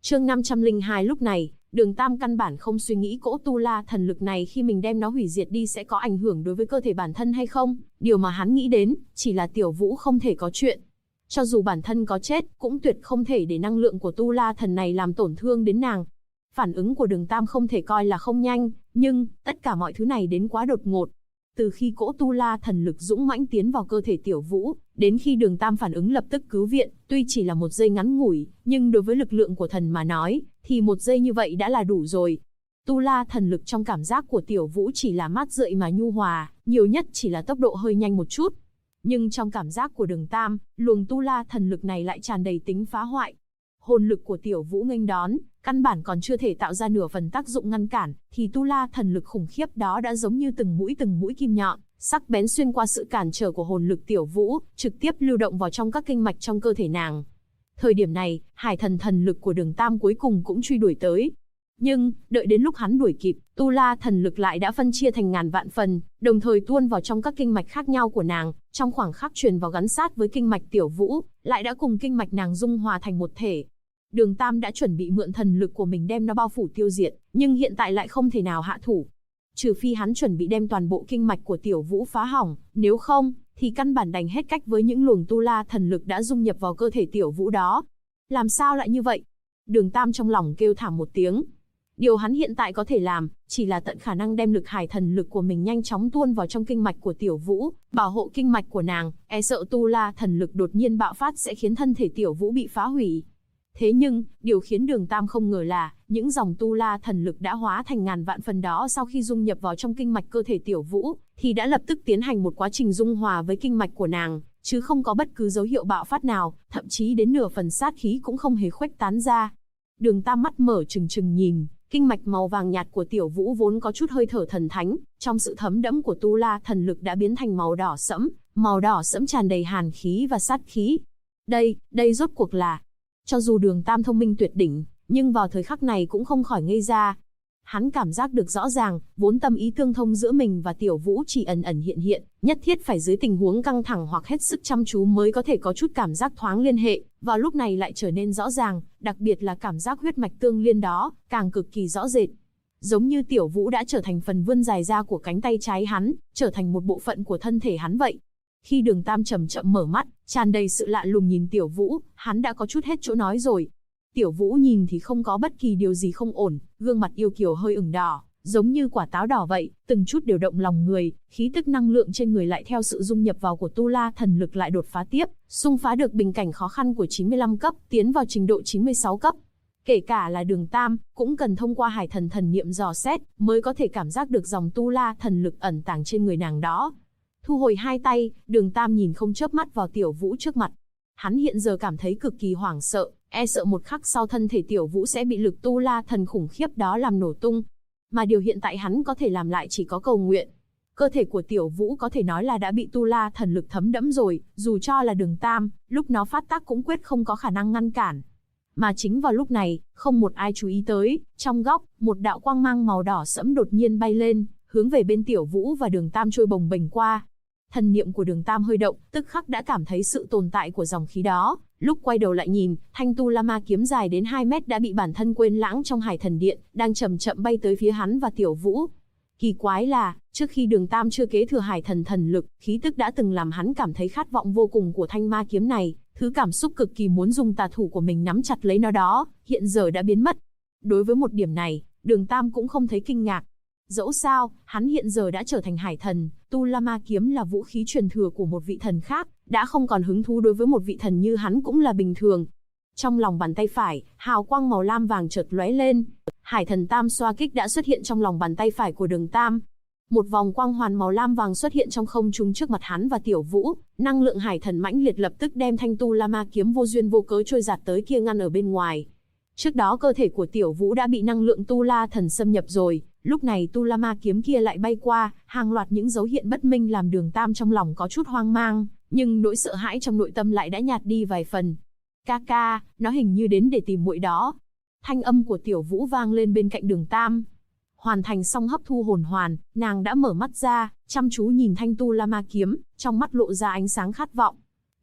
Chương 502. Lúc này, Đường Tam căn bản không suy nghĩ cỗ tu la thần lực này khi mình đem nó hủy diệt đi sẽ có ảnh hưởng đối với cơ thể bản thân hay không. Điều mà hắn nghĩ đến, chỉ là Tiểu Vũ không thể có chuyện. Cho dù bản thân có chết, cũng tuyệt không thể để năng lượng của tu la thần này làm tổn thương đến nàng. Phản ứng của Đường Tam không thể coi là không nhanh, nhưng, tất cả mọi thứ này đến quá đột ngột. Từ khi cỗ tu la thần lực dũng mãnh tiến vào cơ thể Tiểu Vũ, đến khi Đường Tam phản ứng lập tức cứu viện, tuy chỉ là một giây ngắn ngủi, nhưng đối với lực lượng của thần mà nói, thì một giây như vậy đã là đủ rồi. Tu la thần lực trong cảm giác của Tiểu Vũ chỉ là mát rượi mà nhu hòa, nhiều nhất chỉ là tốc độ hơi nhanh một chút. Nhưng trong cảm giác của Đường Tam, luồng tu la thần lực này lại tràn đầy tính phá hoại. Hồn lực của Tiểu Vũ nghênh đón, căn bản còn chưa thể tạo ra nửa phần tác dụng ngăn cản, thì tu la thần lực khủng khiếp đó đã giống như từng mũi kim nhọn, sắc bén xuyên qua sự cản trở của hồn lực Tiểu Vũ, trực tiếp lưu động vào trong các kinh mạch trong cơ thể nàng. Thời điểm này, hải thần thần lực của Đường Tam cuối cùng cũng truy đuổi tới. Nhưng, đợi đến lúc hắn đuổi kịp, tu la thần lực lại đã phân chia thành ngàn vạn phần, đồng thời tuôn vào trong các kinh mạch khác nhau của nàng, trong khoảng khắc truyền vào gắn sát với kinh mạch Tiểu Vũ, lại đã cùng kinh mạch nàng dung hòa thành một thể. Đường Tam đã chuẩn bị mượn thần lực của mình đem nó bao phủ tiêu diệt, nhưng hiện tại lại không thể nào hạ thủ. Trừ phi hắn chuẩn bị đem toàn bộ kinh mạch của Tiểu Vũ phá hỏng, nếu không, thì căn bản đành hết cách với những luồng tu la thần lực đã dung nhập vào cơ thể Tiểu Vũ đó. Làm sao lại như vậy? Đường Tam trong lòng kêu thảm một tiếng. Điều hắn hiện tại có thể làm, chỉ là tận khả năng đem lực hải thần lực của mình nhanh chóng tuôn vào trong kinh mạch của Tiểu Vũ, bảo hộ kinh mạch của nàng, e sợ tu la thần lực đột nhiên bạo phát sẽ khiến thân thể Tiểu Vũ bị phá hủy. Thế nhưng, điều khiến Đường Tam không ngờ là, những dòng tu la thần lực đã hóa thành ngàn vạn phần đó sau khi dung nhập vào trong kinh mạch cơ thể Tiểu Vũ, thì đã lập tức tiến hành một quá trình dung hòa với kinh mạch của nàng, chứ không có bất cứ dấu hiệu bạo phát nào, thậm chí đến nửa phần sát khí cũng không hề khuếch tán ra. Đường Tam mắt mở trừng trừng nhìn, kinh mạch màu vàng nhạt của Tiểu Vũ vốn có chút hơi thở thần thánh, trong sự thấm đẫm của tu la thần lực đã biến thành màu đỏ sẫm tràn đầy hàn khí và sát khí. Đây rốt cuộc là... Cho dù Đường Tam thông minh tuyệt đỉnh, nhưng vào thời khắc này cũng không khỏi ngây ra. Hắn cảm giác được rõ ràng, vốn tâm ý tương thông giữa mình và Tiểu Vũ chỉ ẩn ẩn hiện, nhất thiết phải dưới tình huống căng thẳng hoặc hết sức chăm chú mới có thể có chút cảm giác thoáng liên hệ, vào lúc này lại trở nên rõ ràng, đặc biệt là cảm giác huyết mạch tương liên đó, càng cực kỳ rõ rệt. Giống như Tiểu Vũ đã trở thành phần vươn dài ra của cánh tay trái hắn, trở thành một bộ phận của thân thể hắn vậy. Khi Đường Tam chậm chậm mở mắt, tràn đầy sự lạ lùng nhìn Tiểu Vũ, hắn đã có chút hết chỗ nói rồi. Tiểu Vũ nhìn thì không có bất kỳ điều gì không ổn, gương mặt yêu kiều hơi ửng đỏ, giống như quả táo đỏ vậy, từng chút điều động lòng người, khí tức năng lượng trên người lại theo sự dung nhập vào của tu la thần lực lại đột phá tiếp, xung phá được bình cảnh khó khăn của 95 cấp, tiến vào trình độ 96 cấp. Kể cả là Đường Tam, cũng cần thông qua hải thần thần niệm dò xét, mới có thể cảm giác được dòng tu la thần lực ẩn tàng trên người nàng đó. Thu hồi hai tay, Đường Tam nhìn không chớp mắt vào Tiểu Vũ trước mặt. Hắn hiện giờ cảm thấy cực kỳ hoảng sợ, e sợ một khắc sau thân thể Tiểu Vũ sẽ bị lực tu la thần khủng khiếp đó làm nổ tung. Mà điều hiện tại hắn có thể làm lại chỉ có cầu nguyện. Cơ thể của Tiểu Vũ có thể nói là đã bị tu la thần lực thấm đẫm rồi, dù cho là Đường Tam, lúc nó phát tác cũng quyết không có khả năng ngăn cản. Mà chính vào lúc này, không một ai chú ý tới, trong góc, một đạo quang mang màu đỏ sẫm đột nhiên bay lên, hướng về bên Tiểu Vũ và Đường Tam trôi bồng bềnh qua. Thần niệm của Đường Tam hơi động, tức khắc đã cảm thấy sự tồn tại của dòng khí đó. Lúc quay đầu lại nhìn, thanh tu la ma kiếm dài đến 2 mét đã bị bản thân quên lãng trong hải thần điện, đang chậm chậm bay tới phía hắn và Tiểu Vũ. Kỳ quái là, trước khi Đường Tam chưa kế thừa hải thần thần lực, khí tức đã từng làm hắn cảm thấy khát vọng vô cùng của thanh ma kiếm này, thứ cảm xúc cực kỳ muốn dùng tà thủ của mình nắm chặt lấy nó đó, hiện giờ đã biến mất. Đối với một điểm này, Đường Tam cũng không thấy kinh ngạc. Dẫu sao, hắn hiện giờ đã trở thành hải thần, tu la ma kiếm là vũ khí truyền thừa của một vị thần khác, đã không còn hứng thú đối với một vị thần như hắn cũng là bình thường. Trong lòng bàn tay phải, hào quang màu lam vàng chợt lóe lên. Hải thần tam xoa kích đã xuất hiện trong lòng bàn tay phải của Đường Tam. Một vòng quang hoàn màu lam vàng xuất hiện trong không trung trước mặt hắn và Tiểu Vũ, năng lượng hải thần mãnh liệt lập tức đem thanh tu la ma kiếm vô duyên vô cớ trôi giạt tới kia ngăn ở bên ngoài. Trước đó cơ thể của Tiểu Vũ đã bị năng lượng tu la thần xâm nhập rồi, lúc này tu la ma kiếm kia lại bay qua, hàng loạt những dấu hiện bất minh làm Đường Tam trong lòng có chút hoang mang, nhưng nỗi sợ hãi trong nội tâm lại đã nhạt đi vài phần. Ca, nó hình như đến để tìm muội đó. Thanh âm của Tiểu Vũ vang lên bên cạnh Đường Tam. Hoàn thành xong hấp thu hồn hoàn, nàng đã mở mắt ra, chăm chú nhìn thanh tu la ma kiếm, trong mắt lộ ra ánh sáng khát vọng.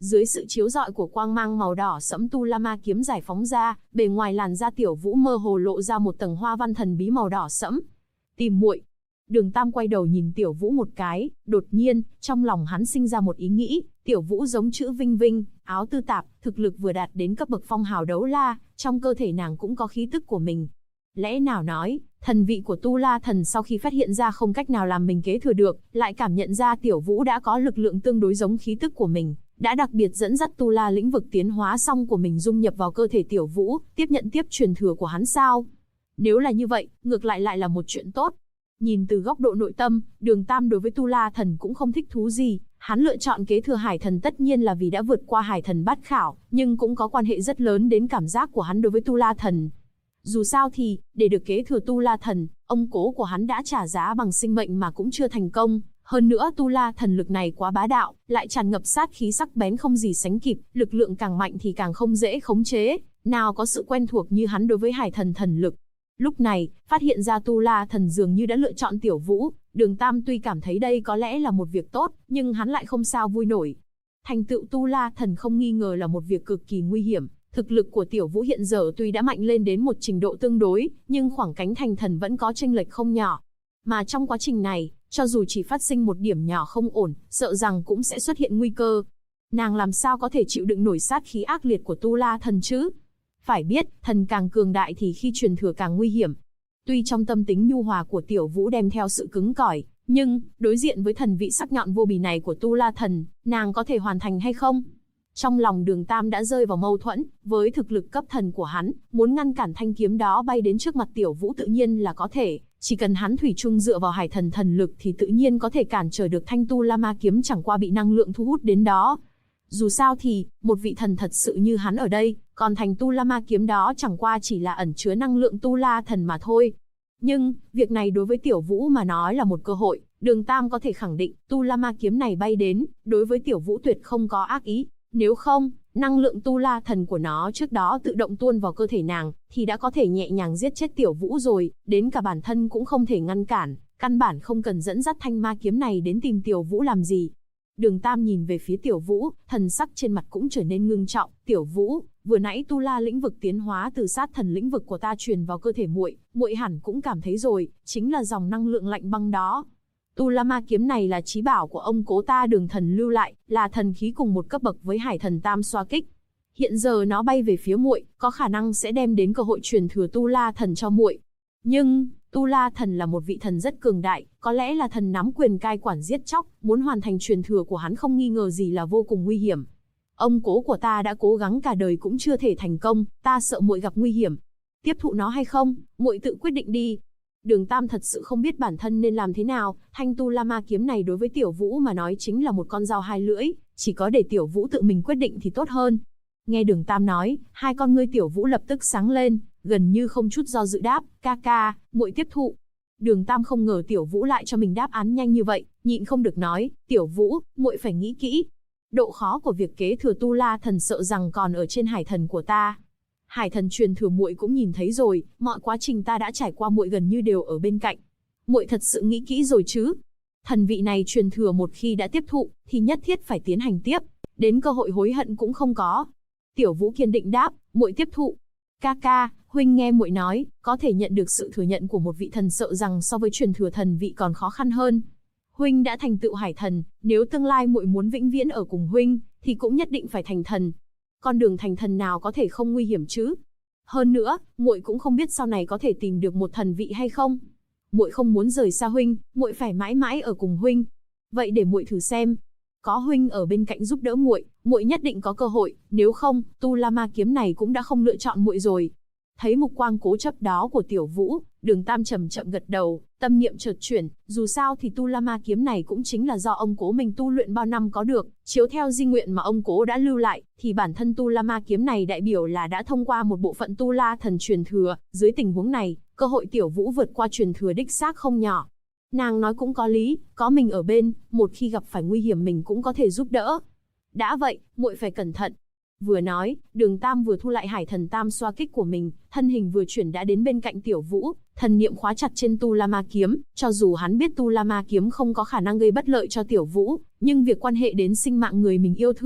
Dưới sự chiếu rọi của quang mang màu đỏ sẫm Tu La Ma kiếm giải phóng ra, bề ngoài làn da Tiểu Vũ mơ hồ lộ ra một tầng hoa văn thần bí màu đỏ sẫm. Tìm muội. Đường Tam quay đầu nhìn Tiểu Vũ một cái, đột nhiên, trong lòng hắn sinh ra một ý nghĩ, Tiểu Vũ giống chữ Vinh Vinh, áo tư tạp, thực lực vừa đạt đến cấp bậc phong hào đấu la, trong cơ thể nàng cũng có khí tức của mình. Lẽ nào nói, thần vị của Tu La Thần sau khi phát hiện ra không cách nào làm mình kế thừa được, lại cảm nhận ra Tiểu Vũ đã có lực lượng tương đối giống khí tức của mình, đã đặc biệt dẫn dắt Tu La lĩnh vực tiến hóa xong của mình dung nhập vào cơ thể Tiểu Vũ, tiếp nhận tiếp truyền thừa của hắn sao? Nếu là như vậy, ngược lại lại là một chuyện tốt. Nhìn từ góc độ nội tâm, Đường Tam đối với Tu La Thần cũng không thích thú gì, hắn lựa chọn kế thừa Hải Thần tất nhiên là vì đã vượt qua Hải Thần bát khảo, nhưng cũng có quan hệ rất lớn đến cảm giác của hắn đối với Tu La Thần. Dù sao thì, để được kế thừa Tu La Thần, ông cố của hắn đã trả giá bằng sinh mệnh mà cũng chưa thành công. Hơn nữa Tu La Thần lực này quá bá đạo, lại tràn ngập sát khí sắc bén không gì sánh kịp, lực lượng càng mạnh thì càng không dễ khống chế, nào có sự quen thuộc như hắn đối với Hải Thần thần lực. Lúc này, phát hiện ra Tu La Thần dường như đã lựa chọn Tiểu Vũ, Đường Tam tuy cảm thấy đây có lẽ là một việc tốt, nhưng hắn lại không sao vui nổi. Thành tựu Tu La Thần không nghi ngờ là một việc cực kỳ nguy hiểm. Thực lực của Tiểu Vũ hiện giờ tuy đã mạnh lên đến một trình độ tương đối, nhưng khoảng cánh thành thần vẫn có chênh lệch không nhỏ. Mà trong quá trình này, cho dù chỉ phát sinh một điểm nhỏ không ổn, sợ rằng cũng sẽ xuất hiện nguy cơ. Nàng làm sao có thể chịu đựng nổi sát khí ác liệt của Tu La Thần chứ? Phải biết, thần càng cường đại thì khi truyền thừa càng nguy hiểm. Tuy trong tâm tính nhu hòa của Tiểu Vũ đem theo sự cứng cỏi, nhưng, đối diện với thần vị sắc nhọn vô bì này của Tu La Thần, nàng có thể hoàn thành hay không? Trong lòng Đường Tam đã rơi vào mâu thuẫn, với thực lực cấp thần của hắn, muốn ngăn cản thanh kiếm đó bay đến trước mặt Tiểu Vũ tự nhiên là có thể, chỉ cần hắn thủy chung dựa vào Hải Thần thần lực thì tự nhiên có thể cản trở được thanh Tu La Ma kiếm chẳng qua bị năng lượng thu hút đến đó. Dù sao thì, một vị thần thật sự như hắn ở đây, còn thành Tu La Ma kiếm đó chẳng qua chỉ là ẩn chứa năng lượng Tu La Thần mà thôi. Nhưng, việc này đối với Tiểu Vũ mà nói là một cơ hội, Đường Tam có thể khẳng định, Tu La Ma kiếm này bay đến, đối với Tiểu Vũ tuyệt không có ác ý. Nếu không, năng lượng Tu La Thần của nó trước đó tự động tuôn vào cơ thể nàng, thì đã có thể nhẹ nhàng giết chết Tiểu Vũ rồi, đến cả bản thân cũng không thể ngăn cản, căn bản không cần dẫn dắt thanh ma kiếm này đến tìm Tiểu Vũ làm gì. Đường Tam nhìn về phía Tiểu Vũ, thần sắc trên mặt cũng trở nên ngưng trọng. Tiểu Vũ, vừa nãy Tu La lĩnh vực tiến hóa từ sát thần lĩnh vực của ta truyền vào cơ thể muội, muội hẳn cũng cảm thấy rồi, chính là dòng năng lượng lạnh băng đó. Tu La Ma kiếm này là chí bảo của ông cố ta Đường Thần lưu lại, là thần khí cùng một cấp bậc với Hải Thần Tam xoa kích. Hiện giờ nó bay về phía muội, có khả năng sẽ đem đến cơ hội truyền thừa Tu La Thần cho muội. Nhưng, Tu La Thần là một vị thần rất cường đại, có lẽ là thần nắm quyền cai quản giết chóc, muốn hoàn thành truyền thừa của hắn không nghi ngờ gì là vô cùng nguy hiểm. Ông cố của ta đã cố gắng cả đời cũng chưa thể thành công, ta sợ muội gặp nguy hiểm. Tiếp thụ nó hay không, muội tự quyết định đi. Đường Tam thật sự không biết bản thân nên làm thế nào, thanh Tu La Ma kiếm này đối với Tiểu Vũ mà nói chính là một con dao hai lưỡi, chỉ có để Tiểu Vũ tự mình quyết định thì tốt hơn. Nghe Đường Tam nói, hai con ngươi Tiểu Vũ lập tức sáng lên, gần như không chút do dự đáp, ca ca, muội tiếp thụ. Đường Tam không ngờ Tiểu Vũ lại cho mình đáp án nhanh như vậy, nhịn không được nói, Tiểu Vũ, muội phải nghĩ kỹ. Độ khó của việc kế thừa Tu La Thần sợ rằng còn ở trên Hải Thần của ta. Hải Thần truyền thừa muội cũng nhìn thấy rồi, mọi quá trình ta đã trải qua muội gần như đều ở bên cạnh. Muội thật sự nghĩ kỹ rồi chứ? Thần vị này truyền thừa một khi đã tiếp thụ, thì nhất thiết phải tiến hành tiếp, đến cơ hội hối hận cũng không có. Tiểu Vũ kiên định đáp, muội tiếp thụ. Ca ca, huynh nghe muội nói, có thể nhận được sự thừa nhận của một vị thần sợ rằng so với truyền thừa thần vị còn khó khăn hơn. Huynh đã thành tựu Hải Thần, nếu tương lai muội muốn vĩnh viễn ở cùng huynh, thì cũng nhất định phải thành thần. Con đường thành thần nào có thể không nguy hiểm chứ? Hơn nữa, muội cũng không biết sau này có thể tìm được một thần vị hay không. Muội không muốn rời xa huynh, muội phải mãi mãi ở cùng huynh. Vậy để muội thử xem, có huynh ở bên cạnh giúp đỡ muội, muội nhất định có cơ hội, nếu không, Tu La Ma kiếm này cũng đã không lựa chọn muội rồi. Thấy mục quang cố chấp đó của Tiểu Vũ, Đường Tam chậm chậm gật đầu, tâm niệm chợt chuyển, dù sao thì Tu La Ma kiếm này cũng chính là do ông cố mình tu luyện bao năm có được, chiếu theo di nguyện mà ông cố đã lưu lại, thì bản thân Tu La Ma kiếm này đại biểu là đã thông qua một bộ phận Tu La Thần truyền thừa, dưới tình huống này, cơ hội Tiểu Vũ vượt qua truyền thừa đích xác không nhỏ. Nàng nói cũng có lý, có mình ở bên, một khi gặp phải nguy hiểm mình cũng có thể giúp đỡ. Đã vậy, muội phải cẩn thận. Vừa nói, Đường Tam vừa thu lại Hải Thần Tam xoa kích của mình, thân hình vừa chuyển đã đến bên cạnh Tiểu Vũ, thần niệm khóa chặt trên Tu La Ma kiếm, cho dù hắn biết Tu La Ma kiếm không có khả năng gây bất lợi cho Tiểu Vũ, nhưng việc quan hệ đến sinh mạng người mình yêu thương,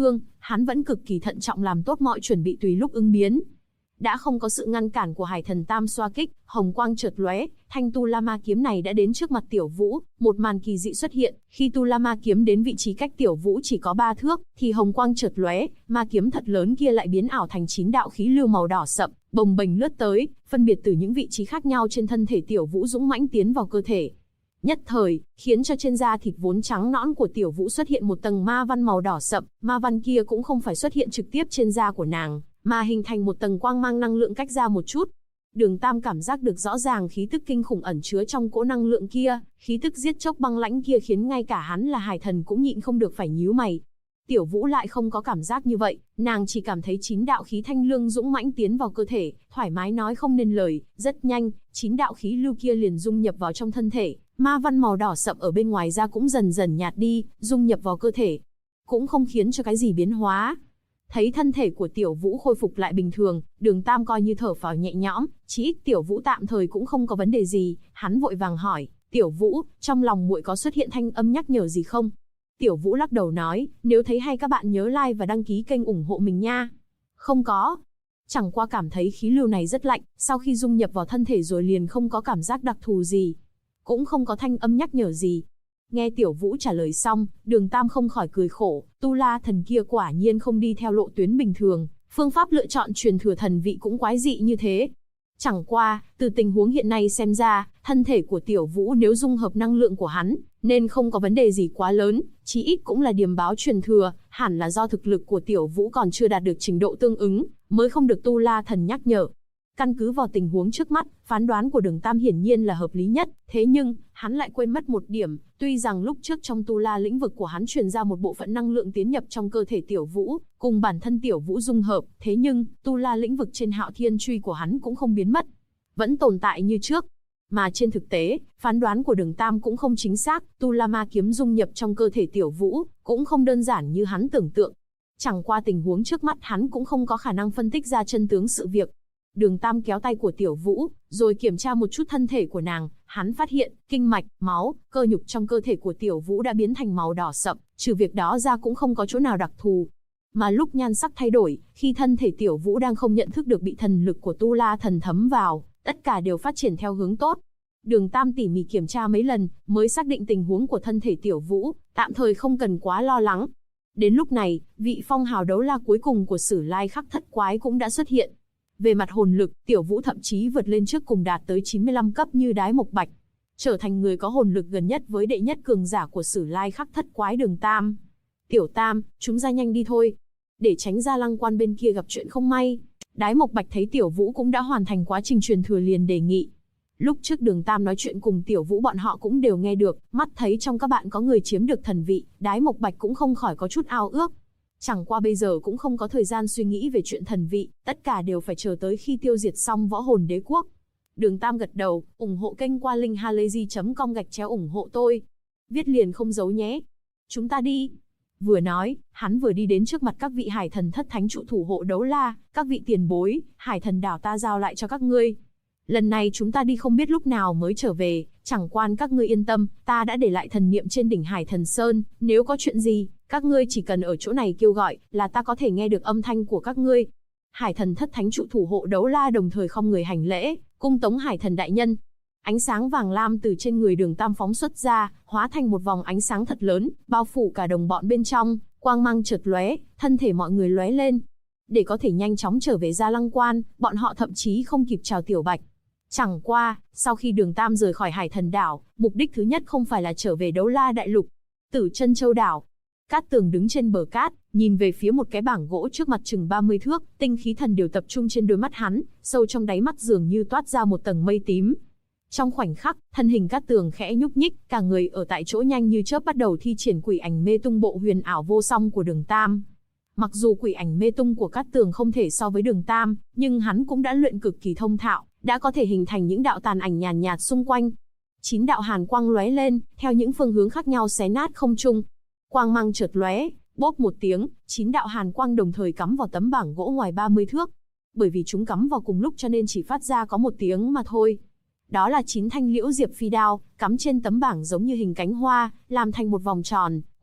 hắn vẫn cực kỳ thận trọng làm tốt mọi chuẩn bị tùy lúc ứng biến. Đã không có sự ngăn cản của Hải Thần Tam xoa kích, hồng quang chợt lóe, thanh Tu La Ma kiếm này đã đến trước mặt Tiểu Vũ, một màn kỳ dị xuất hiện, khi Tu La Ma kiếm đến vị trí cách Tiểu Vũ chỉ có 3 thước, thì hồng quang chợt lóe, ma kiếm thật lớn kia lại biến ảo thành 9 đạo khí lưu màu đỏ sậm, bồng bềnh lướt tới, phân biệt từ những vị trí khác nhau trên thân thể Tiểu Vũ dũng mãnh tiến vào cơ thể. Nhất thời, khiến cho trên da thịt vốn trắng nõn của Tiểu Vũ xuất hiện một tầng ma văn màu đỏ sậm, ma văn kia cũng không phải xuất hiện trực tiếp trên da của nàng, mà hình thành một tầng quang mang năng lượng cách ra một chút. Đường Tam cảm giác được rõ ràng khí tức kinh khủng ẩn chứa trong cỗ năng lượng kia, khí tức giết chóc băng lãnh kia khiến ngay cả hắn là hải thần cũng nhịn không được phải nhíu mày. Tiểu Vũ lại không có cảm giác như vậy, nàng chỉ cảm thấy 9 đạo khí thanh lương dũng mãnh tiến vào cơ thể, thoải mái nói không nên lời, rất nhanh, 9 đạo khí lưu kia liền dung nhập vào trong thân thể, ma văn màu đỏ sậm ở bên ngoài da cũng dần dần nhạt đi, dung nhập vào cơ thể, cũng không khiến cho cái gì biến hóa. Thấy thân thể của Tiểu Vũ khôi phục lại bình thường, Đường Tam coi như thở phào nhẹ nhõm, chí ít Tiểu Vũ tạm thời cũng không có vấn đề gì, hắn vội vàng hỏi, Tiểu Vũ, trong lòng muội có xuất hiện thanh âm nhắc nhở gì không? Tiểu Vũ lắc đầu nói, nếu thấy hay các bạn nhớ like và đăng ký kênh ủng hộ mình nha. Không có. Chẳng qua cảm thấy khí lưu này rất lạnh, sau khi dung nhập vào thân thể rồi liền không có cảm giác đặc thù gì. Cũng không có thanh âm nhắc nhở gì. Nghe Tiểu Vũ trả lời xong, Đường Tam không khỏi cười khổ, Tu La thần kia quả nhiên không đi theo lộ tuyến bình thường, phương pháp lựa chọn truyền thừa thần vị cũng quái dị như thế. Chẳng qua, từ tình huống hiện nay xem ra, thân thể của Tiểu Vũ nếu dung hợp năng lượng của hắn, nên không có vấn đề gì quá lớn, chí ít cũng là điềm báo truyền thừa, hẳn là do thực lực của Tiểu Vũ còn chưa đạt được trình độ tương ứng, mới không được Tu La thần nhắc nhở. Căn cứ vào tình huống trước mắt, phán đoán của Đường Tam hiển nhiên là hợp lý nhất, thế nhưng, hắn lại quên mất một điểm, tuy rằng lúc trước trong Tu La lĩnh vực của hắn truyền ra một bộ phận năng lượng tiến nhập trong cơ thể Tiểu Vũ, cùng bản thân Tiểu Vũ dung hợp, thế nhưng, Tu La lĩnh vực trên Hạo Thiên Truy của hắn cũng không biến mất, vẫn tồn tại như trước. Mà trên thực tế, phán đoán của Đường Tam cũng không chính xác, Tu La Ma kiếm dung nhập trong cơ thể Tiểu Vũ, cũng không đơn giản như hắn tưởng tượng. Chẳng qua tình huống trước mắt hắn cũng không có khả năng phân tích ra chân tướng sự việc. Đường Tam kéo tay của Tiểu Vũ, rồi kiểm tra một chút thân thể của nàng, hắn phát hiện, kinh mạch, máu, cơ nhục trong cơ thể của Tiểu Vũ đã biến thành màu đỏ sậm, trừ việc đó ra cũng không có chỗ nào đặc thù. Mà lúc nhan sắc thay đổi, khi thân thể Tiểu Vũ đang không nhận thức được bị thần lực của Tu La thần thấm vào, tất cả đều phát triển theo hướng tốt. Đường Tam tỉ mỉ kiểm tra mấy lần, mới xác định tình huống của thân thể Tiểu Vũ, tạm thời không cần quá lo lắng. Đến lúc này, vị phong hào đấu la cuối cùng của Sử Lai Khắc Thất Quái cũng đã xuất hiện. Về mặt hồn lực, Tiểu Vũ thậm chí vượt lên trước cùng đạt tới 95 cấp như Đái Mộc Bạch, trở thành người có hồn lực gần nhất với đệ nhất cường giả của Sử Lai Khắc Thất Quái Đường Tam. Tiểu Tam, chúng ra nhanh đi thôi, để tránh Gia Lăng Quan bên kia gặp chuyện không may. Đái Mộc Bạch thấy Tiểu Vũ cũng đã hoàn thành quá trình truyền thừa liền đề nghị. Lúc trước Đường Tam nói chuyện cùng Tiểu Vũ bọn họ cũng đều nghe được, mắt thấy trong các bạn có người chiếm được thần vị, Đái Mộc Bạch cũng không khỏi có chút ao ước. Chẳng qua bây giờ cũng không có thời gian suy nghĩ về chuyện thần vị, tất cả đều phải chờ tới khi tiêu diệt xong Võ Hồn Đế Quốc. Đường Tam gật đầu, ủng hộ kênh qua link halayzi.com ủng hộ tôi. Viết liền không giấu nhé. Chúng ta đi. Vừa nói, hắn vừa đi đến trước mặt các vị hải thần thất thánh trụ thủ hộ đấu la, các vị tiền bối, hải thần đảo ta giao lại cho các ngươi. Lần này chúng ta đi không biết lúc nào mới trở về, chẳng quan các ngươi yên tâm, ta đã để lại thần niệm trên đỉnh Hải Thần Sơn, nếu có chuyện gì, các ngươi chỉ cần ở chỗ này kêu gọi, là ta có thể nghe được âm thanh của các ngươi. Hải thần thất thánh trụ thủ hộ đấu la đồng thời không người hành lễ, cung tống hải thần đại nhân. Ánh sáng vàng lam từ trên người Đường Tam phóng xuất ra, hóa thành một vòng ánh sáng thật lớn, bao phủ cả đồng bọn bên trong, quang mang chợt lóe, thân thể mọi người lóe lên. Để có thể nhanh chóng trở về Gia Lăng Quan, bọn họ thậm chí không kịp chào Tiểu Bạch. Chẳng qua, sau khi Đường Tam rời khỏi Hải Thần Đảo, mục đích thứ nhất không phải là trở về Đấu La Đại Lục, Tử Chân Châu Đảo. Cát Tường đứng trên bờ cát, nhìn về phía một cái bảng gỗ trước mặt chừng 30 thước, tinh khí thần đều tập trung trên đôi mắt hắn, sâu trong đáy mắt dường như toát ra một tầng mây tím. Trong khoảnh khắc, thân hình Cát Tường khẽ nhúc nhích, cả người ở tại chỗ nhanh như chớp bắt đầu thi triển Quỷ Ảnh Mê Tung bộ huyền ảo vô song của Đường Tam. Mặc dù Quỷ Ảnh Mê Tung của Cát Tường không thể so với Đường Tam, nhưng hắn cũng đã luyện cực kỳ thông thạo, đã có thể hình thành những đạo tàn ảnh nhàn nhạt xung quanh. 9 đạo hàn quang lóe lên, theo những phương hướng khác nhau xé nát không trung. Quang mang chợt lóe, bốp một tiếng, 9 đạo hàn quang đồng thời cắm vào tấm bảng gỗ ngoài 30 thước. Bởi vì chúng cắm vào cùng lúc cho nên chỉ phát ra có một tiếng mà thôi. Đó là 9 thanh liễu diệp phi đao, cắm trên tấm bảng giống như hình cánh hoa, làm thành một vòng tròn,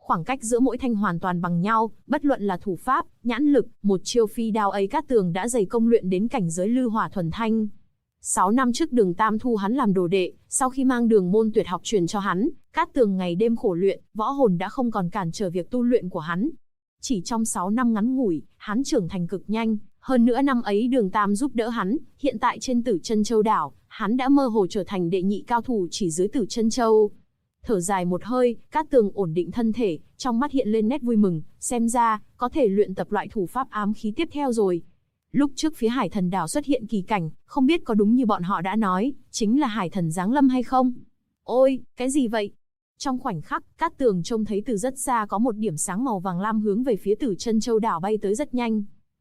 Khoảng cách giữa mỗi thanh hoàn toàn bằng nhau, bất luận là thủ pháp, nhãn lực, một chiêu phi đao ấy Cát Tường đã dày công luyện đến cảnh giới lư hỏa thuần thanh. 6 năm trước Đường Tam thu hắn làm đồ đệ, sau khi mang đường môn tuyệt học truyền cho hắn, Cát Tường ngày đêm khổ luyện, võ hồn đã không còn cản trở việc tu luyện của hắn. Chỉ trong 6 năm ngắn ngủi, hắn trưởng thành cực nhanh, hơn nữa năm ấy Đường Tam giúp đỡ hắn, hiện tại trên Tử Chân Châu đảo, hắn đã mơ hồ trở thành đệ nhị cao thủ chỉ dưới Tử Chân Châu. Thở dài một hơi, Cát Tường ổn định thân thể, trong mắt hiện lên nét vui mừng, xem ra, có thể luyện tập loại thủ pháp ám khí tiếp theo rồi. Lúc trước phía Hải Thần đảo xuất hiện kỳ cảnh, không biết có đúng như bọn họ đã nói, chính là Hải Thần giáng lâm hay không? Ôi, cái gì vậy? Trong khoảnh khắc, Cát Tường trông thấy từ rất xa có một điểm sáng màu vàng lam hướng về phía Tử Chân Châu đảo bay tới rất nhanh.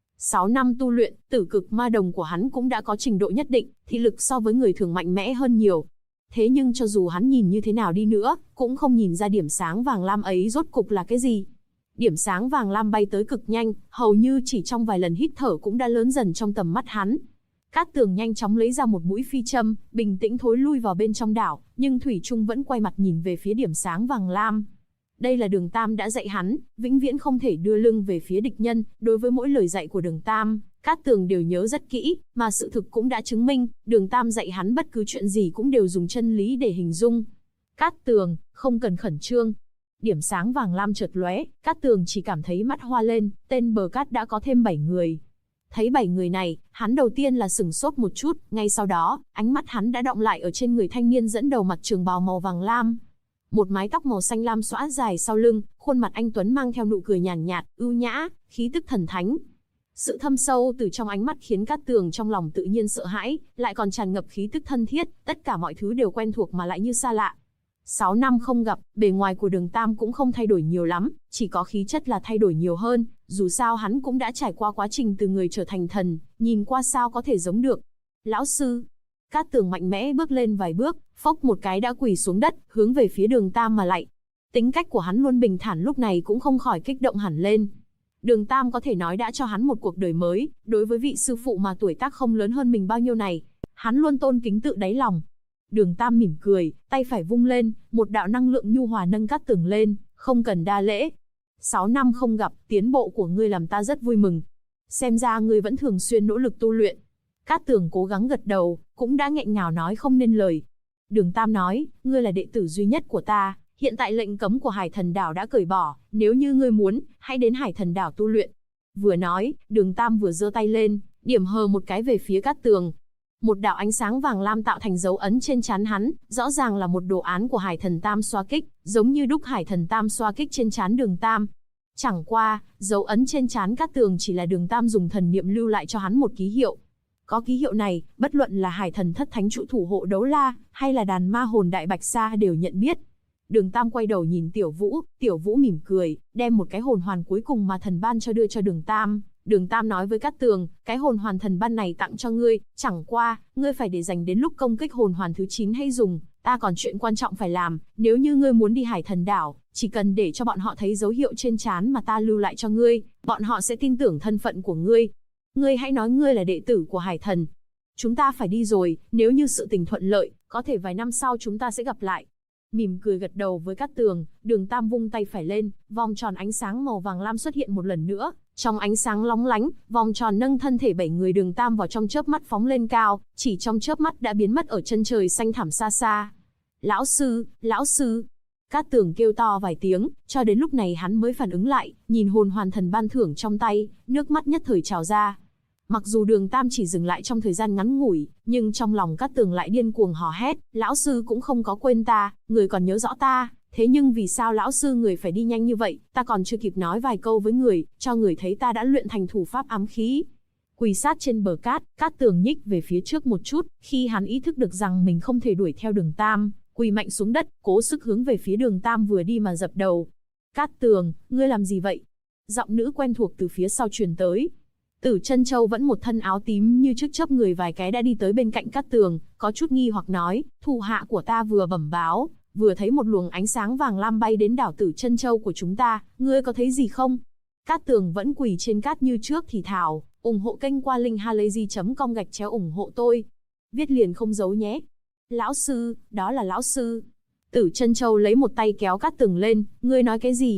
6 năm tu luyện, tử cực ma đồng của hắn cũng đã có trình độ nhất định, thị lực so với người thường mạnh mẽ hơn nhiều. Thế nhưng cho dù hắn nhìn như thế nào đi nữa, cũng không nhìn ra điểm sáng vàng lam ấy rốt cục là cái gì. Điểm sáng vàng lam bay tới cực nhanh, hầu như chỉ trong vài lần hít thở cũng đã lớn dần trong tầm mắt hắn. Cát Tường nhanh chóng lấy ra một mũi phi châm, bình tĩnh thối lui vào bên trong đảo, nhưng thủy chung vẫn quay mặt nhìn về phía điểm sáng vàng lam. Đây là Đường Tam đã dạy hắn, vĩnh viễn không thể đưa lưng về phía địch nhân. Đối với mỗi lời dạy của Đường Tam, Cát Tường đều nhớ rất kỹ, mà sự thực cũng đã chứng minh, Đường Tam dạy hắn bất cứ chuyện gì cũng đều dùng chân lý để hình dung. Cát Tường, không cần khẩn trương. Điểm sáng vàng lam chợt lóe, Cát Tường chỉ cảm thấy mắt hoa lên, tên bờ cát đã có thêm 7 người. Thấy 7 người này, hắn đầu tiên là sửng sốt một chút, ngay sau đó, ánh mắt hắn đã đọng lại ở trên người thanh niên dẫn đầu mặc trường bào màu vàng lam. Một mái tóc màu xanh lam xõa dài sau lưng, khuôn mặt anh tuấn mang theo nụ cười nhàn nhạt, ưu nhã, khí tức thần thánh. Sự thâm sâu từ trong ánh mắt khiến Cát Tường trong lòng tự nhiên sợ hãi, lại còn tràn ngập khí tức thân thiết, tất cả mọi thứ đều quen thuộc mà lại như xa lạ. 6 năm không gặp, bề ngoài của Đường Tam cũng không thay đổi nhiều lắm, chỉ có khí chất là thay đổi nhiều hơn, dù sao hắn cũng đã trải qua quá trình từ người trở thành thần, nhìn qua sao có thể giống được. Lão sư. Cát Tường mạnh mẽ bước lên vài bước, phốc một cái đã quỳ xuống đất, hướng về phía Đường Tam mà lạy. Tính cách của hắn luôn bình thản lúc này cũng không khỏi kích động hẳn lên. Đường Tam có thể nói đã cho hắn một cuộc đời mới, đối với vị sư phụ mà tuổi tác không lớn hơn mình bao nhiêu này, hắn luôn tôn kính tự đáy lòng. Đường Tam mỉm cười, tay phải vung lên, một đạo năng lượng nhu hòa nâng Cát Tường lên, không cần đa lễ. 6 năm không gặp, tiến bộ của ngươi làm ta rất vui mừng. Xem ra ngươi vẫn thường xuyên nỗ lực tu luyện. Cát Tường cố gắng gật đầu, cũng đã nghẹn ngào nói không nên lời. Đường Tam nói, ngươi là đệ tử duy nhất của ta, hiện tại lệnh cấm của Hải Thần đảo đã cởi bỏ, nếu như ngươi muốn, hãy đến Hải Thần đảo tu luyện. Vừa nói, Đường Tam vừa giơ tay lên, điểm hờ một cái về phía Cát Tường. Một đạo ánh sáng vàng lam tạo thành dấu ấn trên trán hắn, rõ ràng là một đồ án của Hải Thần Tam xoa kích, giống như đúc Hải Thần Tam xoa kích trên trán Đường Tam. Chẳng qua, dấu ấn trên trán Cát Tường chỉ là Đường Tam dùng thần niệm lưu lại cho hắn một ký hiệu. Có ký hiệu này, bất luận là Hải Thần Thất Thánh trụ thủ hộ Đấu La, hay là đàn ma hồn Đại Bạch Sa đều nhận biết. Đường Tam quay đầu nhìn Tiểu Vũ mỉm cười, đem một cái hồn hoàn cuối cùng mà thần ban cho đưa cho Đường Tam. Đường Tam nói với Cát Tường, cái hồn hoàn thần ban này tặng cho ngươi, chẳng qua, ngươi phải để dành đến lúc công kích hồn hoàn thứ 9 hay dùng, ta còn chuyện quan trọng phải làm, nếu như ngươi muốn đi Hải Thần đảo, chỉ cần để cho bọn họ thấy dấu hiệu trên trán mà ta lưu lại cho ngươi, bọn họ sẽ tin tưởng thân phận của ngươi. Ngươi hãy nói ngươi là đệ tử của Hải Thần. Chúng ta phải đi rồi, nếu như sự tình thuận lợi, có thể vài năm sau chúng ta sẽ gặp lại. Mỉm cười gật đầu với Cát Tường, Đường Tam vung tay phải lên, vòng tròn ánh sáng màu vàng lam xuất hiện một lần nữa. Trong ánh sáng lóng lánh, vòng tròn nâng thân thể 7 người Đường Tam vào trong chớp mắt phóng lên cao, chỉ trong chớp mắt đã biến mất ở chân trời xanh thẳm xa xa. Lão sư, lão sư. Cát Tường kêu to vài tiếng, cho đến lúc này hắn mới phản ứng lại, nhìn hồn hoàn thần ban thưởng trong tay, nước mắt nhất thời trào ra. Mặc dù Đường Tam chỉ dừng lại trong thời gian ngắn ngủi, nhưng trong lòng Cát Tường lại điên cuồng hò hét, lão sư cũng không có quên ta, người còn nhớ rõ ta, thế nhưng vì sao lão sư người phải đi nhanh như vậy, ta còn chưa kịp nói vài câu với người, cho người thấy ta đã luyện thành thủ pháp ám khí. Quỳ sát trên bờ cát, Cát Tường nhích về phía trước một chút, khi hắn ý thức được rằng mình không thể đuổi theo Đường Tam, quỳ mạnh xuống đất, cố sức hướng về phía Đường Tam vừa đi mà dập đầu. Cát Tường, ngươi làm gì vậy? Giọng nữ quen thuộc từ phía sau truyền tới. Tử Chân Châu vẫn một thân áo tím như trước chớp người vài cái đã đi tới bên cạnh Cát Tường, có chút nghi hoặc nói, thủ hạ của ta vừa bẩm báo, vừa thấy một luồng ánh sáng vàng lam bay đến đảo Tử Chân Châu của chúng ta, ngươi có thấy gì không? Cát Tường vẫn quỳ trên cát như trước thì thào, ủng hộ kênh qua linkhalazy.com/ủng hộ tôi. Viết liền không giấu nhé. Lão sư, đó là lão sư. Tử Chân Châu lấy một tay kéo Cát Tường lên, ngươi nói cái gì?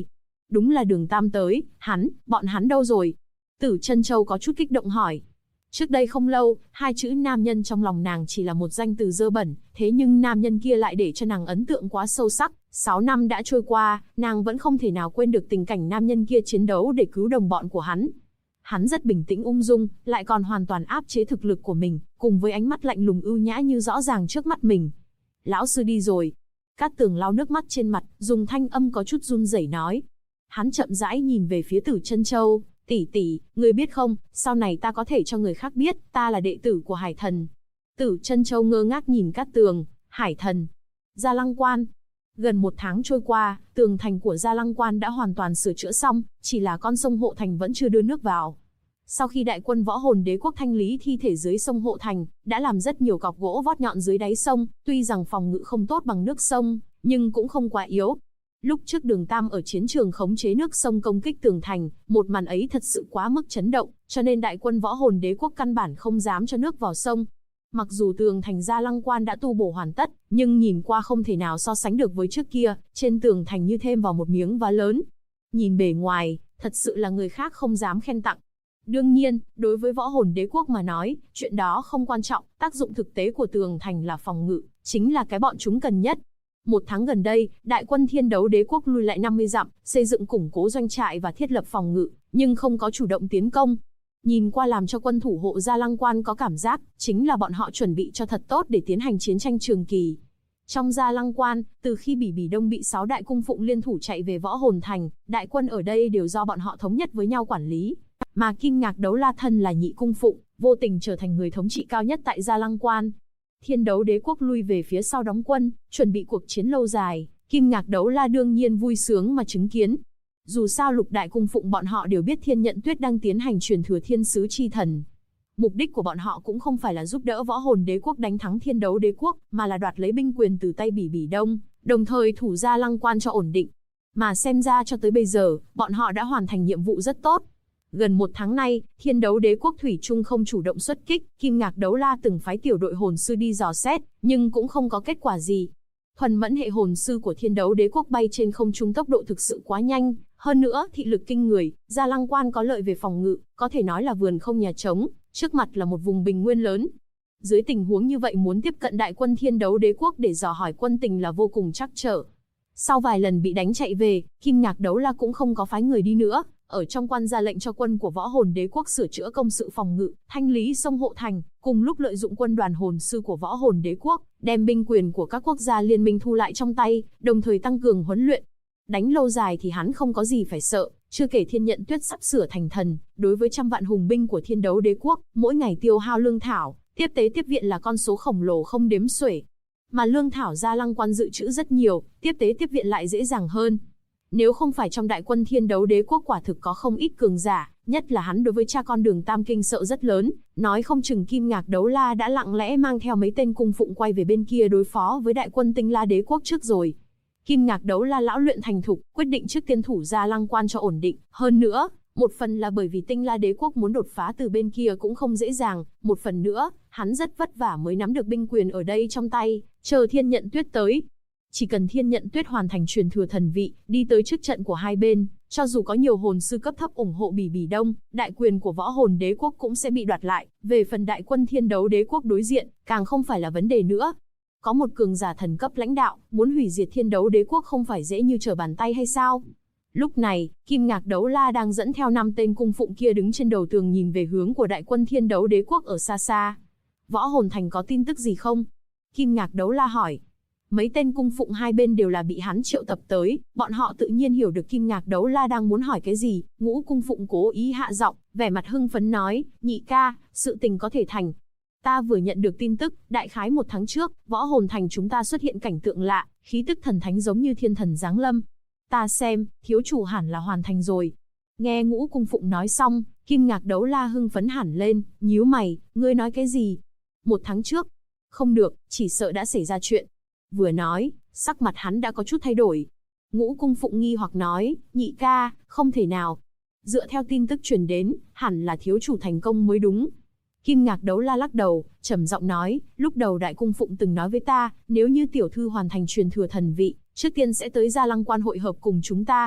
Đúng là Đường Tam tới, bọn hắn đâu rồi? Tử Trân Châu có chút kích động hỏi. Trước đây không lâu, hai chữ nam nhân trong lòng nàng chỉ là một danh từ dơ bẩn, thế nhưng nam nhân kia lại để cho nàng ấn tượng quá sâu sắc. 6 năm đã trôi qua, nàng vẫn không thể nào quên được tình cảnh nam nhân kia chiến đấu để cứu đồng bọn của hắn. Hắn rất bình tĩnh ung dung, lại còn hoàn toàn áp chế thực lực của mình, cùng với ánh mắt lạnh lùng ưu nhã như rõ ràng trước mắt mình. Lão sư đi rồi. Cát Tường lau nước mắt trên mặt, dùng thanh âm có chút run rẩy nói. Hắn chậm rãi nhìn về phía Tử Trân Châu. Tỷ, ngươi biết không, sau này ta có thể cho người khác biết, ta là đệ tử của Hải Thần. Tử Trân Châu ngơ ngác nhìn Cát Tường. Hải Thần? Gia Lăng Quan? Gần 1 tháng trôi qua, tường thành của Gia Lăng Quan đã hoàn toàn sửa chữa xong, chỉ là con sông Hộ Thành vẫn chưa đưa nước vào. Sau khi đại quân Võ Hồn Đế quốc thanh lý thi thể dưới sông Hộ Thành, đã làm rất nhiều cọc gỗ vót nhọn dưới đáy sông, tuy rằng phòng ngự không tốt bằng nước sông, nhưng cũng không quá yếu. Lúc trước Đường Tam ở chiến trường khống chế nước sông công kích tường thành, một màn ấy thật sự quá mức chấn động, cho nên đại quân Võ Hồn Đế quốc căn bản không dám cho nước vào sông. Mặc dù tường thành Gia Lăng Quan đã tu bổ hoàn tất, nhưng nhìn qua không thể nào so sánh được với trước kia, trên tường thành như thêm vào một miếng vá lớn. Nhìn bề ngoài, thật sự là người khác không dám khen tặng. Đương nhiên, đối với Võ Hồn Đế quốc mà nói, chuyện đó không quan trọng, tác dụng thực tế của tường thành là phòng ngự, chính là cái bọn chúng cần nhất. 1 tháng gần đây, đại quân Thiên Đấu Đế quốc lui lại 50 dặm, xây dựng củng cố doanh trại và thiết lập phòng ngự, nhưng không có chủ động tiến công. Nhìn qua làm cho quân thủ hộ Gia Lăng Quan có cảm giác, chính là bọn họ chuẩn bị cho thật tốt để tiến hành chiến tranh trường kỳ. Trong Gia Lăng Quan, từ khi Bỉ Bỉ Đông bị 6 đại cung phụng liên thủ chạy về Võ Hồn Thành, đại quân ở đây đều do bọn họ thống nhất với nhau quản lý. Mà Kim Ngạc Đấu La thân là nhị cung phụng, vô tình trở thành người thống trị cao nhất tại Gia Lăng Quan. Thiên Đấu Đế quốc lui về phía sau đóng quân, chuẩn bị cuộc chiến lâu dài, Kim Ngạc Đấu La đương nhiên vui sướng mà chứng kiến. Dù sao lục đại cung phụng bọn họ đều biết Thiên Nhận Tuyết đang tiến hành truyền thừa thiên sứ chi thần. Mục đích của bọn họ cũng không phải là giúp đỡ Võ Hồn Đế quốc đánh thắng Thiên Đấu Đế quốc, mà là đoạt lấy binh quyền từ tay Bỉ Bỉ Đông, đồng thời thủ Gia Lăng Quan cho ổn định. Mà xem ra cho tới bây giờ, bọn họ đã hoàn thành nhiệm vụ rất tốt. Gần 1 tháng nay, Thiên Đấu Đế quốc thủy chung không chủ động xuất kích, Kim Ngạc Đấu La từng phái tiểu đội hồn sư đi dò xét, nhưng cũng không có kết quả gì. Thuần mẫn hệ hồn sư của Thiên Đấu Đế quốc bay trên không trung tốc độ thực sự quá nhanh, hơn nữa thị lực kinh người, Gia Lăng Quan có lợi về phòng ngự, có thể nói là vườn không nhà trống, trước mặt là một vùng bình nguyên lớn. Dưới tình huống như vậy muốn tiếp cận đại quân Thiên Đấu Đế quốc để dò hỏi quân tình là vô cùng trắc trở. Sau vài lần bị đánh chạy về, Kim Ngạc Đấu La cũng không có phái người đi nữa, ở trong quan ra lệnh cho quân của Võ Hồn Đế quốc sửa chữa công sự phòng ngự, thanh lý sông Hộ Thành, cùng lúc lợi dụng quân đoàn hồn sư của Võ Hồn Đế quốc, đem binh quyền của các quốc gia liên minh thu lại trong tay, đồng thời tăng cường huấn luyện. Đánh lâu dài thì hắn không có gì phải sợ, chưa kể Thiên Nhận Tuyết sắp sửa thành thần, đối với 100 vạn hùng binh của Thiên Đấu Đế quốc, mỗi ngày tiêu hao lương thảo, tiếp tế tiếp viện là con số khổng lồ không đếm xuể. Mà lương thảo Gia Lăng Quan dự trữ rất nhiều, tiếp tế tiếp viện lại dễ dàng hơn. Nếu không phải trong đại quân Thiên Đấu Đế quốc quả thực có không ít cường giả, nhất là hắn đối với cha con Đường Tam kinh sợ rất lớn, nói không chừng Kim Ngạc Đấu La đã lặng lẽ mang theo mấy tên cung phụng quay về bên kia đối phó với đại quân Tinh La Đế quốc trước rồi. Kim Ngạc Đấu La lão luyện thành thục, quyết định trước tiên thủ Gia Lăng Quan cho ổn định, hơn nữa, một phần là bởi vì Tinh La Đế quốc muốn đột phá từ bên kia cũng không dễ dàng, một phần nữa, hắn rất vất vả mới nắm được binh quyền ở đây trong tay, chờ Thiên Nhận Tuyết tới. Chỉ cần Thiên Nhận Tuyết hoàn thành truyền thừa thần vị, đi tới trước trận của hai bên, cho dù có nhiều hồn sư cấp thấp ủng hộ Bỉ Bỉ Đông, đại quyền của Võ Hồn Đế quốc cũng sẽ bị đoạt lại, về phần đại quân Thiên Đấu Đế quốc đối diện, càng không phải là vấn đề nữa. Có một cường giả thần cấp lãnh đạo, muốn hủy diệt Thiên Đấu Đế quốc không phải dễ như trở bàn tay hay sao? Lúc này, Kim Ngạc Đấu La đang dẫn theo 5 tên cung phụng kia đứng trên đầu tường nhìn về hướng của đại quân Thiên Đấu Đế quốc ở xa xa. Võ Hồn Thành có tin tức gì không? Kim Ngạc Đấu La hỏi. Mấy tên cung phụng hai bên đều là bị hắn triệu tập tới, bọn họ tự nhiên hiểu được Kim Ngạc Đấu La đang muốn hỏi cái gì. Ngũ cung phụng cố ý hạ giọng, vẻ mặt hưng phấn nói, nhị ca, sự tình có thể thành. Ta vừa nhận được tin tức, đại khái 1 tháng trước, Võ Hồn Thành chúng ta xuất hiện cảnh tượng lạ, khí tức thần thánh giống như thiên thần giáng lâm. Ta xem, thiếu chủ hẳn là hoàn thành rồi. Nghe Ngũ cung phụng nói xong, Kim Ngạc Đấu La hưng phấn hẳn lên, nhíu mày, ngươi nói cái gì? 1 tháng trước? Không được, chỉ sợ đã xảy ra chuyện. Vừa nói, sắc mặt hắn đã có chút thay đổi. Ngũ cung phụng nghi hoặc nói, nhị ca, không thể nào. Dựa theo tin tức truyền đến, hẳn là thiếu chủ thành công mới đúng. Kim Ngạc Đấu La lắc đầu, trầm giọng nói, lúc đầu đại cung phụng từng nói với ta, nếu như tiểu thư hoàn thành truyền thừa thần vị, trước tiên sẽ tới Gia Lăng Quan hội hợp cùng chúng ta.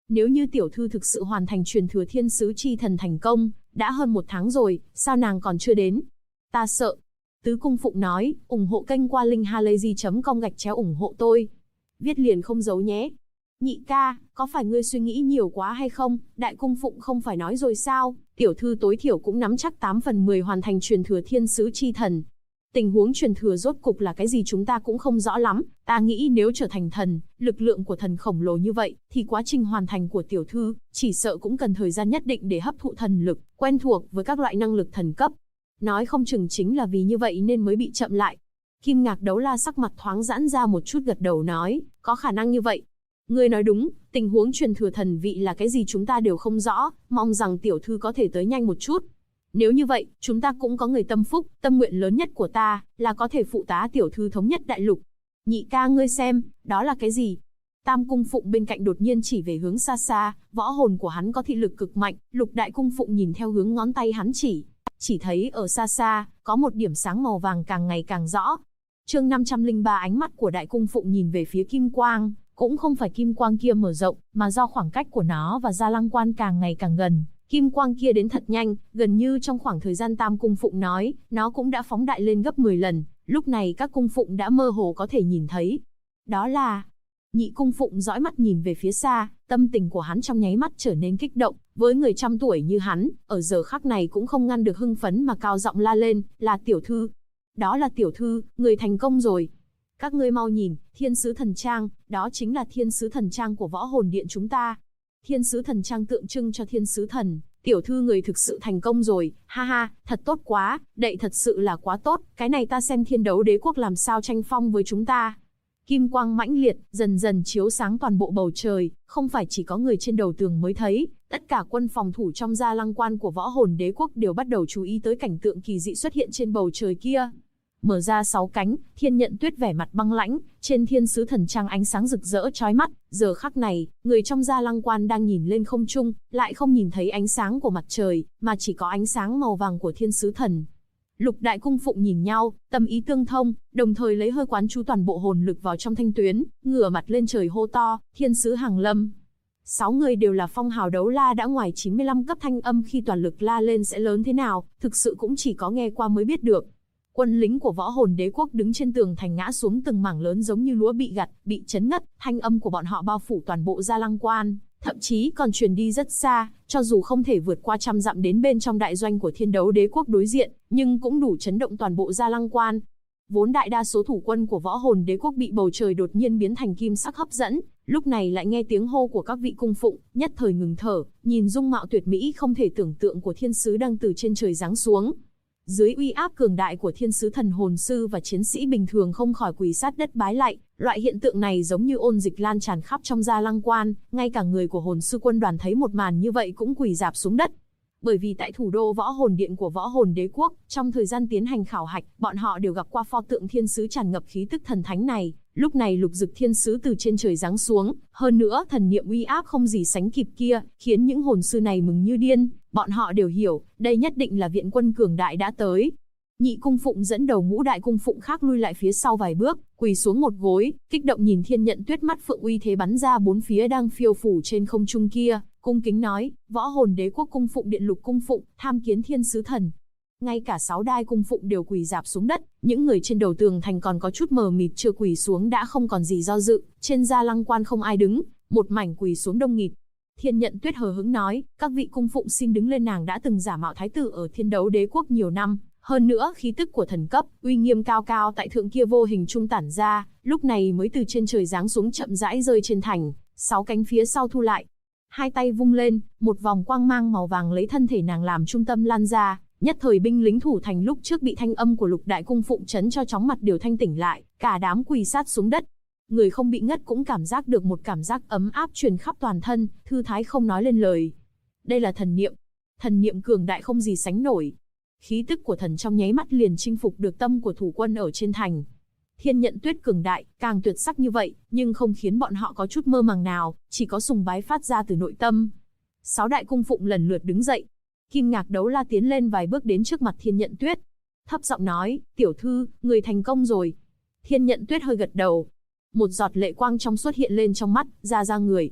Nếu như tiểu thư thực sự hoàn thành truyền thừa thiên sứ chi thần thành công, đã hơn 1 tháng rồi, sao nàng còn chưa đến? Ta sợ. Tứ Cung Phụng nói, ủng hộ kênh qua linkhalazy.com ủng hộ tôi. Viết liền không giấu nhé. Nhị ca, có phải ngươi suy nghĩ nhiều quá hay không? Đại Cung Phụng không phải nói rồi sao? Tiểu thư tối thiểu cũng nắm chắc 8 phần 10 hoàn thành truyền thừa thiên sứ chi thần. Tình huống truyền thừa rốt cục là cái gì chúng ta cũng không rõ lắm. Ta nghĩ nếu trở thành thần, lực lượng của thần khổng lồ như vậy, thì quá trình hoàn thành của tiểu thư, chỉ sợ cũng cần thời gian nhất định để hấp thụ thần lực, quen thuộc với các loại năng lực thần cấp. Nói không chừng chính là vì như vậy nên mới bị chậm lại. Kim Ngạc Đấu La sắc mặt thoáng giãn ra một chút gật đầu nói, có khả năng như vậy. Ngươi nói đúng, tình huống truyền thừa thần vị là cái gì chúng ta đều không rõ, mong rằng tiểu thư có thể tới nhanh một chút. Nếu như vậy, chúng ta cũng có người tâm phúc, tâm nguyện lớn nhất của ta, là có thể phụ tá tiểu thư thống nhất đại lục. Nhị ca ngươi xem, đó là cái gì? Tam Cung Phụng bên cạnh đột nhiên chỉ về hướng xa xa, võ hồn của hắn có thị lực cực mạnh, Lục Đại Cung Phụng nhìn theo hướng ngón tay hắn chỉ thấy ở xa xa, có một điểm sáng màu vàng càng ngày càng rõ. Chương 503 ánh mắt của Đại Cung Phụng nhìn về phía kim quang, cũng không phải kim quang kia mở rộng, mà do khoảng cách của nó và Gia Lăng Quan càng ngày càng gần. Kim quang kia đến thật nhanh, gần như trong khoảng thời gian Tam Cung Phụng nói, nó cũng đã phóng đại lên gấp 10 lần, lúc này các cung phụng đã mơ hồ có thể nhìn thấy. Đó là... Nhị Cung Phụng dõi mắt nhìn về phía xa, tâm tình của hắn trong nháy mắt trở nên kích động, với người trăm tuổi như hắn, ở giờ khắc này cũng không ngăn được hưng phấn mà cao giọng la lên, là tiểu thư. Đó là tiểu thư, người thành công rồi. Các ngươi mau nhìn, thiên sứ thần trang, đó chính là thiên sứ thần trang của võ hồn điện chúng ta. Thiên sứ thần trang tượng trưng cho thiên sứ thần, tiểu thư người thực sự thành công rồi, ha ha, thật tốt quá, đậy thật sự là quá tốt, cái này ta xem Thiên Đấu Đế quốc làm sao tranh phong với chúng ta. Kim quang mãnh liệt, dần dần chiếu sáng toàn bộ bầu trời, không phải chỉ có người trên đầu tường mới thấy, tất cả quân phòng thủ trong Gia Lăng Quan của võ hồn đế quốc đều bắt đầu chú ý tới cảnh tượng kỳ dị xuất hiện trên bầu trời kia. Mở ra 6 cánh, Thiên Nhận Tuyết vẻ mặt băng lãnh, trên thiên sứ thần trang ánh sáng rực rỡ chói mắt, giờ khắc này, người trong Gia Lăng Quan đang nhìn lên không trung, lại không nhìn thấy ánh sáng của mặt trời, mà chỉ có ánh sáng màu vàng của thiên sứ thần. Lục Đại Cung Phụng nhìn nhau, tâm ý tương thông, đồng thời lấy hơi quán chú toàn bộ hồn lực vào trong thanh tuyến, ngửa mặt lên trời hô to, thiên sứ hàng lâm. 6 người đều là phong hào đấu la đã ngoài 95 cấp, thanh âm khi toàn lực la lên sẽ lớn thế nào, thực sự cũng chỉ có nghe qua mới biết được. Quân lính của võ hồn đế quốc đứng trên tường thành ngã xuống từng mảng lớn giống như lúa bị gặt, bị chấn ngất, thanh âm của bọn họ bao phủ toàn bộ Gia Lăng Quan, thậm chí còn truyền đi rất xa, cho dù không thể vượt qua 100 dặm đến bên trong đại doanh của Thiên Đấu Đế quốc đối diện, nhưng cũng đủ chấn động toàn bộ Gia Lăng Quan. Vốn đại đa số thủ quân của võ hồn đế quốc bị bầu trời đột nhiên biến thành kim sắc hấp dẫn, lúc này lại nghe tiếng hô của các vị cung phụng, nhất thời ngừng thở, nhìn dung mạo tuyệt mỹ không thể tưởng tượng của thiên sứ đang từ trên trời giáng xuống. Dưới uy áp cường đại của thiên sứ thần hồn sư và chiến sĩ bình thường không khỏi quỳ sát đất bái lạy, loại hiện tượng này giống như ôn dịch lan tràn khắp trong Gia Lăng Quan, ngay cả người của hồn sư quân đoàn thấy một màn như vậy cũng quỳ rạp xuống đất. Bởi vì tại thủ đô võ hồn điện của võ hồn đế quốc, trong thời gian tiến hành khảo hạch, bọn họ đều gặp qua pho tượng thiên sứ tràn ngập khí tức thần thánh này. Lúc này lục dực thiên sứ từ trên trời giáng xuống, hơn nữa thần niệm uy áp không gì sánh kịp kia, khiến những hồn sư này mừng như điên. Bọn họ đều hiểu, đây nhất định là viện quân cường đại đã tới. Nhị Cung Phụng dẫn đầu ngũ đại cung phụng khác lui lại phía sau vài bước, quỳ xuống một gối, kích động nhìn Thiên Nhận Tuyết, mắt phượng uy thế bắn ra bốn phía đang phiêu phủ trên không trung kia, cung kính nói, võ hồn đế quốc cung phụng điện Lục Cung Phụng, tham kiến thiên sứ thần. Ngay cả 6 đai cung phụng đều quỳ rạp xuống đất, những người trên đầu tường thành còn có chút mờ mịt chưa quỳ xuống đã không còn gì do dự, trên Gia Lăng Quan không ai đứng, một mảnh quỳ xuống đông nghịt. Thiên Nhận Tuyết hờ hững nói, các vị cung phụng xin đứng lên, nàng đã từng giả mạo thái tử ở Thiên Đấu Đế quốc nhiều năm, hơn nữa khí tức của thần cấp, uy nghiêm cao cao tại thượng kia vô hình trung tản ra, lúc này mới từ trên trời giáng xuống chậm rãi rơi trên thành, 6 cánh phía sau thu lại. Hai tay vung lên, một vòng quang mang màu vàng lấy thân thể nàng làm trung tâm lan ra, nhất thời binh lính thủ thành lúc trước bị thanh âm của Lục Đại Cung Phụng chấn cho chóng mặt đều thanh tỉnh lại, cả đám quỳ sát xuống đất. Người không bị ngất cũng cảm giác được một cảm giác ấm áp truyền khắp toàn thân, thư thái không nói lên lời. Đây là thần niệm cường đại không gì sánh nổi. Khí tức của thần trong nháy mắt liền chinh phục được tâm của thủ quân ở trên thành. Thiên Nhận Tuyết cường đại, càng tuyệt sắc như vậy, nhưng không khiến bọn họ có chút mơ màng nào, chỉ có sùng bái phát ra từ nội tâm. 6 đại cung phụng lần lượt đứng dậy. Kim Ngạc Đấu La tiến lên vài bước đến trước mặt Thiên Nhận Tuyết, thấp giọng nói, tiểu thư, người thành công rồi. Thiên Nhận Tuyết hơi gật đầu. Một giọt lệ quang trong xuất hiện lên trong mắt, ra người.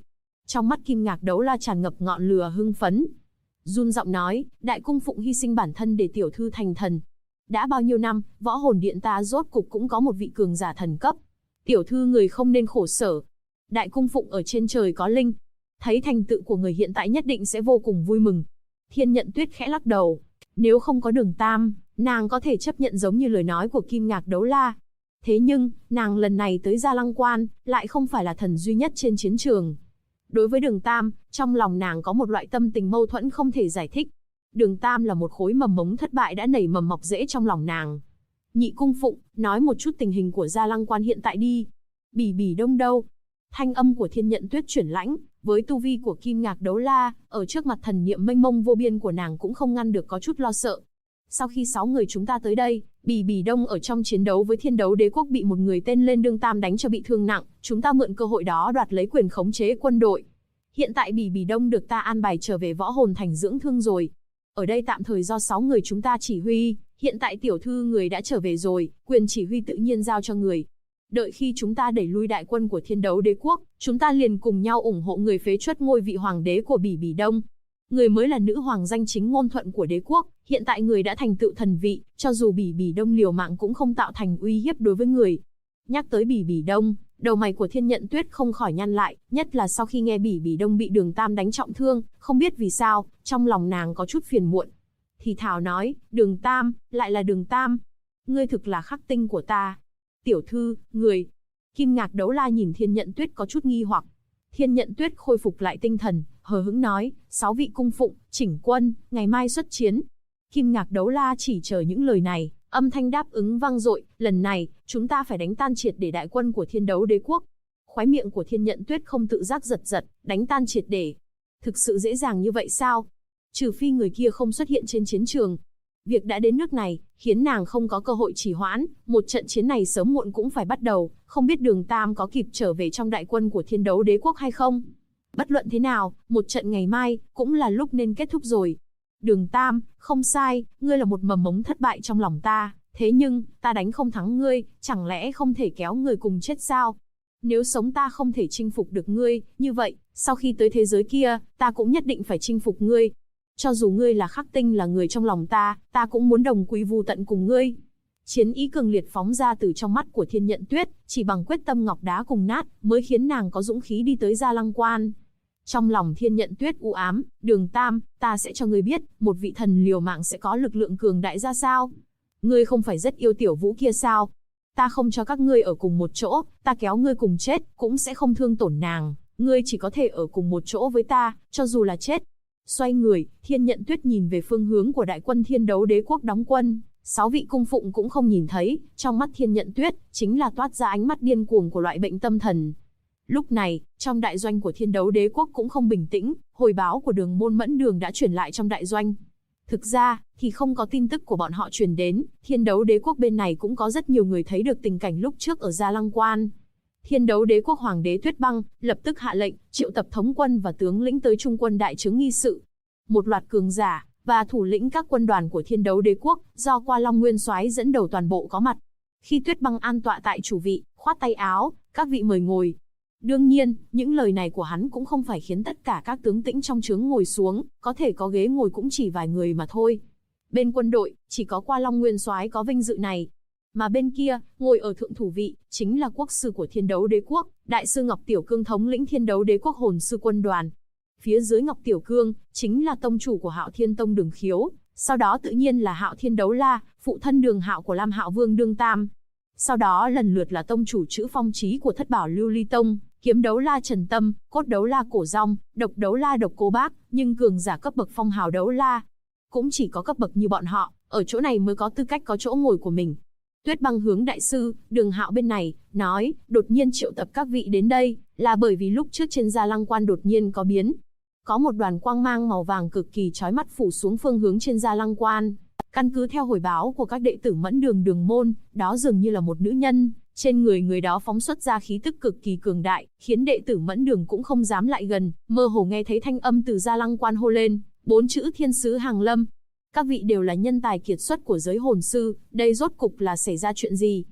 Trong mắt Kim Ngạc Đấu La tràn ngập ngọn lửa hưng phấn. Run giọng nói, Đại Cung Phụng hy sinh bản thân để tiểu thư thành thần. Đã bao nhiêu năm, võ hồn điện ta rốt cục cũng có một vị cường giả thần cấp. Tiểu thư người không nên khổ sở. Đại Cung Phụng ở trên trời có linh. Thấy thành tựu của người hiện tại nhất định sẽ vô cùng vui mừng. Thiên Nhận Tuyết khẽ lắc đầu. Nếu không có Đường Tam, nàng có thể chấp nhận giống như lời nói của Kim Ngạc Đấu La. Thế nhưng, nàng lần này tới Gia Lăng Quan, lại không phải là thần duy nhất trên chiến trường. Đối với Đường Tam, trong lòng nàng có một loại tâm tình mâu thuẫn không thể giải thích. Đường Tam là một khối mầm mống thất bại đã nảy mầm mọc rễ trong lòng nàng. Nhị Cung Phụng, nói một chút tình hình của Gia Lăng Quan hiện tại đi. Bỉ Bỉ Đông đâu? Thanh âm của Thiên Nhận Tuyết chuyển lãnh, với tu vi của Kim Ngạc Đấu La, ở trước mặt thần niệm mênh mông vô biên của nàng cũng không ngăn được có chút lo sợ. Sau khi 6 người chúng ta tới đây, Bỉ Bỉ Đông ở trong chiến đấu với Thiên Đấu Đế Quốc bị một người tên lên Đường Tam đánh cho bị thương nặng, chúng ta mượn cơ hội đó đoạt lấy quyền khống chế quân đội. Hiện tại Bỉ Bỉ Đông được ta an bài trở về Võ Hồn Thành dưỡng thương rồi. Ở đây tạm thời do 6 người chúng ta chỉ huy, hiện tại tiểu thư người đã trở về rồi, quyền chỉ huy tự nhiên giao cho người. Đợi khi chúng ta đẩy lui đại quân của Thiên Đấu Đế Quốc, chúng ta liền cùng nhau ủng hộ người phế truất ngôi vị hoàng đế của Bỉ Bỉ Đông. Người mới là nữ hoàng danh chính ngôn thuận của đế quốc, hiện tại người đã thành tựu thần vị, cho dù Bỉ Bỉ Đông liều mạng cũng không tạo thành uy hiếp đối với người. Nhắc tới Bỉ Bỉ Đông, đầu mày của Thiên Nhận Tuyết không khỏi nhăn lại, nhất là sau khi nghe Bỉ Bỉ Đông bị Đường Tam đánh trọng thương, không biết vì sao, trong lòng nàng có chút phiền muộn. Thì thào nói, Đường Tam, lại là Đường Tam. Ngươi thực là khắc tinh của ta. Tiểu thư, người. Kim Ngạc Đấu La nhìn Thiên Nhận Tuyết có chút nghi hoặc. Thiên Nhận Tuyết khôi phục lại tinh thần, hờ hững nói, 6 vị cung phụng, chỉnh quân, ngày mai xuất chiến. Kim Ngạc Đấu La chỉ chờ những lời này, âm thanh đáp ứng vang dội, lần này, chúng ta phải đánh tan triệt để đại quân của Thiên Đấu Đế Quốc. Khóe miệng của Thiên Nhận Tuyết không tự giác giật giật, đánh tan triệt để. Thực sự dễ dàng như vậy sao? Trừ phi người kia không xuất hiện trên chiến trường. Việc đã đến nước này, khiến nàng không có cơ hội trì hoãn, một trận chiến này sớm muộn cũng phải bắt đầu, không biết Đường Tam có kịp trở về trong đại quân của Thiên Đấu Đế Quốc hay không. Bất luận thế nào, một trận ngày mai, cũng là lúc nên kết thúc rồi. Đường Tam, không sai, ngươi là một mầm mống thất bại trong lòng ta, thế nhưng, ta đánh không thắng ngươi, chẳng lẽ không thể kéo người cùng chết sao? Nếu sống ta không thể chinh phục được ngươi, như vậy, sau khi tới thế giới kia, ta cũng nhất định phải chinh phục ngươi. Cho dù ngươi là khắc tinh là người trong lòng ta, ta cũng muốn đồng quy vu tận cùng ngươi. Chiến ý cường liệt phóng ra từ trong mắt của Thiên Nhận Tuyết, chỉ bằng quyết tâm ngọc đá cùng nát, mới khiến nàng có dũng khí đi tới Gia Lăng Quan. Trong lòng Thiên Nhận Tuyết u ám, Đường Tam, ta sẽ cho ngươi biết, một vị thần liều mạng sẽ có lực lượng cường đại ra sao. Ngươi không phải rất yêu Tiểu Vũ kia sao? Ta không cho các ngươi ở cùng một chỗ, ta kéo ngươi cùng chết, cũng sẽ không thương tổn nàng. Ngươi chỉ có thể ở cùng một chỗ với ta, cho dù là chết. Xoay người, Thiên Nhận Tuyết nhìn về phương hướng của đại quân Thiên Đấu Đế Quốc đóng quân. 6 vị cung phụng cũng không nhìn thấy, trong mắt Thiên Nhận Tuyết, chính là toát ra ánh mắt điên cuồng của loại bệnh tâm thần. Lúc này, trong đại doanh của Thiên Đấu Đế Quốc cũng không bình tĩnh, hồi báo của Đường Môn Mẫn Đường đã truyền lại trong đại doanh. Thực ra, thì không có tin tức của bọn họ truyền đến, Thiên Đấu Đế Quốc bên này cũng có rất nhiều người thấy được tình cảnh lúc trước ở Gia Lăng Quan. Thiên Đấu Đế Quốc Hoàng đế Tuyết Băng lập tức hạ lệnh triệu tập thống quân và tướng lĩnh tới trung quân đại trướng nghi sự. Một loạt cường giả và thủ lĩnh các quân đoàn của Thiên Đấu Đế Quốc do Qua Long Nguyên Soái dẫn đầu toàn bộ có mặt. Khi Tuyết Băng an tọa tại chủ vị, khoát tay áo, các vị mời ngồi. Đương nhiên, những lời này của hắn cũng không phải khiến tất cả các tướng lĩnh trong trướng ngồi xuống, có thể có ghế ngồi cũng chỉ vài người mà thôi. Bên quân đội, chỉ có Qua Long Nguyên Soái có vinh dự này. Mà bên kia, ngồi ở thượng thủ vị, chính là quốc sư của Thiên Đấu Đế Quốc, Đại sư Ngọc Tiểu Cương thống lĩnh Thiên Đấu Đế Quốc hồn sư quân đoàn. Phía dưới Ngọc Tiểu Cương, chính là tông chủ của Hạo Thiên Tông Đường Khiếu, sau đó tự nhiên là Hạo Thiên Đấu La, phụ thân Đường Hạo của Lam Hạo Vương Đường Tam. Sau đó lần lượt là tông chủ Chữ Phong Chí của Thất Bảo Lưu Ly Tông, Kiếm Đấu La Trần Tâm, Cốt Đấu La Cổ Rong, Độc Đấu La Độc Cô Bác, nhưng cường giả cấp bậc Phong Hào Đấu La. Cũng chỉ có cấp bậc như bọn họ, ở chỗ này mới có tư cách có chỗ ngồi của mình. Tuyết Băng hướng đại sư, Đường Hạo bên này, nói, đột nhiên triệu tập các vị đến đây, là bởi vì lúc trước trên Gia Lăng Quan đột nhiên có biến. Có một đoàn quang mang màu vàng cực kỳ chói mắt phủ xuống phương hướng trên Gia Lăng Quan. Căn cứ theo hồi báo của các đệ tử Mẫn Đường Đường môn, đó dường như là một nữ nhân, trên người người đó phóng xuất ra khí tức cực kỳ cường đại, khiến đệ tử Mẫn Đường cũng không dám lại gần, mơ hồ nghe thấy thanh âm từ Gia Lăng Quan hô lên, 4 chữ Thiên Sứ Hàng Lâm. Các vị đều là nhân tài kiệt xuất của giới hồn sư, đây rốt cục là xảy ra chuyện gì?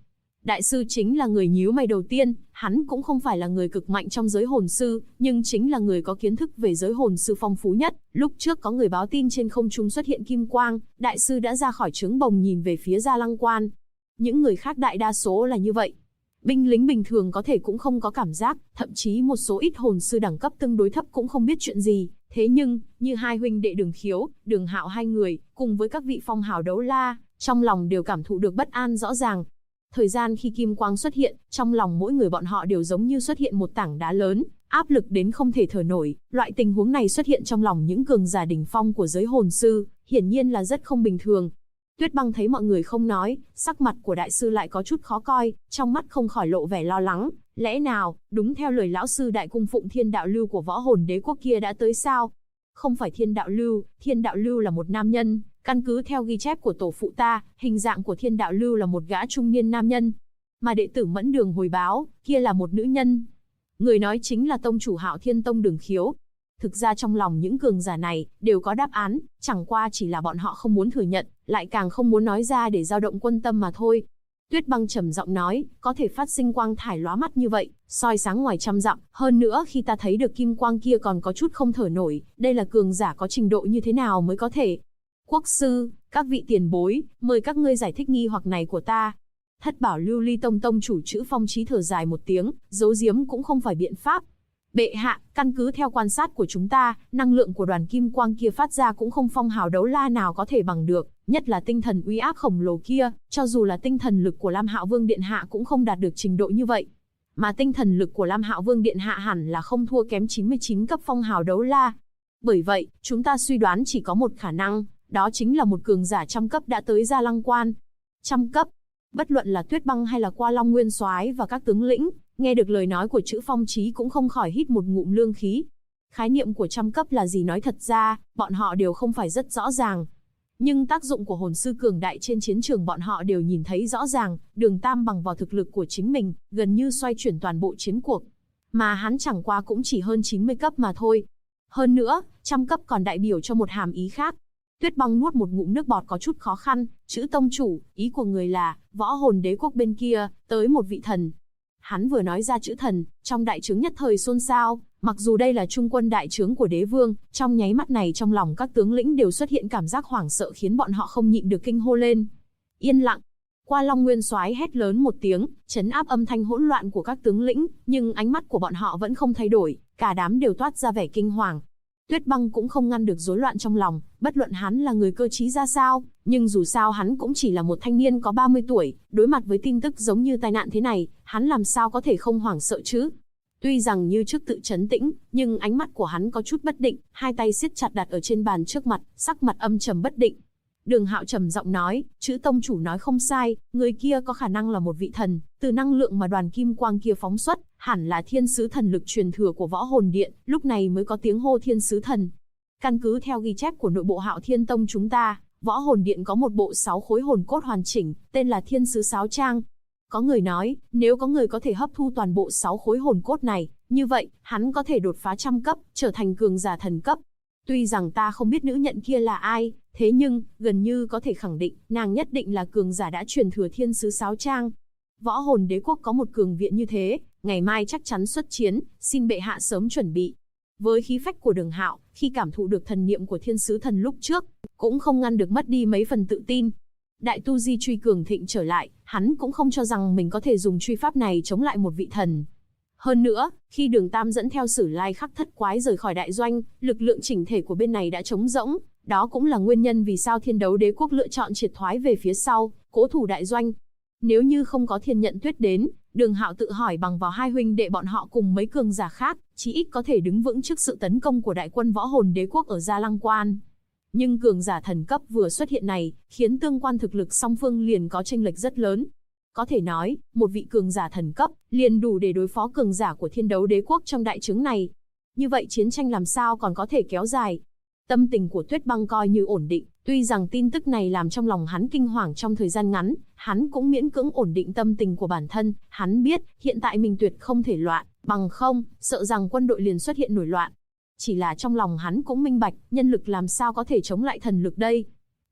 Đại sư chính là người nhíu mày đầu tiên, hắn cũng không phải là người cực mạnh trong giới hồn sư, nhưng chính là người có kiến thức về giới hồn sư phong phú nhất. Lúc trước có người báo tin trên không trung xuất hiện kim quang, đại sư đã ra khỏi trướng bồng nhìn về phía Gia Lăng Quan. Những người khác đại đa số là như vậy. Binh lính bình thường có thể cũng không có cảm giác, thậm chí một số ít hồn sư đẳng cấp tương đối thấp cũng không biết chuyện gì. Thế nhưng, như hai huynh đệ Đường Khiếu, Đường Hạo hai người, cùng với các vị phong hào đấu la, trong lòng đều cảm thụ được bất an rõ ràng. Thời gian khi kim quang xuất hiện, trong lòng mỗi người bọn họ đều giống như xuất hiện một tảng đá lớn, áp lực đến không thể thở nổi. Loại tình huống này xuất hiện trong lòng những cường giả đỉnh phong của giới hồn sư, hiển nhiên là rất không bình thường. Tuyết Băng thấy mọi người không nói, sắc mặt của đại sư lại có chút khó coi, trong mắt không khỏi lộ vẻ lo lắng. Lẽ nào, đúng theo lời lão sư đại cung phụng Thiên Đạo Lưu của Võ Hồn Đế Quốc kia đã tới sao? Không phải Thiên Đạo Lưu là một nam nhân, căn cứ theo ghi chép của tổ phụ ta, hình dạng của Thiên Đạo Lưu là một gã trung niên nam nhân. Mà đệ tử Mẫn Đường hồi báo, kia là một nữ nhân. Người nói chính là tông chủ Hạo Thiên Tông Đường Khiếu. Thực ra trong lòng những cường giả này, đều có đáp án, chẳng qua chỉ là bọn họ không muốn thừa nhận, lại càng không muốn nói ra để dao động quân tâm mà thôi. Tuyết Băng trầm giọng nói, có thể phát sinh quang thải lóa mắt như vậy, soi sáng ngoài trăm dặm, hơn nữa khi ta thấy được kim quang kia còn có chút không thở nổi, đây là cường giả có trình độ như thế nào mới có thể. Quốc sư, các vị tiền bối, mời các ngươi giải thích nghi hoặc này của ta. Thất Bảo Lưu Ly Tông tông chủ Trữ Phong Chí thở dài một tiếng, giấu giếm cũng không phải biện pháp. Bệ hạ, căn cứ theo quan sát của chúng ta, năng lượng của đoàn kim quang kia phát ra cũng không phong hào đấu la nào có thể bằng được, nhất là tinh thần uy áp khổng lồ kia, cho dù là tinh thần lực của Lam Hạo Vương Điện Hạ cũng không đạt được trình độ như vậy. Mà tinh thần lực của Lam Hạo Vương Điện Hạ hẳn là không thua kém 99 cấp phong hào đấu la. Bởi vậy, chúng ta suy đoán chỉ có một khả năng, đó chính là một cường giả trăm cấp đã tới Gia Lăng Quan. Trăm cấp, bất luận là Tuyết Băng hay là Qua Long Nguyên Soái và các tướng lĩnh, nghe được lời nói của Trữ Phong Chí cũng không khỏi hít một ngụm lương khí. Khái niệm của trăm cấp là gì nói thật ra, bọn họ đều không phải rất rõ ràng. Nhưng tác dụng của hồn sư cường đại trên chiến trường bọn họ đều nhìn thấy rõ ràng, Đường Tam bằng vào thực lực của chính mình, gần như xoay chuyển toàn bộ chiến cuộc. Mà hắn chẳng qua cũng chỉ hơn 90 cấp mà thôi. Hơn nữa, trăm cấp còn đại biểu cho một hàm ý khác. Tuyết Băng nuốt một ngụm nước bọt có chút khó khăn, Trữ tông chủ, ý của người là, Võ Hồn Đế Quốc bên kia, tới một vị thần. Hắn vừa nói ra chữ thần, trong đại trướng nhất thời xôn xao, mặc dù đây là trung quân đại trướng của đế vương, trong nháy mắt này trong lòng các tướng lĩnh đều xuất hiện cảm giác hoảng sợ khiến bọn họ không nhịn được kinh hô lên. Yên lặng. Qua Long Nguyên Soái hét lớn một tiếng, trấn áp âm thanh hỗn loạn của các tướng lĩnh, nhưng ánh mắt của bọn họ vẫn không thay đổi, cả đám đều toát ra vẻ kinh hoàng. Tuyết Băng cũng không ngăn được rối loạn trong lòng, bất luận hắn là người cơ trí ra sao, nhưng dù sao hắn cũng chỉ là một thanh niên có 30 tuổi, đối mặt với tin tức giống như tai nạn thế này, hắn làm sao có thể không hoảng sợ chứ? Tuy rằng như trước tự trấn tĩnh, nhưng ánh mắt của hắn có chút bất định, hai tay siết chặt đặt ở trên bàn trước mặt, sắc mặt âm trầm bất định. Đường Hạo trầm giọng nói, Trữ tông chủ nói không sai, người kia có khả năng là một vị thần, từ năng lượng mà đoàn kim quang kia phóng xuất, hẳn là thiên sứ thần lực truyền thừa của Võ Hồn Điện, lúc này mới có tiếng hô thiên sứ thần. Căn cứ theo ghi chép của nội bộ Hạo Thiên Tông chúng ta, Võ Hồn Điện có một bộ 6 khối hồn cốt hoàn chỉnh, tên là Thiên Sứ Sáo Trang. Có người nói, nếu có người có thể hấp thu toàn bộ 6 khối hồn cốt này, như vậy, hắn có thể đột phá trăm cấp, trở thành cường giả thần cấp. Tuy rằng ta không biết nữ nhận kia là ai, thế nhưng, gần như có thể khẳng định, nàng nhất định là cường giả đã truyền thừa Thiên Sứ Sáo Trang. Võ Hồn Đế Quốc có một cường viện như thế, ngày mai chắc chắn xuất chiến, xin bệ hạ sớm chuẩn bị. Với khí phách của Đường Hạo, khi cảm thụ được thần niệm của thiên sứ thần lúc trước, cũng không ngăn được mất đi mấy phần tự tin. Đại tu di truy cường thịnh trở lại, hắn cũng không cho rằng mình có thể dùng truy pháp này chống lại một vị thần. Hơn nữa, khi Đường Tam dẫn theo Sử Lai Khắc Thất Quái rời khỏi đại doanh, lực lượng chỉnh thể của bên này đã trống rỗng, đó cũng là nguyên nhân vì sao Thiên Đấu Đế Quốc lựa chọn triệt thoái về phía sau, cố thủ đại doanh. Nếu như không có Thiên Nhận Tuyết đến, Đường Hạo tự hỏi bằng vào hai huynh đệ bọn họ cùng mấy cường giả khác, chí ít có thể đứng vững trước sự tấn công của đại quân Võ Hồn Đế Quốc ở Gia Lăng Quan. Nhưng cường giả thần cấp vừa xuất hiện này, khiến tương quan thực lực song phương liền có chênh lệch rất lớn. Có thể nói, một vị cường giả thần cấp liền đủ để đối phó cường giả của Thiên Đấu Đế Quốc trong đại trướng này. Như vậy chiến tranh làm sao còn có thể kéo dài? Tâm tình của Tuyết Băng coi như ổn định, tuy rằng tin tức này làm trong lòng hắn kinh hoàng trong thời gian ngắn, hắn cũng miễn cưỡng ổn định tâm tình của bản thân, hắn biết, hiện tại mình tuyệt không thể loạn, bằng không, sợ rằng quân đội liền xuất hiện nổi loạn. Chỉ là trong lòng hắn cũng minh bạch, nhân lực làm sao có thể chống lại thần lực đây.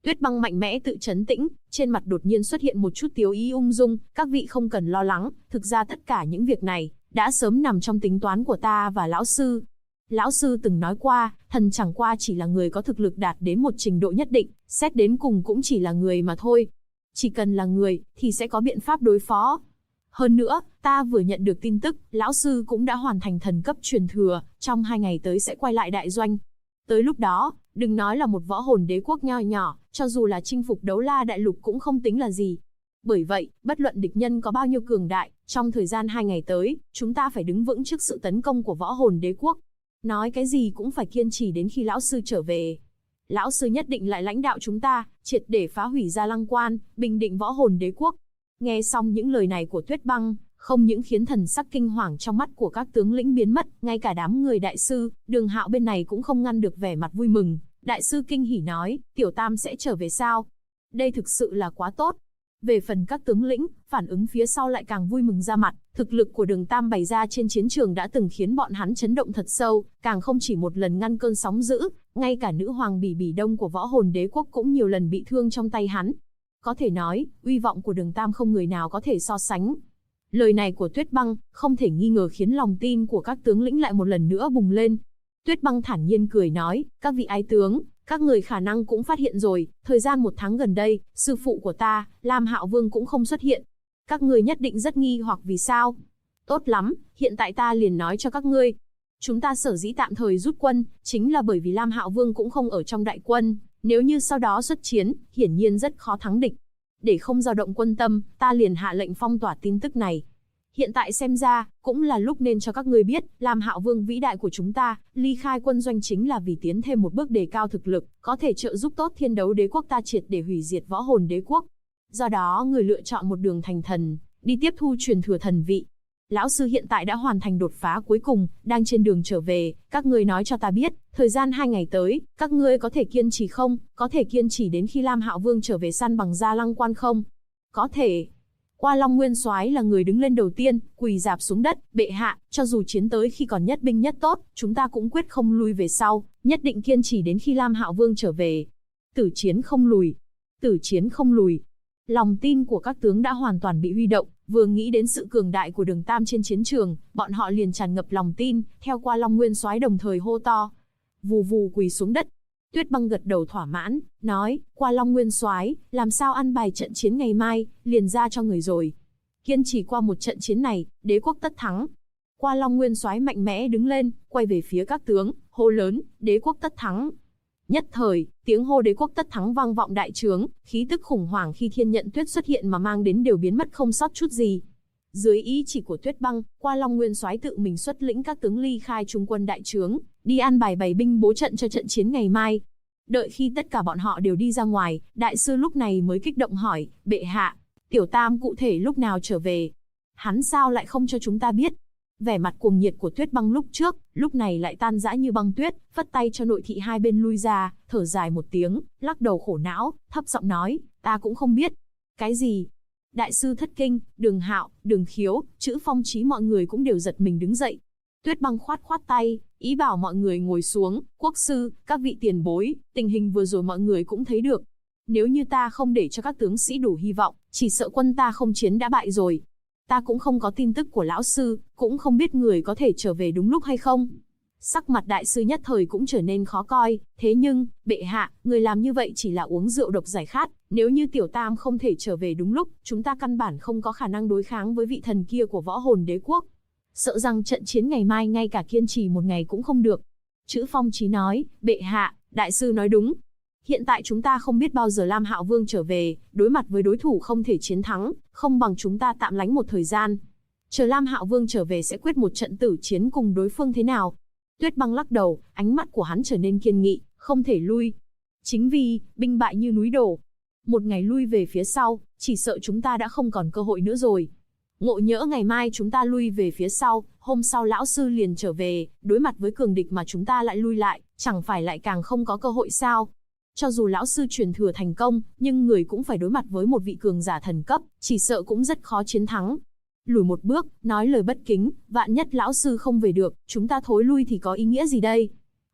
Tuyết Băng mạnh mẽ tự trấn tĩnh, trên mặt đột nhiên xuất hiện một chút tiếu ý ung dung, các vị không cần lo lắng, thực ra tất cả những việc này đã sớm nằm trong tính toán của ta và lão sư. Lão sư từng nói qua, thần chẳng qua chỉ là người có thực lực đạt đến một trình độ nhất định, xét đến cùng cũng chỉ là người mà thôi. Chỉ cần là người, thì sẽ có biện pháp đối phó. Hơn nữa, ta vừa nhận được tin tức, lão sư cũng đã hoàn thành thần cấp truyền thừa, trong 2 ngày tới sẽ quay lại đại doanh. Tới lúc đó, đừng nói là một võ hồn đế quốc nho nhỏ, cho dù là chinh phục Đấu La đại lục cũng không tính là gì. Bởi vậy, bất luận địch nhân có bao nhiêu cường đại, trong thời gian 2 ngày tới, chúng ta phải đứng vững trước sự tấn công của võ hồn đế quốc. Nói cái gì cũng phải kiên trì đến khi lão sư trở về. Lão sư nhất định lại lãnh đạo chúng ta, triệt để phá hủy Gia Lăng Quan, bình định võ hồn đế quốc. Nghe xong những lời này của Tuyết Băng, không những khiến thần sắc kinh hoàng trong mắt của các tướng lĩnh biến mất, ngay cả đám người đại sư, Đường Hạo bên này cũng không ngăn được vẻ mặt vui mừng. Đại sư kinh hỉ nói, Tiểu Tam sẽ trở về sao? Đây thực sự là quá tốt. Về phần các tướng lĩnh, phản ứng phía sau lại càng vui mừng ra mặt, thực lực của Đường Tam bày ra trên chiến trường đã từng khiến bọn hắn chấn động thật sâu, càng không chỉ một lần ngăn cơn sóng dữ, ngay cả nữ hoàng Bỉ Bỉ Đông của võ hồn đế quốc cũng nhiều lần bị thương trong tay hắn. Có thể nói, uy vọng của Đường Tam không người nào có thể so sánh. Lời này của Tuyết Băng, không thể nghi ngờ khiến lòng tin của các tướng lĩnh lại một lần nữa bùng lên. Tuyết Băng thản nhiên cười nói, các vị ái tướng, các người khả năng cũng phát hiện rồi, thời gian 1 tháng gần đây, sư phụ của ta, Lam Hạo Vương cũng không xuất hiện. Các người nhất định rất nghi hoặc vì sao? Tốt lắm, hiện tại ta liền nói cho các ngươi. Chúng ta sở dĩ tạm thời rút quân, chính là bởi vì Lam Hạo Vương cũng không ở trong đại quân, nếu như sau đó xuất chiến, hiển nhiên rất khó thắng địch. Để không dao động quân tâm, ta liền hạ lệnh phong tỏa tin tức này. Hiện tại xem ra, cũng là lúc nên cho các ngươi biết, Lam Hạo Vương vĩ đại của chúng ta, ly khai quân doanh chính là vì tiến thêm một bước đề cao thực lực, có thể trợ giúp tốt Thiên Đấu đế quốc ta triệt để hủy diệt võ hồn đế quốc. Do đó người lựa chọn một đường thành thần, đi tiếp thu truyền thừa thần vị. Lão sư hiện tại đã hoàn thành đột phá cuối cùng, đang trên đường trở về, các ngươi nói cho ta biết, thời gian 2 ngày tới, các ngươi có thể kiên trì không? Có thể kiên trì đến khi Lam Hạo Vương trở về săn bằng Gia Lăng Quan không? Có thể. Qua Long Nguyên Soái là người đứng lên đầu tiên, quỳ rạp xuống đất, bệ hạ, cho dù chiến tới khi còn nhất binh nhất tốt, chúng ta cũng quyết không lui về sau, nhất định kiên trì đến khi Lam Hạo Vương trở về. Tử chiến không lùi. Tử chiến không lùi. Lòng tin của các tướng đã hoàn toàn bị huy động, vừa nghĩ đến sự cường đại của Đường Tam trên chiến trường, bọn họ liền tràn ngập lòng tin, theo Qua Long Nguyên Soái đồng thời hô to. Vù vù quỳ xuống đất. Tuyết Băng gật đầu thỏa mãn, nói, Qua Long Nguyên Soái, làm sao ăn bài trận chiến ngày mai, liền ra cho người rồi. Kiên trì qua một trận chiến này, đế quốc tất thắng. Qua Long Nguyên Soái mạnh mẽ đứng lên, quay về phía các tướng, hô lớn, đế quốc tất thắng. Nhất thời, tiếng hô đế quốc tất thắng vang vọng đại trướng, khí tức khủng hoảng khi Thiên Nhận Tuyết xuất hiện mà mang đến đều biến mất không sót chút gì. Dưới ý chỉ của Tuyết Băng, Qua Long Nguyên Soái tự mình xuất lĩnh các tướng ly khai trung quân đại trướng, đi an bài bày binh bố trận cho trận chiến ngày mai. Đợi khi tất cả bọn họ đều đi ra ngoài, đại sư lúc này mới kích động hỏi, bệ hạ, Tiểu Tam cụ thể lúc nào trở về? Hắn sao lại không cho chúng ta biết? Vẻ mặt cuồng nhiệt của Tuyết Băng lúc trước, lúc này lại tan rã như băng tuyết, phất tay cho nội thị hai bên lui ra, thở dài một tiếng, lắc đầu khổ não, thấp giọng nói, ta cũng không biết. Cái gì? Đại sư thất kinh, Đường Hạo, Đường Khiếu, Chữ Phong Chí mọi người cũng đều giật mình đứng dậy. Tuyết Băng khoát khoát tay, ý bảo mọi người ngồi xuống, quốc sư, các vị tiền bối, tình hình vừa rồi mọi người cũng thấy được. Nếu như ta không để cho các tướng sĩ đủ hy vọng, chỉ sợ quân ta không chiến đã bại rồi. Ta cũng không có tin tức của lão sư, cũng không biết người có thể trở về đúng lúc hay không. Sắc mặt đại sư nhất thời cũng trở nên khó coi, thế nhưng, bệ hạ, người làm như vậy chỉ là uống rượu độc giải khát, nếu như Tiểu Tam không thể trở về đúng lúc, chúng ta căn bản không có khả năng đối kháng với vị thần kia của võ hồn đế quốc. Sợ rằng trận chiến ngày mai ngay cả kiên trì một ngày cũng không được. Chữ Phong Chí nói, bệ hạ, đại sư nói đúng. Hiện tại chúng ta không biết bao giờ Lam Hạo Vương trở về, đối mặt với đối thủ không thể chiến thắng, không bằng chúng ta tạm lánh một thời gian. Chờ Lam Hạo Vương trở về sẽ quyết một trận tử chiến cùng đối phương thế nào. Tuyết Băng lắc đầu, ánh mắt của hắn trở nên kiên nghị, không thể lui. Chính vì, binh bại như núi đổ. Một ngày lui về phía sau, chỉ sợ chúng ta đã không còn cơ hội nữa rồi. Ngộ nhỡ ngày mai chúng ta lui về phía sau, hôm sau lão sư liền trở về, đối mặt với cường địch mà chúng ta lại lui lại, chẳng phải lại càng không có cơ hội sao? Cho dù lão sư truyền thừa thành công, nhưng người cũng phải đối mặt với một vị cường giả thần cấp, chỉ sợ cũng rất khó chiến thắng. Lùi một bước, nói lời bất kính, vạn nhất lão sư không về được, chúng ta thối lui thì có ý nghĩa gì đây?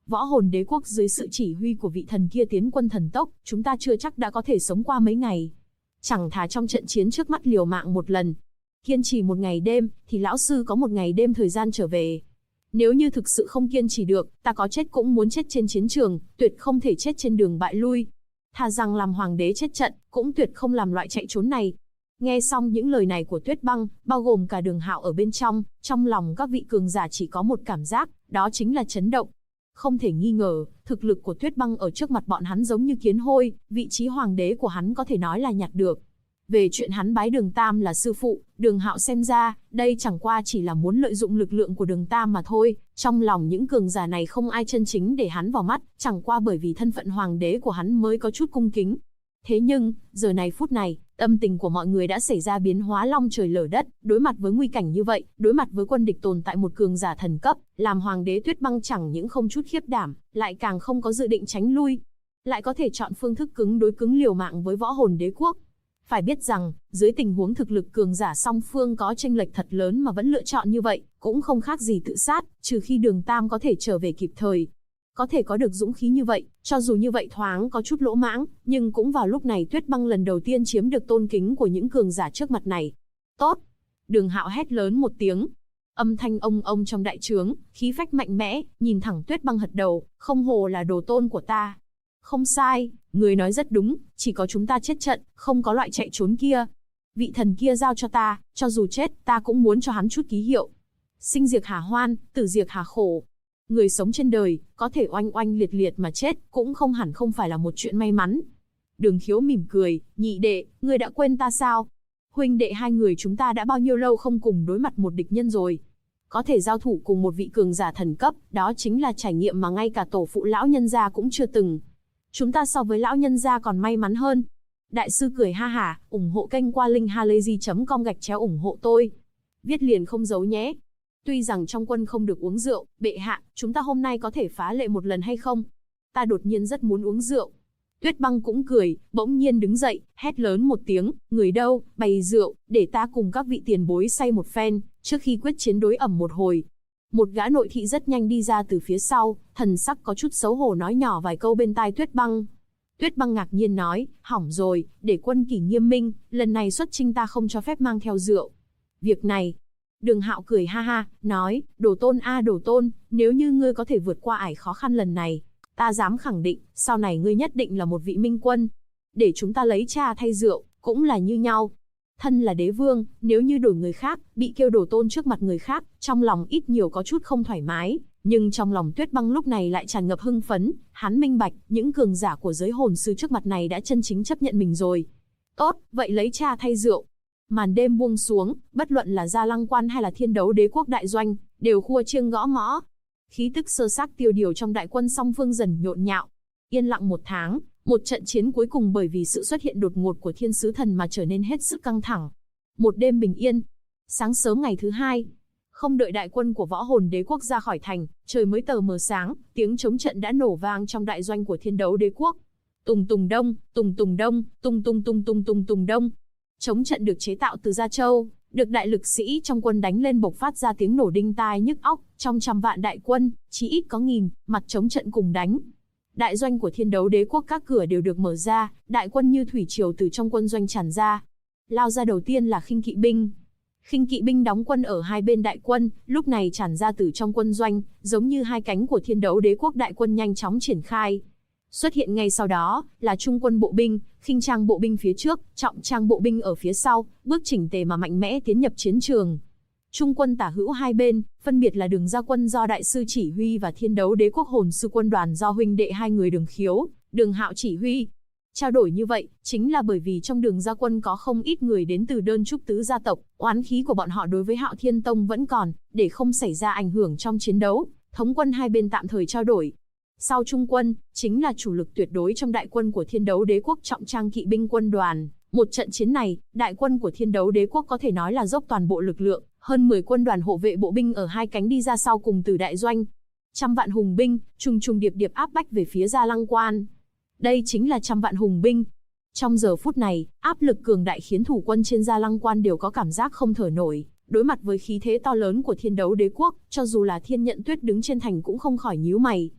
Võ Hồn Đế Quốc dưới sự chỉ huy của vị thần kia tiến quân thần tốc, chúng ta chưa chắc đã có thể sống qua mấy ngày. Chẳng thà trong trận chiến trước mắt liều mạng một lần. Kiên trì một ngày đêm, thì lão sư có một ngày đêm thời gian trở về. Nếu như thực sự không kiên trì được, ta có chết cũng muốn chết trên chiến trường, tuyệt không thể chết trên đường bại lui. Thà rằng làm hoàng đế chết trận, cũng tuyệt không làm loại chạy trốn này. Nghe xong những lời này của Tuyết Băng, bao gồm cả Đường Hạo ở bên trong lòng các vị cường giả chỉ có một cảm giác, đó chính là chấn động. Không thể nghi ngờ, thực lực của Tuyết Băng ở trước mặt bọn hắn giống như kiến hôi, vị trí hoàng đế của hắn có thể nói là nhặt được. Về chuyện hắn bái Đường Tam là sư phụ, Đường Hạo xem ra, đây chẳng qua chỉ là muốn lợi dụng lực lượng của Đường Tam mà thôi. Trong lòng những cường giả này không ai chân chính để hắn vào mắt, chẳng qua bởi vì thân phận hoàng đế của hắn mới có chút cung kính. Thế nhưng, giờ này phút này, tâm tình của mọi người đã xảy ra biến hóa long trời lở đất, đối mặt với nguy cảnh như vậy, đối mặt với quân địch tồn tại một cường giả thần cấp, làm hoàng đế Tuyết Băng chẳng những không chút khiếp đảm, lại càng không có dự định tránh lui, lại có thể chọn phương thức cứng đối cứng liều mạng với Võ Hồn Đế Quốc. Phải biết rằng, dưới tình huống thực lực cường giả song phương có chênh lệch thật lớn mà vẫn lựa chọn như vậy, cũng không khác gì tự sát, trừ khi Đường Tam có thể trở về kịp thời. Có thể có được dũng khí như vậy, cho dù như vậy thoáng có chút lỗ mãng, nhưng cũng vào lúc này Tuyết Băng lần đầu tiên chiếm được tôn kính của những cường giả trước mặt này. Tốt! Đường Hạo hét lớn một tiếng. Âm thanh ông trong đại trướng, khí phách mạnh mẽ, nhìn thẳng Tuyết Băng hất đầu, không hồ là đồ tôn của ta. Không sai, người nói rất đúng, chỉ có chúng ta chết trận, không có loại chạy trốn kia. Vị thần kia giao cho ta, cho dù chết, ta cũng muốn cho hắn chút ký hiệu. Sinh diệt hà hoan, tử diệt hà khổ. Người sống trên đời, có thể oanh oanh liệt liệt mà chết, cũng không hẳn không phải là một chuyện may mắn. Đường Khiếu mỉm cười, nhị đệ, ngươi đã quên ta sao? Huynh đệ hai người chúng ta đã bao nhiêu lâu không cùng đối mặt một địch nhân rồi. Có thể giao thủ cùng một vị cường giả thần cấp, đó chính là trải nghiệm mà ngay cả tổ phụ lão nhân gia cũng chưa từng. Chúng ta so với lão nhân gia còn may mắn hơn. Đại sư cười ha hả, ủng hộ kênh qua link halayzi.com ủng hộ tôi. Viết liền không giấu nhé. Tuy rằng trong quân không được uống rượu, bệ hạ, chúng ta hôm nay có thể phá lệ một lần hay không? Ta đột nhiên rất muốn uống rượu. Tuyết Băng cũng cười, bỗng nhiên đứng dậy, hét lớn một tiếng, người đâu, bày rượu, để ta cùng các vị tiền bối say một phen, trước khi quyết chiến đối ẩm một hồi. Một gã nội thị rất nhanh đi ra từ phía sau, thần sắc có chút xấu hổ nói nhỏ vài câu bên tai Tuyết Băng. Tuyết Băng ngạc nhiên nói, hỏng rồi, để quân kỷ nghiêm minh, lần này xuất chinh ta không cho phép mang theo rượu. Việc này, Đường Hạo cười ha ha, nói, đồ tôn a đồ tôn, nếu như ngươi có thể vượt qua ải khó khăn lần này, ta dám khẳng định, sau này ngươi nhất định là một vị minh quân. Để chúng ta lấy trà thay rượu, cũng là như nhau. Thân là đế vương, nếu như đổi người khác, bị kêu đồ tôn trước mặt người khác, trong lòng ít nhiều có chút không thoải mái. Nhưng trong lòng Tuyết Băng lúc này lại tràn ngập hưng phấn, hắn minh bạch, những cường giả của giới hồn sư trước mặt này đã chân chính chấp nhận mình rồi. Tốt, vậy lấy trà thay rượu. Màn đêm buông xuống, bất luận là Gia Lăng Quan hay là Thiên Đấu Đế Quốc đại doanh, đều khua chiêng gõ mõ. Khí tức sơ xác tiêu điều trong đại quân song phương dần nhộn nhạo. Yên lặng một tháng, một trận chiến cuối cùng bởi vì sự xuất hiện đột ngột của Thiên Sứ Thần mà trở nên hết sức căng thẳng. Một đêm bình yên. Sáng sớm ngày thứ hai, không đợi đại quân của Võ Hồn Đế Quốc ra khỏi thành, trời mới tờ mờ sáng, tiếng trống trận đã nổ vang trong đại doanh của Thiên Đấu Đế Quốc. Tùng tùng đông, tùng tùng đông, tùng tùng tùng tùng tùng tùng đông. Trống trận được chế tạo từ da trâu, được đại lực sĩ trong quân đánh lên bộc phát ra tiếng nổ đinh tai nhức óc, trong trăm vạn đại quân, chỉ ít có nghìn, mặt trống trận cùng đánh. Đại doanh của Thiên Đấu Đế Quốc các cửa đều được mở ra, đại quân như thủy triều từ trong quân doanh tràn ra. Lao ra đầu tiên là khinh kỵ binh. Khinh kỵ binh đóng quân ở hai bên đại quân, lúc này tràn ra từ trong quân doanh, giống như hai cánh của Thiên Đấu Đế Quốc đại quân nhanh chóng triển khai. Xuất hiện ngay sau đó là trung quân bộ binh, khinh trang bộ binh phía trước, trọng trang bộ binh ở phía sau, bước chỉnh tề mà mạnh mẽ tiến nhập chiến trường. Trung quân tả hữu hai bên, phân biệt là Đường Gia Quân do đại sư chỉ huy và Thiên Đấu Đế Quốc hồn sư quân đoàn do huynh đệ hai người Đường Khiếu, Đường Hạo chỉ huy. Trao đổi như vậy, chính là bởi vì trong Đường Gia Quân có không ít người đến từ đơn trúc tứ gia tộc, oán khí của bọn họ đối với Hạo Thiên Tông vẫn còn, để không xảy ra ảnh hưởng trong chiến đấu, thống quân hai bên tạm thời trao đổi. Sau trung quân, chính là chủ lực tuyệt đối trong đại quân của Thiên Đấu Đế Quốc trọng trang kỵ binh quân đoàn. Một trận chiến này, đại quân của Thiên Đấu Đế Quốc có thể nói là dốc toàn bộ lực lượng, hơn 10 quân đoàn hộ vệ bộ binh ở hai cánh đi ra sau cùng từ đại doanh. Trăm vạn hùng binh, trùng trùng điệp điệp áp bách về phía Gia Lăng Quan. Đây chính là trăm vạn hùng binh. Trong giờ phút này, áp lực cường đại khiến thủ quân trên Gia Lăng Quan đều có cảm giác không thở nổi. Đối mặt với khí thế to lớn của Thiên Đấu Đế Quốc, cho dù là Thiên Nhận Tuyết đứng trên thành cũng không khỏi nhíu mày.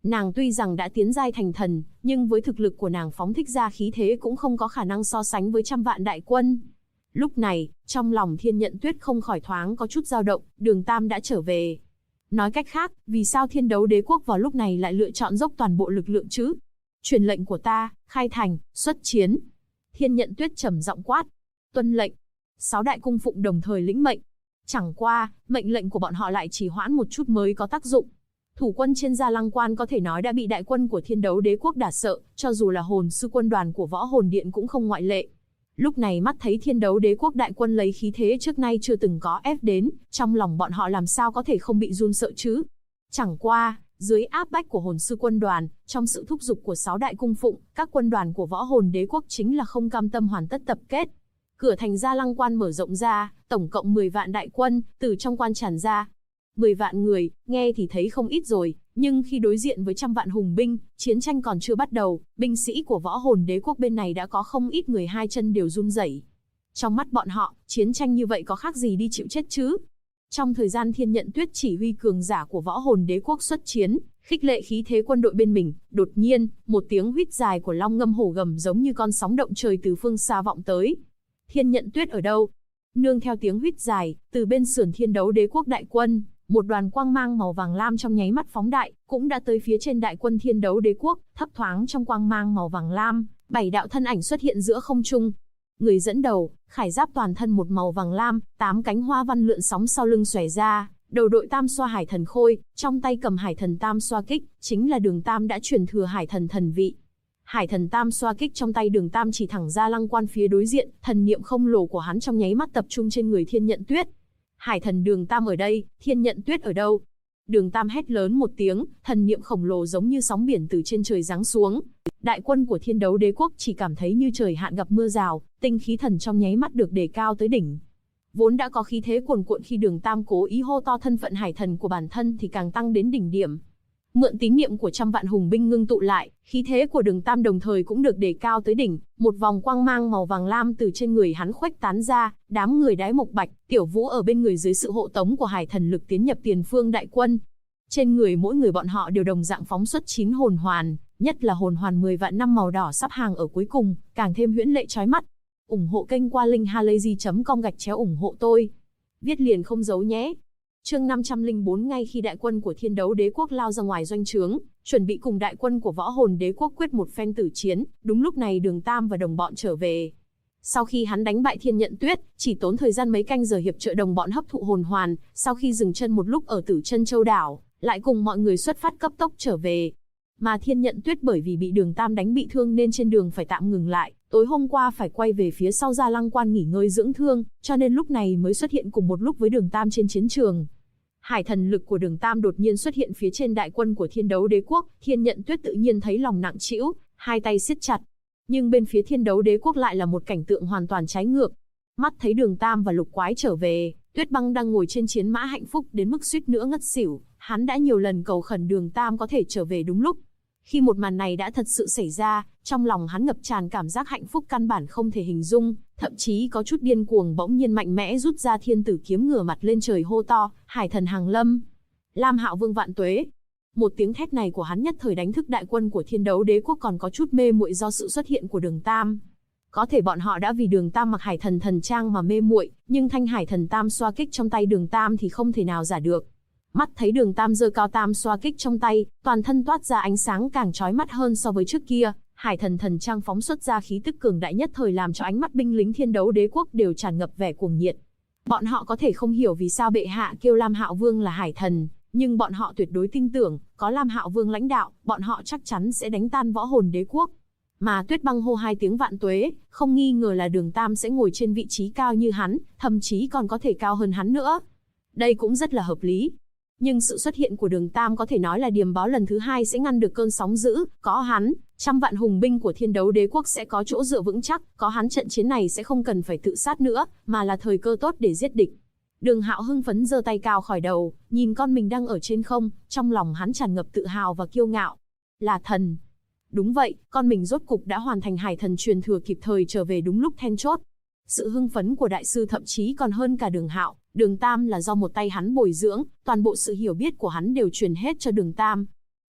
Nàng tuy rằng đã tiến giai thành thần, nhưng với thực lực của nàng phóng thích ra khí thế cũng không có khả năng so sánh với trăm vạn đại quân. Lúc này, trong lòng Thiên Nhận Tuyết không khỏi thoáng có chút dao động, Đường Tam đã trở về. Nói cách khác, vì sao Thiên Đấu Đế quốc vào lúc này lại lựa chọn dốc toàn bộ lực lượng chứ? Truyền lệnh của ta, khai thành, xuất chiến. Thiên Nhận Tuyết trầm giọng quát. Tuân lệnh. 6 đại cung phụng đồng thời lĩnh mệnh. Chẳng qua, mệnh lệnh của bọn họ lại chỉ hoãn một chút mới có tác dụng. Thủ quân trên Gia Lăng Quan có thể nói đã bị đại quân của Thiên Đấu Đế quốc đả sợ, cho dù là hồn sư quân đoàn của Võ Hồn Điện cũng không ngoại lệ. Lúc này mắt thấy Thiên Đấu Đế quốc đại quân lấy khí thế trước nay chưa từng có ép đến, trong lòng bọn họ làm sao có thể không bị run sợ chứ? Chẳng qua, dưới áp bách của hồn sư quân đoàn, trong sự thúc giục của 6 đại cung phụng, các quân đoàn của Võ Hồn Đế quốc chính là không cam tâm hoàn tất tập kết. Cửa thành Gia Lăng Quan mở rộng ra, tổng cộng 10 vạn đại quân từ trong quan tràn ra. 10 vạn người, nghe thì thấy không ít rồi, nhưng khi đối diện với trăm vạn hùng binh, chiến tranh còn chưa bắt đầu, binh sĩ của Võ Hồn Đế quốc bên này đã có không ít người hai chân đều run rẩy. Trong mắt bọn họ, chiến tranh như vậy có khác gì đi chịu chết chứ? Trong thời gian Thiên Nhận Tuyết chỉ huy cường giả của Võ Hồn Đế quốc xuất chiến, khích lệ khí thế quân đội bên mình, đột nhiên, một tiếng huýt dài của long ngâm hổ gầm giống như con sóng động trời từ phương xa vọng tới. Thiên Nhận Tuyết ở đâu? Nương theo tiếng huýt dài, từ bên sườn Thiên Đấu Đế quốc đại quân, một đoàn quang mang màu vàng lam trong nháy mắt phóng đại, cũng đã tới phía trên đại quân Thiên Đấu Đế quốc, thấp thoáng trong quang mang màu vàng lam, 7 đạo thân ảnh xuất hiện giữa không trung. Người dẫn đầu, khải giáp toàn thân một màu vàng lam, 8 cánh hoa văn lượn sóng sau lưng xòe ra, đầu đội tam xoa hải thần khôi, trong tay cầm hải thần tam xoa kích, chính là Đường Tam đã truyền thừa hải thần thần vị. Hải thần tam xoa kích trong tay Đường Tam chỉ thẳng ra Lăng Quan phía đối diện, thần niệm không lồ của hắn trong nháy mắt tập trung trên người Thiên Nhận Tuyết. Hải thần Đường Tam ở đây, Thiên Nhận Tuyết ở đâu? Đường Tam hét lớn một tiếng, thần niệm khổng lồ giống như sóng biển từ trên trời giáng xuống. Đại quân của Thiên Đấu Đế quốc chỉ cảm thấy như trời hạn gặp mưa rào, tinh khí thần trong nháy mắt được đề cao tới đỉnh. Vốn đã có khí thế cuồn cuộn khi Đường Tam cố ý hô to thân phận hải thần của bản thân thì càng tăng đến đỉnh điểm. Mượn tín niệm của trăm vạn hùng binh ngưng tụ lại, khí thế của Đường Tam đồng thời cũng được đề cao tới đỉnh, một vòng quang mang màu vàng lam từ trên người hắn khuếch tán ra, đám người Đái Mộc Bạch, Tiểu Vũ ở bên người dưới sự hộ tống của hải thần lực tiến nhập tiền phương đại quân. Trên người mỗi người bọn họ đều đồng dạng phóng xuất 9 hồn hoàn, nhất là hồn hoàn 10 vạn năm màu đỏ sắp hàng ở cuối cùng, càng thêm huyễn lệ chói mắt. Ủng hộ kênh qua linkhalazy.com ủng hộ tôi. Viết liền không giấu nhé. Chương 504. Ngay khi đại quân của Thiên Đấu Đế quốc lao ra ngoài doanh trướng, chuẩn bị cùng đại quân của Võ Hồn Đế quốc quyết một phen tử chiến, đúng lúc này Đường Tam và đồng bọn trở về. Sau khi hắn đánh bại Thiên Nhận Tuyết, chỉ tốn thời gian mấy canh giờ hiệp trợ đồng bọn hấp thụ hồn hoàn, sau khi dừng chân một lúc ở Tử Chân Châu đảo, lại cùng mọi người xuất phát cấp tốc trở về. Mà Thiên Nhận Tuyết bởi vì bị Đường Tam đánh bị thương nên trên đường phải tạm ngừng lại, tối hôm qua phải quay về phía sau Gia Lăng Quan nghỉ ngơi dưỡng thương, cho nên lúc này mới xuất hiện cùng một lúc với Đường Tam trên chiến trường. Hải thần lực của Đường Tam đột nhiên xuất hiện phía trên đại quân của Thiên Đấu Đế quốc, Thiên Nhận Tuyết tự nhiên thấy lòng nặng trĩu, hai tay siết chặt. Nhưng bên phía Thiên Đấu Đế quốc lại là một cảnh tượng hoàn toàn trái ngược. Mắt thấy Đường Tam và Lục Quái trở về, Tuyết Băng đang ngồi trên chiến mã hạnh phúc đến mức suýt nữa ngất xỉu, hắn đã nhiều lần cầu khẩn Đường Tam có thể trở về đúng lúc. Khi một màn này đã thật sự xảy ra, trong lòng hắn ngập tràn cảm giác hạnh phúc căn bản không thể hình dung, thậm chí có chút điên cuồng bỗng nhiên mạnh mẽ rút ra thiên tử kiếm ngửa mặt lên trời hô to, Hải thần hàng lâm, Lam Hạo Vương vạn tuế. Một tiếng thét này của hắn nhất thời đánh thức đại quân của Thiên Đấu Đế quốc còn có chút mê muội do sự xuất hiện của Đường Tam. Có thể bọn họ đã vì Đường Tam mặc hải thần thần trang mà mê muội, nhưng thanh hải thần tam xoa kích trong tay Đường Tam thì không thể nào giả được. Mắt thấy Đường Tam giơ cao tam xoa kích trong tay, toàn thân toát ra ánh sáng càng chói mắt hơn so với trước kia, hải thần thần trang phóng xuất ra khí tức cường đại nhất thời làm cho ánh mắt binh lính Thiên Đấu Đế quốc đều tràn ngập vẻ cuồng nhiệt. Bọn họ có thể không hiểu vì sao bệ hạ kêu Lam Hạo Vương là hải thần, nhưng bọn họ tuyệt đối tin tưởng, có Lam Hạo Vương lãnh đạo, bọn họ chắc chắn sẽ đánh tan Võ Hồn Đế quốc. Mà Tuyết Băng hô 2 tiếng vạn tuế, không nghi ngờ là Đường Tam sẽ ngồi trên vị trí cao như hắn, thậm chí còn có thể cao hơn hắn nữa. Đây cũng rất là hợp lý. Nhưng sự xuất hiện của Đường Tam có thể nói là điềm báo lần thứ 2 sẽ ngăn được cơn sóng dữ, có hắn, trăm vạn hùng binh của Thiên Đấu Đế quốc sẽ có chỗ dựa vững chắc, có hắn trận chiến này sẽ không cần phải tự sát nữa, mà là thời cơ tốt để giết địch. Đường Hạo hưng phấn giơ tay cao khỏi đầu, nhìn con mình đang ở trên không, trong lòng hắn tràn ngập tự hào và kiêu ngạo. Là thần. Đúng vậy, con mình rốt cục đã hoàn thành hải thần truyền thừa kịp thời trở về đúng lúc then chốt. Sự hưng phấn của đại sư thậm chí còn hơn cả Đường Hạo. Đường Tam là do một tay hắn bồi dưỡng, toàn bộ sự hiểu biết của hắn đều truyền hết cho Đường Tam.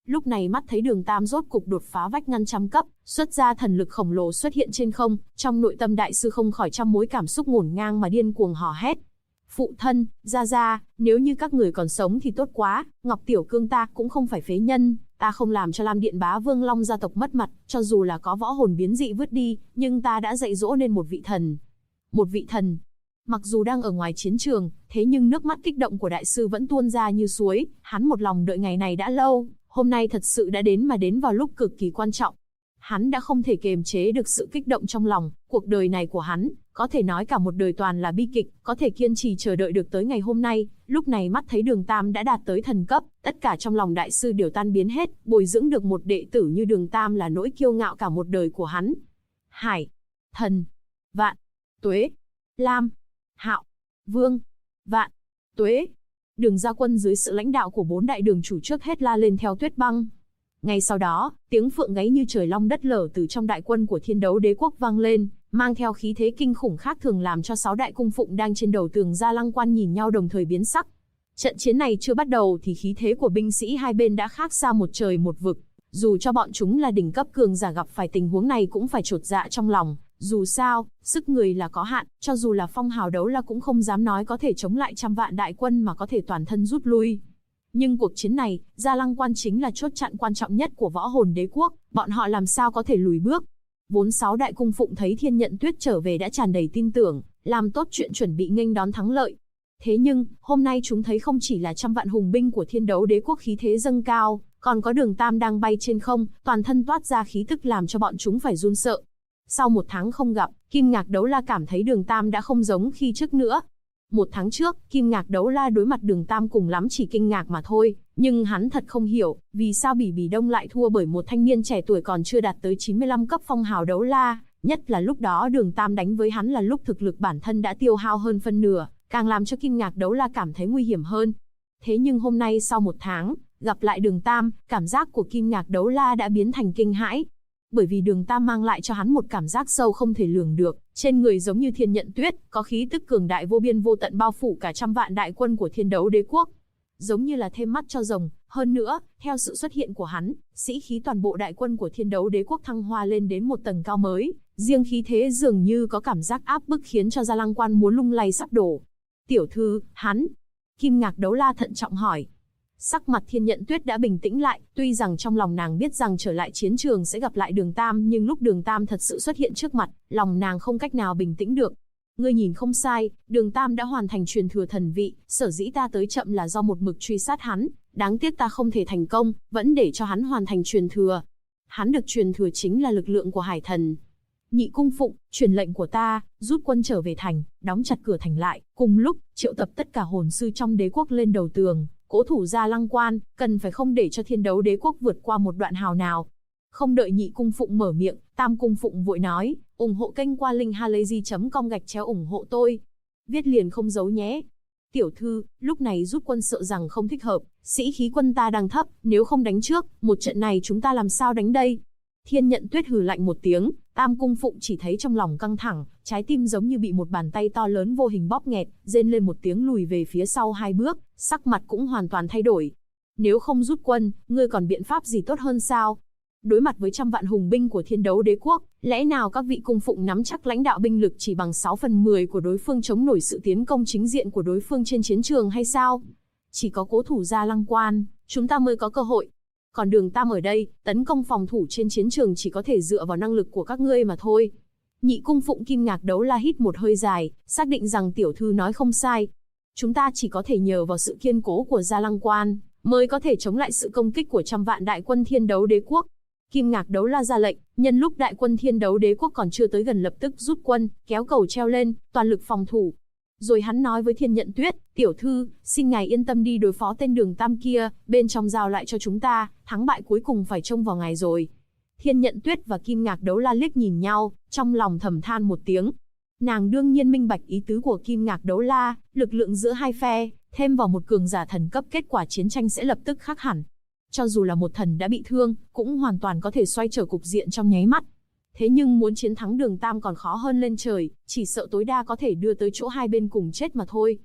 Lúc này mắt thấy Đường Tam rốt cục đột phá vách ngăn trăm cấp, xuất ra thần lực khổng lồ xuất hiện trên không, trong nội tâm đại sư không khỏi trăm mối cảm xúc ngổn ngang mà điên cuồng hò hét. Phụ thân, gia, nếu như các người còn sống thì tốt quá, Ngọc Tiểu Cương ta cũng không phải phế nhân, ta không làm cho Lam Điện Bá Vương Long gia tộc mất mặt, cho dù là có võ hồn biến dị vứt đi, nhưng ta đã dạy dỗ nên một vị thần. Một vị thần. Mặc dù đang ở ngoài chiến trường, thế nhưng nước mắt kích động của đại sư vẫn tuôn ra như suối, hắn một lòng đợi ngày này đã lâu, hôm nay thật sự đã đến mà đến vào lúc cực kỳ quan trọng. Hắn đã không thể kiềm chế được sự kích động trong lòng, cuộc đời này của hắn, có thể nói cả một đời toàn là bi kịch, có thể kiên trì chờ đợi được tới ngày hôm nay, lúc này mắt thấy Đường Tam đã đạt tới thần cấp, tất cả trong lòng đại sư đều tan biến hết, bồi dưỡng được một đệ tử như Đường Tam là nỗi kiêu ngạo cả một đời của hắn. Hải, Thần, Vạn, Tuế, Lam, Hạo, Vương, Vạn, Tuế. Đường Gia Quân dưới sự lãnh đạo của 4 đại đường chủ trước hết la lên theo tuyết băng. Ngay sau đó, tiếng phượng gáy như trời long đất lở từ trong đại quân của Thiên Đấu Đế quốc vang lên, mang theo khí thế kinh khủng khác thường làm cho 6 đại cung phụng đang trên đầu tường Gia Lăng Quan nhìn nhau đồng thời biến sắc. Trận chiến này chưa bắt đầu thì khí thế của binh sĩ hai bên đã khác xa một trời một vực. Dù cho bọn chúng là đỉnh cấp cường giả gặp phải tình huống này cũng phải chột dạ trong lòng. Dù sao, sức người là có hạn, cho dù là Phong Hào Đấu La cũng không dám nói có thể chống lại trăm vạn đại quân mà có thể toàn thân rút lui. Nhưng cuộc chiến này, Gia Lăng Quan chính là chốt chặn quan trọng nhất của võ hồn đế quốc, bọn họ làm sao có thể lùi bước. Vốn 6 đại cung phụng thấy Thiên Nhận Tuyết trở về đã tràn đầy tin tưởng, làm tốt chuyện chuẩn bị nghênh đón thắng lợi. Thế nhưng, hôm nay chúng thấy không chỉ là trăm vạn hùng binh của Thiên Đấu Đế quốc khí thế dâng cao, còn có Đường Tam đang bay trên không, toàn thân toát ra khí tức làm cho bọn chúng phải run sợ. Sau 1 tháng không gặp, Kim Ngạc Đấu La cảm thấy Đường Tam đã không giống khi trước nữa. 1 tháng trước, Kim Ngạc Đấu La đối mặt Đường Tam cùng lắm chỉ kinh ngạc mà thôi, nhưng hắn thật không hiểu, vì sao Bỉ Bỉ Đông lại thua bởi một thanh niên trẻ tuổi còn chưa đạt tới 95 cấp Phong Hào Đấu La, nhất là lúc đó Đường Tam đánh với hắn là lúc thực lực bản thân đã tiêu hao hơn phân nửa, càng làm cho Kim Ngạc Đấu La cảm thấy nguy hiểm hơn. Thế nhưng hôm nay sau 1 tháng, gặp lại Đường Tam, cảm giác của Kim Ngạc Đấu La đã biến thành kinh hãi. Bởi vì Đường Tam mang lại cho hắn một cảm giác sâu không thể lường được, trên người giống như Thiên Nhận Tuyết, có khí tức cường đại vô biên vô tận bao phủ cả trăm vạn đại quân của Thiên Đấu Đế quốc. Giống như là thêm mắt cho rồng, hơn nữa, theo sự xuất hiện của hắn, sĩ khí toàn bộ đại quân của Thiên Đấu Đế quốc thăng hoa lên đến một tầng cao mới, riêng khí thế dường như có cảm giác áp bức khiến cho Gia Lăng Quan muốn lung lay sắp đổ. Tiểu thư, hắn. Kim Ngạc Đấu La thận trọng hỏi. Sắc mặt Thiên Nhận Tuyết đã bình tĩnh lại, tuy rằng trong lòng nàng biết rằng trở lại chiến trường sẽ gặp lại Đường Tam, nhưng lúc Đường Tam thật sự xuất hiện trước mặt, lòng nàng không cách nào bình tĩnh được. Ngươi nhìn không sai, Đường Tam đã hoàn thành truyền thừa thần vị, sở dĩ ta tới chậm là do một mực truy sát hắn, đáng tiếc ta không thể thành công, vẫn để cho hắn hoàn thành truyền thừa. Hắn được truyền thừa chính là lực lượng của Hải Thần. Nhị cung phụng, truyền lệnh của ta, rút quân trở về thành, đóng chặt cửa thành lại, cùng lúc triệu tập tất cả hồn sư trong đế quốc lên đầu tường, cố thủ Gia Lăng Quan, cần phải không để cho Thiên Đấu Đế quốc vượt qua một đoạn hào nào. Không đợi nhị cung phụng mở miệng, tam cung phụng vội nói, ủng hộ kênh qua link halayzi.com ủng hộ tôi. Viết liền không giấu nhé. Tiểu thư, lúc này rút quân sợ rằng không thích hợp, sĩ khí quân ta đang thấp, nếu không đánh trước, một trận này chúng ta làm sao đánh đây? Thiên Nhận Tuyết hừ lạnh một tiếng, tam cung phụng chỉ thấy trong lòng căng thẳng, trái tim giống như bị một bàn tay to lớn vô hình bóp nghẹt, rên lên một tiếng lùi về phía sau 2 bước, sắc mặt cũng hoàn toàn thay đổi. Nếu không rút quân, ngươi còn biện pháp gì tốt hơn sao? Đối mặt với trăm vạn hùng binh của Thiên Đấu Đế quốc, lẽ nào các vị cung phụng nắm chắc lãnh đạo binh lực chỉ bằng 6/10 của đối phương chống nổi sự tiến công chính diện của đối phương trên chiến trường hay sao? Chỉ có cố thủ Gia Lăng Quan, chúng ta mới có cơ hội. Còn Đường Tam ở đây, tấn công phòng thủ trên chiến trường chỉ có thể dựa vào năng lực của các ngươi mà thôi. Nhị cung phụng Kim Ngạc Đấu La hít một hơi dài, xác định rằng tiểu thư nói không sai. Chúng ta chỉ có thể nhờ vào sự kiên cố của Gia Lăng Quan, mới có thể chống lại sự công kích của trăm vạn đại quân Thiên Đấu Đế quốc. Kim Ngạc Đấu La ra lệnh, nhân lúc đại quân Thiên Đấu Đế quốc còn chưa tới gần lập tức rút quân, kéo cầu treo lên, toàn lực phòng thủ. Rồi hắn nói với Thiên Nhận Tuyết, tiểu thư, xin ngài yên tâm đi đối phó tên Đường Tam kia, bên trong giao lại cho chúng ta, thắng bại cuối cùng phải trông vào ngài rồi. Thiên Nhận Tuyết và Kim Ngạc Đấu La liếc nhìn nhau, trong lòng thầm than một tiếng. Nàng đương nhiên minh bạch ý tứ của Kim Ngạc Đấu La, lực lượng giữa hai phe, thêm vào một cường giả thần cấp kết quả chiến tranh sẽ lập tức khác hẳn. Cho dù là một thần đã bị thương, cũng hoàn toàn có thể xoay trở cục diện trong nháy mắt. Thế nhưng muốn chiến thắng Đường Tam còn khó hơn lên trời, chỉ sợ tối đa có thể đưa tới chỗ hai bên cùng chết mà thôi.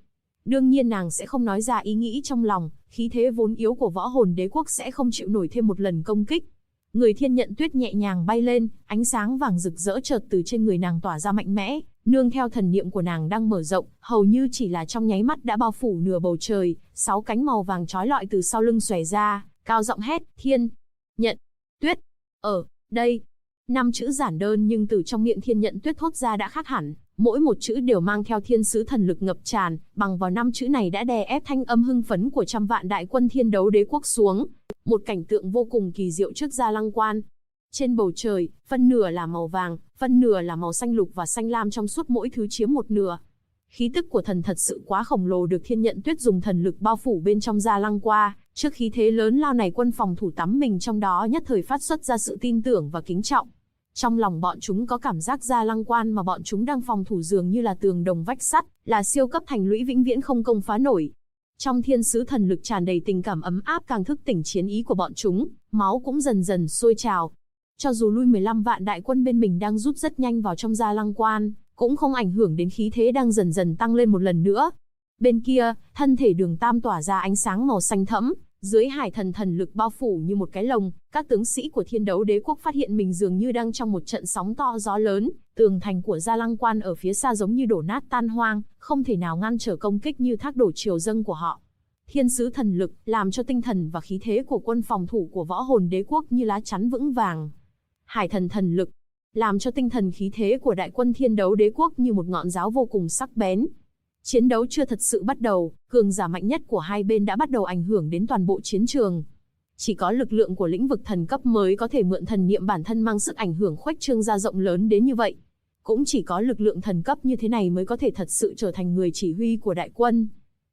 Đương nhiên nàng sẽ không nói ra ý nghĩ trong lòng, khí thế vốn yếu của võ hồn đế quốc sẽ không chịu nổi thêm một lần công kích. Người Thiên Nhận Tuyết nhẹ nhàng bay lên, ánh sáng vàng rực rỡ chợt từ trên người nàng tỏa ra mạnh mẽ, nương theo thần niệm của nàng đang mở rộng, hầu như chỉ là trong nháy mắt đã bao phủ nửa bầu trời, 6 cánh màu vàng chói lọi từ sau lưng xòe ra, cao giọng hét, Thiên Nhận Tuyết, ở đây. 5 chữ giản đơn nhưng từ trong miệng Thiên Nhận Tuyết thốt ra đã khác hẳn, mỗi một chữ đều mang theo thiên sứ thần lực ngập tràn, bằng vào 5 chữ này đã đè ép thanh âm hưng phấn của trăm vạn đại quân Thiên Đấu Đế quốc xuống. Một cảnh tượng vô cùng kỳ diệu trước Gia Lăng Quan. Trên bầu trời, phân nửa là màu vàng, phân nửa là màu xanh lục và xanh lam trong suốt, mỗi thứ chiếm một nửa. Khí tức của thần thật sự quá khổng lồ, được Thiên Nhận Tuyết dùng thần lực bao phủ bên trong Gia Lăng Quan. Trước khí thế lớn lao này, quân phòng thủ tắm mình trong đó nhất thời phát xuất ra sự tin tưởng và kính trọng. Trong lòng bọn chúng có cảm giác Gia Lăng Quan mà bọn chúng đang phòng thủ dường như là tường đồng vách sắt, là siêu cấp thành lũy vĩnh viễn không công phá nổi. Trong thiên sứ thần lực tràn đầy tình cảm ấm áp càng thức tỉnh chiến ý của bọn chúng, máu cũng dần dần sôi trào. Cho dù lui 15 vạn đại quân bên mình đang rút rất nhanh vào trong Gia Lăng Quan, cũng không ảnh hưởng đến khí thế đang dần dần tăng lên một lần nữa. Bên kia, thân thể Đường Tam tỏa ra ánh sáng màu xanh thẫm, dưới hải thần thần lực bao phủ như một cái lồng, các tướng sĩ của Thiên Đấu Đế quốc phát hiện mình dường như đang trong một trận sóng to gió lớn, tường thành của Gia Lăng Quan ở phía xa giống như đổ nát tan hoang, không thể nào ngăn trở công kích như thác đổ triều dâng của họ. Thiên sứ thần lực làm cho tinh thần và khí thế của quân phòng thủ của võ hồn đế quốc như lá chắn vững vàng. Hải thần thần lực làm cho tinh thần khí thế của đại quân Thiên Đấu Đế quốc như một ngọn giáo vô cùng sắc bén. Chiến đấu chưa thật sự bắt đầu, cường giả mạnh nhất của hai bên đã bắt đầu ảnh hưởng đến toàn bộ chiến trường. Chỉ có lực lượng của lĩnh vực thần cấp mới có thể mượn thần niệm bản thân mang sức ảnh hưởng khuếch trương ra rộng lớn đến như vậy. Cũng chỉ có lực lượng thần cấp như thế này mới có thể thật sự trở thành người chỉ huy của đại quân.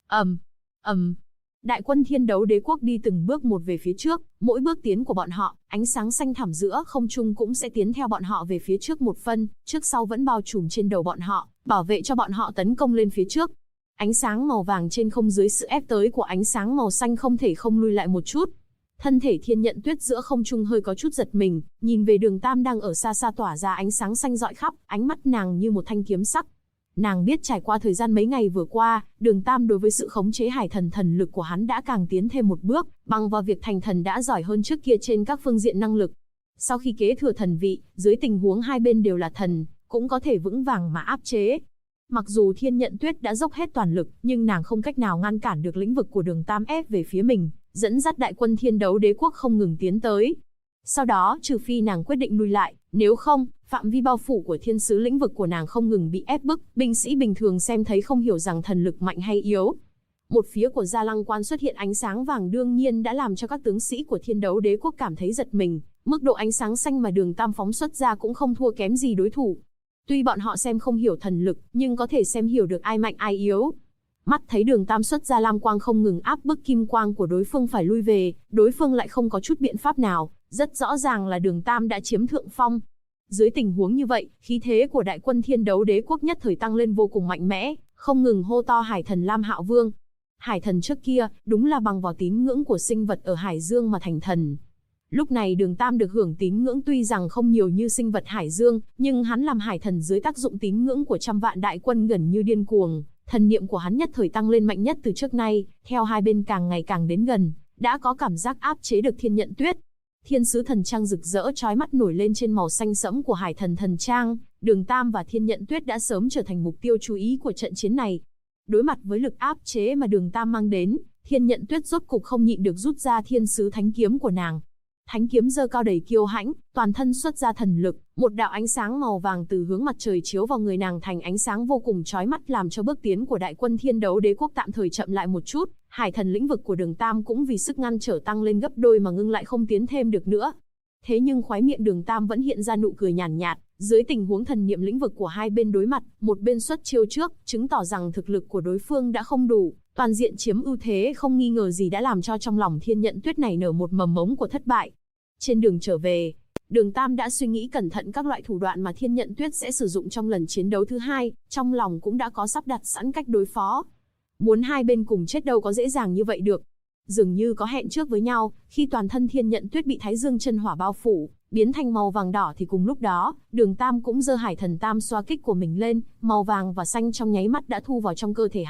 Đại quân Thiên Đấu Đế quốc đi từng bước một về phía trước, mỗi bước tiến của bọn họ, ánh sáng xanh thẳm giữa không trung cũng sẽ tiến theo bọn họ về phía trước một phân, trước sau vẫn bao trùm trên đầu bọn họ, bảo vệ cho bọn họ tấn công lên phía trước. Ánh sáng màu vàng trên không dưới sự ép tới của ánh sáng màu xanh không thể không lui lại một chút. Thân thể Thiên Nhận Tuyết giữa không trung hơi có chút giật mình, nhìn về Đường Tam đang ở xa xa tỏa ra ánh sáng xanh rọi khắp, ánh mắt nàng như một thanh kiếm sắc. Nàng biết trải qua thời gian mấy ngày vừa qua, Đường Tam đối với sự khống chế hải thần thần lực của hắn đã càng tiến thêm một bước, bằng vào việc thành thần đã giỏi hơn trước kia trên các phương diện năng lực. Sau khi kế thừa thần vị, dưới tình huống hai bên đều là thần, cũng có thể vững vàng mà áp chế. Mặc dù Thiên Nhận Tuyết đã dốc hết toàn lực, nhưng nàng không cách nào ngăn cản được lĩnh vực của Đường Tam ép về phía mình, dẫn dắt đại quân Thiên Đấu Đế quốc không ngừng tiến tới. Sau đó, trừ phi nàng quyết định lui lại, nếu không, phạm vi bao phủ của thiên sứ lĩnh vực của nàng không ngừng bị ép bức, binh sĩ bình thường xem thấy không hiểu rằng thần lực mạnh hay yếu. Một phía của Gia Lăng Quan xuất hiện ánh sáng vàng đương nhiên đã làm cho các tướng sĩ của Thiên Đấu Đế quốc cảm thấy giật mình, mức độ ánh sáng xanh mà Đường Tam phóng xuất ra cũng không thua kém gì đối thủ. Tuy bọn họ xem không hiểu thần lực, nhưng có thể xem hiểu được ai mạnh ai yếu. Mắt thấy Đường Tam xuất ra lam quang không ngừng áp bức kim quang của đối phương phải lui về, đối phương lại không có chút biện pháp nào, rất rõ ràng là Đường Tam đã chiếm thượng phong. Dưới tình huống như vậy, khí thế của đại quân Thiên Đấu Đế quốc nhất thời tăng lên vô cùng mạnh mẽ, không ngừng hô to hải thần Lam Hạo Vương. Hải thần trước kia, đúng là bằng vào tín ngưỡng của sinh vật ở Hải Dương mà thành thần. Lúc này Đường Tam được hưởng tín ngưỡng tuy rằng không nhiều như sinh vật Hải Dương, nhưng hắn làm hải thần dưới tác dụng tín ngưỡng của trăm vạn đại quân gần như điên cuồng. Thần niệm của hắn nhất thời tăng lên mạnh nhất từ trước nay, theo hai bên càng ngày càng đến gần, đã có cảm giác áp chế được Thiên Nhận Tuyết. Thiên sứ thần trang rực rỡ chói mắt nổi lên trên màu xanh sẫm của hải thần thần trang, Đường Tam và Thiên Nhận Tuyết đã sớm trở thành mục tiêu chú ý của trận chiến này. Đối mặt với lực áp chế mà Đường Tam mang đến, Thiên Nhận Tuyết rốt cục không nhịn được rút ra thiên sứ thánh kiếm của nàng. Thánh kiếm giơ cao đầy kiêu hãnh, toàn thân xuất ra thần lực, một đạo ánh sáng màu vàng từ hướng mặt trời chiếu vào người nàng thành ánh sáng vô cùng chói mắt làm cho bước tiến của đại quân Thiên Đấu Đế quốc tạm thời chậm lại một chút, hải thần lĩnh vực của Đường Tam cũng vì sức ngăn trở tăng lên gấp đôi mà ngưng lại không tiến thêm được nữa. Thế nhưng khóe miệng Đường Tam vẫn hiện ra nụ cười nhàn nhạt, dưới tình huống thần niệm lĩnh vực của hai bên đối mặt, một bên xuất chiêu trước, chứng tỏ rằng thực lực của đối phương đã không đủ, toàn diện chiếm ưu thế không nghi ngờ gì đã làm cho trong lòng Thiên Nhận Tuyết này nở một mầm mống của thất bại. Trên đường trở về, Đường Tam đã suy nghĩ cẩn thận các loại thủ đoạn mà Thiên Nhận Tuyết sẽ sử dụng trong lần chiến đấu thứ hai, trong lòng cũng đã có sắp đặt sẵn cách đối phó. Muốn hai bên cùng chết đâu có dễ dàng như vậy được. Dường như có hẹn trước với nhau, khi toàn thân Thiên Nhận Tuyết bị Thái Dương chân hỏa bao phủ, biến thành màu vàng đỏ thì cùng lúc đó, Đường Tam cũng giơ hải thần tam xoa kích của mình lên, màu vàng và xanh trong nháy mắt đã thu vào trong cơ thể hắn,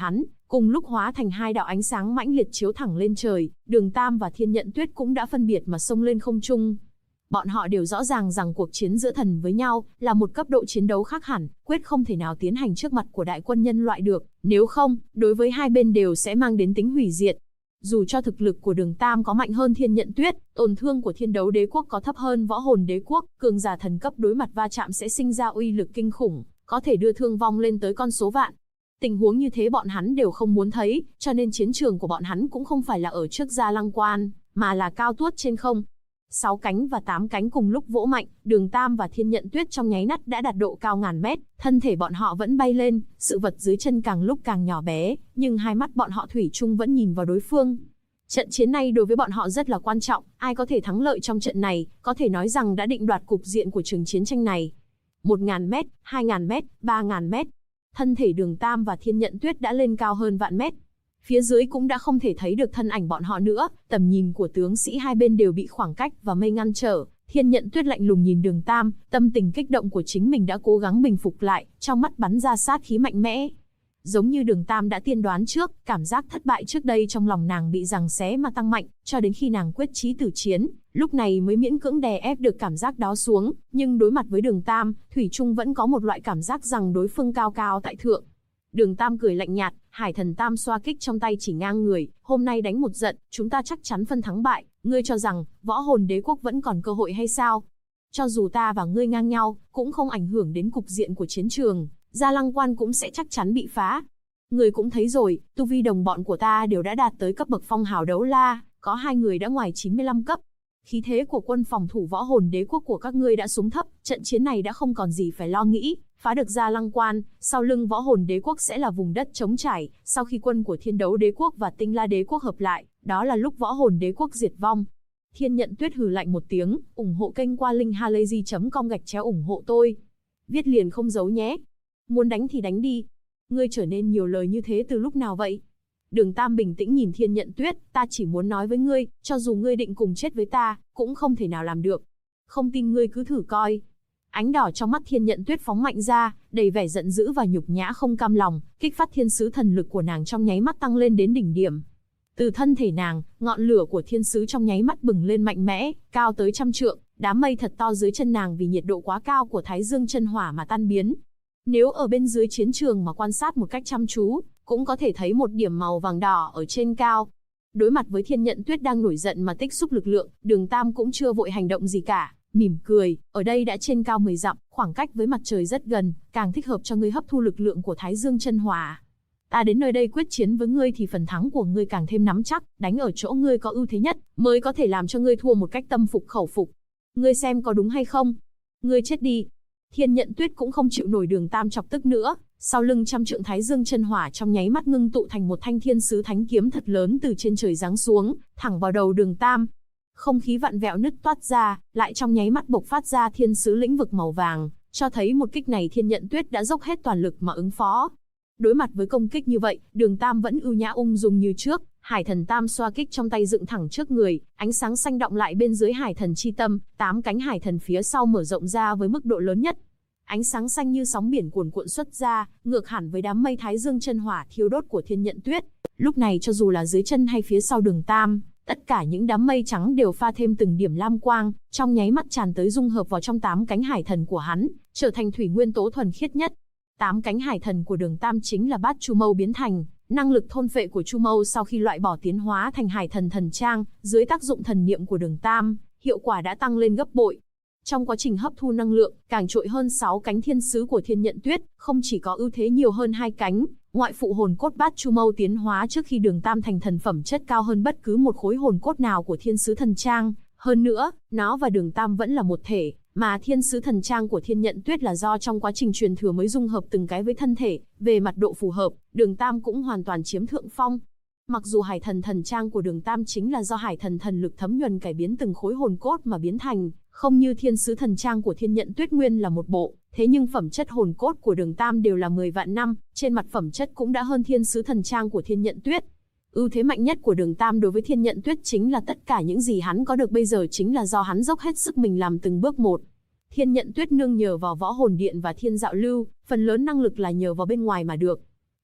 Cùng lúc hóa thành hai đạo ánh sáng mãnh liệt chiếu thẳng lên trời, Đường Tam và Thiên Nhận Tuyết cũng đã phân biệt mà xông lên không trung. Bọn họ đều rõ ràng rằng cuộc chiến giữa thần với nhau là một cấp độ chiến đấu khác hẳn, quyết không thể nào tiến hành trước mặt của đại quân nhân loại được, nếu không, đối với hai bên đều sẽ mang đến tính hủy diệt. Dù cho thực lực của Đường Tam có mạnh hơn Thiên Nhận Tuyết, tổn thương của Thiên Đấu Đế Quốc có thấp hơn Võ Hồn Đế Quốc, cường giả thần cấp đối mặt va chạm sẽ sinh ra uy lực kinh khủng, có thể đưa thương vong lên tới con số vạn. Tình huống như thế bọn hắn đều không muốn thấy, cho nên chiến trường của bọn hắn cũng không phải là ở trước Gia Lăng Quan, mà là cao tuốt trên không. 6 cánh và 8 cánh cùng lúc vỗ mạnh, Đường Tam và Thiên Nhận Tuyết trong nháy mắt đã đạt độ cao ngàn mét, thân thể bọn họ vẫn bay lên, sự vật dưới chân càng lúc càng nhỏ bé, nhưng hai mắt bọn họ thủy chung vẫn nhìn vào đối phương. Trận chiến này đối với bọn họ rất là quan trọng, ai có thể thắng lợi trong trận này, có thể nói rằng đã định đoạt cục diện của trường chiến tranh này. 1000 mét, 2000 mét, 3000 mét. Thân thể Đường Tam và Thiên Nhận Tuyết đã lên cao hơn vạn mét. Phía dưới cũng đã không thể thấy được thân ảnh bọn họ nữa, tầm nhìn của tướng sĩ hai bên đều bị khoảng cách và mây ngăn trở. Thiên Nhận Tuyết lạnh lùng nhìn Đường Tam, tâm tình kích động của chính mình đã cố gắng bình phục lại, trong mắt bắn ra sát khí mạnh mẽ. Giống như Đường Tam đã tiên đoán trước, cảm giác thất bại trước đây trong lòng nàng bị giằng xé mà tăng mạnh, cho đến khi nàng quyết chí tử chiến, lúc này mới miễn cưỡng đè ép được cảm giác đó xuống, nhưng đối mặt với Đường Tam, thủy chung vẫn có một loại cảm giác rằng đối phương cao cao tại thượng. Đường Tam cười lạnh nhạt, Hải Thần Tam xoa kích trong tay chỉ ngang người, hôm nay đánh một trận, chúng ta chắc chắn phân thắng bại, ngươi cho rằng, Võ Hồn Đế Quốc vẫn còn cơ hội hay sao? Cho dù ta và ngươi ngang nhau, cũng không ảnh hưởng đến cục diện của chiến trường, Gia Lăng Quan cũng sẽ chắc chắn bị phá. Ngươi cũng thấy rồi, tu vi đồng bọn của ta đều đã đạt tới cấp bậc phong hào đấu la, có 2 người đã ngoài 95 cấp. Khí thế của quân phòng thủ Võ Hồn Đế Quốc của các ngươi đã xuống thấp, trận chiến này đã không còn gì phải lo nghĩ. Phá được Gia Lăng Quan, sau lưng Võ Hồn Đế Quốc sẽ là vùng đất trống trải, sau khi quân của Thiên Đấu Đế Quốc và Tinh La Đế Quốc hợp lại, đó là lúc Võ Hồn Đế Quốc diệt vong. Thiên Nhận Tuyết hừ lạnh một tiếng, ủng hộ kênh qua linkhalazy.com/ủng hộ tôi. Viết liền không giấu nhé. Muốn đánh thì đánh đi. Ngươi trở nên nhiều lời như thế từ lúc nào vậy? Đường Tam bình tĩnh nhìn Thiên Nhận Tuyết, ta chỉ muốn nói với ngươi, cho dù ngươi định cùng chết với ta, cũng không thể nào làm được. Không tin ngươi cứ thử coi. Ánh đỏ trong mắt Thiên Nhận Tuyết phóng mạnh ra, đầy vẻ giận dữ và nhục nhã không cam lòng, kích phát thiên sứ thần lực của nàng trong nháy mắt tăng lên đến đỉnh điểm. Từ thân thể nàng, ngọn lửa của thiên sứ trong nháy mắt bừng lên mạnh mẽ, cao tới 100 trượng, đám mây thật to dưới chân nàng vì nhiệt độ quá cao của Thái Dương chân hỏa mà tan biến. Nếu ở bên dưới chiến trường mà quan sát một cách chăm chú, cũng có thể thấy một điểm màu vàng đỏ ở trên cao. Đối mặt với Thiên Nhận Tuyết đang nổi giận mà tích xúc lực lượng, Đường Tam cũng chưa vội hành động gì cả. Mỉm cười, ở đây đã trên cao 10 dặm, khoảng cách với mặt trời rất gần, càng thích hợp cho ngươi hấp thu lực lượng của Thái Dương chân hỏa. Ta đến nơi đây quyết chiến với ngươi thì phần thắng của ngươi càng thêm nắm chắc, đánh ở chỗ ngươi có ưu thế nhất, mới có thể làm cho ngươi thua một cách tâm phục khẩu phục. Ngươi xem có đúng hay không? Ngươi chết đi. Thiên Nhận Tuyết cũng không chịu nổi Đường Tam chọc tức nữa, sau lưng 100 trượng Thái Dương chân hỏa trong nháy mắt ngưng tụ thành một thanh thiên sứ thánh kiếm thật lớn từ trên trời giáng xuống, thẳng vào đầu Đường Tam. Không khí vặn vẹo nứt toát ra, lại trong nháy mắt bộc phát ra thiên sứ lĩnh vực màu vàng, cho thấy một kích này Thiên Nhận Tuyết đã dốc hết toàn lực mà ứng phó. Đối mặt với công kích như vậy, Đường Tam vẫn ưu nhã ung dung như trước, Hải Thần Tam xoa kích trong tay dựng thẳng trước người, ánh sáng xanh đọng lại bên dưới Hải Thần chi tâm, 8 cánh Hải Thần phía sau mở rộng ra với mức độ lớn nhất. Ánh sáng xanh như sóng biển cuồn cuộn xuất ra, ngược hẳn với đám mây Thái Dương chân hỏa thiêu đốt của Thiên Nhận Tuyết. Lúc này cho dù là dưới chân hay phía sau Đường Tam, tất cả những đám mây trắng đều pha thêm từng điểm lam quang, trong nháy mắt tràn tới dung hợp vào trong 8 cánh Hải Thần của hắn, trở thành thủy nguyên tố thuần khiết nhất. 8 cánh Hải Thần của Đường Tam chính là Bát Chu Mâu biến thành, năng lực thôn phệ của Chu Mâu sau khi loại bỏ tiến hóa thành Hải Thần thần trang, dưới tác dụng thần niệm của Đường Tam, hiệu quả đã tăng lên gấp bội. Trong quá trình hấp thu năng lượng, càng trội hơn 6 cánh thiên sứ của Thiên Nhận Tuyết, không chỉ có ưu thế nhiều hơn 2 cánh, ngoại phụ hồn cốt Bát Chu Mâu tiến hóa trước khi Đường Tam thành thần phẩm chất cao hơn bất cứ một khối hồn cốt nào của thiên sứ thần trang, hơn nữa, nó và Đường Tam vẫn là một thể, mà thiên sứ thần trang của Thiên Nhận Tuyết là do trong quá trình truyền thừa mới dung hợp từng cái với thân thể, về mặt độ phù hợp, Đường Tam cũng hoàn toàn chiếm thượng phong. Mặc dù Hải Thần thần trang của Đường Tam chính là do Hải Thần thần lực thấm nhuần cải biến từng khối hồn cốt mà biến thành, không như thiên sứ thần trang của Thiên Nhận Tuyết nguyên là một bộ, thế nhưng phẩm chất hồn cốt của Đường Tam đều là 10 vạn năm, trên mặt phẩm chất cũng đã hơn thiên sứ thần trang của Thiên Nhận Tuyết. Ưu thế mạnh nhất của Đường Tam đối với Thiên Nhận Tuyết chính là tất cả những gì hắn có được bây giờ chính là do hắn dốc hết sức mình làm từng bước một. Thiên Nhận Tuyết nương nhờ vào Võ Hồn Điện và Thiên Dạo Lưu, phần lớn năng lực là nhờ vào bên ngoài mà được.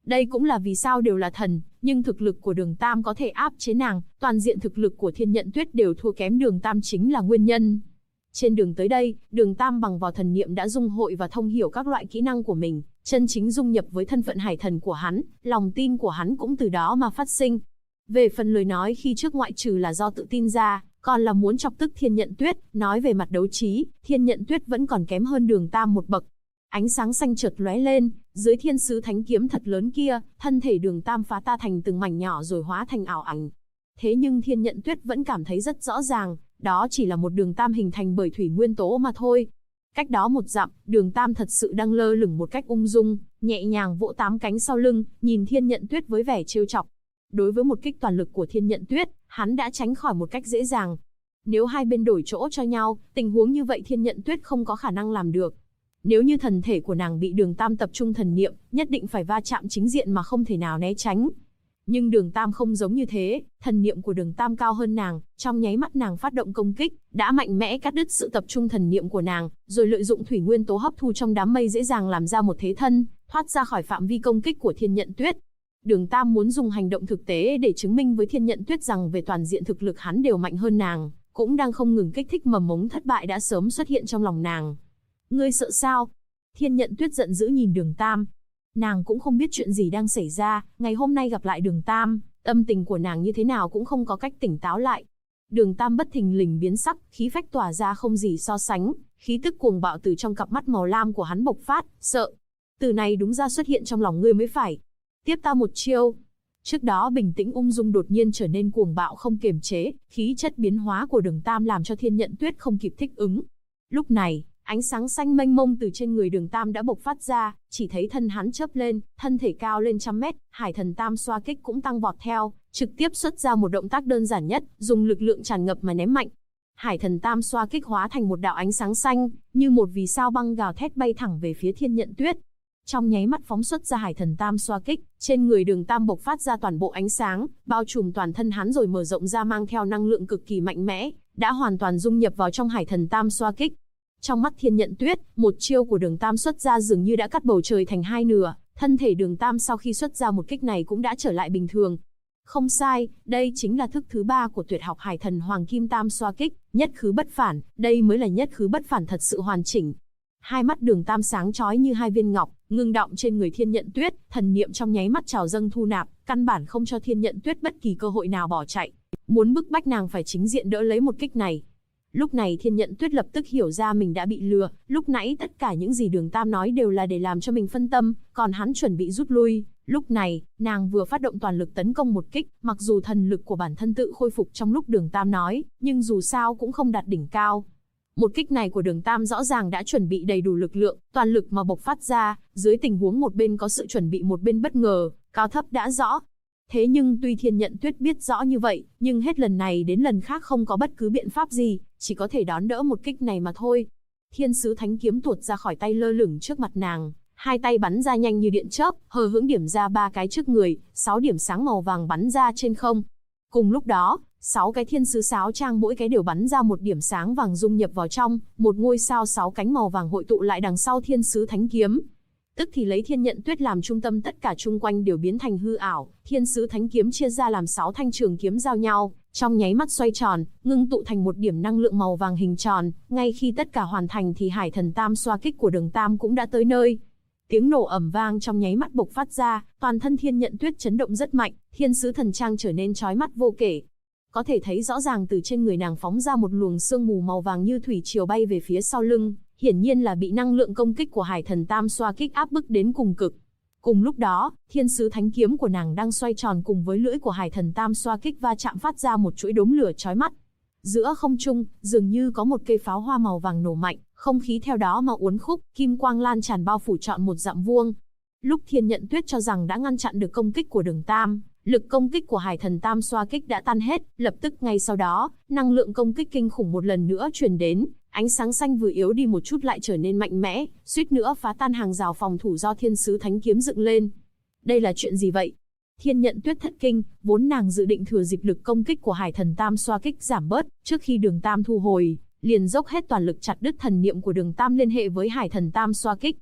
Đây cũng là vì sao đều là thần, nhưng thực lực của Đường Tam có thể áp chế nàng, toàn diện thực lực của Thiên Nhận Tuyết đều thua kém Đường Tam chính là nguyên nhân. Trên đường tới đây, Đường Tam bằng vào thần niệm đã dung hội và thông hiểu các loại kỹ năng của mình, chân chính dung nhập với thân phận hải thần của hắn, lòng tin của hắn cũng từ đó mà phát sinh. Về phần lời nói khi trước ngoại trừ là do tự tin ra, còn là muốn chọc tức Thiên Nhận Tuyết, nói về mặt đấu trí, Thiên Nhận Tuyết vẫn còn kém hơn Đường Tam một bậc. Ánh sáng xanh chợt lóe lên, dưới thiên sứ thánh kiếm thật lớn kia, thân thể Đường Tam phá ta thành từng mảnh nhỏ rồi hóa thành ảo ảnh. Thế nhưng Thiên Nhận Tuyết vẫn cảm thấy rất rõ ràng, đó chỉ là một Đường Tam hình thành bởi thủy nguyên tố mà thôi. Cách đó một dặm, Đường Tam thật sự đang lơ lửng một cách ung dung, nhẹ nhàng vỗ 8 cánh sau lưng, nhìn Thiên Nhận Tuyết với vẻ trêu chọc. Đối với một kích toàn lực của Thiên Nhận Tuyết, hắn đã tránh khỏi một cách dễ dàng. Nếu hai bên đổi chỗ cho nhau, tình huống như vậy Thiên Nhận Tuyết không có khả năng làm được. Nếu như thần thể của nàng bị Đường Tam tập trung thần niệm, nhất định phải va chạm chính diện mà không thể nào né tránh. Nhưng Đường Tam không giống như thế, thần niệm của Đường Tam cao hơn nàng, trong nháy mắt nàng phát động công kích, đã mạnh mẽ cắt đứt sự tập trung thần niệm của nàng, rồi lợi dụng thủy nguyên tố hấp thu trong đám mây dễ dàng làm ra một thế thân, thoát ra khỏi phạm vi công kích của Thiên Nhận Tuyết. Đường Tam muốn dùng hành động thực tế để chứng minh với Thiên Nhận Tuyết rằng về toàn diện thực lực hắn đều mạnh hơn nàng, cũng đang không ngừng kích thích mầm mống thất bại đã sớm xuất hiện trong lòng nàng. Ngươi sợ sao? Thiên Nhận Tuyết giận dữ nhìn Đường Tam. Nàng cũng không biết chuyện gì đang xảy ra, ngày hôm nay gặp lại Đường Tam, tâm tình của nàng như thế nào cũng không có cách tỉnh táo lại. Đường Tam bất thình lình biến sắc, khí phách tỏa ra không gì so sánh, khí tức cuồng bạo từ trong cặp mắt màu lam của hắn bộc phát, sợ. Từ này đúng ra xuất hiện trong lòng ngươi mới phải. Tiếp ta một chiêu. Trước đó bình tĩnh ung dung đột nhiên trở nên cuồng bạo không kiềm chế, khí chất biến hóa của Đường Tam làm cho Thiên Nhận Tuyết không kịp thích ứng. Lúc này, ánh sáng xanh mênh mông từ trên người Đường Tam đã bộc phát ra, chỉ thấy thân hắn chớp lên, thân thể cao lên trăm mét, Hải Thần Tam xoa kích cũng tăng vọt theo, trực tiếp xuất ra một động tác đơn giản nhất, dùng lực lượng tràn ngập mà ném mạnh. Hải Thần Tam xoa kích hóa thành một đạo ánh sáng xanh, như một vì sao băng gào thét bay thẳng về phía Thiên Nhận Tuyết. Trong nháy mắt phóng xuất ra Hải Thần Tam xoa kích, trên người Đường Tam bộc phát ra toàn bộ ánh sáng, bao trùm toàn thân hắn rồi mở rộng ra mang theo năng lượng cực kỳ mạnh mẽ, đã hoàn toàn dung nhập vào trong Hải Thần Tam xoa kích. Trong mắt Thiên Nhận Tuyết, một chiêu của Đường Tam xuất ra dường như đã cắt bầu trời thành hai nửa, thân thể Đường Tam sau khi xuất ra một kích này cũng đã trở lại bình thường. Không sai, đây chính là thức thứ 3 của tuyệt học Hải Thần Hoàng Kim Tam xoa kích, nhất khứ bất phản, đây mới là nhất khứ bất phản thật sự hoàn chỉnh. Hai mắt Đường Tam sáng chói như hai viên ngọc, ngưng đọng trên người Thiên Nhận Tuyết, thần niệm trong nháy mắt trào dâng thu nạp, căn bản không cho Thiên Nhận Tuyết bất kỳ cơ hội nào bỏ chạy, muốn bức bách nàng phải chính diện đỡ lấy một kích này. Lúc này Thiên Nhận Tuyết lập tức hiểu ra mình đã bị lừa, lúc nãy tất cả những gì Đường Tam nói đều là để làm cho mình phân tâm, còn hắn chuẩn bị rút lui. Lúc này, nàng vừa phát động toàn lực tấn công một kích, mặc dù thần lực của bản thân tự khôi phục trong lúc Đường Tam nói, nhưng dù sao cũng không đạt đỉnh cao. Một kích này của Đường Tam rõ ràng đã chuẩn bị đầy đủ lực lượng, toàn lực mà bộc phát ra, dưới tình huống một bên có sự chuẩn bị một bên bất ngờ, cao thấp đã rõ. Thế nhưng tuy Thiên Nhận Tuyết biết rõ như vậy, nhưng hết lần này đến lần khác không có bất cứ biện pháp gì, chỉ có thể đón đỡ một kích này mà thôi. Thiên sứ thánh kiếm tuột ra khỏi tay lơ lửng trước mặt nàng, hai tay bắn ra nhanh như điện chớp, hờ hững điểm ra 3 cái trước người, 6 điểm sáng màu vàng bắn ra trên không. Cùng lúc đó, 6 cái thiên sứ sáo trang mỗi cái đều bắn ra một điểm sáng vàng dung nhập vào trong, một ngôi sao 6 cánh màu vàng hội tụ lại đằng sau thiên sứ thánh kiếm. Tức thì lấy Thiên Nhận Tuyết làm trung tâm, tất cả chung quanh đều biến thành hư ảo, thiên sứ thánh kiếm chia ra làm 6 thanh trường kiếm giao nhau, trong nháy mắt xoay tròn, ngưng tụ thành một điểm năng lượng màu vàng hình tròn, ngay khi tất cả hoàn thành thì Hải Thần Tam xoa kích của Đường Tam cũng đã tới nơi. Tiếng nổ ầm vang trong nháy mắt bộc phát ra, toàn thân Thiên Nhận Tuyết chấn động rất mạnh, thiên sứ thần trang trở nên chói mắt vô kể. Có thể thấy rõ ràng từ trên người nàng phóng ra một luồng sương mù màu vàng như thủy triều bay về phía sau lưng, hiển nhiên là bị năng lượng công kích của Hải Thần Tam xoa kích áp bức đến cùng cực. Cùng lúc đó, thiên sứ thánh kiếm của nàng đang xoay tròn cùng với lưỡi của Hải Thần Tam xoa kích va chạm phát ra một chuỗi đốm lửa chói mắt. Giữa không trung, dường như có một cây pháo hoa màu vàng nổ mạnh, không khí theo đó mà uốn khúc, kim quang lan tràn bao phủ trọn một dặm vuông. Lúc Thiên Nhận Tuyết cho rằng đã ngăn chặn được công kích của Đường Tam, lực công kích của Hải Thần Tam xoa kích đã tan hết, lập tức ngay sau đó, năng lượng công kích kinh khủng một lần nữa truyền đến, ánh sáng xanh vừa yếu đi một chút lại trở nên mạnh mẽ, suýt nữa phá tan hàng rào phòng thủ do thiên sứ thánh kiếm dựng lên. Đây là chuyện gì vậy? Thiên Nhận Tuyết thất kinh, vốn nàng dự định thừa dịp lực công kích của Hải Thần Tam xoa kích giảm bớt, trước khi Đường Tam thu hồi, liền dốc hết toàn lực chặt đứt thần niệm của Đường Tam liên hệ với Hải Thần Tam xoa kích.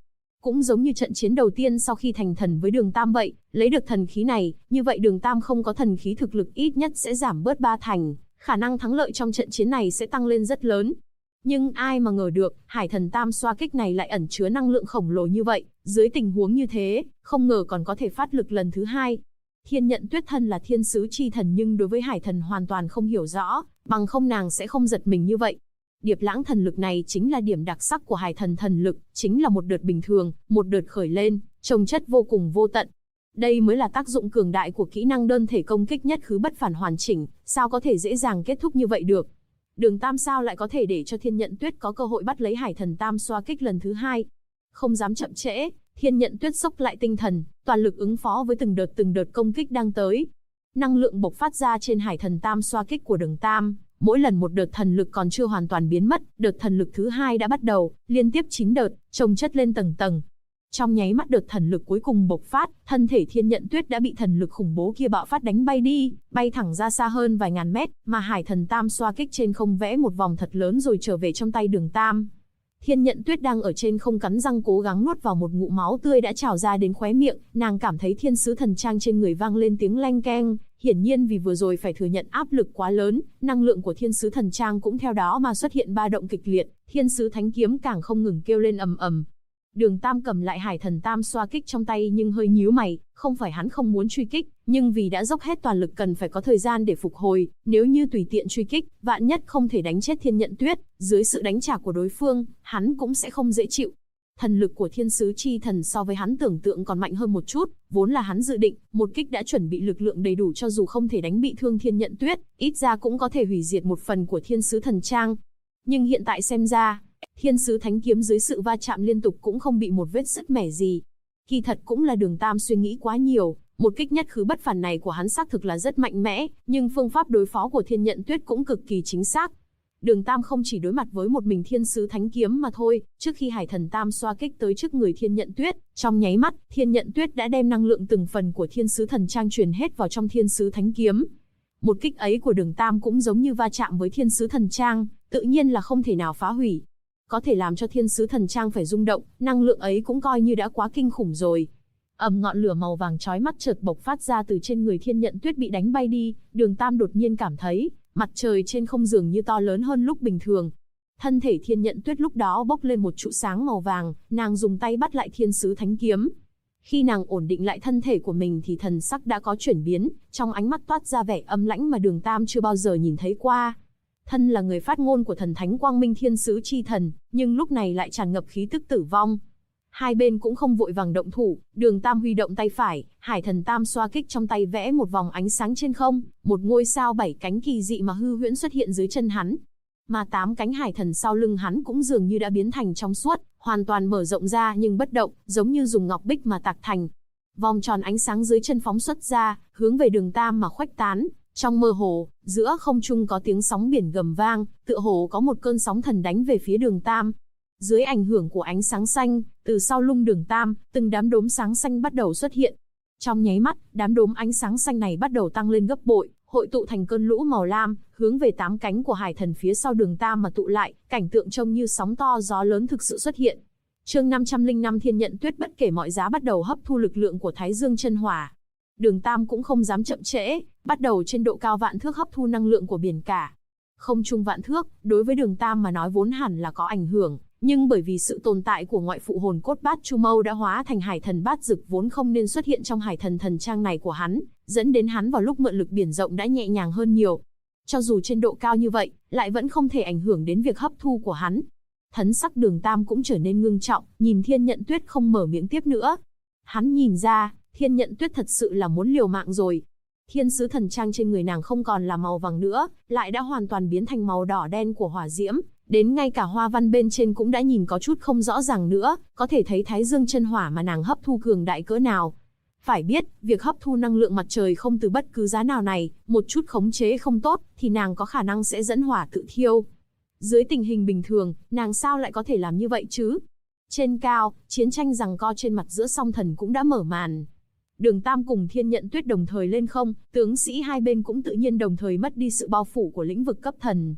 cũng giống như trận chiến đầu tiên sau khi thành thần với Đường Tam vậy, lấy được thần khí này, như vậy Đường Tam không có thần khí thực lực ít nhất sẽ giảm bớt 3 thành, khả năng thắng lợi trong trận chiến này sẽ tăng lên rất lớn. Nhưng ai mà ngờ được, Hải Thần Tam xoa kích này lại ẩn chứa năng lượng khổng lồ như vậy, dưới tình huống như thế, không ngờ còn có thể phát lực lần thứ hai. Thiên Nhận Tuyết thân là thiên sứ chi thần nhưng đối với Hải Thần hoàn toàn không hiểu rõ, bằng không nàng sẽ không giật mình như vậy. Điệp Lãng thần lực này chính là điểm đặc sắc của Hải Thần thần lực, chính là một đợt bình thường, một đợt khởi lên, chồng chất vô cùng vô tận. Đây mới là tác dụng cường đại của kỹ năng đơn thể công kích nhất khứ bất phản hoàn chỉnh, sao có thể dễ dàng kết thúc như vậy được. Đường Tam sao lại có thể để cho Thiên Nhận Tuyết có cơ hội bắt lấy Hải Thần Tam xoa kích lần thứ hai. Không dám chậm trễ, Thiên Nhận Tuyết xốc lại tinh thần, toàn lực ứng phó với từng đợt công kích đang tới. Năng lượng bộc phát ra trên Hải Thần Tam xoa kích của Đường Tam, mỗi lần một đợt thần lực còn chưa hoàn toàn biến mất, đợt thần lực thứ hai đã bắt đầu, liên tiếp 9 đợt, chồng chất lên tầng tầng. Trong nháy mắt đợt thần lực cuối cùng bộc phát, thân thể Thiên Nhận Tuyết đã bị thần lực khủng bố kia bạo phát đánh bay đi, bay thẳng ra xa hơn vài ngàn mét, mà Hải Thần Tam xoa kích trên không vẽ một vòng thật lớn rồi trở về trong tay Đường Tam. Thiên Nhận Tuyết đang ở trên không cắn răng cố gắng nuốt vào một ngụm máu tươi đã trào ra đến khóe miệng, nàng cảm thấy thiên sứ thần trang trên người vang lên tiếng leng keng, hiển nhiên vì vừa rồi phải thừa nhận áp lực quá lớn, năng lượng của thiên sứ thần trang cũng theo đó mà xuất hiện ba động kịch liệt, thiên sứ thánh kiếm càng không ngừng kêu lên ầm ầm. Đường Tam cầm lại Hải Thần Tam xoa kích trong tay nhưng hơi nhíu mày, không phải hắn không muốn truy kích, nhưng vì đã dốc hết toàn lực cần phải có thời gian để phục hồi, nếu như tùy tiện truy kích, vạn nhất không thể đánh chết Thiên Nhận Tuyết, dưới sự đánh trả của đối phương, hắn cũng sẽ không dễ chịu. Thần lực của thiên sứ chi thần so với hắn tưởng tượng còn mạnh hơn một chút, vốn là hắn dự định, một kích đã chuẩn bị lực lượng đầy đủ cho dù không thể đánh bị thương Thiên Nhận Tuyết, ít ra cũng có thể hủy diệt một phần của thiên sứ thần trang. Nhưng hiện tại xem ra, thiên sứ thánh kiếm dưới sự va chạm liên tục cũng không bị một vết sứt mẻ gì. Kỳ thật cũng là Đường Tam suy nghĩ quá nhiều, một kích nhất khứ bất phản này của hắn xác thực là rất mạnh mẽ, nhưng phương pháp đối phó của Thiên Nhận Tuyết cũng cực kỳ chính xác. Đường Tam không chỉ đối mặt với một mình thiên sứ thánh kiếm mà thôi, trước khi Hải Thần Tam xoa kích tới trước người Thiên Nhận Tuyết, trong nháy mắt, Thiên Nhận Tuyết đã đem năng lượng từng phần của thiên sứ thần trang truyền hết vào trong thiên sứ thánh kiếm. Một kích ấy của Đường Tam cũng giống như va chạm với thiên sứ thần trang, tự nhiên là không thể nào phá hủy. Có thể làm cho thiên sứ thần trang phải rung động, năng lượng ấy cũng coi như đã quá kinh khủng rồi. Ngọn lửa màu vàng chói mắt chợt bộc phát ra từ trên người Thiên Nhận Tuyết bị đánh bay đi, Đường Tam đột nhiên cảm thấy, mặt trời trên không dường như to lớn hơn lúc bình thường. Thân thể Thiên Nhận Tuyết lúc đó bốc lên một trụ sáng màu vàng, nàng dùng tay bắt lại thiên sứ thánh kiếm. Khi nàng ổn định lại thân thể của mình thì thần sắc đã có chuyển biến, trong ánh mắt toát ra vẻ âm lãnh mà Đường Tam chưa bao giờ nhìn thấy qua. Thân là người phát ngôn của thần thánh quang minh thiên sứ chi thần, nhưng lúc này lại tràn ngập khí tức tử vong. Hai bên cũng không vội vàng động thủ, Đường Tam huy động tay phải, Hải Thần Tam xoa kích trong tay vẽ một vòng ánh sáng trên không, một ngôi sao 7 cánh kỳ dị mà hư huyễn xuất hiện dưới chân hắn. Mà 8 cánh hải thần sau lưng hắn cũng dường như đã biến thành trong suốt, hoàn toàn mở rộng ra nhưng bất động, giống như dùng ngọc bích mà tạc thành. Vòng tròn ánh sáng dưới chân phóng xuất ra, hướng về Đường Tam mà khuếch tán. Trong mơ hồ, giữa không trung có tiếng sóng biển gầm vang, tựa hồ có một cơn sóng thần đánh về phía Đường Tam. Dưới ảnh hưởng của ánh sáng xanh, từ sau lưng Đường Tam, từng đám đốm sáng xanh bắt đầu xuất hiện. Trong nháy mắt, đám đốm ánh sáng xanh này bắt đầu tăng lên gấp bội, hội tụ thành cơn lũ màu lam, hướng về 8 cánh của hải thần phía sau Đường Tam mà tụ lại, cảnh tượng trông như sóng to gió lớn thực sự xuất hiện. Chương 505 Thiên Nhận Tuyết bất kể mọi giá bắt đầu hấp thu lực lượng của Thái Dương chân hỏa. Đường Tam cũng không dám chậm trễ, bắt đầu trên độ cao vạn thước hấp thu năng lượng của biển cả. Không trung vạn thước, đối với Đường Tam mà nói vốn hẳn là có ảnh hưởng, nhưng bởi vì sự tồn tại của ngoại phụ hồn cốt Bát Chu Mâu đã hóa thành hải thần bát dực vốn không nên xuất hiện trong hải thần thần trang này của hắn, dẫn đến hắn vào lúc mượn lực biển rộng đã nhẹ nhàng hơn nhiều. Cho dù trên độ cao như vậy, lại vẫn không thể ảnh hưởng đến việc hấp thu của hắn. Thần sắc Đường Tam cũng trở nên ngưng trọng, nhìn Thiên Nhận Tuyết không mở miệng tiếp nữa. Hắn nhìn ra, Thiên Nhận Tuyết thật sự là muốn liều mạng rồi. Thiên sứ thần trang trên người nàng không còn là màu vàng nữa, lại đã hoàn toàn biến thành màu đỏ đen của hỏa diễm, đến ngay cả hoa văn bên trên cũng đã nhìn có chút không rõ ràng nữa, có thể thấy Thái Dương chân hỏa mà nàng hấp thu cường đại cỡ nào. Phải biết, việc hấp thu năng lượng mặt trời không từ bất cứ giá nào này, một chút khống chế không tốt, thì nàng có khả năng sẽ dẫn hỏa tự thiêu. Dưới tình hình bình thường, nàng sao lại có thể làm như vậy chứ? Trên cao, chiến tranh giằng co trên mặt giữa song thần cũng đã mở màn. Đường Tam cùng Thiên Nhận Tuyết đồng thời lên không, tướng sĩ hai bên cũng tự nhiên đồng thời mất đi sự bao phủ của lĩnh vực cấp thần.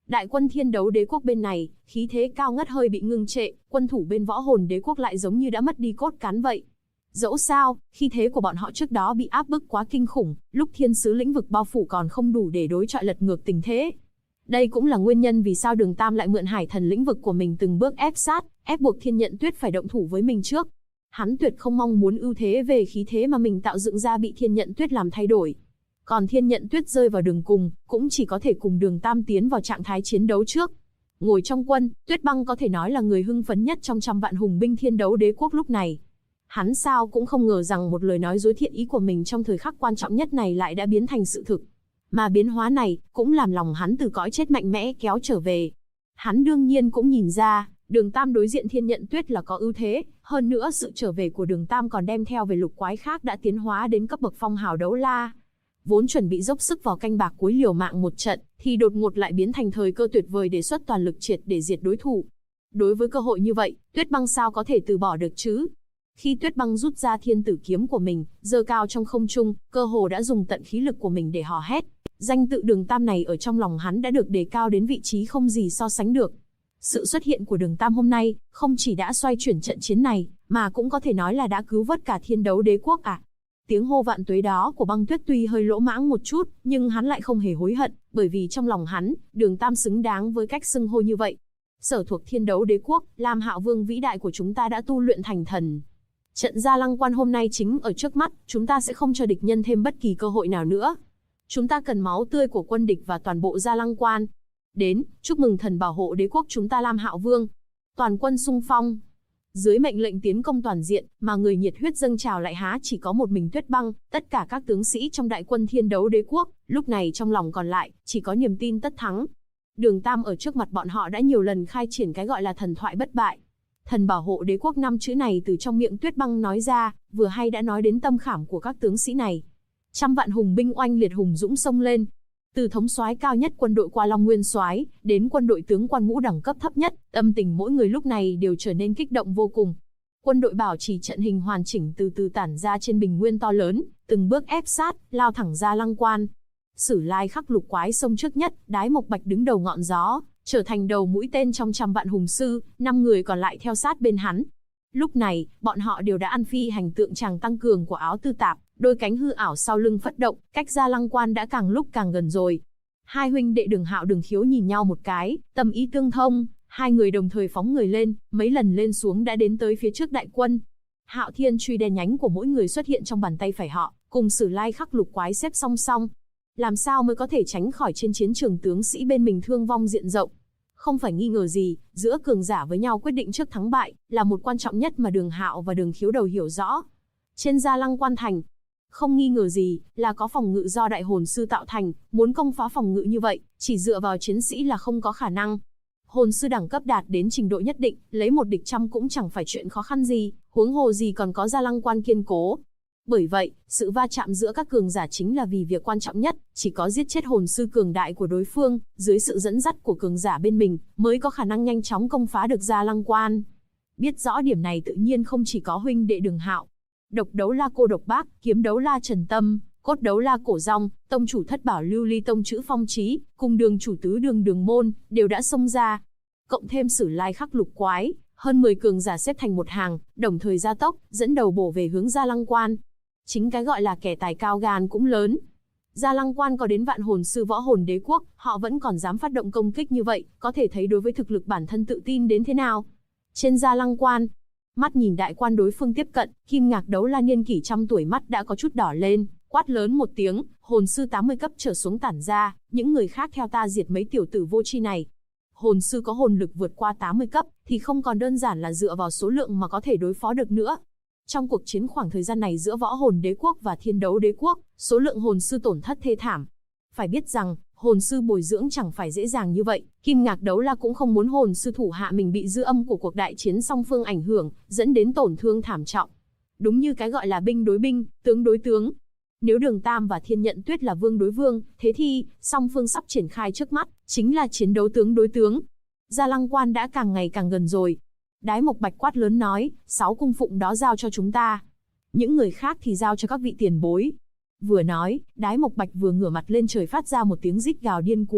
Đại quân Thiên Đấu Đế quốc bên này, khí thế cao ngất hơi bị ngưng trệ, quân thủ bên Võ Hồn Đế quốc lại giống như đã mất đi cốt cán vậy. Dẫu sao, khí thế của bọn họ trước đó bị áp bức quá kinh khủng, lúc thiên sứ lĩnh vực bao phủ còn không đủ để đối chọi lật ngược tình thế. Đây cũng là nguyên nhân vì sao Đường Tam lại mượn Hải Thần lĩnh vực của mình từng bước ép sát, ép buộc Thiên Nhận Tuyết phải động thủ với mình trước. Hắn tuyệt không mong muốn ưu thế về khí thế mà mình tạo dựng ra bị Thiên Nhận Tuyết làm thay đổi. Còn Thiên Nhận Tuyết rơi vào đường cùng, cũng chỉ có thể cùng Đường Tam tiến vào trạng thái chiến đấu trước. Ngồi trong quân, Tuyết Băng có thể nói là người hưng phấn nhất trong trăm vạn hùng binh Thiên Đấu Đế quốc lúc này. Hắn sao cũng không ngờ rằng một lời nói dối thiện ý của mình trong thời khắc quan trọng nhất này lại đã biến thành sự thực. Mà biến hóa này cũng làm lòng hắn từ cõi chết mạnh mẽ kéo trở về. Hắn đương nhiên cũng nhìn ra, Đường Tam đối diện Thiên Nhận Tuyết là có ưu thế, hơn nữa sự trở về của Đường Tam còn đem theo về lục quái khác đã tiến hóa đến cấp bậc phong hào đấu la. Vốn chuẩn bị dốc sức vào canh bạc cuối liều mạng một trận, thì đột ngột lại biến thành thời cơ tuyệt vời để xuất toàn lực triệt để diệt đối thủ. Đối với cơ hội như vậy, Tuyết Băng sao có thể từ bỏ được chứ? Khi Tuyết Băng rút ra thiên tử kiếm của mình, giơ cao trong không trung, cơ hồ đã dùng tận khí lực của mình để hò hét. Danh tự Đường Tam này ở trong lòng hắn đã được đề cao đến vị trí không gì so sánh được. Sự xuất hiện của Đường Tam hôm nay, không chỉ đã xoay chuyển trận chiến này, mà cũng có thể nói là đã cứu vớt cả Thiên Đấu Đế quốc à. Tiếng hô vạn tuế đó của Băng Tuyết tuy hơi lỗ mãng một chút, nhưng hắn lại không hề hối hận, bởi vì trong lòng hắn, Đường Tam xứng đáng với cách xưng hô như vậy. Sở thuộc Thiên Đấu Đế quốc, Lam Hạo Vương vĩ đại của chúng ta đã tu luyện thành thần. Trận Gia Lăng Quan hôm nay chính ở trước mắt, chúng ta sẽ không cho địch nhân thêm bất kỳ cơ hội nào nữa. Chúng ta cần máu tươi của quân địch và toàn bộ Gia Lăng Quan. Đến, chúc mừng thần bảo hộ đế quốc chúng ta Lam Hạo Vương. Toàn quân xung phong. Dưới mệnh lệnh tiến công toàn diện, mà người nhiệt huyết dâng trào lại há chỉ có một mình Tuyết Băng, tất cả các tướng sĩ trong đại quân Thiên Đấu Đế quốc, lúc này trong lòng còn lại, chỉ có niềm tin tất thắng. Đường Tam ở trước mặt bọn họ đã nhiều lần khai triển cái gọi là thần thoại bất bại. Thần bảo hộ đế quốc 5 chữ này từ trong miệng Tuyết Băng nói ra, vừa hay đã nói đến tâm khảm của các tướng sĩ này. Trăm vạn hùng binh oanh liệt hùng dũng xông lên. Từ thống soái cao nhất quân đội qua Long Nguyên soái, đến quân đội tướng quan ngũ đẳng cấp thấp nhất, tâm tình mỗi người lúc này đều trở nên kích động vô cùng. Quân đội bảo trì trận hình hoàn chỉnh từ từ tản ra trên bình nguyên to lớn, từng bước ép sát, lao thẳng ra Lăng Quan. Sử Lai khắc lục quái xông trước nhất, Đái Mộc Bạch đứng đầu ngọn gió, trở thành đầu mũi tên trong trăm vạn hùng sư, 5 người còn lại theo sát bên hắn. Lúc này, bọn họ đều đã ăn phi hành tượng tràng tăng cường của áo tư tạp, đôi cánh hư ảo sau lưng phất động, cách Gia Lăng Quan đã càng lúc càng gần rồi. Hai huynh đệ Đường Hạo Đường Khiếu nhìn nhau một cái, tâm ý tương thông, hai người đồng thời phóng người lên, mấy lần lên xuống đã đến tới phía trước đại quân. Hạo Thiên truy đen nhánh của mỗi người xuất hiện trong bàn tay phải họ, cùng Sử Lai khắc lục quái xếp song song. Làm sao mới có thể tránh khỏi trên chiến trường tướng sĩ bên mình thương vong diện rộng? Không phải nghi ngờ gì, giữa cường giả với nhau quyết định trước thắng bại, là một quan trọng nhất mà Đường Hạo và Đường Khiếu đầu hiểu rõ. Trên Gia Lăng Quan thành, không nghi ngờ gì, là có phòng ngự do đại hồn sư tạo thành, muốn công phá phòng ngự như vậy, chỉ dựa vào chiến sĩ là không có khả năng. Hồn sư đẳng cấp đạt đến trình độ nhất định, lấy một địch trăm cũng chẳng phải chuyện khó khăn gì, huống hồ gì còn có Gia Lăng Quan kiên cố. Bởi vậy, sự va chạm giữa các cường giả chính là vì việc quan trọng nhất, chỉ có giết chết hồn sư cường đại của đối phương, dưới sự dẫn dắt của cường giả bên mình, mới có khả năng nhanh chóng công phá được Gia Lăng Quan. Biết rõ điểm này tự nhiên không chỉ có huynh đệ Đường Hạo. Độc đấu la Cô Độc Bác, kiếm đấu la Trần Tâm, cốt đấu la Cổ Rong, tông chủ Thất Bảo Lưu Ly tông chữ Phong Chí, cùng đường chủ tứ đường Đường Môn, đều đã xông ra. Cộng thêm Sử Lai khắc lục quái, hơn 10 cường giả xếp thành một hàng, đồng thời gia tốc, dẫn đầu bổ về hướng Gia Lăng Quan. Chính cái gọi là kẻ tài cao gan cũng lớn. Gia Lăng Quan có đến vạn hồn sư Võ Hồn Đế quốc, họ vẫn còn dám phát động công kích như vậy, có thể thấy đối với thực lực bản thân tự tin đến thế nào. Trên Gia Lăng Quan, mắt nhìn đại quan đối phương tiếp cận, Kim Ngạc đấu la niên kỷ trăm tuổi mắt đã có chút đỏ lên, quát lớn một tiếng, hồn sư 80 cấp trở xuống tản ra, những người khác theo ta diệt mấy tiểu tử vô tri này. Hồn sư có hồn lực vượt qua 80 cấp, thì không còn đơn giản là dựa vào số lượng mà có thể đối phó được nữa. Trong cuộc chiến khoảng thời gian này giữa Võ Hồn Đế quốc và Thiên Đấu Đế quốc, số lượng hồn sư tổn thất thê thảm. Phải biết rằng, hồn sư bồi dưỡng chẳng phải dễ dàng như vậy, Kim Ngạc đấu la cũng không muốn hồn sư thủ hạ mình bị dư âm của cuộc đại chiến song phương ảnh hưởng, dẫn đến tổn thương thảm trọng. Đúng như cái gọi là binh đối binh, tướng đối tướng. Nếu Đường Tam và Thiên Nhận Tuyết là vương đối vương, thế thì, song phương sắp triển khai trước mắt, chính là chiến đấu tướng đối tướng. Gia Lăng Quan đã càng ngày càng gần rồi. Đái Mộc Bạch quát lớn nói, 6 cung phụng đó giao cho chúng ta. Những người khác thì giao cho các vị tiền bối. Vừa nói, Đái Mộc Bạch vừa ngửa mặt lên trời phát ra một tiếng rít gào điên cuồng,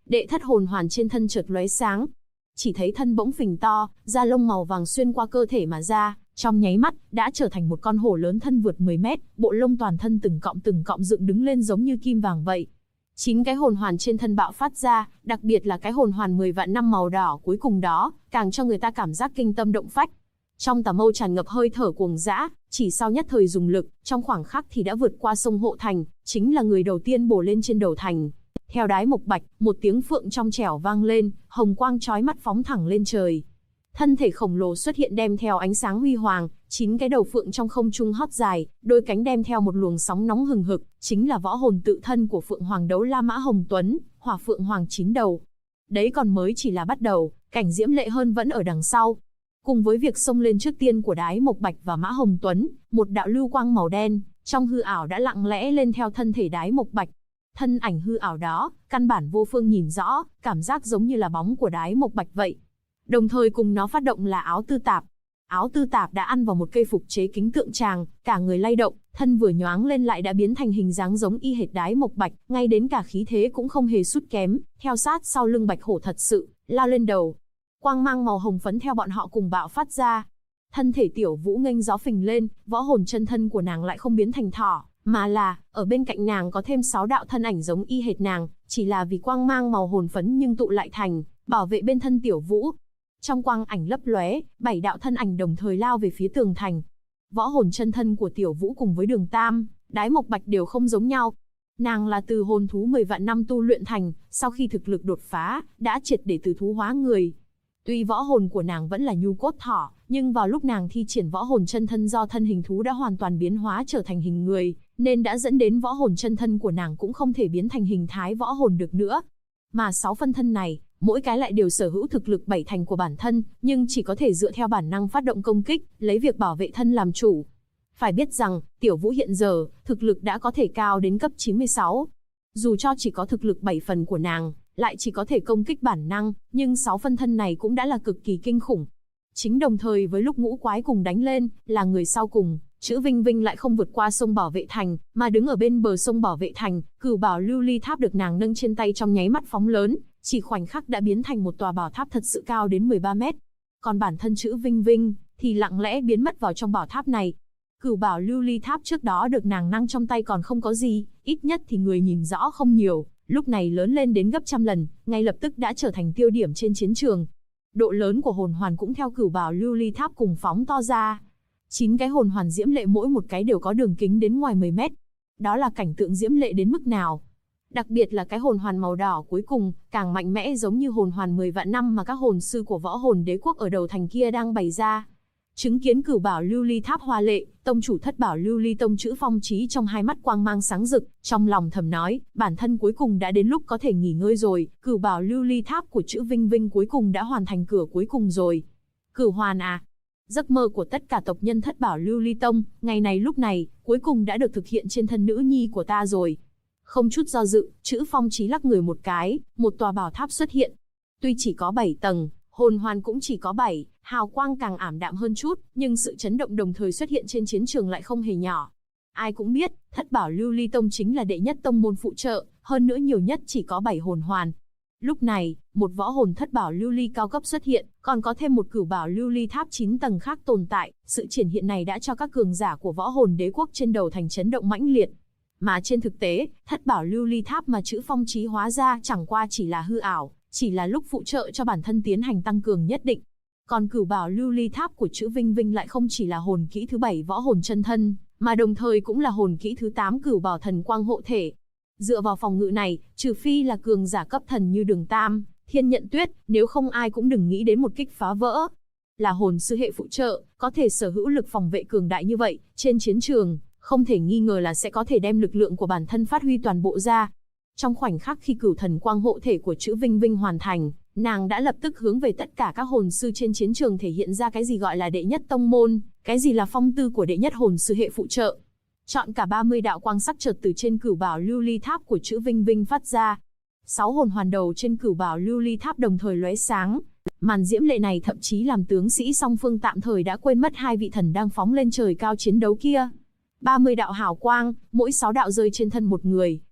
đệ thất hồn hoàn trên thân chợt lóe sáng. Chỉ thấy thân bỗng phình to, da lông màu vàng xuyên qua cơ thể mà ra, trong nháy mắt đã trở thành một con hổ lớn thân vượt 10 mét, bộ lông toàn thân từng cọng dựng đứng lên giống như kim vàng vậy. 9 cái hồn hoàn trên thân bạo phát ra, đặc biệt là cái hồn hoàn 10 vạn năm màu đỏ cuối cùng đó, càng cho người ta cảm giác kinh tâm động phách. Trong tà mâu tràn ngập hơi thở cuồng dã, chỉ sau nhất thời dùng lực, trong khoảng khắc thì đã vượt qua sông Hộ Thành, chính là người đầu tiên bổ lên trên đầu thành. Theo đái mộc bạch, một tiếng phượng trong trẻo vang lên, hồng quang chói mắt phóng thẳng lên trời. Thân thể khổng lồ xuất hiện đem theo ánh sáng huy hoàng, 9 cái đầu phượng trong không trung hót dài, đôi cánh đem theo một luồng sóng nóng hừng hực, chính là võ hồn tự thân của Phượng Hoàng Đấu La Mã Hồng Tuấn, Hỏa Phượng Hoàng 9 đầu. Đấy còn mới chỉ là bắt đầu, cảnh diễm lệ hơn vẫn ở đằng sau. Cùng với việc xông lên trước tiên của Đái Mộc Bạch và Mã Hồng Tuấn, một đạo lưu quang màu đen trong hư ảo đã lặng lẽ lên theo thân thể Đái Mộc Bạch. Thân ảnh hư ảo đó, căn bản vô phương nhìn rõ, cảm giác giống như là bóng của Đái Mộc Bạch vậy. Đồng thời cùng nó phát động là áo tư tạp. Áo tư tạp đã ăn vào một cây phục chế kính tượng tràng, cả người lay động, thân vừa nhoáng lên lại đã biến thành hình dáng giống y hệt Đái Mộc Bạch, ngay đến cả khí thế cũng không hề sút kém, theo sát sau lưng Bạch Hổ thật sự, lao lên đầu. Quang mang màu hồng phấn theo bọn họ cùng bạo phát ra. Thân thể Tiểu Vũ nghênh gió phình lên, võ hồn chân thân của nàng lại không biến thành thỏ, mà là, ở bên cạnh nàng có thêm 6 đạo thân ảnh giống y hệt nàng, chỉ là vì quang mang màu hồn phấn nhưng tụ lại thành, bảo vệ bên thân Tiểu Vũ. Trong quang ảnh lấp lóe, 7 đạo thân ảnh đồng thời lao về phía tường thành. Võ hồn chân thân của Tiểu Vũ cùng với Đường Tam, Đái Mộc Bạch đều không giống nhau. Nàng là từ hồn thú 10 vạn năm tu luyện thành, sau khi thực lực đột phá, đã triệt để từ thú hóa người. Tuy võ hồn của nàng vẫn là nhu cốt thỏ, nhưng vào lúc nàng thi triển võ hồn chân thân do thân hình thú đã hoàn toàn biến hóa trở thành hình người, nên đã dẫn đến võ hồn chân thân của nàng cũng không thể biến thành hình thái võ hồn được nữa. Mà 6 phân thân này, mỗi cái lại đều sở hữu thực lực 7 thành của bản thân, nhưng chỉ có thể dựa theo bản năng phát động công kích, lấy việc bảo vệ thân làm chủ. Phải biết rằng, Tiểu Vũ hiện giờ, thực lực đã có thể cao đến cấp 96. Dù cho chỉ có thực lực 7 phần của nàng, lại chỉ có thể công kích bản năng, nhưng 6 phân thân này cũng đã là cực kỳ kinh khủng. Chính đồng thời với lúc ngũ quái cùng đánh lên, là người sau cùng, chữ Vinh Vinh lại không vượt qua sông Bảo Vệ Thành, mà đứng ở bên bờ sông Bảo Vệ Thành, Cửu Bảo Lưu Ly Tháp được nàng nâng trên tay trong nháy mắt phóng lớn, chỉ khoảnh khắc đã biến thành một tòa bảo tháp thật sự cao đến 13 mét. Còn bản thân chữ Vinh Vinh thì lặng lẽ biến mất vào trong bảo tháp này. Cửu Bảo Lưu Ly Tháp trước đó được nàng nâng trong tay còn không có gì, ít nhất thì người nhìn rõ không nhiều, lúc này lớn lên đến gấp trăm lần, ngay lập tức đã trở thành tiêu điểm trên chiến trường. Độ lớn của hồn hoàn cũng theo Cửu Bảo Lưu Ly Tháp cùng phóng to ra. 9 cái hồn hoàn diễm lệ mỗi một cái đều có đường kính đến ngoài 10 mét. Đó là cảnh tượng diễm lệ đến mức nào? Đặc biệt là cái hồn hoàn màu đỏ cuối cùng, càng mạnh mẽ giống như hồn hoàn 10 vạn năm mà các hồn sư của Võ Hồn Đế Quốc ở đầu thành kia đang bày ra. Chứng kiến Cửu Bảo Lưu Ly Tháp hoa lệ, tông chủ Thất Bảo Lưu Ly Tông chữ Phong Chí trong hai mắt quang mang sáng rực, trong lòng thầm nói, bản thân cuối cùng đã đến lúc có thể nghỉ ngơi rồi, Cửu Bảo Lưu Ly Tháp của chữ Vinh Vinh cuối cùng đã hoàn thành cửa cuối cùng rồi. Cửu Hoàn à, giấc mơ của tất cả tộc nhân Thất Bảo Lưu Ly Tông, ngày này lúc này, cuối cùng đã được thực hiện trên thân nữ nhi của ta rồi. Không chút do dự, chữ Phong Chí lắc người một cái, một tòa bảo tháp xuất hiện. Tuy chỉ có 7 tầng, hồn hoàn cũng chỉ có 7, hào quang càng ảm đạm hơn chút, nhưng sự chấn động đồng thời xuất hiện trên chiến trường lại không hề nhỏ. Ai cũng biết, Thất Bảo Lưu Ly Tông chính là đệ nhất tông môn phụ trợ, hơn nữa nhiều nhất chỉ có 7 hồn hoàn. Lúc này, một võ hồn Thất Bảo Lưu Ly cao cấp xuất hiện, còn có thêm một Cửu Bảo Lưu Ly Tháp 9 tầng khác tồn tại, sự triển hiện này đã cho các cường giả của Võ Hồn Đế Quốc trên đầu thành chấn động mãnh liệt. Mà trên thực tế, Thất Bảo Lưu Ly Tháp mà chữ Phong Chí hóa ra chẳng qua chỉ là hư ảo, chỉ là lúc phụ trợ cho bản thân tiến hành tăng cường nhất định. Còn Cửu Bảo Lưu Ly Tháp của chữ Vinh Vinh lại không chỉ là hồn kỹ thứ 7 võ hồn chân thân, mà đồng thời cũng là hồn kỹ thứ 8 Cửu Bảo Thần Quang hộ thể. Dựa vào phòng ngự này, trừ phi là cường giả cấp thần như Đường Tam, Thiên Nhận Tuyết, nếu không ai cũng đừng nghĩ đến một kích phá vỡ. Là hồn sư hệ phụ trợ, có thể sở hữu lực phòng vệ cường đại như vậy, trên chiến trường, không thể nghi ngờ là sẽ có thể đem lực lượng của bản thân phát huy toàn bộ ra. Trong khoảnh khắc khi Cửu Thần Quang hộ thể của chữ Vinh Vinh hoàn thành, nàng đã lập tức hướng về tất cả các hồn sư trên chiến trường thể hiện ra cái gì gọi là đệ nhất tông môn, cái gì là phong tư của đệ nhất hồn sư hệ phụ trợ. Chọn cả 30 đạo quang sắc chợt từ trên Cửu Bảo Lưu Ly Tháp của chữ Vinh Vinh phát ra. 6 hồn hoàn đầu trên Cửu Bảo Lưu Ly Tháp đồng thời lóe sáng. Màn diễm lệ này thậm chí làm tướng sĩ song phương tạm thời đã quên mất hai vị thần đang phóng lên trời cao chiến đấu kia. 30 đạo hào quang, mỗi 6 đạo rơi trên thân một người,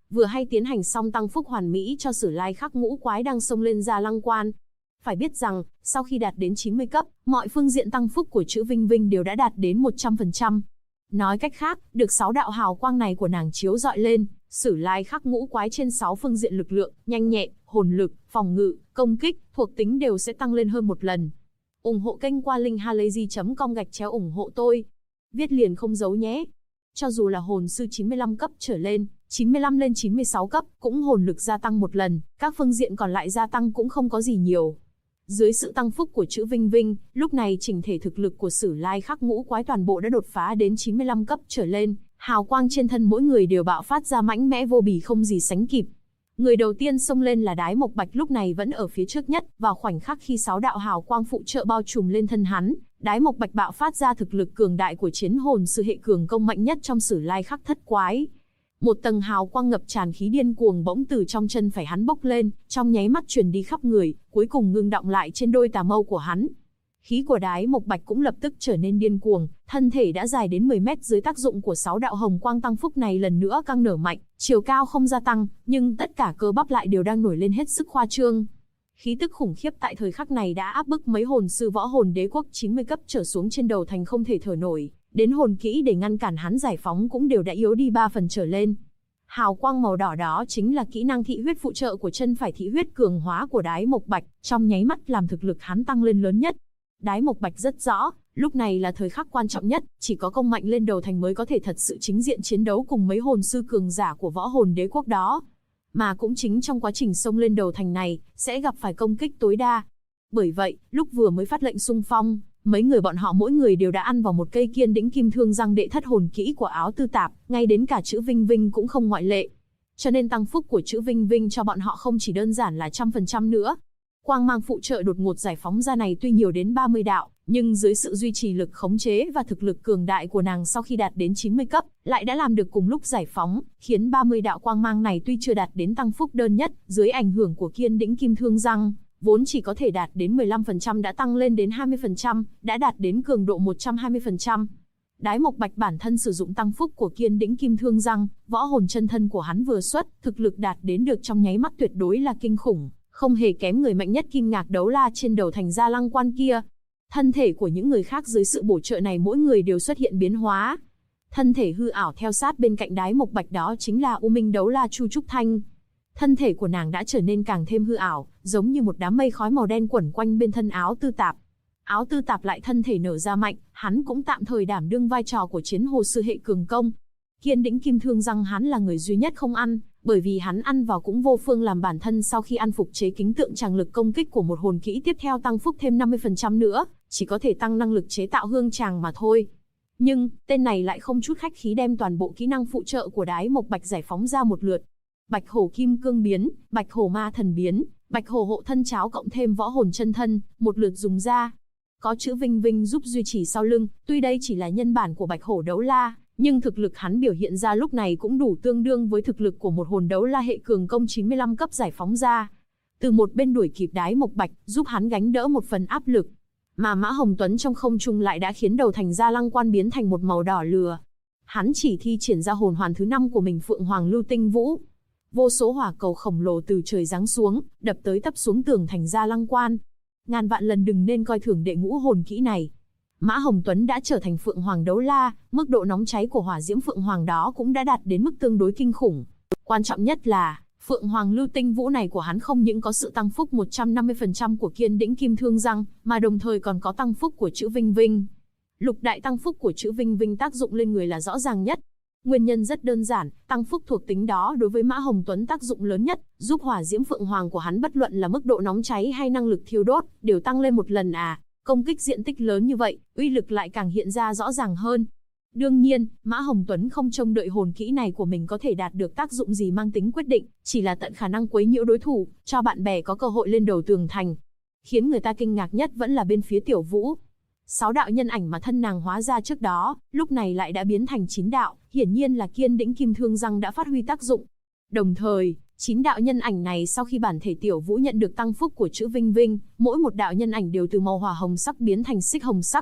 vừa hay tiến hành xong tăng phúc hoàn mỹ cho Sử Lai Khắc ngũ quái đang xông lên Gia Lăng Quan. Phải biết rằng, sau khi đạt đến 90 cấp, mọi phương diện tăng phúc của chữ Vinh Vinh đều đã đạt đến 100%. Nói cách khác, được 6 đạo hào quang này của nàng chiếu rọi lên, Sử Lai Khắc ngũ quái trên 6 phương diện lực lượng, nhanh nhẹn, hồn lực, phòng ngự, công kích, thuộc tính đều sẽ tăng lên hơn một lần. Ủng hộ kênh qua linkhalazy.com/ủng hộ tôi. Viết liền không giấu nhé. Cho dù là hồn sư 95 cấp trở lên, 95 lên 96 cấp, cũng hồn lực gia tăng một lần, các phương diện còn lại gia tăng cũng không có gì nhiều. Dưới sự tăng phúc của chữ Vinh Vinh, lúc này chỉnh thể thực lực của Sử Lai Khắc ngũ quái toàn bộ đã đột phá đến 95 cấp trở lên, hào quang trên thân mỗi người đều bạo phát ra mãnh mẽ vô bì không gì sánh kịp. Người đầu tiên xông lên là Đái Mộc Bạch, lúc này vẫn ở phía trước nhất, vào khoảnh khắc khi 6 đạo hào quang phụ trợ bao trùm lên thân hắn, Đái Mộc Bạch bạo phát ra thực lực cường đại của chiến hồn sư hệ cường công mạnh nhất trong Sử Lai Khắc thất quái. Một tầng hào quang ngập tràn khí điên cuồng bỗng từ trong chân phải hắn bốc lên, trong nháy mắt truyền đi khắp người, cuối cùng ngưng đọng lại trên đôi tà mâu của hắn. Khí của Đái Mộc Bạch cũng lập tức trở nên điên cuồng, thân thể đã dài đến 10 mét dưới tác dụng của 6 đạo hồng quang tăng phúc này lần nữa căng nở mạnh, chiều cao không gia tăng, nhưng tất cả cơ bắp lại đều đang nổi lên hết sức khoa trương. Khí tức khủng khiếp tại thời khắc này đã áp bức mấy hồn sư võ hồn đế quốc 90 cấp trở xuống trên đầu thành không thể thở nổi, đến hồn kỹ để ngăn cản hắn giải phóng cũng đều đã yếu đi 3 phần trở lên. Hào quang màu đỏ đó chính là kỹ năng thị huyết phụ trợ của chân phải thị huyết cường hóa của Đái Mộc Bạch, trong nháy mắt làm thực lực hắn tăng lên lớn nhất. Đái Mộc Bạch rất rõ, lúc này là thời khắc quan trọng nhất, chỉ có công mạnh lên đầu thành mới có thể thật sự chính diện chiến đấu cùng mấy hồn sư cường giả của võ hồn đế quốc đó. Mà cũng chính trong quá trình xông lên đầu thành này, sẽ gặp phải công kích tối đa. Bởi vậy, lúc vừa mới phát lệnh xung phong, mấy người bọn họ mỗi người đều đã ăn vào một cây Kiên Đĩnh Kim Thương Răng đệ thất hồn kỹ của Áo Tư Tạp, ngay đến cả chữ Vinh Vinh cũng không ngoại lệ. Cho nên tăng phúc của chữ Vinh Vinh cho bọn họ không chỉ đơn giản là 100% nữa. Quang mang phụ trợ đột ngột giải phóng ra này tuy nhiều đến 30 đạo, nhưng dưới sự duy trì lực khống chế và thực lực cường đại của nàng sau khi đạt đến 90 cấp, lại đã làm được cùng lúc giải phóng, khiến 30 đạo quang mang này tuy chưa đạt đến tăng phúc đơn nhất, dưới ảnh hưởng của Kiên Đĩnh Kim Thương Răng, vốn chỉ có thể đạt đến 15% đã tăng lên đến 20%, đã đạt đến cường độ 120%. Đái Mộc Bạch bản thân sử dụng tăng phúc của Kiên Đĩnh Kim Thương Răng, võ hồn chân thân của hắn vừa xuất, thực lực đạt đến được trong nháy mắt tuyệt đối là kinh khủng, không hề kém người mạnh nhất Kim Ngạc Đấu La trên đầu thành Gia Lăng Quan kia. Thân thể của những người khác dưới sự bổ trợ này mỗi người đều xuất hiện biến hóa. Thân thể hư ảo theo sát bên cạnh Đái Mộc Bạch đó chính là U Minh Đấu La Chu Trúc Thanh. Thân thể của nàng đã trở nên càng thêm hư ảo, giống như một đám mây khói màu đen quẩn quanh bên thân Áo Tư Tạp. Áo Tư Tạp lại thân thể nở ra mạnh, hắn cũng tạm thời đảm đương vai trò của chiến hồ sư hệ cường công. Kiên Đĩnh Kim Thương Răng hắn là người duy nhất không ăn, bởi vì hắn ăn vào cũng vô phương làm bản thân sau khi ăn phục chế kính tượng tràng lực công kích của một hồn kỹ tiếp theo tăng phúc thêm 50% nữa, chỉ có thể tăng năng lực chế tạo hương tràng mà thôi. Nhưng, tên này lại không chút khách khí đem toàn bộ kỹ năng phụ trợ của Đái Mộc Bạch giải phóng ra một lượt. Bạch hổ kim cương biến, bạch hổ ma thần biến, bạch hổ hộ thân cháo cộng thêm võ hồn chân thân, một lượt dùng ra. Có chữ Vinh Vinh giúp duy trì sau lưng, tuy đây chỉ là nhân bản của bạch hổ đấu la, nhưng thực lực hắn biểu hiện ra lúc này cũng đủ tương đương với thực lực của một hồn đấu la hệ cường công 95 cấp giải phóng ra. Từ một bên đuổi kịp Đái Mộc Bạch, giúp hắn gánh đỡ một phần áp lực. Mà Mã Hồng Tuấn trong không trung lại đã khiến đầu thành Gia Lăng Quan biến thành một màu đỏ lửa. Hắn chỉ thi triển ra hồn hoàn thứ 5 của mình Phượng Hoàng Lưu Tinh Vũ. Vô số hỏa cầu khổng lồ từ trời giáng xuống, đập tới tấp xuống tường thành Gia Lăng Quan. Ngàn vạn lần đừng nên coi thường đệ ngũ hồn kỹ này. Mã Hồng Tuấn đã trở thành Phượng Hoàng Đấu La, mức độ nóng cháy của hỏa diễm Phượng Hoàng đó cũng đã đạt đến mức tương đối kinh khủng. Quan trọng nhất là, Phượng Hoàng Lưu Tinh Vũ này của hắn không những có sự tăng phúc 150% của Kiên Đĩnh Kim Thương Răng, mà đồng thời còn có tăng phúc của chữ Vinh Vinh. Lục đại tăng phúc của chữ Vinh Vinh tác dụng lên người là rõ ràng nhất. Nguyên nhân rất đơn giản, tăng phúc thuộc tính đó đối với Mã Hồng Tuấn tác dụng lớn nhất, giúp hỏa diễm Phượng Hoàng của hắn bất luận là mức độ nóng cháy hay năng lực thiêu đốt, đều tăng lên một lần công kích diện tích lớn như vậy, uy lực lại càng hiện ra rõ ràng hơn. Đương nhiên, Mã Hồng Tuấn không trông đợi hồn kỹ này của mình có thể đạt được tác dụng gì mang tính quyết định, chỉ là tận khả năng quấy nhiễu đối thủ, cho bạn bè có cơ hội lên đầu tường thành. Khiến người ta kinh ngạc nhất vẫn là bên phía Tiểu Vũ. 6 đạo nhân ảnh mà thân nàng hóa ra trước đó, lúc này lại đã biến thành 9 đạo, hiển nhiên là Kiên Đĩnh Kim Thương Răng đã phát huy tác dụng. Đồng thời, 9 đạo nhân ảnh này sau khi bản thể Tiểu Vũ nhận được tăng phúc của chữ Vinh Vinh, mỗi một đạo nhân ảnh đều từ màu hỏa hồng sắc biến thành xích hồng sắc.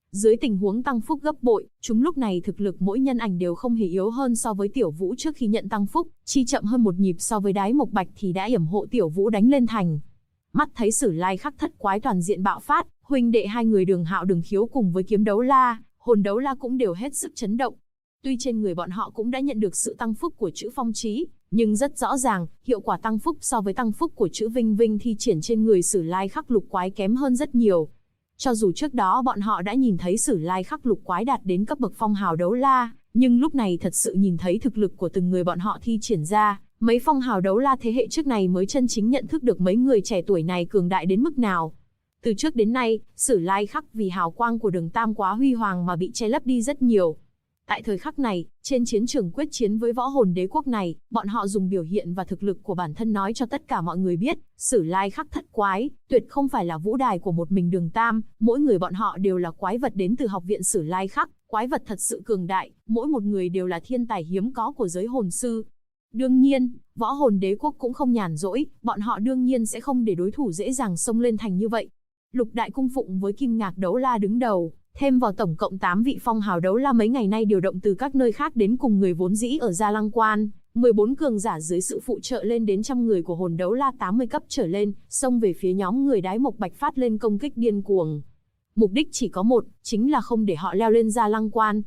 Dưới tình huống tăng phúc gấp bội, chúng lúc này thực lực mỗi nhân ảnh đều không hề yếu hơn so với Tiểu Vũ trước khi nhận tăng phúc, chi chậm hơn một nhịp so với Đái Mộc Bạch thì đã yểm hộ Tiểu Vũ đánh lên thành. Mắt thấy Sử Lai Khắc thất quái toàn diện bạo phát, huynh đệ hai người Đường Hạo Đường Khiếu cùng với Kiếm Đấu La, Hồn Đấu La cũng đều hết sức chấn động. Tuy trên người bọn họ cũng đã nhận được sự tăng phúc của chữ Phong Chí, nhưng rất rõ ràng, hiệu quả tăng phúc so với tăng phúc của chữ Vinh Vinh thi triển trên người Sử Lai Khắc lục quái kém hơn rất nhiều. Cho dù trước đó bọn họ đã nhìn thấy Sử Lai Khắc lục quái đạt đến cấp bậc phong hào đấu la, nhưng lúc này thật sự nhìn thấy thực lực của từng người bọn họ thi triển ra, mấy phong hào đấu la thế hệ trước này mới chân chính nhận thức được mấy người trẻ tuổi này cường đại đến mức nào. Từ trước đến nay, Sử Lai Khắc vì hào quang của Đường Tam quá huy hoàng mà bị che lấp đi rất nhiều. Tại thời khắc này, trên chiến trường quyết chiến với võ hồn đế quốc này, bọn họ dùng biểu hiện và thực lực của bản thân nói cho tất cả mọi người biết, Sử Lai Khắc thất quái, tuyệt không phải là vũ đài của một mình Đường Tam, mỗi người bọn họ đều là quái vật đến từ học viện Sử Lai Khắc, quái vật thật sự cường đại, mỗi một người đều là thiên tài hiếm có của giới hồn sư. Đương nhiên, võ hồn đế quốc cũng không nhàn rỗi, bọn họ đương nhiên sẽ không để đối thủ dễ dàng xông lên thành như vậy. Lục đại cung phụng với Kim Ngạc Đấu La đứng đầu, thêm vào tổng cộng 8 vị phong hào đấu la mấy ngày nay điều động từ các nơi khác đến cùng người vốn dĩ ở Gia Lăng Quan, 14 cường giả dưới sự phụ trợ lên đến trăm người của hồn đấu la 80 cấp trở lên, xông về phía nhóm người Đái Mộc Bạch phát lên công kích điên cuồng. Mục đích chỉ có một, chính là không để họ leo lên Gia Lăng Quan.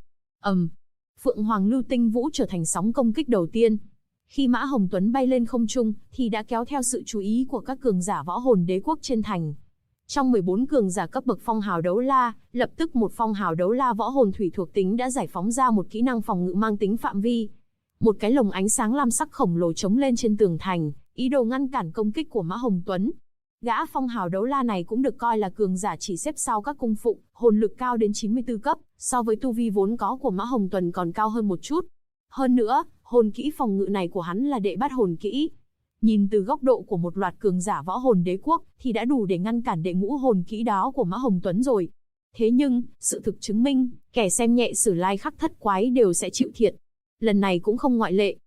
Phượng Hoàng Lưu Tinh Vũ trở thành sóng công kích đầu tiên. Khi Mã Hồng Tuấn bay lên không trung, thì đã kéo theo sự chú ý của các cường giả võ hồn đế quốc trên thành. Trong 14 cường giả cấp bậc phong hào đấu la, lập tức một phong hào đấu la võ hồn thủy thuộc tính đã giải phóng ra một kỹ năng phòng ngự mang tính phạm vi. Một cái lồng ánh sáng lam sắc khổng lồ chống lên trên tường thành, ý đồ ngăn cản công kích của Mã Hồng Tuấn. Gã phong hào đấu la này cũng được coi là cường giả chỉ xếp sau các cung phụng, hồn lực cao đến 94 cấp, so với tu vi vốn có của Mã Hồng Tuấn còn cao hơn một chút. Hơn nữa, hồn kỹ phòng ngự này của hắn là đệ bát hồn kỹ. Nhìn từ góc độ của một loạt cường giả võ hồn đế quốc, thì đã đủ để ngăn cản đệ ngũ hồn kỹ đó của Mã Hồng Tuấn rồi. Thế nhưng, sự thực chứng minh, kẻ xem nhẹ Sử Lai Khắc thất quái đều sẽ chịu thiệt. Lần này cũng không ngoại lệ.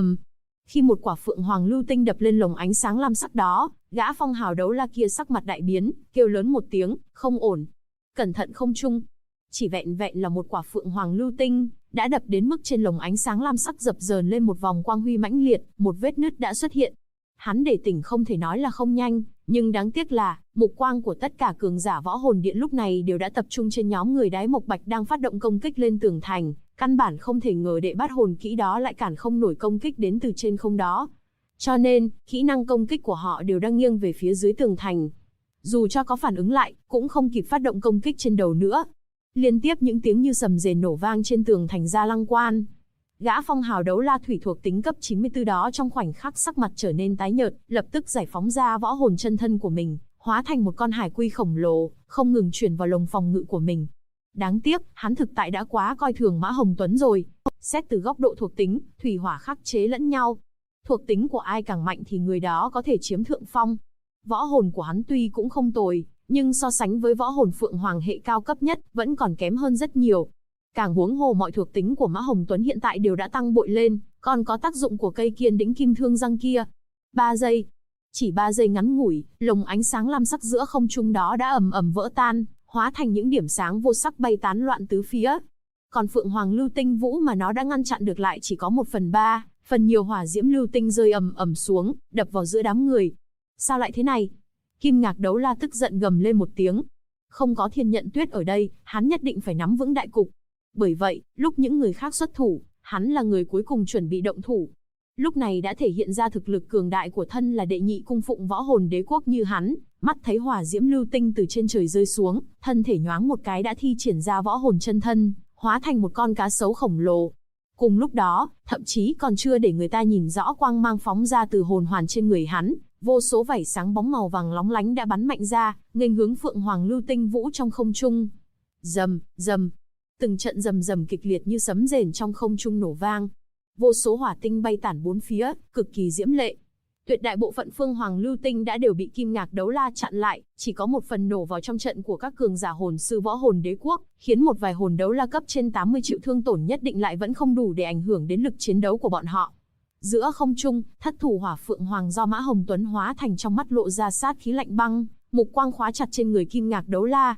Khi một quả Phượng Hoàng Lưu Tinh đập lên lồng ánh sáng lam sắc đó, gã phong hào đấu la kia sắc mặt đại biến, kêu lớn một tiếng, không ổn. Cẩn thận không trung. Chỉ vẹn vẹn là một quả Phượng Hoàng Lưu Tinh, đã đập đến mức trên lồng ánh sáng lam sắc dập dờn lên một vòng quang huy mãnh liệt, một vết nứt đã xuất hiện. Hắn để tỉnh không thể nói là không nhanh, nhưng đáng tiếc là, mục quang của tất cả cường giả võ hồn điện lúc này đều đã tập trung trên nhóm người Đái Mộc Bạch đang phát động công kích lên tường thành, căn bản không thể ngờ đệ bát hồn kỹ đó lại cản không nổi công kích đến từ trên không đó. Cho nên, kỹ năng công kích của họ đều đang nghiêng về phía dưới tường thành. Dù cho có phản ứng lại, cũng không kịp phát động công kích trên đầu nữa. Liên tiếp những tiếng như sầm rền nổ vang trên tường thành Gia Lăng Quan. Gã phong hào đấu la thủy thuộc tính cấp 94 đó trong khoảnh khắc sắc mặt trở nên tái nhợt, lập tức giải phóng ra võ hồn chân thân của mình, hóa thành một con hải quy khổng lồ, không ngừng chuyển vào lồng phòng ngự của mình. Đáng tiếc, hắn thực tại đã quá coi thường Mã Hồng Tuấn rồi. Xét từ góc độ thuộc tính, thủy hỏa khắc chế lẫn nhau. Thuộc tính của ai càng mạnh thì người đó có thể chiếm thượng phong. Võ hồn của hắn tuy cũng không tồi, nhưng so sánh với võ hồn Phượng Hoàng hệ cao cấp nhất, vẫn còn kém hơn rất nhiều. Càng huống hồ mọi thuộc tính của Mã Hồng Tuấn hiện tại đều đã tăng bội lên, còn có tác dụng của cây kiên đĩnh kim thương răng kia. 3 giây. Chỉ 3 giây ngắn ngủi, lồng ánh sáng lam sắc giữa không trung đó đã ầm ầm vỡ tan, hóa thành những điểm sáng vô sắc bay tán loạn tứ phía. Còn Phượng Hoàng Lưu Tinh Vũ mà nó đã ngăn chặn được lại chỉ có 1/3, phần nhiều hỏa diễm lưu tinh rơi ầm ầm xuống, đập vào giữa đám người. Sao lại thế này? Kim Ngạc Đấu La tức giận gầm lên một tiếng. Không có Thiên Nhận Tuyết ở đây, hắn nhất định phải nắm vững đại cục. Bởi vậy, lúc những người khác xuất thủ, hắn là người cuối cùng chuẩn bị động thủ. Lúc này đã thể hiện ra thực lực cường đại của thân là đệ nhị cung phụng võ hồn đế quốc như hắn, mắt thấy hỏa diễm lưu tinh từ trên trời rơi xuống, thân thể nhoáng một cái đã thi triển ra võ hồn chân thân, hóa thành một con cá sấu khổng lồ. Cùng lúc đó, thậm chí còn chưa để người ta nhìn rõ quang mang phóng ra từ hồn hoàn trên người hắn, vô số vảy sáng bóng màu vàng lóng lánh đã bắn mạnh ra, nghênh hướng Phượng Hoàng Lưu Tinh Vũ trong không trung. Rầm, rầm. Từng trận rầm rầm kịch liệt như sấm rền trong không trung nổ vang. Vô số hỏa tinh bay tản bốn phía, cực kỳ diễm lệ. Tuyệt đại bộ phận Phương Hoàng Lưu Tinh đã đều bị Kim Ngạc Đấu La chặn lại, chỉ có một phần nổ vào trong trận của các cường giả hồn sư võ hồn đế quốc, khiến một vài hồn đấu la cấp trên 80 chịu thương tổn nhất định lại vẫn không đủ để ảnh hưởng đến lực chiến đấu của bọn họ. Giữa không trung, thất thủ hỏa Phượng Hoàng do Mã Hồng Tuấn hóa thành trong mắt lộ ra sát khí lạnh băng, mục quang khóa chặt trên người Kim Ngạc Đấu La.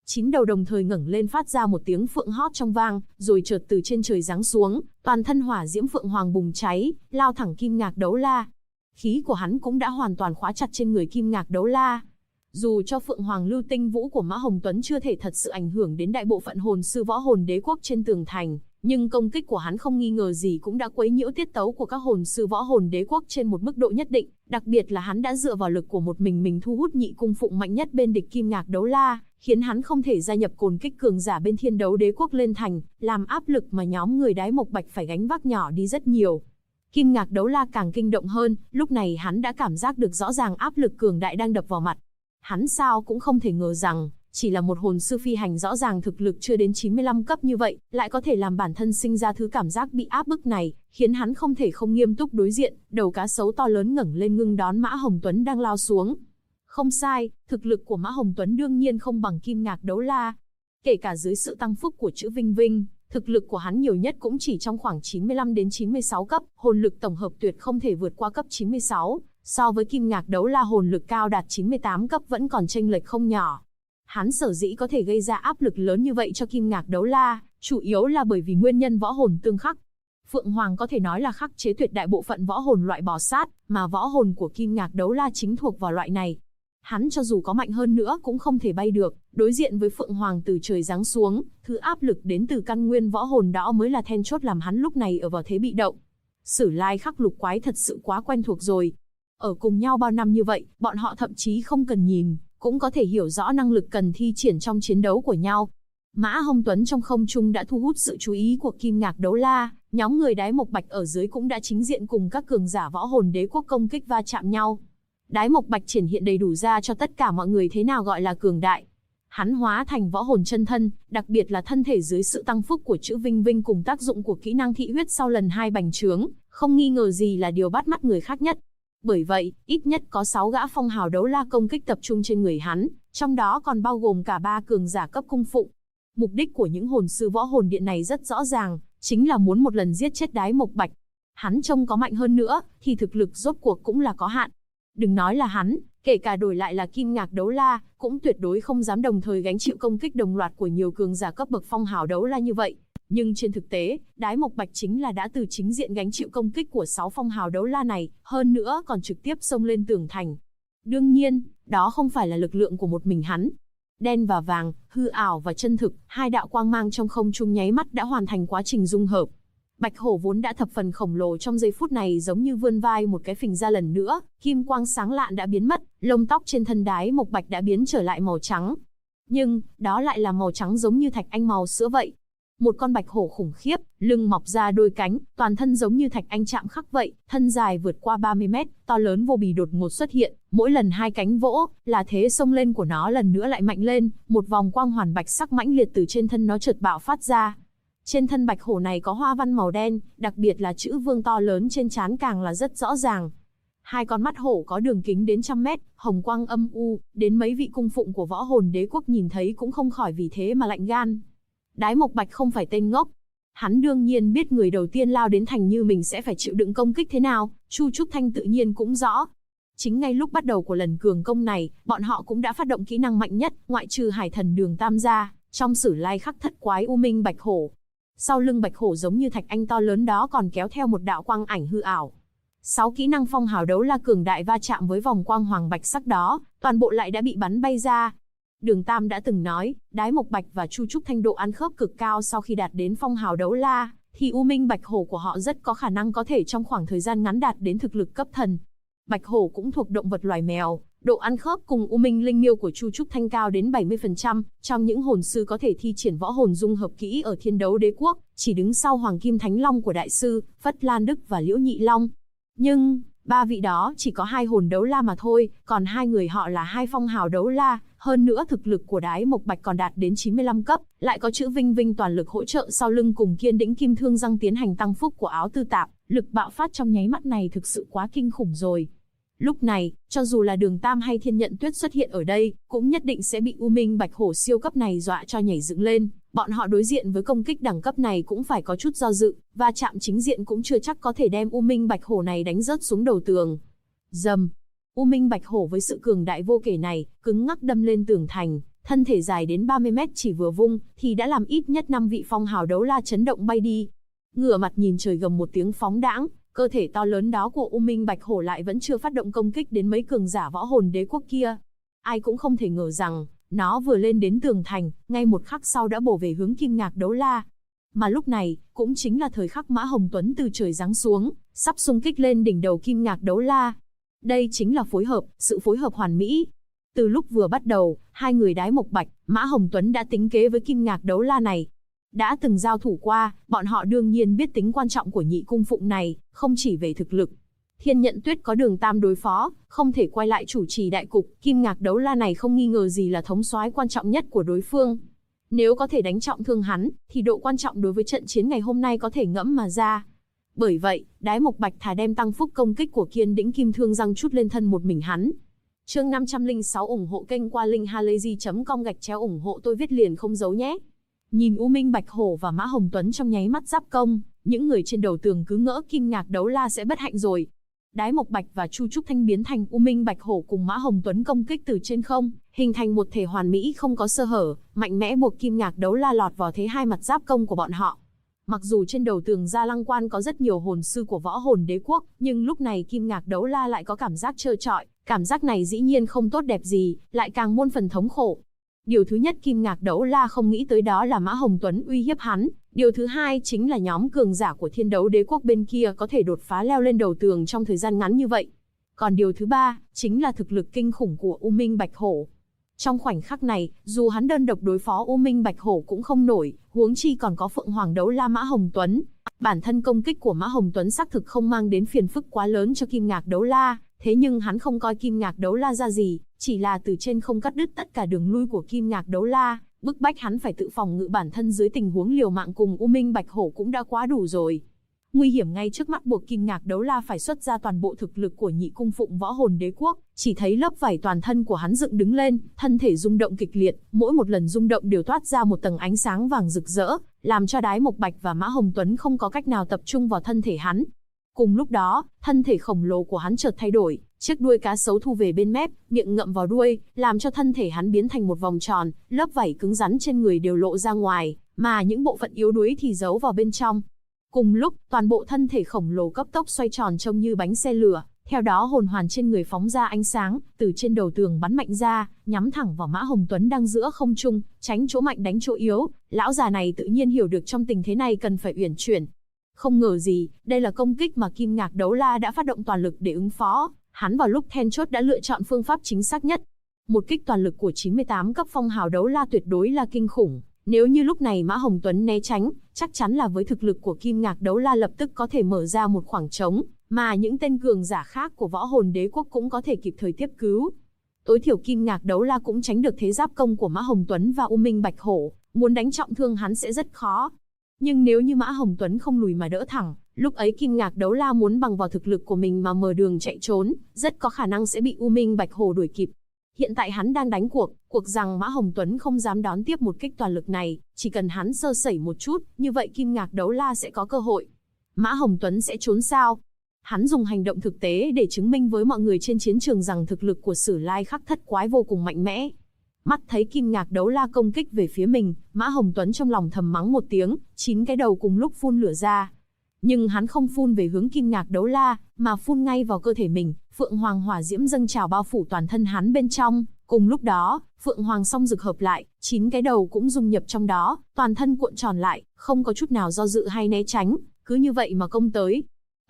9 đầu đồng thời ngẩng lên phát ra một tiếng phượng hót trong vang, rồi chợt từ trên trời giáng xuống, toàn thân hỏa diễm phượng hoàng bùng cháy, lao thẳng Kim Ngạc Đấu La. Khí của hắn cũng đã hoàn toàn khóa chặt trên người Kim Ngạc Đấu La. Dù cho Phượng Hoàng Lưu Tinh Vũ của Mã Hồng Tuấn chưa thể thật sự ảnh hưởng đến đại bộ phận hồn sư võ hồn đế quốc trên tường thành, nhưng công kích của hắn không nghi ngờ gì cũng đã quấy nhiễu tiết tấu của các hồn sư võ hồn đế quốc trên một mức độ nhất định, đặc biệt là hắn đã dựa vào lực của một mình thu hút nhị cung phụng mạnh nhất bên địch Kim Ngạc Đấu La, khiến hắn không thể gia nhập cồn kích cường giả bên Thiên Đấu Đế quốc lên thành, làm áp lực mà nhóm người Đái Mộc Bạch phải gánh vác nhỏ đi rất nhiều. Kim Ngạc Đấu La càng kinh động hơn, lúc này hắn đã cảm giác được rõ ràng áp lực cường đại đang đập vào mặt. Hắn sao cũng không thể ngờ rằng, chỉ là một hồn sư phi hành rõ ràng thực lực chưa đến 95 cấp như vậy, lại có thể làm bản thân sinh ra thứ cảm giác bị áp bức này, khiến hắn không thể không nghiêm túc đối diện, đầu cá sấu to lớn ngẩng lên ngưng đón Mã Hồng Tuấn đang lao xuống. Không sai, thực lực của Mã Hồng Tuấn đương nhiên không bằng Kim Ngạc Đấu La. Kể cả dưới sự tăng phúc của chữ Vinh Vinh, thực lực của hắn nhiều nhất cũng chỉ trong khoảng 95 đến 96 cấp, hồn lực tổng hợp tuyệt không thể vượt qua cấp 96, so với Kim Ngạc Đấu La hồn lực cao đạt 98 cấp vẫn còn chênh lệch không nhỏ. Hắn sở dĩ có thể gây ra áp lực lớn như vậy cho Kim Ngạc Đấu La, chủ yếu là bởi vì nguyên nhân võ hồn tương khắc. Phượng Hoàng có thể nói là khắc chế tuyệt đại bộ phận võ hồn loại bò sát, mà võ hồn của Kim Ngạc Đấu La chính thuộc vào loại này. Hắn cho dù có mạnh hơn nữa cũng không thể bay được, đối diện với Phượng Hoàng từ trời giáng xuống, thứ áp lực đến từ căn nguyên võ hồn đó mới là then chốt làm hắn lúc này ở vào thế bị động. Sử Lai Khắc Lục Quái thật sự quá quen thuộc rồi. Ở cùng nhau bao năm như vậy, bọn họ thậm chí không cần nhìn, cũng có thể hiểu rõ năng lực cần thi triển trong chiến đấu của nhau. Mã Hồng Tuấn trong không trung đã thu hút sự chú ý của Kim Ngạc Đấu La, nhóm người Đái Mộc Bạch ở dưới cũng đã chính diện cùng các cường giả võ hồn đế quốc công kích va chạm nhau. Đái Mộc Bạch triển hiện đầy đủ ra cho tất cả mọi người thế nào gọi là cường đại. Hắn hóa thành võ hồn chân thân, đặc biệt là thân thể dưới sự tăng phúc của chữ Vinh Vinh cùng tác dụng của kỹ năng thị huyết sau lần 2 bành trướng, không nghi ngờ gì là điều bắt mắt người khác nhất. Bởi vậy, ít nhất có 6 gã phong hào đấu la công kích tập trung trên người hắn, trong đó còn bao gồm cả 3 cường giả cấp cung phụng. Mục đích của những hồn sư võ hồn điện này rất rõ ràng, chính là muốn một lần giết chết Đái Mộc Bạch. Hắn trông có mạnh hơn nữa, thì thực lực rốt cuộc cũng là có hạn. Đừng nói là hắn, kể cả đổi lại là Kim Ngạc Đấu La, cũng tuyệt đối không dám đồng thời gánh chịu công kích đồng loạt của nhiều cường giả cấp bậc phong hào đấu la như vậy. Nhưng trên thực tế, Đái Mộc Bạch chính là đã từ chính diện gánh chịu công kích của 6 phong hào đấu la này, hơn nữa còn trực tiếp xông lên tường thành. Đương nhiên, đó không phải là lực lượng của một mình hắn. Đen và vàng, hư ảo và chân thực, 2 đạo quang mang trong không trung nháy mắt đã hoàn thành quá trình dung hợp. Bạch hổ vốn đã thập phần khổng lồ trong giây phút này giống như vươn vai một cái phình ra lần nữa, kim quang sáng lạn đã biến mất, lông tóc trên thân Đái Mộc Bạch đã biến trở lại màu trắng. Nhưng, đó lại là màu trắng giống như thạch anh màu sữa vậy. Một con bạch hổ khủng khiếp, lưng mọc ra đôi cánh, toàn thân giống như thạch anh chạm khắc vậy, thân dài vượt qua 30 mét, to lớn vô bì đột ngột xuất hiện, mỗi lần 2 cánh vỗ, là thế xông lên của nó lần nữa lại mạnh lên, một vòng quang hoàn bạch sắc mãnh liệt từ trên thân nó chợt bạo phát ra. Trên thân bạch hổ này có hoa văn màu đen, đặc biệt là chữ vương to lớn trên trán càng là rất rõ ràng. 2 con mắt hổ có đường kính đến 100 mét, hồng quang âm u, đến mấy vị cung phụng của võ hồn đế quốc nhìn thấy cũng không khỏi vì thế mà lạnh gan. Đái Mộc Bạch không phải tên ngốc. Hắn đương nhiên biết người đầu tiên lao đến thành như mình sẽ phải chịu đựng công kích thế nào, Chu Trúc Thanh tự nhiên cũng rõ. Chính ngay lúc bắt đầu của lần cường công này, bọn họ cũng đã phát động kỹ năng mạnh nhất, ngoại trừ Hải Thần Đường Tam gia, trong Sử Lai Khắc Thất Quái U Minh Bạch Hổ. Sau lưng bạch hổ giống như thạch anh to lớn đó còn kéo theo một đạo quang ảnh hư ảo. 6 kỹ năng phong hào đấu la cường đại va chạm với vòng quang hoàng bạch sắc đó, toàn bộ lại đã bị bắn bay ra. Đường Tam đã từng nói, Đái Mộc Bạch và Chu Trúc Thanh độ ăn khớp cực cao sau khi đạt đến phong hào đấu la, thì U Minh Bạch Hổ của họ rất có khả năng có thể trong khoảng thời gian ngắn đạt đến thực lực cấp thần. Bạch hổ cũng thuộc động vật loài mèo, độ ăn khớp cùng U Minh Linh Miêu của Chu Trúc Thanh cao đến 70%, trong những hồn sư có thể thi triển võ hồn dung hợp kỹ ở Thiên Đấu Đế quốc, chỉ đứng sau Hoàng Kim Thánh Long của đại sư, Phất Lan Đức và Liễu Nhị Long. Nhưng, 3 vị đó chỉ có 2 hồn đấu la mà thôi, còn 2 người họ là 2 phong hào đấu la, hơn nữa thực lực của Đái Mộc Bạch còn đạt đến 95 cấp, lại có chữ Vinh Vinh toàn lực hỗ trợ sau lưng cùng Kiên Đĩnh Kim Thương Răng tiến hành tăng phúc của áo tư tạp, lực bạo phát trong nháy mắt này thực sự quá kinh khủng rồi. Lúc này, cho dù là Đường Tam hay Thiên Nhận Tuyết xuất hiện ở đây, cũng nhất định sẽ bị U Minh Bạch Hổ siêu cấp này dọa cho nhảy dựng lên. Bọn họ đối diện với công kích đẳng cấp này cũng phải có chút do dự, và chạm chính diện cũng chưa chắc có thể đem U Minh Bạch Hổ này đánh rớt xuống đầu tường. Rầm, U Minh Bạch Hổ với sự cường đại vô kể này, cứng ngắc đâm lên tường thành, thân thể dài đến 30 mét chỉ vừa vung, thì đã làm ít nhất 5 vị phong hào đấu la chấn động bay đi. Ngửa mặt nhìn trời gầm một tiếng phóng đãng, cơ thể to lớn đó của U Minh Bạch Hổ lại vẫn chưa phát động công kích đến mấy cường giả võ hồn đế quốc kia. Ai cũng không thể ngờ rằng, nó vừa lên đến tường thành, ngay một khắc sau đã bổ về hướng Kim Ngạc Đấu La. Mà lúc này, cũng chính là thời khắc Mã Hồng Tuấn từ trời giáng xuống, sắp xung kích lên đỉnh đầu Kim Ngạc Đấu La. Đây chính là sự phối hợp hoàn mỹ. Từ lúc vừa bắt đầu, hai người Đái Mộc Bạch, Mã Hồng Tuấn đã tính kế với Kim Ngạc Đấu La này. Đã từng giao thủ qua, bọn họ đương nhiên biết tính quan trọng của nhị cung phụng này, không chỉ về thực lực. Thiên Nhận Tuyết có Đường Tam đối phó, không thể quay lại chủ trì đại cục, Kim Ngạc Đấu La này không nghi ngờ gì là thống soái quan trọng nhất của đối phương. Nếu có thể đánh trọng thương hắn, thì độ quan trọng đối với trận chiến ngày hôm nay có thể ngẫm mà ra. Bởi vậy, Đái Mộc Bạch thà đem tăng phúc công kích của Kiên Đĩnh Kim Thương răng chút lên thân một mình hắn. Chương 506 ủng hộ kênh qua linkhalazy.com ủng hộ tôi viết liền không giấu nhé. Nhìn U Minh Bạch Hổ và Mã Hồng Tuấn trong nháy mắt giáp công, những người trên đầu tường cứ ngỡ Kim Ngạc Đấu La sẽ bất hạnh rồi. Đái Mộc Bạch và Chu Trúc Thanh biến thành U Minh Bạch Hổ cùng Mã Hồng Tuấn công kích từ trên không, hình thành một thể hoàn mỹ không có sơ hở, mạnh mẽ buộc Kim Ngạc Đấu La lọt vào thế hai mặt giáp công của bọn họ. Mặc dù trên đầu tường Gia Lăng Quan có rất nhiều hồn sư của võ hồn đế quốc, nhưng lúc này Kim Ngạc Đấu La lại có cảm giác trơ trọi, cảm giác này dĩ nhiên không tốt đẹp gì, lại càng muôn phần thống khổ. Điều thứ nhất Kim Ngạc Đấu La không nghĩ tới đó là Mã Hồng Tuấn uy hiếp hắn, điều thứ hai chính là nhóm cường giả của Thiên Đấu Đế quốc bên kia có thể đột phá leo lên đầu tường trong thời gian ngắn như vậy. Còn điều thứ ba, chính là thực lực kinh khủng của U Minh Bạch Hổ. Trong khoảnh khắc này, dù hắn đơn độc đối phó U Minh Bạch Hổ cũng không nổi, huống chi còn có Phượng Hoàng Đấu La Mã Hồng Tuấn. Bản thân công kích của Mã Hồng Tuấn xác thực không mang đến phiền phức quá lớn cho Kim Ngạc Đấu La, thế nhưng hắn không coi Kim Ngạc Đấu La ra gì, chỉ là từ trên không cắt đứt tất cả đường lui của Kim Ngạc Đấu La, bức bách hắn phải tự phòng ngự bản thân dưới tình huống liều mạng cùng U Minh Bạch Hổ cũng đã quá đủ rồi. Nguy hiểm ngay trước mắt buộc Kim Ngạc Đấu La phải xuất ra toàn bộ thực lực của nhị cung phụng võ hồn đế quốc, chỉ thấy lớp vảy toàn thân của hắn dựng đứng lên, thân thể rung động kịch liệt, mỗi một lần rung động đều toát ra một tầng ánh sáng vàng rực rỡ, làm cho Đái Mộc Bạch và Mã Hồng Tuấn không có cách nào tập trung vào thân thể hắn. Cùng lúc đó, thân thể khổng lồ của hắn chợt thay đổi, chiếc đuôi cá sấu thu về bên mép, miệng ngậm vào đuôi, làm cho thân thể hắn biến thành một vòng tròn, lớp vảy cứng rắn trên người đều lộ ra ngoài, mà những bộ phận yếu đuối thì giấu vào bên trong. Cùng lúc, toàn bộ thân thể khổng lồ cấp tốc xoay tròn trông như bánh xe lửa, theo đó hồn hoàn trên người phóng ra ánh sáng, từ trên đầu tường bắn mạnh ra, nhắm thẳng vào Mã Hồng Tuấn đang giữa không trung, tránh chỗ mạnh đánh chỗ yếu. Lão già này tự nhiên hiểu được trong tình thế này cần phải uyển chuyển. Không ngờ gì, đây là công kích mà Kim Ngạc Đấu La đã phát động toàn lực để ứng phó, hắn vào lúc then chốt đã lựa chọn phương pháp chính xác nhất. Một kích toàn lực của 98 cấp phong hào đấu la tuyệt đối là kinh khủng. Nếu như lúc này Mã Hồng Tuấn né tránh, chắc chắn là với thực lực của Kim Ngạc Đấu La lập tức có thể mở ra một khoảng trống, mà những tên cường giả khác của võ hồn đế quốc cũng có thể kịp thời tiếp cứu. Tối thiểu Kim Ngạc Đấu La cũng tránh được thế giáp công của Mã Hồng Tuấn và U Minh Bạch Hổ, muốn đánh trọng thương hắn sẽ rất khó. Nhưng nếu như Mã Hồng Tuấn không lùi mà đỡ thẳng, lúc ấy Kim Ngạc Đấu La muốn bằng vào thực lực của mình mà mở đường chạy trốn, rất có khả năng sẽ bị U Minh Bạch Hổ đuổi kịp. Hiện tại hắn đang đánh cuộc rằng Mã Hồng Tuấn không dám đón tiếp một kích toàn lực này, chỉ cần hắn sơ sẩy một chút, như vậy Kim Ngạc Đấu La sẽ có cơ hội. Mã Hồng Tuấn sẽ trốn sao? Hắn dùng hành động thực tế để chứng minh với mọi người trên chiến trường rằng thực lực của Sử Lai Khắc Thất Quái vô cùng mạnh mẽ. Mắt thấy Kim Ngạc Đấu La công kích về phía mình, Mã Hồng Tuấn trong lòng thầm mắng một tiếng, 9 cái đầu cùng lúc phun lửa ra. Nhưng hắn không phun về hướng Kim Ngạc Đấu La, mà phun ngay vào cơ thể mình, Phượng Hoàng hỏa diễm dâng trào bao phủ toàn thân hắn bên trong. Cùng lúc đó, Phượng Hoàng song rực hợp lại, 9 cái đầu cũng dung nhập trong đó, toàn thân cuộn tròn lại, không có chút nào do dự hay né tránh, cứ như vậy mà công tới.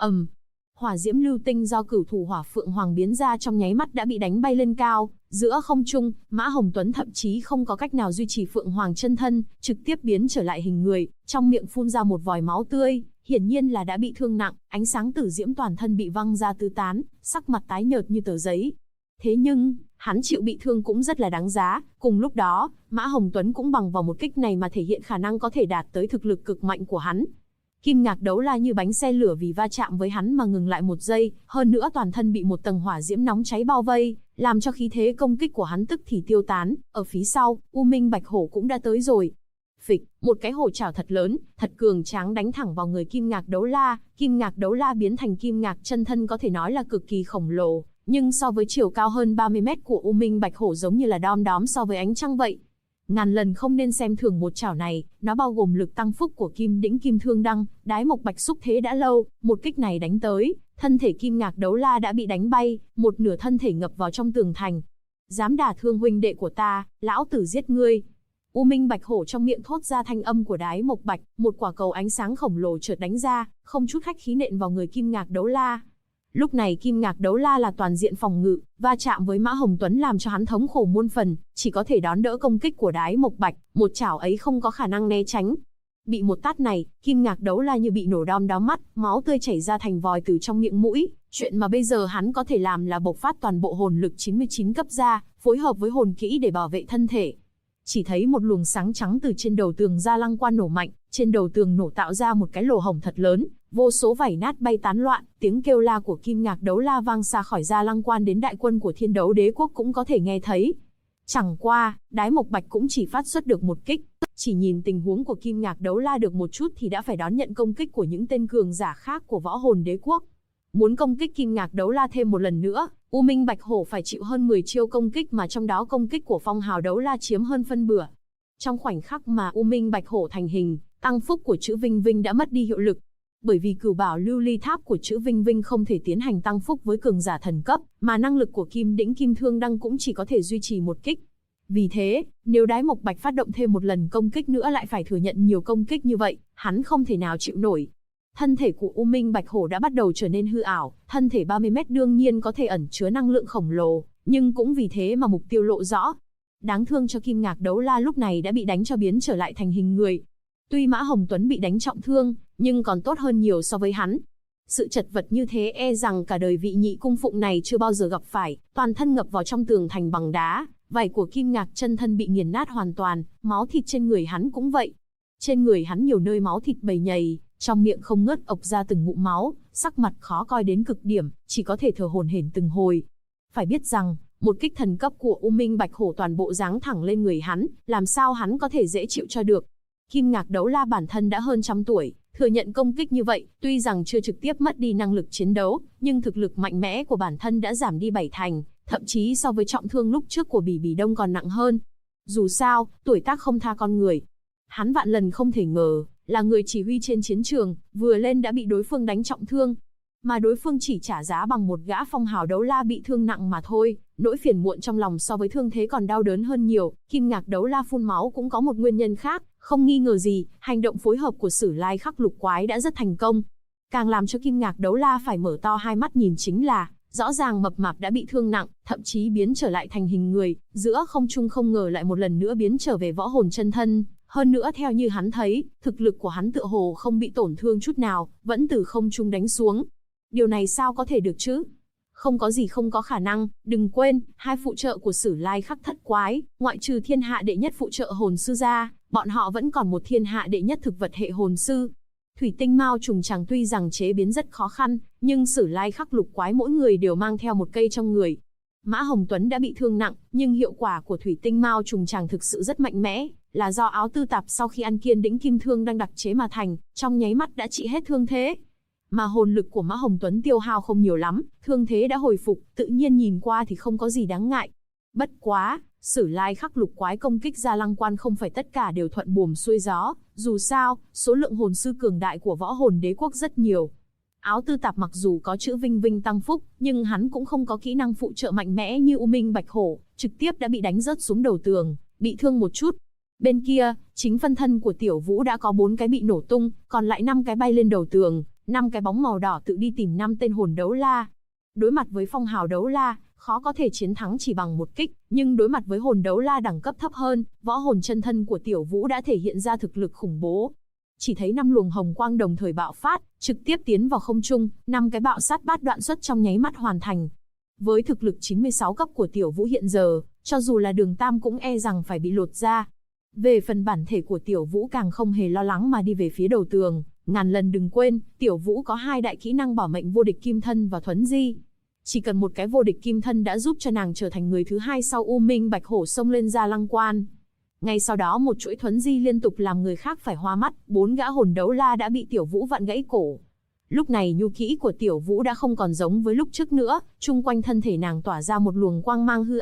Hỏa diễm lưu tinh do cửu thủ hỏa Phượng Hoàng biến ra trong nháy mắt đã bị đánh bay lên cao, giữa không trung, Mã Hồng Tuấn thậm chí không có cách nào duy trì Phượng Hoàng chân thân, trực tiếp biến trở lại hình người, trong miệng phun ra một vòi máu tươi, hiển nhiên là đã bị thương nặng, ánh sáng tử diễm toàn thân bị văng ra tứ tán, sắc mặt tái nhợt như tờ giấy. Thế nhưng, hắn chịu bị thương cũng rất là đáng giá, cùng lúc đó, Mã Hồng Tuấn cũng bằng vào một kích này mà thể hiện khả năng có thể đạt tới thực lực cực mạnh của hắn. Kim Ngạc Đấu La như bánh xe lửa vì va chạm với hắn mà ngừng lại một giây, hơn nữa toàn thân bị một tầng hỏa diễm nóng cháy bao vây, làm cho khí thế công kích của hắn tức thì tiêu tán. Ở phía sau, U Minh Bạch Hổ cũng đã tới rồi. Phịch, một cái hổ chảo thật lớn, thật cường tráng đánh thẳng vào người Kim Ngạc Đấu La. Kim Ngạc Đấu La biến thành kim ngạc chân thân có thể nói là cực kỳ khổng lồ, nhưng so với chiều cao hơn 30 mét của U Minh Bạch Hổ giống như là đom đóm so với ánh trăng vậy. Ngàn lần không nên xem thường một chảo này, nó bao gồm lực tăng phúc của Kim Đĩnh Kim Thương Đăng, Đái Mộc Bạch xúc thế đã lâu, một kích này đánh tới, thân thể Kim Ngạc Đấu La đã bị đánh bay, một nửa thân thể ngập vào trong tường thành. Dám đả thương huynh đệ của ta, lão tử giết ngươi. U Minh Bạch Hổ trong miệng thốt ra thanh âm của Đái Mộc Bạch, một quả cầu ánh sáng khổng lồ chợt đánh ra, không chút khách khí nện vào người Kim Ngạc Đấu La. Lúc này Kim Ngạc Đấu La là toàn diện phòng ngự, va chạm với Mã Hồng Tuấn làm cho hắn thống khổ muôn phần, chỉ có thể đón đỡ công kích của Đái Mộc Bạch, một chảo ấy không có khả năng né tránh. Bị một tát này, Kim Ngạc Đấu La như bị nổ đom đóm mắt, máu tươi chảy ra thành vòi từ trong miệng mũi, chuyện mà bây giờ hắn có thể làm là bộc phát toàn bộ hồn lực 99 cấp ra, phối hợp với hồn kỹ để bảo vệ thân thể. Chỉ thấy một luồng sáng trắng từ trên đầu tường Gia Lăng Quan nổ mạnh, trên đầu tường nổ tạo ra một cái lỗ hổng thật lớn, vô số vảy nát bay tán loạn, tiếng kêu la của Kim Ngạc Đấu La vang xa khỏi Gia Lăng Quan đến đại quân của Thiên Đấu Đế quốc cũng có thể nghe thấy. Chẳng qua, Đái Mộc Bạch cũng chỉ phát xuất được một kích, chỉ nhìn tình huống của Kim Ngạc Đấu La được một chút thì đã phải đón nhận công kích của những tên cường giả khác của Võ Hồn Đế quốc. Muốn công kích Kim Ngạc Đấu La thêm một lần nữa, U Minh Bạch Hổ phải chịu hơn 10 chiêu công kích mà trong đó công kích của Phong Hào Đấu La chiếm hơn phân bửa. Trong khoảnh khắc mà U Minh Bạch Hổ thành hình, tăng phúc của chữ Vinh Vinh đã mất đi hiệu lực. Bởi vì cửu bảo lưu ly tháp của chữ Vinh Vinh không thể tiến hành tăng phúc với cường giả thần cấp, mà năng lực của Kim Đĩnh Kim Thương Đăng cũng chỉ có thể duy trì một kích. Vì thế, nếu Đái Mộc Bạch phát động thêm một lần công kích nữa lại phải thừa nhận nhiều công kích như vậy, hắn không thể nào chịu nổi. Thân thể của U Minh Bạch Hổ đã bắt đầu trở nên hư ảo, thân thể 30 mét đương nhiên có thể ẩn chứa năng lượng khổng lồ, nhưng cũng vì thế mà mục tiêu lộ rõ. Đáng thương cho Kim Ngạc Đấu La lúc này đã bị đánh cho biến trở lại thành hình người. Tuy Mã Hồng Tuấn bị đánh trọng thương, nhưng còn tốt hơn nhiều so với hắn. Sự chật vật như thế e rằng cả đời vị nhị cung phụng này chưa bao giờ gặp phải, toàn thân ngập vào trong tường thành bằng đá, vảy của Kim Ngạc chân thân bị nghiền nát hoàn toàn, máu thịt trên người hắn cũng vậy. Trên người hắn nhiều nơi máu thịt bầy nhầy, trong miệng không ngớt ộc ra từng ngụm máu, sắc mặt khó coi đến cực điểm, chỉ có thể thở hổn hển từng hồi. Phải biết rằng, một kích thần cấp của U Minh Bạch Hổ toàn bộ giáng thẳng lên người hắn, làm sao hắn có thể dễ chịu cho được. Kim Ngạc Đấu La bản thân đã hơn trăm tuổi, thừa nhận công kích như vậy, tuy rằng chưa trực tiếp mất đi năng lực chiến đấu, nhưng thực lực mạnh mẽ của bản thân đã giảm đi 7 thành, thậm chí so với trọng thương lúc trước của Bỉ Bỉ Đông còn nặng hơn. Dù sao, tuổi tác không tha con người. Hắn vạn lần không thể ngờ, là người chỉ huy trên chiến trường, vừa lên đã bị đối phương đánh trọng thương. Mà đối phương chỉ trả giá bằng một gã Phong Hào Đấu La bị thương nặng mà thôi, nỗi phiền muộn trong lòng so với thương thế còn đau đớn hơn nhiều. Kim Ngạc Đấu La phun máu cũng có một nguyên nhân khác, không nghi ngờ gì, hành động phối hợp của Sử Lai Khắc Lục Quái đã rất thành công. Càng làm cho Kim Ngạc Đấu La phải mở to hai mắt nhìn chính là, rõ ràng mập mạp đã bị thương nặng, thậm chí biến trở lại thành hình người, giữa không trung không ngờ lại một lần nữa biến trở về võ hồn chân thân. Hơn nữa theo như hắn thấy, thực lực của hắn tựa hồ không bị tổn thương chút nào, vẫn từ không trung đánh xuống. Điều này sao có thể được chứ? Không có gì không có khả năng, đừng quên, hai phụ trợ của Sử Lai Khắc Thất Quái, ngoại trừ thiên hạ đệ nhất phụ trợ hồn sư ra, bọn họ vẫn còn một thiên hạ đệ nhất thực vật hệ hồn sư. Thủy tinh mao trùng tràng tuy rằng chế biến rất khó khăn, nhưng Sử Lai Khắc Lục Quái mỗi người đều mang theo một cây trong người. Mã Hồng Tuấn đã bị thương nặng, nhưng hiệu quả của thủy tinh mao trùng tràng thực sự rất mạnh mẽ, là do áo tư tạp sau khi ăn Kiên Đĩnh Kim Thương đang đặc chế mà thành, trong nháy mắt đã trị hết thương thế. Mà hồn lực của Mã Hồng Tuấn tiêu hao không nhiều lắm, thương thế đã hồi phục, tự nhiên nhìn qua thì không có gì đáng ngại. Bất quá, Sử Lai Khắc Lục Quái công kích Gia Lăng Quan không phải tất cả đều thuận buồm xuôi gió, dù sao, số lượng hồn sư cường đại của Võ Hồn Đế quốc rất nhiều. Áo tư tạp mặc dù có chữ Vinh Vinh tăng phúc, nhưng hắn cũng không có kỹ năng phụ trợ mạnh mẽ như U Minh Bạch Hổ, trực tiếp đã bị đánh rớt xuống đầu tường, bị thương một chút. Bên kia, chính phân thân của Tiểu Vũ đã có 4 cái bị nổ tung, còn lại 5 cái bay lên đầu tường, 5 cái bóng màu đỏ tự đi tìm 5 tên hồn đấu la. Đối mặt với Phong Hào Đấu La, khó có thể chiến thắng chỉ bằng một kích, nhưng đối mặt với hồn đấu la đẳng cấp thấp hơn, võ hồn chân thân của Tiểu Vũ đã thể hiện ra thực lực khủng bố. Chỉ thấy 5 luồng hồng quang đồng thời bạo phát, trực tiếp tiến vào không trung, 5 cái bạo sát bát đoạn xuất trong nháy mắt hoàn thành. Với thực lực 96 cấp của Tiểu Vũ hiện giờ, cho dù là Đường Tam cũng e rằng phải bị lột ra. Về phần bản thể của Tiểu Vũ càng không hề lo lắng mà đi về phía đầu tường, ngàn lần đừng quên, Tiểu Vũ có 2 đại kỹ năng bảo mệnh vô địch kim thân và thuấn di. Chỉ cần một cái vô địch kim thân đã giúp cho nàng trở thành người thứ 2 sau U Minh Bạch Hổ xông lên Gia Lăng Quan. Ngay sau đó một chuỗi thuấn di liên tục làm người khác phải hoa mắt, 4 gã hồn đấu la đã bị Tiểu Vũ vặn gãy cổ. Lúc này nhu kỹ của Tiểu Vũ đã không còn giống với lúc trước nữa, chung quanh thân thể nàng tỏa ra một luồng quang mang hư ảo,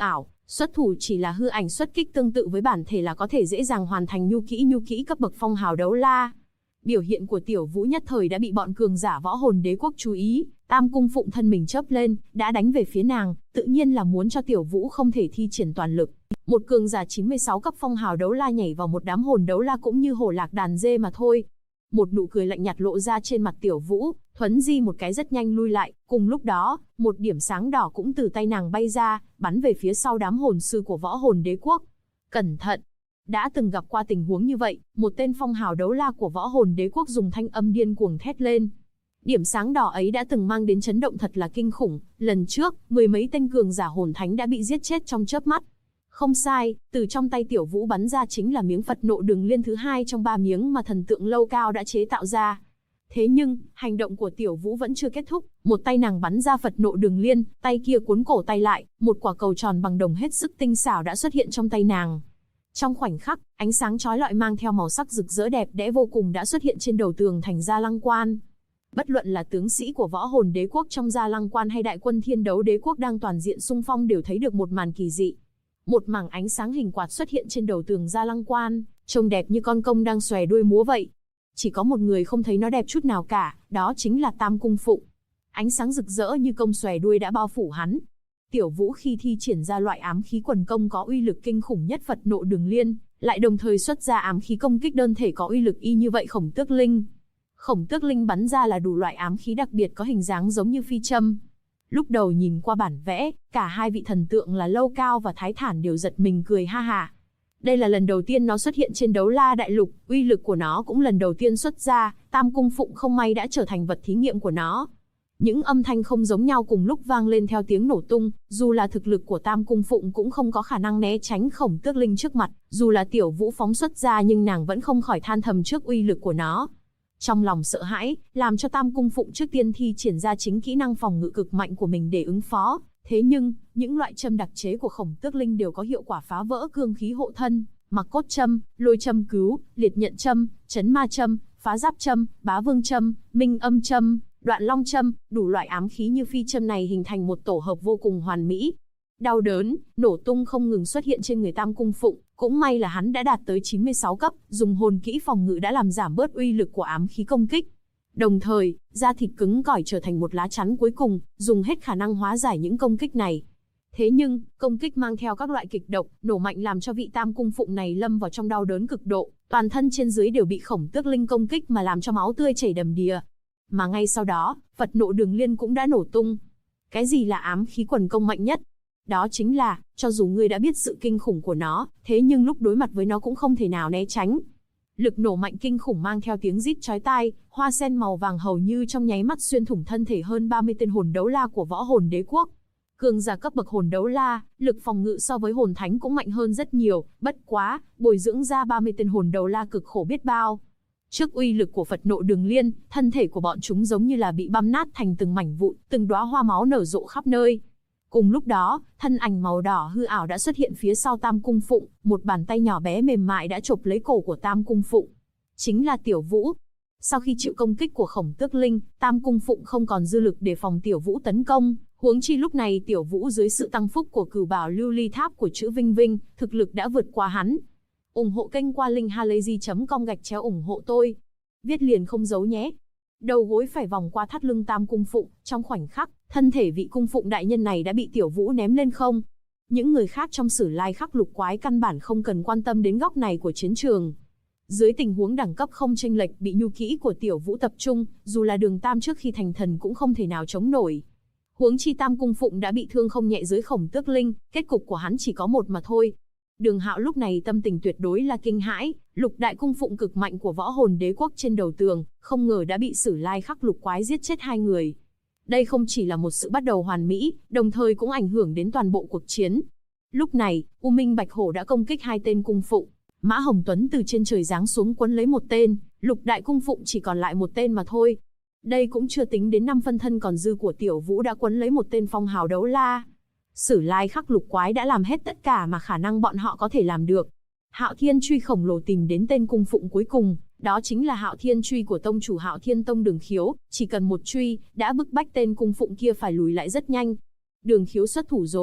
Xuất thủ chỉ là hư ảnh xuất kích tương tự với bản thể là có thể dễ dàng hoàn thành nhu kỹ cấp bậc phong hào đấu la. Biểu hiện của Tiểu Vũ nhất thời đã bị bọn cường giả Võ Hồn Đế Quốc chú ý, Tam Cung Phụng thân mình chớp lên, đã đánh về phía nàng, tự nhiên là muốn cho Tiểu Vũ không thể thi triển toàn lực. Một cường giả 96 cấp phong hào đấu la nhảy vào một đám hồn đấu la cũng như hổ lạc đàn dê mà thôi. Một nụ cười lạnh nhạt lộ ra trên mặt Tiểu Vũ, thuấn di một cái rất nhanh lui lại, cùng lúc đó, một điểm sáng đỏ cũng từ tay nàng bay ra, bắn về phía sau đám hồn sư của Võ Hồn Đế Quốc. Cẩn thận! Đã từng gặp qua tình huống như vậy, một tên phong hào đấu la của Võ Hồn Đế Quốc dùng thanh âm điên cuồng thét lên. Điểm sáng đỏ ấy đã từng mang đến chấn động thật là kinh khủng, lần trước, mười mấy tên cường giả hồn thánh đã bị giết chết trong chớp mắt. Không sai, từ trong tay Tiểu Vũ bắn ra chính là miếng Phật Nộ Đường Liên thứ hai trong 3 miếng mà thần tượng Lâu Cao đã chế tạo ra. Thế nhưng, hành động của Tiểu Vũ vẫn chưa kết thúc, một tay nàng bắn ra Phật Nộ Đường Liên, tay kia cuốn cổ tay lại, một quả cầu tròn bằng đồng hết sức tinh xảo đã xuất hiện trong tay nàng. Trong khoảnh khắc, ánh sáng chói lọi mang theo màu sắc rực rỡ đẹp đẽ vô cùng đã xuất hiện trên đầu tường thành Gia Lăng Quan. Bất luận là tướng sĩ của Võ Hồn Đế Quốc trong Gia Lăng Quan hay đại quân Thiên Đấu Đế Quốc đang toàn diện xung phong đều thấy được một màn kỳ dị. Một mảng ánh sáng hình quạt xuất hiện trên đầu tường Gia Lăng Quan, trông đẹp như con công đang xòe đuôi múa vậy. Chỉ có một người không thấy nó đẹp chút nào cả, đó chính là Tam Cung Phụng. Ánh sáng rực rỡ như công xòe đuôi đã bao phủ hắn. Tiểu Vũ khi thi triển ra loại ám khí quần công có uy lực kinh khủng nhất Phật Nộ Đường Liên, lại đồng thời xuất ra ám khí công kích đơn thể có uy lực y như vậy Khổng Tước Linh. Khổng Tước Linh bắn ra là đủ loại ám khí đặc biệt có hình dáng giống như phi châm. Lúc đầu nhìn qua bản vẽ, cả hai vị thần tượng là Lâu Cao và Thái Thản đều giật mình cười ha hả. Đây là lần đầu tiên nó xuất hiện trên Đấu La Đại Lục, uy lực của nó cũng lần đầu tiên xuất ra, Tam Cung Phụng không may đã trở thành vật thí nghiệm của nó. Những âm thanh không giống nhau cùng lúc vang lên theo tiếng nổ tung, dù là thực lực của Tam Cung Phụng cũng không có khả năng né tránh Khổng Tước Linh trước mặt, dù là Tiểu Vũ phóng xuất ra nhưng nàng vẫn không khỏi than thầm trước uy lực của nó. Trong lòng sợ hãi, làm cho Tam Cung Phụng trước tiên thi triển ra chính kỹ năng phòng ngự cực mạnh của mình để ứng phó. Thế nhưng, những loại châm đặc chế của Khổng Tước Linh đều có hiệu quả phá vỡ cương khí hộ thân, Mặc Cốt Châm, Lôi Châm Cứu, Liệt Nhận Châm, Chấn Ma Châm, Phá Giáp Châm, Bá Vương Châm, Minh Âm Châm, Đoạn Long Châm, đủ loại ám khí như phi châm này hình thành một tổ hợp vô cùng hoàn mỹ. Đau đớn, nổ tung không ngừng xuất hiện trên người Tam Cung Phụng, cũng may là hắn đã đạt tới 96 cấp, dùng hồn kỹ phòng ngự đã làm giảm bớt uy lực của ám khí công kích. Đồng thời, da thịt cứng cỏi trở thành một lá chắn cuối cùng, dùng hết khả năng hóa giải những công kích này. Thế nhưng, công kích mang theo các loại kịch độc, nổ mạnh làm cho vị Tam Cung Phụng này lâm vào trong đau đớn cực độ, toàn thân trên dưới đều bị Khổng Tước Linh công kích mà làm cho máu tươi chảy đầm đìa. Mà ngay sau đó, Phật Nộ Đường Liên cũng đã nổ tung. Cái gì là ám khí quần công mạnh nhất? Đó chính là, cho dù ngươi đã biết sự kinh khủng của nó, thế nhưng lúc đối mặt với nó cũng không thể nào né tránh. Lực nổ mạnh kinh khủng mang theo tiếng rít chói tai, hoa sen màu vàng hầu như trong nháy mắt xuyên thủng thân thể hơn 30 tên hồn đấu la của Võ Hồn Đế Quốc. Cường giả cấp bậc hồn đấu la, lực phòng ngự so với hồn thánh cũng mạnh hơn rất nhiều, bất quá, bồi dưỡng ra 30 tên hồn đấu la cực khổ biết bao. Trước uy lực của Phật Nộ Đường Liên, thân thể của bọn chúng giống như là bị băm nát thành từng mảnh vụn, từng đóa hoa máu nở rộ khắp nơi. Cùng lúc đó, thân ảnh màu đỏ hư ảo đã xuất hiện phía sau Tam Cung Phụng, một bàn tay nhỏ bé mềm mại đã chộp lấy cổ của Tam Cung Phụng. Chính là Tiểu Vũ. Sau khi chịu công kích của Khổng Tước Linh, Tam Cung Phụng không còn dư lực để phòng Tiểu Vũ tấn công, huống chi lúc này Tiểu Vũ dưới sự tăng phúc của Cửu Bảo Lưu Ly Tháp của chữ Vinh Vinh, thực lực đã vượt qua hắn. Ủng hộ kênh qua linkhalazy.com/ủng hộ tôi. Viết liền không giấu nhé. Đầu gối phải vòng qua thắt lưng Tam Cung Phụng, trong khoảnh khắc, thân thể vị cung phụng đại nhân này đã bị Tiểu Vũ ném lên không. Những người khác trong Sử Lai Khắc Lục Quái căn bản không cần quan tâm đến góc này của chiến trường. Dưới tình huống đẳng cấp không chênh lệch bị nhu kỹ của Tiểu Vũ tập trung, dù là Đường Tam trước khi thành thần cũng không thể nào chống nổi. Huống chi Tam Cung Phụng đã bị thương không nhẹ dưới Khổng Tước Linh, kết cục của hắn chỉ có một mà thôi. Đường Hạo lúc này tâm tình tuyệt đối là kinh hãi, Lục Đại Cung Phụng cực mạnh của Võ Hồn Đế Quốc trên đầu tường, không ngờ đã bị Sử Lai Khắc Lục Quái giết chết 2 người. Đây không chỉ là một sự bắt đầu hoàn mỹ, đồng thời cũng ảnh hưởng đến toàn bộ cuộc chiến. Lúc này, U Minh Bạch Hổ đã công kích 2 tên cung phụng. Mã Hồng Tuấn từ trên trời giáng xuống quấn lấy một tên, Lục Đại Cung Phụng chỉ còn lại một tên mà thôi. Đây cũng chưa tính đến 5 phân thân còn dư của Tiểu Vũ đã quấn lấy một tên phong hào đấu la. Sử Lai Khắc Lục Quái đã làm hết tất cả mà khả năng bọn họ có thể làm được. Hạo Thiên Truy khổng lồ tìm đến tên cung phụng cuối cùng, đó chính là Hạo Thiên Truy của tông chủ Hạo Thiên Tông Đường Khiếu, chỉ cần một truy, đã bức bách tên cung phụng kia phải lùi lại rất nhanh. Đường Khiếu xuất thủ rồi,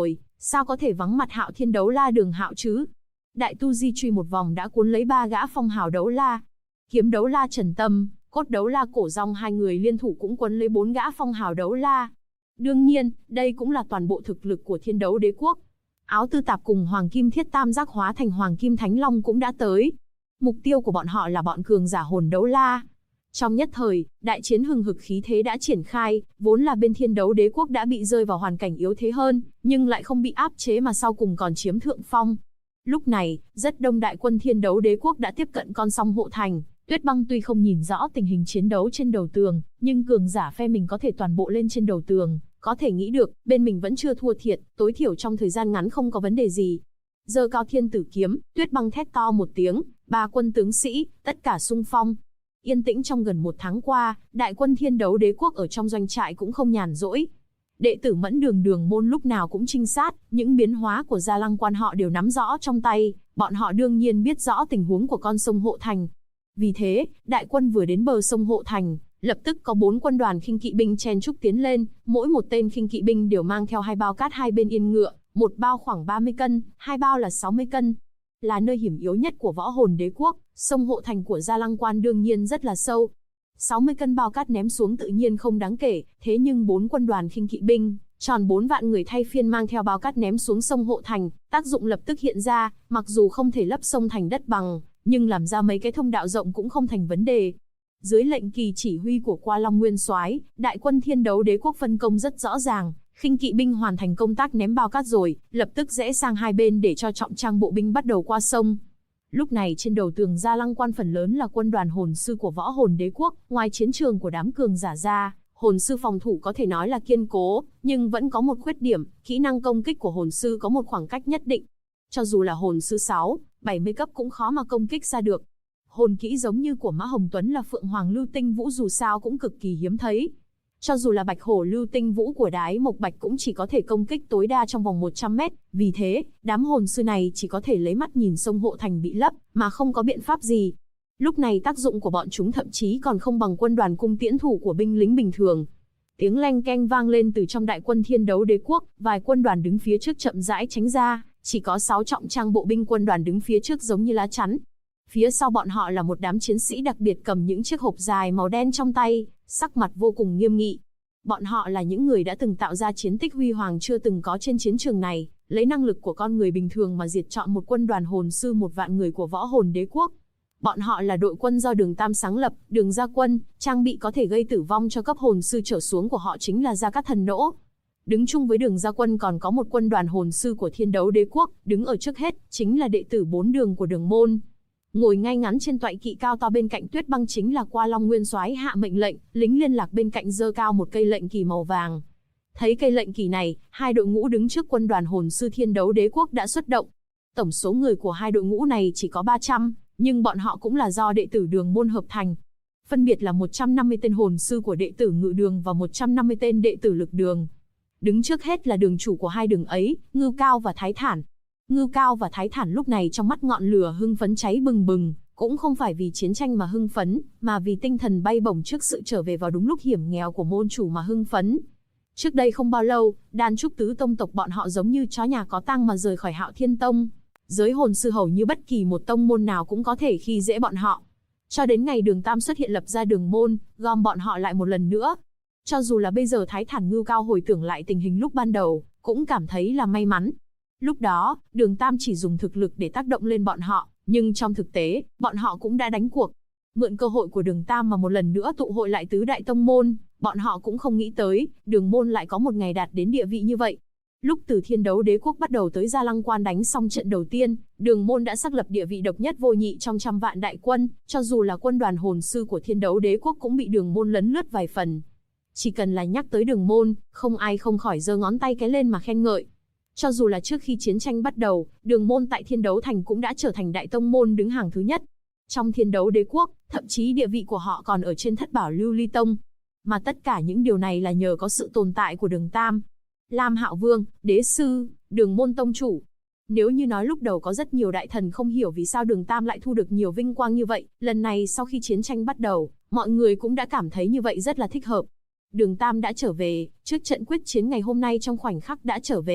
Sao có thể vắng mặt Hạo Thiên đấu la Đường Hạo chứ? Đại tu di truy một vòng đã cuốn lấy 3 gã phong hào đấu la. Kiếm đấu la Trần Tâm, cốt đấu la Cổ Rong, hai người liên thủ cũng cuốn lấy 4 gã phong hào đấu la. Đương nhiên, đây cũng là toàn bộ thực lực của Thiên Đấu Đế Quốc. Áo Tư Tạp cùng Hoàng Kim Thiết Tam Giác hóa thành Hoàng Kim Thánh Long cũng đã tới. Mục tiêu của bọn họ là bọn cường giả hồn đấu la. Trong nhất thời, đại chiến hừng hực khí thế đã triển khai, vốn là bên Thiên Đấu Đế Quốc đã bị rơi vào hoàn cảnh yếu thế hơn, nhưng lại không bị áp chế mà sau cùng còn chiếm thượng phong. Lúc này, rất đông đại quân Thiên Đấu Đế Quốc đã tiếp cận con sông hộ thành. Tuyết Băng tuy không nhìn rõ tình hình chiến đấu trên đầu tường, nhưng cường giả phe mình có thể toàn bộ lên trên đầu tường, có thể nghĩ được, bên mình vẫn chưa thua thiệt, tối thiểu trong thời gian ngắn không có vấn đề gì. Giơ cao thiên tử kiếm, Tuyết Băng thét to một tiếng, 3 quân tướng sĩ, tất cả xung phong. Yên tĩnh trong gần 1 tháng qua, đại quân Thiên Đấu Đế Quốc ở trong doanh trại cũng không nhàn rỗi. Đệ tử Mẫn Đường Đường môn lúc nào cũng trinh sát, những biến hóa của Gia Lăng Quan họ đều nắm rõ trong tay, bọn họ đương nhiên biết rõ tình huống của con sông hộ thành. Vì thế, đại quân vừa đến bờ sông hộ thành, lập tức có 4 quân đoàn khinh kỵ binh chen chúc tiến lên, mỗi một tên khinh kỵ binh đều mang theo 2 bao cát hai bên yên ngựa, một bao khoảng 30 cân, 2 bao là 60 cân. Là nơi hiểm yếu nhất của Võ Hồn Đế Quốc, sông hộ thành của Gia Lăng Quan đương nhiên rất là sâu. 60 cân bao cát ném xuống tự nhiên không đáng kể, thế nhưng 4 quân đoàn khinh kỵ binh, tròn 4 vạn người thay phiên mang theo bao cát ném xuống sông hộ thành, tác dụng lập tức hiện ra, mặc dù không thể lấp sông thành đất bằng, nhưng làm ra mấy cái thông đạo rộng cũng không thành vấn đề. Dưới lệnh kỳ chỉ huy của Qua Long Nguyên Soái, đại quân Thiên Đấu Đế Quốc phân công rất rõ ràng, khinh kỵ binh hoàn thành công tác ném bao cát rồi, lập tức rẽ sang hai bên để cho trọng trang bộ binh bắt đầu qua sông. Lúc này trên đầu tường Gia Lăng Quan phần lớn là quân đoàn hồn sư của Võ Hồn Đế Quốc, ngoài chiến trường của đám cường giả ra, hồn sư phòng thủ có thể nói là kiên cố, nhưng vẫn có một khuyết điểm, kỹ năng công kích của hồn sư có một khoảng cách nhất định. Cho dù là hồn sư 6, 70 cấp cũng khó mà công kích ra được. Hồn kỹ giống như của Mã Hồng Tuấn là Phượng Hoàng Lưu Tinh Vũ dù sao cũng cực kỳ hiếm thấy. Cho dù là Bạch Hổ Lưu Tinh Vũ của Đái Mộc Bạch cũng chỉ có thể công kích tối đa trong vòng 100 mét, vì thế, đám hồn sư này chỉ có thể lấy mắt nhìn sông hộ thành bị lấp, mà không có biện pháp gì. Lúc này tác dụng của bọn chúng thậm chí còn không bằng quân đoàn cung tiễn thủ của binh lính bình thường. Tiếng leng keng vang lên từ trong đại quân Thiên Đấu Đế Quốc, vài quân đoàn đứng phía trước chậm rãi tránh ra, chỉ có 6 trọng trang bộ binh quân đoàn đứng phía trước giống như lá chắn. Phía sau bọn họ là một đám chiến sĩ đặc biệt cầm những chiếc hộp dài màu đen trong tay, sắc mặt vô cùng nghiêm nghị. Bọn họ là những người đã từng tạo ra chiến tích huy hoàng chưa từng có trên chiến trường này, lấy năng lực của con người bình thường mà diệt trọn một quân đoàn hồn sư 1 vạn người của Võ Hồn Đế Quốc. Bọn họ là đội quân do Đường Tam sáng lập, Đường Gia Quân, trang bị có thể gây tử vong cho cấp hồn sư trở xuống của họ chính là Gia Cát Thần Nỗ. Đứng chung với Đường Gia Quân còn có một quân đoàn hồn sư của Thiên Đấu Đế Quốc, đứng ở trước hết chính là đệ tử 4 đường của Đường môn. Ngồi ngay ngắn trên toại kỵ cao to bên cạnh Tuyết Băng chính là Qua Long Nguyên Soái hạ mệnh lệnh, lính liên lạc bên cạnh giơ cao một cây lệnh kỳ màu vàng. Thấy cây lệnh kỳ này, hai đội ngũ đứng trước quân đoàn hồn sư Thiên Đấu Đế Quốc đã xuất động. Tổng số người của hai đội ngũ này chỉ có 300, nhưng bọn họ cũng là do đệ tử Đường môn hợp thành. Phân biệt là 150 tên hồn sư của đệ tử Ngự Đường và 150 tên đệ tử Lực Đường. Đứng trước hết là đường chủ của hai đường ấy, Ngưu Cao và Thái Thản. Ngưu Cao và Thái Thản lúc này trong mắt ngọn lửa hưng phấn cháy bừng bừng, cũng không phải vì chiến tranh mà hưng phấn, mà vì tinh thần bay bổng trước sự trở về vào đúng lúc hiểm nghèo của môn chủ mà hưng phấn. Trước đây không bao lâu, Đan Trúc tứ tông tộc bọn họ giống như chó nhà có tang mà rời khỏi Hạo Thiên Tông. Giới hồn sư hầu như bất kỳ một tông môn nào cũng có thể khi dễ bọn họ. Cho đến ngày Đường Tam xuất hiện lập ra Đường môn, gom bọn họ lại một lần nữa. Cho dù là bây giờ Thái Thản Ngưu Cao hồi tưởng lại tình hình lúc ban đầu, cũng cảm thấy là may mắn. Lúc đó, Đường Tam chỉ dùng thực lực để tác động lên bọn họ, nhưng trong thực tế, bọn họ cũng đã đánh cuộc. Mượn cơ hội của Đường Tam mà một lần nữa tụ hội lại tứ đại tông môn, bọn họ cũng không nghĩ tới, Đường môn lại có một ngày đạt đến địa vị như vậy. Lúc từ Thiên Đấu Đế Quốc bắt đầu tới Gia Lăng Quan đánh xong trận đầu tiên, Đường môn đã xác lập địa vị độc nhất vô nhị trong trăm vạn đại quân, cho dù là quân đoàn hồn sư của Thiên Đấu Đế Quốc cũng bị Đường môn lấn lướt vài phần. Chỉ cần là nhắc tới Đường môn, không ai không khỏi giơ ngón tay cái lên mà khen ngợi. Cho dù là trước khi chiến tranh bắt đầu, Đường môn tại Thiên Đấu Thành cũng đã trở thành đại tông môn đứng hàng thứ nhất. Trong Thiên Đấu Đế Quốc, thậm chí địa vị của họ còn ở trên Thất Bảo Lưu Ly Tông. Mà tất cả những điều này là nhờ có sự tồn tại của Đường Tam, Lam Hạo Vương, Đế Sư, Đường môn tông chủ. Nếu như nói lúc đầu có rất nhiều đại thần không hiểu vì sao Đường Tam lại thu được nhiều vinh quang như vậy, lần này sau khi chiến tranh bắt đầu, mọi người cũng đã cảm thấy như vậy rất là thích hợp. Đường Tam đã trở về, trước trận quyết chiến ngày hôm nay trong khoảnh khắc đã trở về,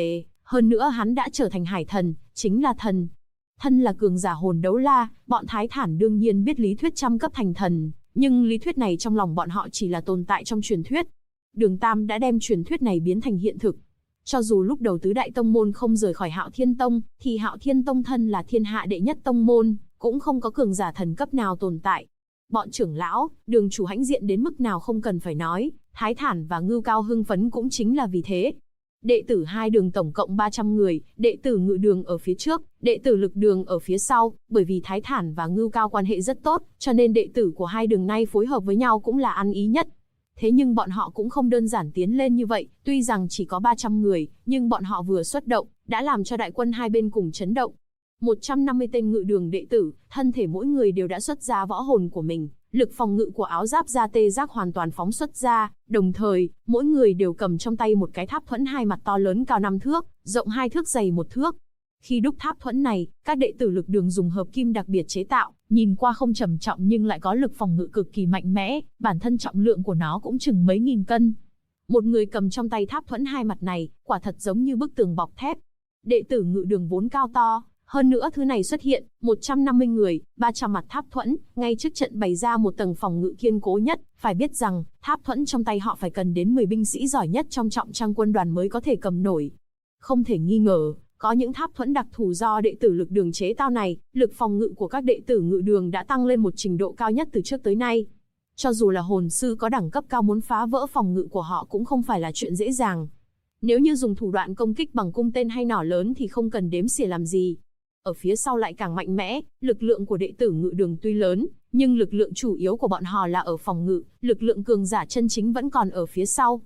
Hơn nữa hắn đã trở thành hải thần, chính là thần. Thân là cường giả hồn đấu la, bọn Thái Thản đương nhiên biết lý thuyết trăm cấp thành thần, nhưng lý thuyết này trong lòng bọn họ chỉ là tồn tại trong truyền thuyết. Đường Tam đã đem truyền thuyết này biến thành hiện thực. Cho dù lúc đầu tứ đại tông môn không rời khỏi Hạo Thiên Tông, thì Hạo Thiên Tông thân là thiên hạ đệ nhất tông môn, cũng không có cường giả thần cấp nào tồn tại. Bọn trưởng lão, đường chủ hãnh diện đến mức nào không cần phải nói, Thái Thản và Ngưu Cao hưng phấn cũng chính là vì thế. Đệ tử hai đường tổng cộng 300 người, đệ tử Ngự Đường ở phía trước, đệ tử Lực Đường ở phía sau, bởi vì Thái Thản và Ngưu Cao quan hệ rất tốt, cho nên đệ tử của hai đường nay phối hợp với nhau cũng là ăn ý nhất. Thế nhưng bọn họ cũng không đơn giản tiến lên như vậy, tuy rằng chỉ có 300 người, nhưng bọn họ vừa xuất động, đã làm cho đại quân hai bên cùng chấn động. 150 tên Ngự Đường đệ tử, thân thể mỗi người đều đã xuất ra võ hồn của mình, lực phòng ngự của áo giáp da tê giác hoàn toàn phóng xuất ra, đồng thời, mỗi người đều cầm trong tay một cái tháp thuẫn hai mặt to lớn cao 5 thước, rộng 2 thước dày 1 thước. Khi đúc tháp thuẫn này, các đệ tử Lực Đường dùng hợp kim đặc biệt chế tạo, nhìn qua không trầm trọng nhưng lại có lực phòng ngự cực kỳ mạnh mẽ, bản thân trọng lượng của nó cũng chừng mấy nghìn cân. Một người cầm trong tay tháp thuẫn hai mặt này, quả thật giống như bức tường bọc thép. Đệ tử Ngự Đường vốn cao to, hơn nữa thứ này xuất hiện, 150 người, 300 mặt tháp thuẫn, ngay trước trận bày ra một tầng phòng ngự kiên cố nhất, phải biết rằng, tháp thuẫn trong tay họ phải cần đến 10 binh sĩ giỏi nhất trong trọng trang quân đoàn mới có thể cầm nổi. Không thể nghi ngờ, có những tháp thuẫn đặc thù do đệ tử Lực Đường chế tạo này, lực phòng ngự của các đệ tử Ngự Đường đã tăng lên một trình độ cao nhất từ trước tới nay. Cho dù là hồn sư có đẳng cấp cao muốn phá vỡ phòng ngự của họ cũng không phải là chuyện dễ dàng. Nếu như dùng thủ đoạn công kích bằng cung tên hay nỏ lớn thì không cần đếm xỉa làm gì. Ở phía sau lại càng mạnh mẽ, lực lượng của đệ tử Ngự Đường tuy lớn, nhưng lực lượng chủ yếu của bọn họ là ở phòng ngự, lực lượng cường giả chân chính vẫn còn ở phía sau.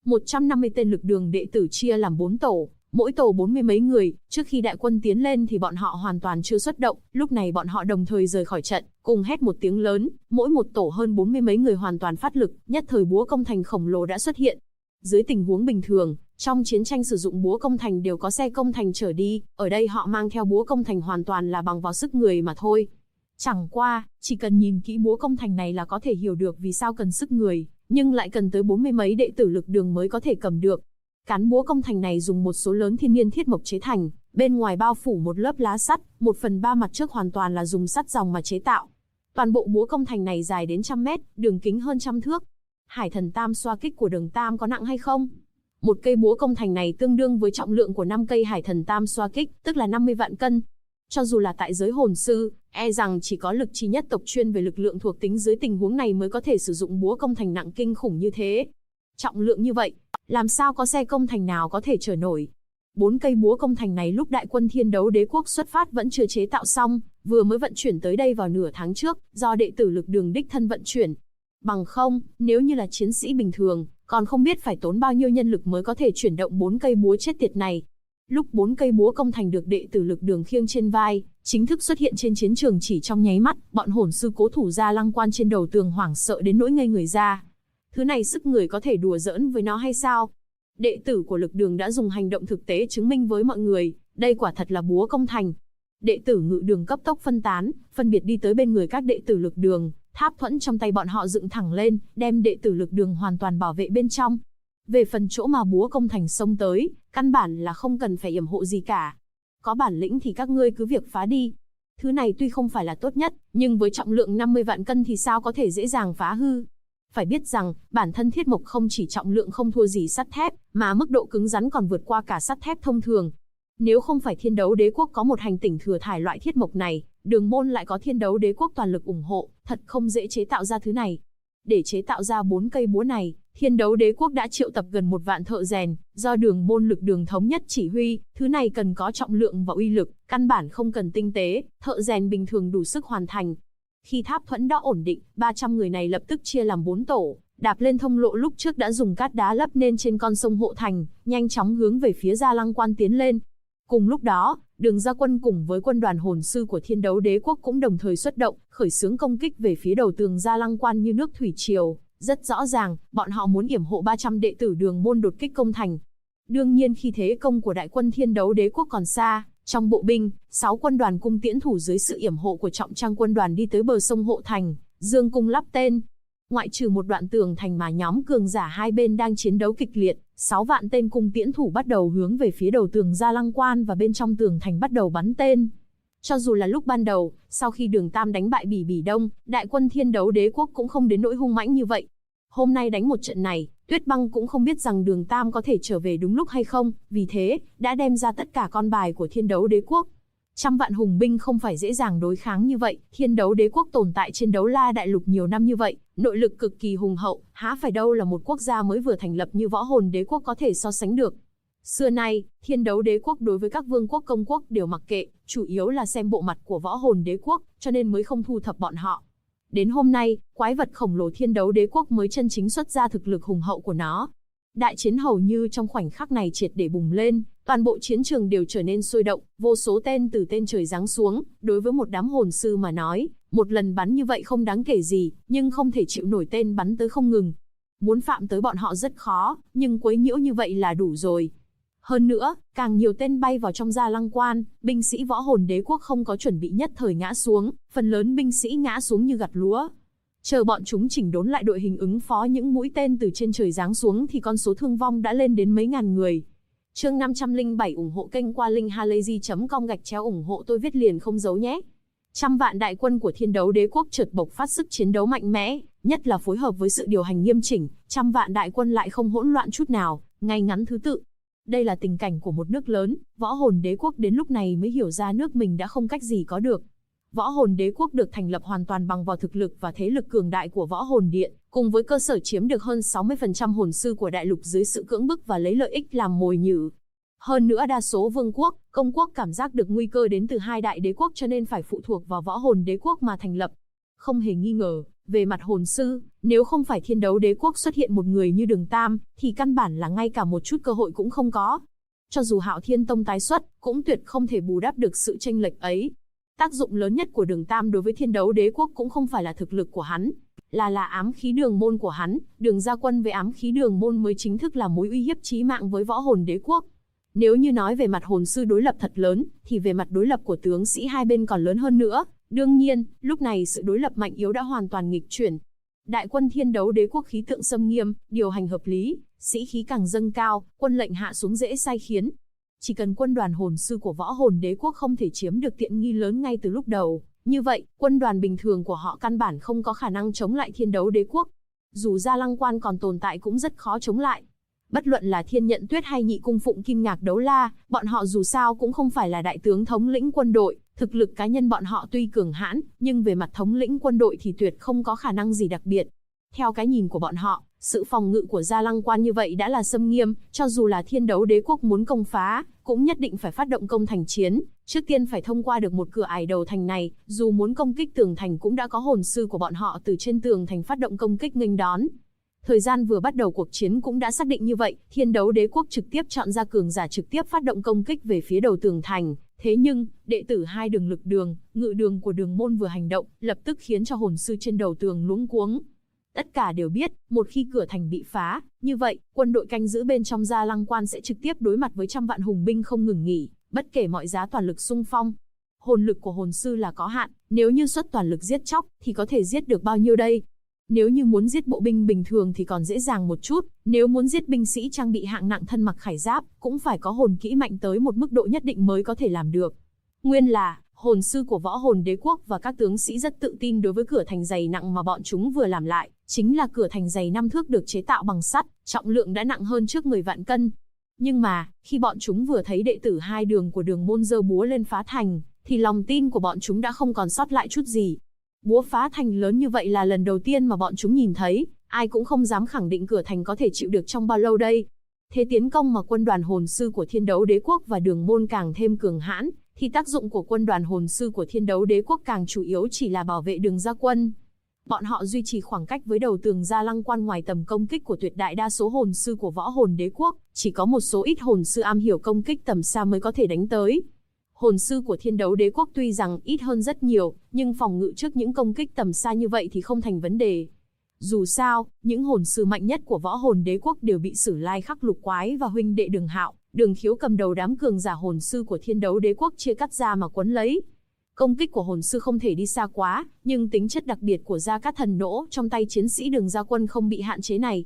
150 tên Lực Đường đệ tử chia làm 4 tổ, mỗi tổ 40 mấy người, trước khi đại quân tiến lên thì bọn họ hoàn toàn chưa xuất động, lúc này bọn họ đồng thời rời khỏi trận, cùng hét một tiếng lớn, mỗi một tổ hơn 40 mấy người hoàn toàn phát lực, nhất thời búa công thành khổng lồ đã xuất hiện. Dưới tình huống bình thường, trong chiến tranh sử dụng búa công thành đều có xe công thành chở đi, ở đây họ mang theo búa công thành hoàn toàn là bằng vào sức người mà thôi. Chẳng qua, chỉ cần nhìn kỹ búa công thành này là có thể hiểu được vì sao cần sức người, nhưng lại cần tới 40 mấy đệ tử Lực Đường mới có thể cầm được. Cán búa công thành này dùng một số lớn thiên niên thiết mộc chế thành, bên ngoài bao phủ một lớp lá sắt, 1/3 mặt trước hoàn toàn là dùng sắt ròng mà chế tạo. Toàn bộ búa công thành này dài đến 100 mét, đường kính hơn 100 thước. Hải thần tam xoa kích của Đường Tam có nặng hay không? Một cây búa công thành này tương đương với trọng lượng của 5 cây hải thần tam xoa kích, tức là 50 vạn cân. Cho dù là tại giới hồn sư, e rằng chỉ có lực chi nhất tộc chuyên về lực lượng thuộc tính dưới tình huống này mới có thể sử dụng búa công thành nặng kinh khủng như thế. Trọng lượng như vậy, làm sao có xe công thành nào có thể chở nổi? 4 cây búa công thành này lúc đại quân Thiên Đấu Đế quốc xuất phát vẫn chưa chế tạo xong, vừa mới vận chuyển tới đây vào nửa tháng trước, do đệ tử Lực Đường đích thân vận chuyển. Bằng không, nếu như là chiến sĩ bình thường, còn không biết phải tốn bao nhiêu nhân lực mới có thể chuyển động 4 cây búa chết tiệt này. Lúc 4 cây búa công thành được đệ tử Lực Đường khiêng trên vai, chính thức xuất hiện trên chiến trường chỉ trong nháy mắt, bọn hồn sư cố thủ Gia Lăng Quan trên đầu tường hoảng sợ đến nỗi ngây người ra. Thứ này sức người có thể đùa giỡn với nó hay sao? Đệ tử của Lực Đường đã dùng hành động thực tế chứng minh với mọi người, đây quả thật là búa công thành. Đệ tử Ngự Đường cấp tốc phân tán, phân biệt đi tới bên người các đệ tử Lực Đường, tháp thuẫn trong tay bọn họ dựng thẳng lên, đem đệ tử Lực Đường hoàn toàn bảo vệ bên trong. Về phần chỗ mà búa công thành xông tới, căn bản là không cần phải yểm hộ gì cả. Có bản lĩnh thì các ngươi cứ việc phá đi. Thứ này tuy không phải là tốt nhất, nhưng với trọng lượng 50 vạn cân thì sao có thể dễ dàng phá hư. Phải biết rằng, bản thân thiết mộc không chỉ trọng lượng không thua gì sắt thép, mà mức độ cứng rắn còn vượt qua cả sắt thép thông thường. Nếu không phải Thiên Đấu Đế quốc có một hành tinh thừa thải loại thiết mộc này, Đường môn lại có Thiên Đấu Đế quốc toàn lực ủng hộ, thật không dễ chế tạo ra thứ này. Để chế tạo ra 4 cây búa này, Thiên Đấu Đế quốc đã triệu tập gần 1 vạn thợ rèn, do Đường môn Lực Đường thống nhất chỉ huy, thứ này cần có trọng lượng và uy lực, căn bản không cần tinh tế, thợ rèn bình thường đủ sức hoàn thành. Khi tháp thuẫn đã ổn định, 300 người này lập tức chia làm 4 tổ, đạp lên thông lộ lúc trước đã dùng cát đá lấp nên trên con sông Hộ Thành, nhanh chóng hướng về phía Gia Lăng Quan tiến lên. Cùng lúc đó, Đường Gia Quân cùng với quân đoàn hồn sư của Thiên Đấu Đế quốc cũng đồng thời xuất động, khởi xướng công kích về phía đầu tường Gia Lăng Quan như nước thủy triều. Rất rõ ràng, bọn họ muốn yểm hộ 300 đệ tử Đường môn đột kích công thành. Đương nhiên khi thế công của đại quân Thiên Đấu Đế quốc còn xa, trong bộ binh, 6 quân đoàn cung tiễn thủ dưới sự yểm hộ của trọng trang quân đoàn đi tới bờ sông Hộ Thành, dương cung lắp tên. Ngoại trừ một đoạn tường thành mà nhóm cường giả hai bên đang chiến đấu kịch liệt, 6 vạn tên cung tiễn thủ bắt đầu hướng về phía đầu tường Gia Lăng Quan và bên trong tường thành bắt đầu bắn tên. Cho dù là lúc ban đầu, sau khi Đường Tam đánh bại Bỉ Bỉ Đông, đại quân Thiên Đấu Đế quốc cũng không đến nỗi hung mãnh như vậy. Hôm nay đánh một trận này, Tuyết Băng cũng không biết rằng Đường Tam có thể trở về đúng lúc hay không, vì thế, đã đem ra tất cả con bài của Thiên Đấu Đế quốc. Trăm vạn hùng binh không phải dễ dàng đối kháng như vậy, Thiên Đấu Đế quốc tồn tại trên Đấu La Đại Lục nhiều năm như vậy, nội lực cực kỳ hùng hậu, há phải đâu là một quốc gia mới vừa thành lập như Võ Hồn Đế quốc có thể so sánh được. Xưa nay, Thiên Đấu Đế quốc đối với các vương quốc công quốc đều mặc kệ, chủ yếu là xem bộ mặt của Võ Hồn Đế quốc, cho nên mới không thu thập bọn họ. Đến hôm nay, quái vật khổng lồ Thiên Đấu Đế quốc mới chân chính xuất ra thực lực hùng hậu của nó. Đại chiến hầu như trong khoảnh khắc này triệt để bùng lên, toàn bộ chiến trường đều trở nên sôi động, vô số tên từ tên trời giáng xuống, đối với một đám hồn sư mà nói, một lần bắn như vậy không đáng kể gì, nhưng không thể chịu nổi tên bắn tới không ngừng. Muốn phạm tới bọn họ rất khó, nhưng quấy nhiễu như vậy là đủ rồi. Hơn nữa, càng nhiều tên bay vào trong Gia Lăng Quan, binh sĩ Võ Hồn Đế quốc không có chuẩn bị nhất thời ngã xuống, phần lớn binh sĩ ngã xuống như gặt lúa. Chờ bọn chúng chỉnh đốn lại đội hình ứng phó những mũi tên từ trên trời giáng xuống thì con số thương vong đã lên đến mấy ngàn người. Chương 507 ủng hộ kênh qua linkhalazy.com ủng hộ tôi viết liền không giấu nhé. Trăm vạn đại quân của Thiên Đấu Đế quốc chợt bộc phát sức chiến đấu mạnh mẽ, nhất là phối hợp với sự điều hành nghiêm chỉnh, trăm vạn đại quân lại không hỗn loạn chút nào, ngay ngắn thứ tự. Đây là tình cảnh của một nước lớn, Võ Hồn Đế quốc đến lúc này mới hiểu ra nước mình đã không cách gì có được. Võ Hồn Đế quốc được thành lập hoàn toàn bằng vào thực lực và thế lực cường đại của Võ Hồn Điện, cùng với cơ sở chiếm được hơn 60% hồn sư của đại lục dưới sự cưỡng bức và lấy lợi ích làm mồi nhử. Hơn nữa đa số vương quốc, công quốc cảm giác được nguy cơ đến từ hai đại đế quốc cho nên phải phụ thuộc vào Võ Hồn Đế quốc mà thành lập. Không hề nghi ngờ, về mặt hồn sư, nếu không phải Thiên Đấu Đế quốc xuất hiện một người như Đường Tam, thì căn bản là ngay cả một chút cơ hội cũng không có. Cho dù Hạo Thiên Tông tái xuất, cũng tuyệt không thể bù đắp được sự chênh lệch ấy. Tác dụng lớn nhất của Đường Tam đối với Thiên Đấu Đế quốc cũng không phải là thực lực của hắn, là ám khí đường môn của hắn, Đường Gia Quân với ám khí đường môn mới chính thức là mối uy hiếp chí mạng với Võ Hồn Đế quốc. Nếu như nói về mặt hồn sư đối lập thật lớn, thì về mặt đối lập của tướng sĩ hai bên còn lớn hơn nữa. Đương nhiên, lúc này sự đối lập mạnh yếu đã hoàn toàn nghịch chuyển. Đại quân Thiên Đấu Đế quốc khí tượng xâm nghiêm, điều hành hợp lý, sĩ khí càng dâng cao, quân lệnh hạ xuống dễ sai khiến. Chỉ cần quân đoàn hồn sư của Võ Hồn Đế quốc không thể chiếm được tiện nghi lớn ngay từ lúc đầu, như vậy, quân đoàn bình thường của họ căn bản không có khả năng chống lại Thiên Đấu Đế quốc. Dù Gia Lăng Quan còn tồn tại cũng rất khó chống lại. Bất luận là Thiên Nhận Tuyết hay Nhị Cung Phụng Kim Ngạc Đấu La, bọn họ dù sao cũng không phải là đại tướng thống lĩnh quân đội, thực lực cá nhân bọn họ tuy cường hãn, nhưng về mặt thống lĩnh quân đội thì tuyệt không có khả năng gì đặc biệt. Theo cái nhìn của bọn họ, sự phòng ngự của Gia Lăng Quan như vậy đã là xâm nghiêm, cho dù là Thiên Đấu Đế quốc muốn công phá, cũng nhất định phải phát động công thành chiến, trước tiên phải thông qua được một cửa ải đầu thành này, dù muốn công kích tường thành cũng đã có hồn sư của bọn họ từ trên tường thành phát động công kích nghênh đón. Thời gian vừa bắt đầu cuộc chiến cũng đã xác định như vậy, Thiên Đấu Đế quốc trực tiếp chọn ra cường giả trực tiếp phát động công kích về phía đầu tường thành. Thế nhưng, đệ tử hai đường lực đường, ngự đường của đường môn vừa hành động, lập tức khiến cho hồn sư trên đầu tường luống cuống. Tất cả đều biết, một khi cửa thành bị phá, như vậy, quân đội canh giữ bên trong Gia Lăng Quan sẽ trực tiếp đối mặt với trăm vạn hùng binh không ngừng nghỉ, bất kể mọi giá toàn lực xung phong. Hồn lực của hồn sư là có hạn, nếu như xuất toàn lực giết chóc, thì có thể giết được bao nhiêu đây? Nếu như muốn giết bộ binh bình thường thì còn dễ dàng một chút, nếu muốn giết binh sĩ trang bị hạng nặng thân mặc khải giáp, cũng phải có hồn kỹ mạnh tới một mức độ nhất định mới có thể làm được. Nguyên là, hồn sư của Võ Hồn Đế quốc và các tướng sĩ rất tự tin đối với cửa thành dày nặng mà bọn chúng vừa làm lại, chính là cửa thành dày 5 thước được chế tạo bằng sắt, trọng lượng đã nặng hơn trước 10 vạn cân. Nhưng mà, khi bọn chúng vừa thấy đệ tử hai đường của đường môn giơ búa lên phá thành, thì lòng tin của bọn chúng đã không còn sót lại chút gì. Búa phá thành lớn như vậy là lần đầu tiên mà bọn chúng nhìn thấy, ai cũng không dám khẳng định cửa thành có thể chịu được trong bao lâu đây. Thế tiến công mà quân đoàn hồn sư của Thiên Đấu Đế quốc và đường môn càng thêm cường hãn, thì tác dụng của quân đoàn hồn sư của Thiên Đấu Đế quốc càng chủ yếu chỉ là bảo vệ Đường Gia Quân. Bọn họ duy trì khoảng cách với đầu tường Gia Lăng Quan ngoài tầm công kích của tuyệt đại đa số hồn sư của Võ Hồn Đế quốc, chỉ có một số ít hồn sư am hiểu công kích tầm xa mới có thể đánh tới. Hồn sư của Thiên Đấu Đế quốc tuy rằng ít hơn rất nhiều, nhưng phòng ngự trước những công kích tầm xa như vậy thì không thành vấn đề. Dù sao, những hồn sư mạnh nhất của Võ Hồn Đế quốc đều bị Sử Lai Khắc Lục Quái và huynh đệ Đường Hạo, Đường Khiếu cầm đầu đám cường giả hồn sư của Thiên Đấu Đế quốc chia cắt ra mà quấn lấy. Công kích của hồn sư không thể đi xa quá, nhưng tính chất đặc biệt của Gia Cát Thần Nỗ trong tay chiến sĩ Đường Gia Quân không bị hạn chế này.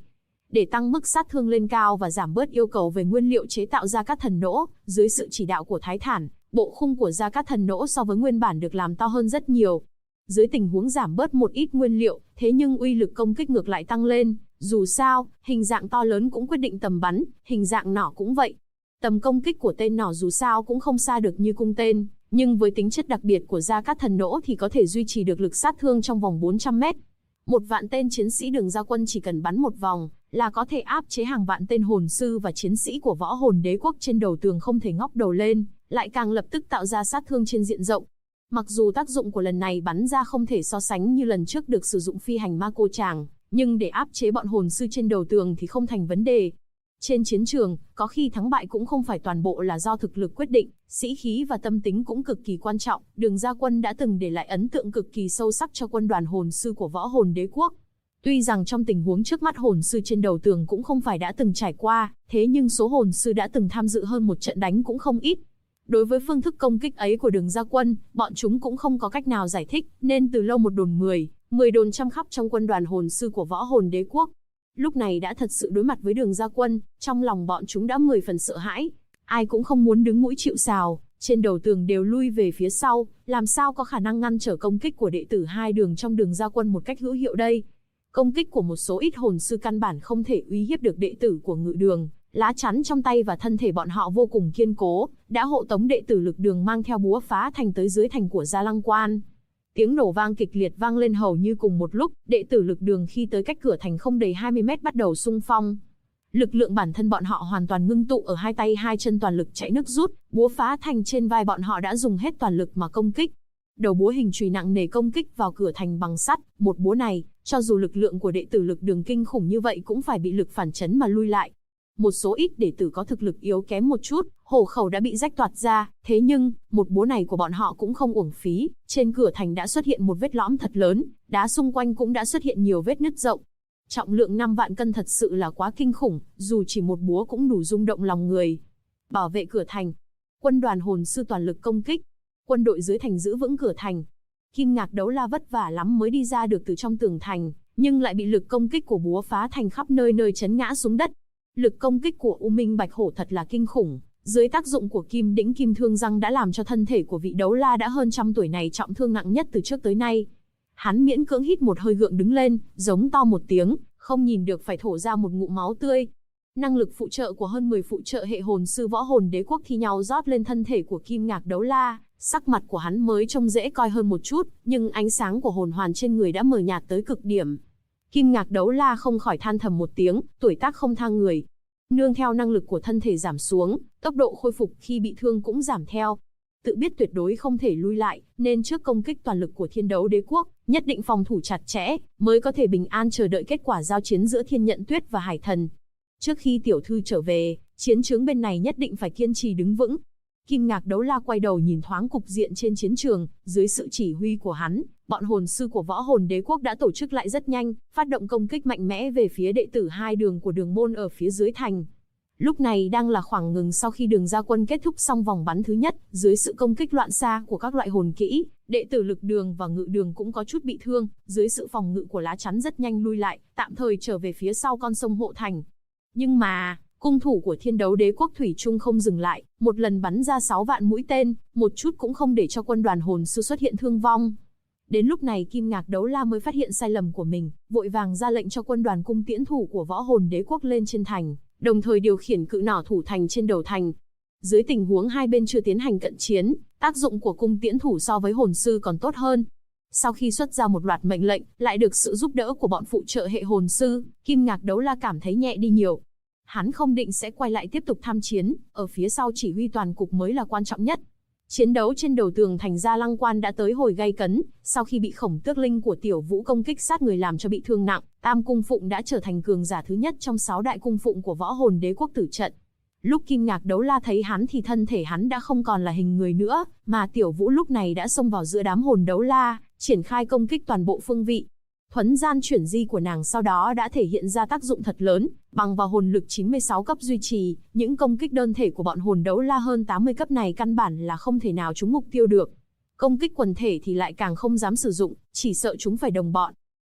Để tăng mức sát thương lên cao và giảm bớt yêu cầu về nguyên liệu chế tạo Gia Cát Thần Nỗ, dưới sự chỉ đạo của Thái Thản, bộ khung của Gia Cát Thần Nỗ so với nguyên bản được làm to hơn rất nhiều. Dưới tình huống giảm bớt một ít nguyên liệu, thế nhưng uy lực công kích ngược lại tăng lên. Dù sao, hình dạng to lớn cũng quyết định tầm bắn, hình dạng nỏ cũng vậy. Tầm công kích của tên nỏ dù sao cũng không xa được như cung tên, nhưng với tính chất đặc biệt của Gia Cát Thần Nỗ thì có thể duy trì được lực sát thương trong vòng 400 mét. Một vạn tên chiến sĩ Đường Gia Quân chỉ cần bắn một vòng là có thể áp chế hàng vạn tên hồn sư và chiến sĩ của Võ Hồn Đế Quốc trên đầu tường không thể ngóc đầu lên, lại càng lập tức tạo ra sát thương trên diện rộng. Mặc dù tác dụng của lần này bắn ra không thể so sánh như lần trước được sử dụng phi hành ma cô tràng, nhưng để áp chế bọn hồn sư trên đầu tường thì không thành vấn đề. Trên chiến trường, có khi thắng bại cũng không phải toàn bộ là do thực lực quyết định, sĩ khí và tâm tính cũng cực kỳ quan trọng. Đường Gia Quân đã từng để lại ấn tượng cực kỳ sâu sắc cho quân đoàn hồn sư của Võ Hồn Đế Quốc. Tuy rằng trong tình huống trước mắt hồn sư trên đầu tường cũng không phải đã từng trải qua, thế nhưng số hồn sư đã từng tham dự hơn một trận đánh cũng không ít. Đối với phương thức công kích ấy của Đường Gia Quân, bọn chúng cũng không có cách nào giải thích, nên từ lâu một đồn 10, 10 đồn trăm khắp trong quân đoàn hồn sư của Võ Hồn Đế Quốc. Lúc này đã thật sự đối mặt với Đường Gia Quân, trong lòng bọn chúng đã 10 phần sợ hãi. Ai cũng không muốn đứng mũi chịu sào, trên đầu tường đều lui về phía sau, làm sao có khả năng ngăn trở công kích của đệ tử hai đường trong Đường Gia Quân một cách hữu hiệu đây. Công kích của một số ít hồn sư căn bản không thể uy hiếp được đệ tử của Ngự Đường. Lá chắn trong tay và thân thể bọn họ vô cùng kiên cố, đã hộ tống đệ tử Lực Đường mang theo búa phá thành tới dưới thành của Gia Lăng Quan. Tiếng nổ vang kịch liệt vang lên hầu như cùng một lúc, đệ tử Lực Đường khi tới cách cửa thành không đầy 20 mét bắt đầu xung phong. Lực lượng bản thân bọn họ hoàn toàn ngưng tụ ở hai tay hai chân toàn lực chạy nước rút, búa phá thành trên vai bọn họ đã dùng hết toàn lực mà công kích. Đầu búa hình chùy nặng nề công kích vào cửa thành bằng sắt, một búa này, cho dù lực lượng của đệ tử Lực Đường kinh khủng như vậy cũng phải bị lực phản chấn mà lui lại. Một số ít đệ tử có thực lực yếu kém một chút, hổ khẩu đã bị rách toạc ra, thế nhưng, một búa này của bọn họ cũng không uổng phí, trên cửa thành đã xuất hiện một vết lõm thật lớn, đá xung quanh cũng đã xuất hiện nhiều vết nứt rộng. Trọng lượng 5 vạn cân thật sự là quá kinh khủng, dù chỉ một búa cũng đủ rung động lòng người. Bảo vệ cửa thành. Quân đoàn hồn sư toàn lực công kích. Quân đội dưới thành giữ vững cửa thành. Kim Ngạc Đấu La vất vả lắm mới đi ra được từ trong tường thành, nhưng lại bị lực công kích của búa phá thành khắp nơi nơi chấn ngã xuống đất. Lực công kích của U Minh Bạch Hổ thật là kinh khủng, dưới tác dụng của Kim Đĩnh Kim Thương Răng đã làm cho thân thể của vị đấu la đã hơn trăm tuổi này trọng thương nặng nhất từ trước tới nay. Hắn miễn cưỡng hít một hơi gượng đứng lên, giống to một tiếng, không nhìn được phải thổ ra một ngụm máu tươi. Năng lực phụ trợ của hơn 10 phụ trợ hệ hồn sư Võ Hồn Đế Quốc thi nhau rót lên thân thể của Kim Ngạc Đấu La, sắc mặt của hắn mới trông dễ coi hơn một chút, nhưng ánh sáng của hồn hoàn trên người đã mờ nhạt tới cực điểm. Kim Ngạc Đấu La không khỏi than thầm một tiếng, tuổi tác không tha người. Nương theo năng lực của thân thể giảm xuống, tốc độ khôi phục khi bị thương cũng giảm theo. Tự biết tuyệt đối không thể lui lại, nên trước công kích toàn lực của Thiên Đấu Đế Quốc, nhất định phòng thủ chặt chẽ, mới có thể bình an chờ đợi kết quả giao chiến giữa Thiên Nhận Tuyết và Hải Thần. Trước khi tiểu thư trở về, chiến trướng bên này nhất định phải kiên trì đứng vững. Kim Ngạc Đấu La quay đầu nhìn thoáng cục diện trên chiến trường, dưới sự chỉ huy của hắn, bọn hồn sư của Võ Hồn Đế Quốc đã tổ chức lại rất nhanh, phát động công kích mạnh mẽ về phía đệ tử hai đường của Đường Môn ở phía dưới thành. Lúc này đang là khoảng ngừng sau khi Đường Gia Quân kết thúc xong vòng bắn thứ nhất, dưới sự công kích loạn xạ của các loại hồn kỹ, đệ tử Lực Đường và Ngự Đường cũng có chút bị thương, dưới sự phòng ngự của lá chắn rất nhanh lui lại, tạm thời trở về phía sau con sông hộ thành. Nhưng mà, cung thủ của Thiên Đấu Đế Quốc thủy chung không dừng lại, một lần bắn ra 6 vạn mũi tên, một chút cũng không để cho quân đoàn hồn sư xuất hiện thương vong. Đến lúc này Kim Ngạc Đấu La mới phát hiện sai lầm của mình, vội vàng ra lệnh cho quân đoàn cung tiễn thủ của Võ Hồn Đế Quốc lên trên thành, đồng thời điều khiển cự nỏ thủ thành trên đầu thành. Dưới tình huống hai bên chưa tiến hành cận chiến, tác dụng của cung tiễn thủ so với hồn sư còn tốt hơn. Sau khi xuất ra một loạt mệnh lệnh, lại được sự giúp đỡ của bọn phụ trợ hệ hồn sư, Kim Ngạc Đấu La cảm thấy nhẹ đi nhiều. Hắn không định sẽ quay lại tiếp tục tham chiến, ở phía sau chỉ huy toàn cục mới là quan trọng nhất. Chiến đấu trên đầu tường thành Gia Lăng Quan đã tới hồi gay cấn, sau khi bị Khổng Tước Linh của Tiểu Vũ công kích sát người làm cho bị thương nặng, Tam Cung Phụng đã trở thành cường giả thứ nhất trong 6 đại cung phụng của Võ Hồn Đế Quốc tử trận. Lúc Kim Ngạc Đấu La thấy hắn thì thân thể hắn đã không còn là hình người nữa, mà Tiểu Vũ lúc này đã xông vào giữa đám hồn đấu la, triển khai công kích toàn bộ phương vị. Thuấn gian chuyển di của nàng sau đó đã thể hiện ra tác dụng thật lớn, bằng vào hồn lực 96 cấp duy trì, những công kích đơn thể của bọn hồn đấu la hơn 80 cấp này căn bản là không thể nào trúng mục tiêu được. Công kích quần thể thì lại càng không dám sử dụng, chỉ sợ chúng phải đồng bọn.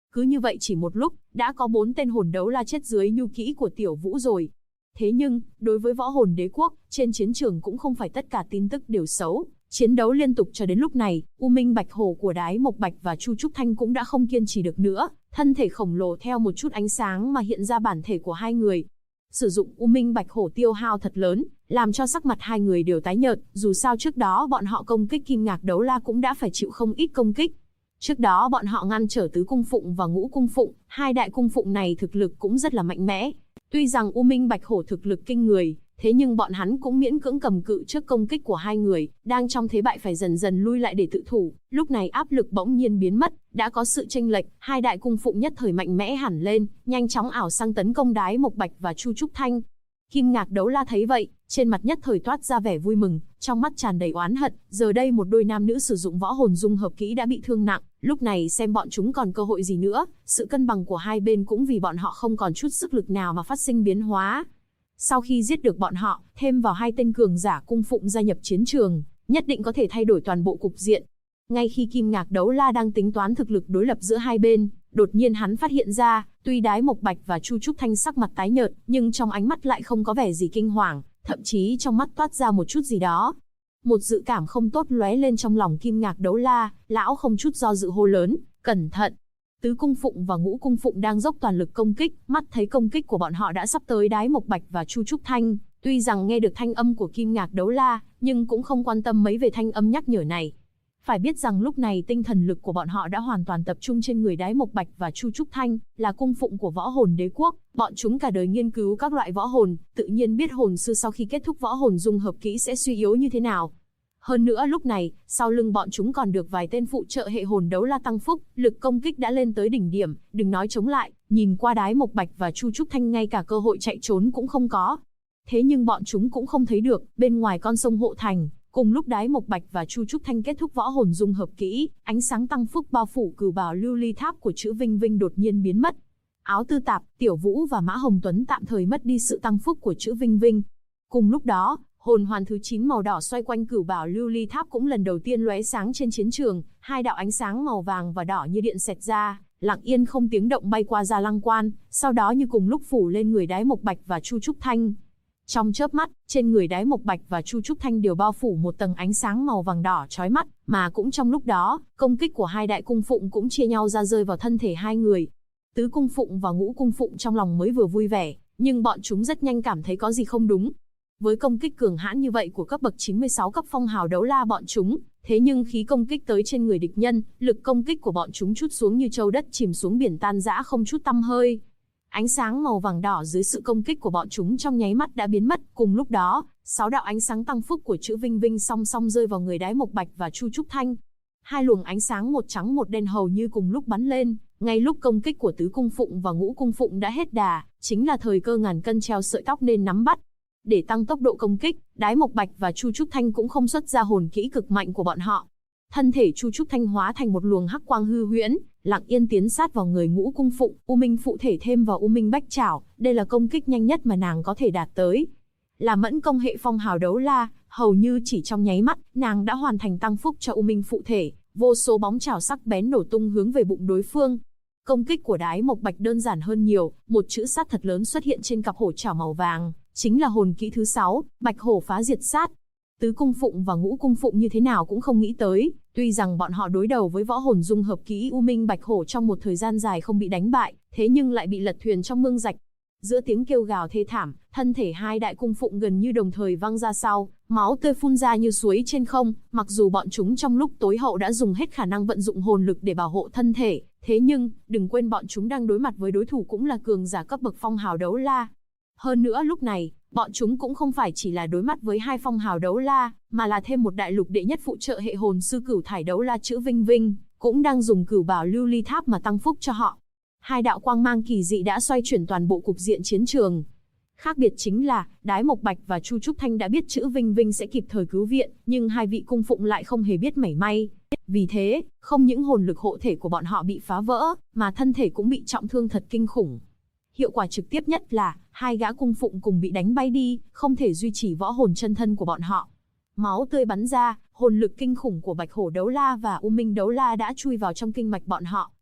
Cứ như vậy chỉ một lúc, đã có 4 tên hồn đấu la chết dưới nhu kỹ của Tiểu Vũ rồi. Thế nhưng, đối với võ hồn đế quốc, trên chiến trường cũng không phải tất cả tin tức đều xấu. Chiến đấu liên tục cho đến lúc này, U Minh Bạch Hổ của Đái Mộc Bạch và Chu Trúc Thanh cũng đã không kiên trì được nữa, thân thể khổng lồ theo một chút ánh sáng mà hiện ra bản thể của hai người. Sử dụng U Minh Bạch Hổ tiêu hao thật lớn, làm cho sắc mặt hai người đều tái nhợt, dù sao trước đó bọn họ công kích Kim Ngạc Đấu La cũng đã phải chịu không ít công kích. Trước đó bọn họ ngăn trở Tứ Cung Phụng và Ngũ Cung Phụng, hai đại cung phụng này thực lực cũng rất là mạnh mẽ. Tuy rằng U Minh Bạch Hổ thực lực kinh người, thế nhưng bọn hắn cũng miễn cưỡng cầm cự trước công kích của hai người, đang trong thế bại phải dần dần lui lại để tự thủ. Lúc này áp lực bỗng nhiên biến mất, đã có sự chênh lệch, hai đại cung phụng nhất thời mạnh mẽ hẳn lên, nhanh chóng ảo sang tấn công Đái Mộc Bạch và Chu Trúc Thanh. Kim Ngạc Đấu La thấy vậy, trên mặt nhất thời toát ra vẻ vui mừng, trong mắt tràn đầy oán hận, giờ đây một đôi nam nữ sử dụng võ hồn dung hợp kỹ đã bị thương nặng, lúc này xem bọn chúng còn cơ hội gì nữa, sự cân bằng của hai bên cũng vì bọn họ không còn chút sức lực nào mà phát sinh biến hóa. Sau khi giết được bọn họ, thêm vào hai tên cường giả cung phụng gia nhập chiến trường, nhất định có thể thay đổi toàn bộ cục diện. Ngay khi Kim Ngạc Đấu La đang tính toán thực lực đối lập giữa hai bên, đột nhiên hắn phát hiện ra, tuy Đái Mộc Bạch và Chu Trúc Thanh sắc mặt tái nhợt, nhưng trong ánh mắt lại không có vẻ gì kinh hoàng, thậm chí trong mắt toát ra một chút gì đó. Một dự cảm không tốt lóe lên trong lòng Kim Ngạc Đấu La, lão không chút do dự hô lớn, cẩn thận. Tứ Cung Phụng và Ngũ Cung Phụng đang dốc toàn lực công kích, mắt thấy công kích của bọn họ đã sắp tới Đái Mộc Bạch và Chu Trúc Thanh, tuy rằng nghe được thanh âm của Kim Ngạc Đấu La, nhưng cũng không quan tâm mấy về thanh âm nhắc nhở này. Phải biết rằng lúc này tinh thần lực của bọn họ đã hoàn toàn tập trung trên người Đái Mộc Bạch và Chu Trúc Thanh, là cung phụng của võ hồn đế quốc, bọn chúng cả đời nghiên cứu các loại võ hồn, tự nhiên biết hồn sư sau khi kết thúc võ hồn dung hợp kỹ sẽ suy yếu như thế nào. Hơn nữa lúc này, sau lưng bọn chúng còn được vài tên phụ trợ hệ hồn đấu la tăng phúc, lực công kích đã lên tới đỉnh điểm, đừng nói chống lại, nhìn qua Đái Mộc Bạch và Chu Trúc Thanh ngay cả cơ hội chạy trốn cũng không có. Thế nhưng bọn chúng cũng không thấy được, bên ngoài con sông Hộ Thành, cùng lúc Đái Mộc Bạch và Chu Trúc Thanh kết thúc võ hồn dung hợp kỹ, ánh sáng tăng phúc bao phủ cửu bảo lưu ly tháp của chữ Vinh Vinh đột nhiên biến mất. Áo Tư Tạp, Tiểu Vũ và Mã Hồng Tuấn tạm thời mất đi sự tăng phúc của chữ Vinh Vinh. Cùng lúc đó, hồn hoàn thứ 9 màu đỏ xoay quanh cửu bảo lưu ly tháp cũng lần đầu tiên lóe sáng trên chiến trường, hai đạo ánh sáng màu vàng và đỏ như điện xẹt ra, lặng yên không tiếng động bay qua Gia Lăng Quan, sau đó như cùng lúc phủ lên người Đái Mộc Bạch và Chu Trúc Thanh. Trong chớp mắt, trên người Đái Mộc Bạch và Chu Trúc Thanh đều bao phủ một tầng ánh sáng màu vàng đỏ chói mắt, mà cũng trong lúc đó, công kích của hai đại cung phụng cũng chia nhau ra rơi vào thân thể hai người. Tứ Cung Phụng và Ngũ Cung Phụng trong lòng mới vừa vui vẻ, nhưng bọn chúng rất nhanh cảm thấy có gì không đúng. Với công kích cường hãn như vậy của cấp bậc 96 cấp phong hào đấu la bọn chúng, thế nhưng khí công kích tới trên người địch nhân, lực công kích của bọn chúng trút xuống như châu đất chìm xuống biển tan rã không chút tăm hơi. Ánh sáng màu vàng đỏ dưới sự công kích của bọn chúng trong nháy mắt đã biến mất, cùng lúc đó, 6 đạo ánh sáng tăng phúc của chữ Vinh Vinh song song rơi vào người Đái Mộc Bạch và Chu Trúc Thanh. Hai luồng ánh sáng một trắng một đen hầu như cùng lúc bắn lên, ngay lúc công kích của Tứ Cung Phụng và Ngũ Cung Phụng đã hết đà, chính là thời cơ ngàn cân treo sợi tóc nên nắm bắt. Để tăng tốc độ công kích, Đái Mộc Bạch và Chu Trúc Thanh cũng không xuất ra hồn kỹ cực mạnh của bọn họ. Thân thể Chu Trúc Thanh hóa thành một luồng hắc quang hư huyễn, lặng yên tiến sát vào người Ngũ Cung Phụng, U Minh phụ thể thêm vào U Minh Bách Trảo, đây là công kích nhanh nhất mà nàng có thể đạt tới. Là mẫn công hệ phong hào đấu la, hầu như chỉ trong nháy mắt, nàng đã hoàn thành tăng phúc cho U Minh phụ thể, vô số bóng chảo sắc bén nổ tung hướng về bụng đối phương. Công kích của Đái Mộc Bạch đơn giản hơn nhiều, một chữ sát thật lớn xuất hiện trên cặp hổ chảo màu vàng, chính là hồn kỹ thứ 6, Bạch Hổ Phá Diệt Sát. Tứ Cung Phụng và Ngũ Cung Phụng như thế nào cũng không nghĩ tới, tuy rằng bọn họ đối đầu với võ hồn dung hợp kỹ U Minh Bạch Hổ trong một thời gian dài không bị đánh bại, thế nhưng lại bị lật thuyền trong mương rạch. Giữa tiếng kêu gào thê thảm, thân thể hai đại cung phụng gần như đồng thời văng ra sau, máu tươi phun ra như suối trên không, mặc dù bọn chúng trong lúc tối hậu đã dùng hết khả năng vận dụng hồn lực để bảo hộ thân thể, thế nhưng, đừng quên bọn chúng đang đối mặt với đối thủ cũng là cường giả cấp bậc phong hào đấu la. Hơn nữa lúc này, bọn chúng cũng không phải chỉ là đối mặt với hai phong hào đấu la, mà là thêm một đại lục đệ nhất phụ trợ hệ hồn sư cửu thải đấu la chữ Vinh Vinh, cũng đang dùng cửu bảo lưu ly tháp mà tăng phúc cho họ. Hai đạo quang mang kỳ dị đã xoay chuyển toàn bộ cục diện chiến trường. Khác biệt chính là, Đái Mộc Bạch và Chu Trúc Thanh đã biết chữ Vinh Vinh sẽ kịp thời cứu viện, nhưng hai vị cung phụng lại không hề biết mảy may. Vì thế, không những hồn lực hộ thể của bọn họ bị phá vỡ, mà thân thể cũng bị trọng thương thật kinh khủng. Hiệu quả trực tiếp nhất là, hai gã cung phụng cùng bị đánh bay đi, không thể duy trì võ hồn chân thân của bọn họ. Máu tươi bắn ra, hồn lực kinh khủng của Bạch Hổ đấu la và U Minh đấu la đã chui vào trong kinh mạch bọn họ,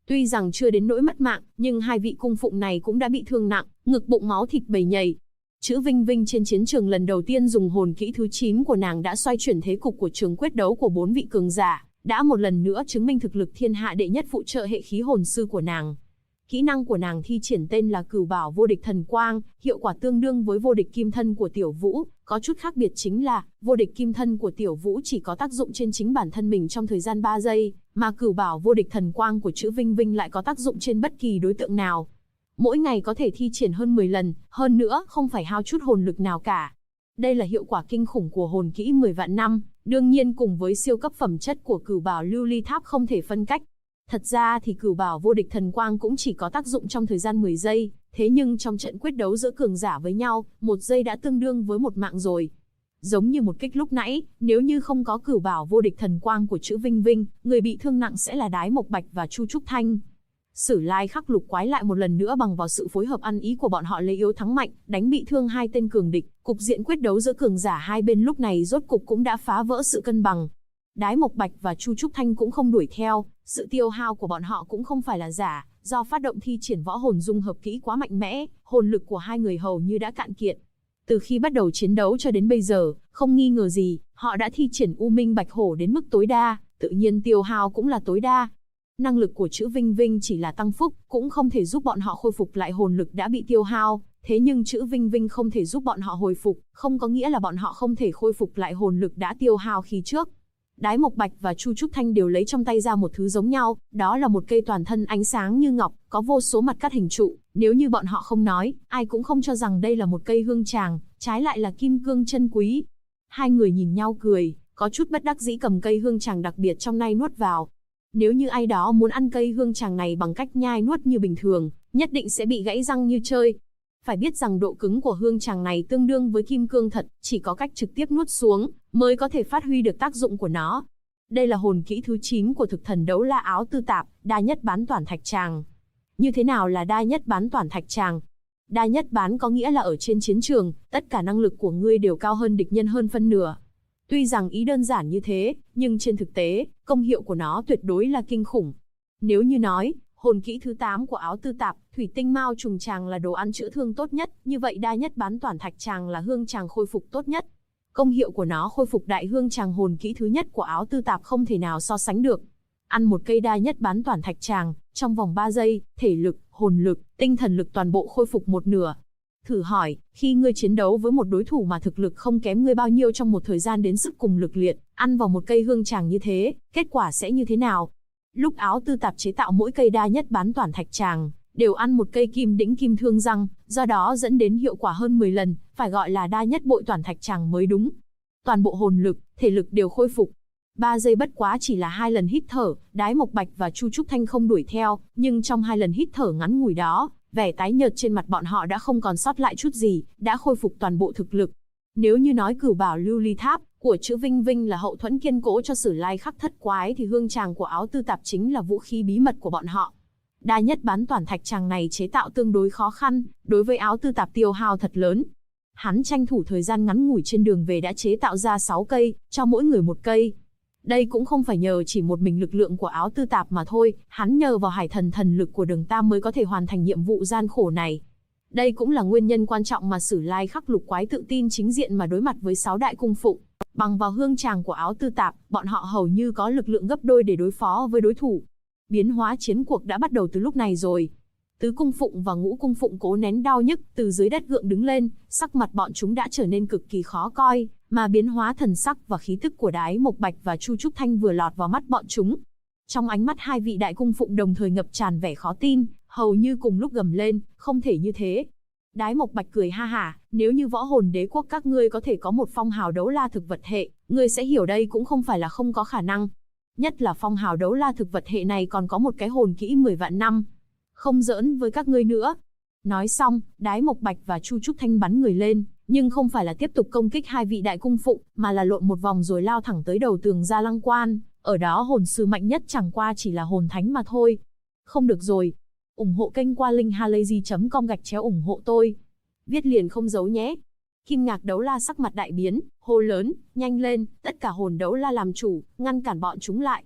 Tuy rằng chưa đến nỗi mất mạng, nhưng hai vị cung phụng này cũng đã bị thương nặng, ngực bụng máu thịt bầy nhầy. Chữ Vinh Vinh trên chiến trường lần đầu tiên dùng hồn kỹ thứ 9 của nàng đã xoay chuyển thế cục của trường quyết đấu của 4 vị cường giả, đã một lần nữa chứng minh thực lực thiên hạ đệ nhất phụ trợ hệ khí hồn sư của nàng. Kỹ năng của nàng thi triển tên là Cửu Bảo Vô Địch Thần Quang, hiệu quả tương đương với vô địch kim thân của Tiểu Vũ, có chút khác biệt chính là, vô địch kim thân của Tiểu Vũ chỉ có tác dụng trên chính bản thân mình trong thời gian 3 giây, mà Cửu Bảo Vô Địch Thần Quang của chữ Vinh Vinh lại có tác dụng trên bất kỳ đối tượng nào. Mỗi ngày có thể thi triển hơn 10 lần, hơn nữa không phải hao chút hồn lực nào cả. Đây là hiệu quả kinh khủng của hồn kỹ 10 vạn năm, đương nhiên cùng với siêu cấp phẩm chất của Cửu Bảo Lưu Ly Tháp không thể phân cách. Thật ra thì Cửu Bảo Vô Địch Thần Quang cũng chỉ có tác dụng trong thời gian 10 giây, thế nhưng trong trận quyết đấu giữa cường giả với nhau, 1 giây đã tương đương với 1 mạng rồi. Giống như một kích lúc nãy, nếu như không có Cửu Bảo Vô Địch Thần Quang của chữ Vinh Vinh, người bị thương nặng sẽ là Đái Mộc Bạch và Chu Trúc Thanh. Sử Lai Khắc Lục Quái lại một lần nữa bằng vào sự phối hợp ăn ý của bọn họ lấy yếu thắng mạnh, đánh bị thương hai tên cường địch, cục diện quyết đấu giữa cường giả hai bên lúc này rốt cục cũng đã phá vỡ sự cân bằng. Đái Mộc Bạch và Chu Trúc Thanh cũng không đuổi theo, sự tiêu hao của bọn họ cũng không phải là giả, do phát động thi triển võ hồn dung hợp kỹ quá mạnh mẽ, hồn lực của hai người hầu như đã cạn kiệt. Từ khi bắt đầu chiến đấu cho đến bây giờ, không nghi ngờ gì, họ đã thi triển U Minh Bạch Hổ đến mức tối đa, tự nhiên tiêu hao cũng là tối đa. Năng lực của chữ Vinh Vinh chỉ là tăng phúc, cũng không thể giúp bọn họ khôi phục lại hồn lực đã bị tiêu hao, thế nhưng chữ Vinh Vinh không thể giúp bọn họ hồi phục, không có nghĩa là bọn họ không thể khôi phục lại hồn lực đã tiêu hao khi trước. Đái Mộc Bạch và Chu Trúc Thanh đều lấy trong tay ra một thứ giống nhau, đó là một cây toàn thân ánh sáng như ngọc, có vô số mặt cắt hình trụ, nếu như bọn họ không nói, ai cũng không cho rằng đây là một cây hương tràng, trái lại là kim cương chân quý. Hai người nhìn nhau cười, có chút bất đắc dĩ cầm cây hương tràng đặc biệt trong tay nuốt vào. Nếu như ai đó muốn ăn cây hương tràng này bằng cách nhai nuốt như bình thường, nhất định sẽ bị gãy răng như chơi. Phải biết rằng độ cứng của hương tràng này tương đương với kim cương thật, chỉ có cách trực tiếp nuốt xuống, mới có thể phát huy được tác dụng của nó. Đây là hồn kỹ thứ 9 của thực thần đấu la áo tư tạp, đa nhất bán toản thạch tràng. Như thế nào là đa nhất bán toản thạch tràng? Đa nhất bán có nghĩa là ở trên chiến trường, tất cả năng lực của ngươi đều cao hơn địch nhân hơn phân nửa. Tuy rằng ý đơn giản như thế, nhưng trên thực tế, công hiệu của nó tuyệt đối là kinh khủng. Nếu như nói, hồn kỹ thứ 8 của áo tư tạp, thủy tinh mao trùng tràng là đồ ăn chữa thương tốt nhất, như vậy đa nhất bán toản thạch tràng là hương tràng khôi phục tốt nhất. Công hiệu của nó khôi phục đại hương tràng hồn kỹ thứ nhất của áo tư tạp không thể nào so sánh được. Ăn một cây đa nhất bán toản thạch tràng, trong vòng 3 giây, thể lực, hồn lực, tinh thần lực toàn bộ khôi phục một nửa. Thử hỏi, khi ngươi chiến đấu với một đối thủ mà thực lực không kém ngươi bao nhiêu trong một thời gian đến sức cùng lực liệt, ăn vào một cây hương tràng như thế, kết quả sẽ như thế nào? Lúc áo tư tạp chế tạo mỗi cây đa nhất bán toản thạch tràng, đều ăn một cây kim đĩnh kim thương răng, do đó dẫn đến hiệu quả hơn 10 lần, phải gọi là đa nhất bội toản thạch tràng mới đúng. Toàn bộ hồn lực, thể lực đều khôi phục. 3 giây bất quá chỉ là 2 lần hít thở, Đái Mộc Bạch và Chu Trúc Thanh không đuổi theo, nhưng trong 2 lần hít thở ngắn ngủi đó, vẻ tái nhợt trên mặt bọn họ đã không còn sót lại chút gì, đã khôi phục toàn bộ thực lực. Nếu như nói Cửu Bảo Lưu Ly Tháp của chữ Vinh Vinh là hậu thuẫn kiên cố cho Sử Lai Khắc Thất Quái thì hương tràng của áo tư tạp chính là vũ khí bí mật của bọn họ. Đa nhất bán toản thạch tràng này chế tạo tương đối khó khăn, đối với áo tư tạp tiêu hao thật lớn. Hắn tranh thủ thời gian ngắn ngủi trên đường về đã chế tạo ra 6 cây, cho mỗi người một cây. Đây cũng không phải nhờ chỉ một mình lực lượng của áo tư tạp mà thôi, hắn nhờ vào hải thần thần lực của Đường Tam mới có thể hoàn thành nhiệm vụ gian khổ này. Đây cũng là nguyên nhân quan trọng mà Sử Lai Khắc Lục Quái tự tin chính diện mà đối mặt với 6 đại cung phụng. Bằng vào hương tràng của áo tư tạp, bọn họ hầu như có lực lượng gấp đôi để đối phó với đối thủ. Biến hóa chiến cuộc đã bắt đầu từ lúc này rồi. Tứ cung phụng và ngũ cung phụng cố nén đau nhức, từ dưới đất gượng đứng lên, sắc mặt bọn chúng đã trở nên cực kỳ khó coi, mà biến hóa thần sắc và khí tức của Đái Mộc Bạch và Chu Trúc Thanh vừa lọt vào mắt bọn chúng. Trong ánh mắt hai vị đại cung phụng đồng thời ngập tràn vẻ khó tin, hầu như cùng lúc gầm lên, không thể như thế. Đái Mộc Bạch cười ha hả, nếu như võ hồn đế quốc các ngươi có thể có một phong hào đấu la thực vật hệ, ngươi sẽ hiểu đây cũng không phải là không có khả năng. Nhất là phong hào đấu la thực vật hệ này còn có một cái hồn kỹ 10 vạn năm. Không giỡn với các ngươi nữa. Nói xong, Đái Mộc Bạch và Chu Trúc Thanh bắn người lên, nhưng không phải là tiếp tục công kích hai vị đại cung phụng, mà là lộn một vòng rồi lao thẳng tới đầu tường Gia Lăng Quan. Ở đó hồn sư mạnh nhất chẳng qua chỉ là hồn thánh mà thôi. Không được rồi. Ủng hộ kênh qua linkhalazy.com/ủng hộ tôi. Viết liền không giấu nhé. Kim Ngạc đấu la sắc mặt đại biến, hô lớn, nhanh lên, tất cả hồn đấu la làm chủ, ngăn cản bọn chúng lại.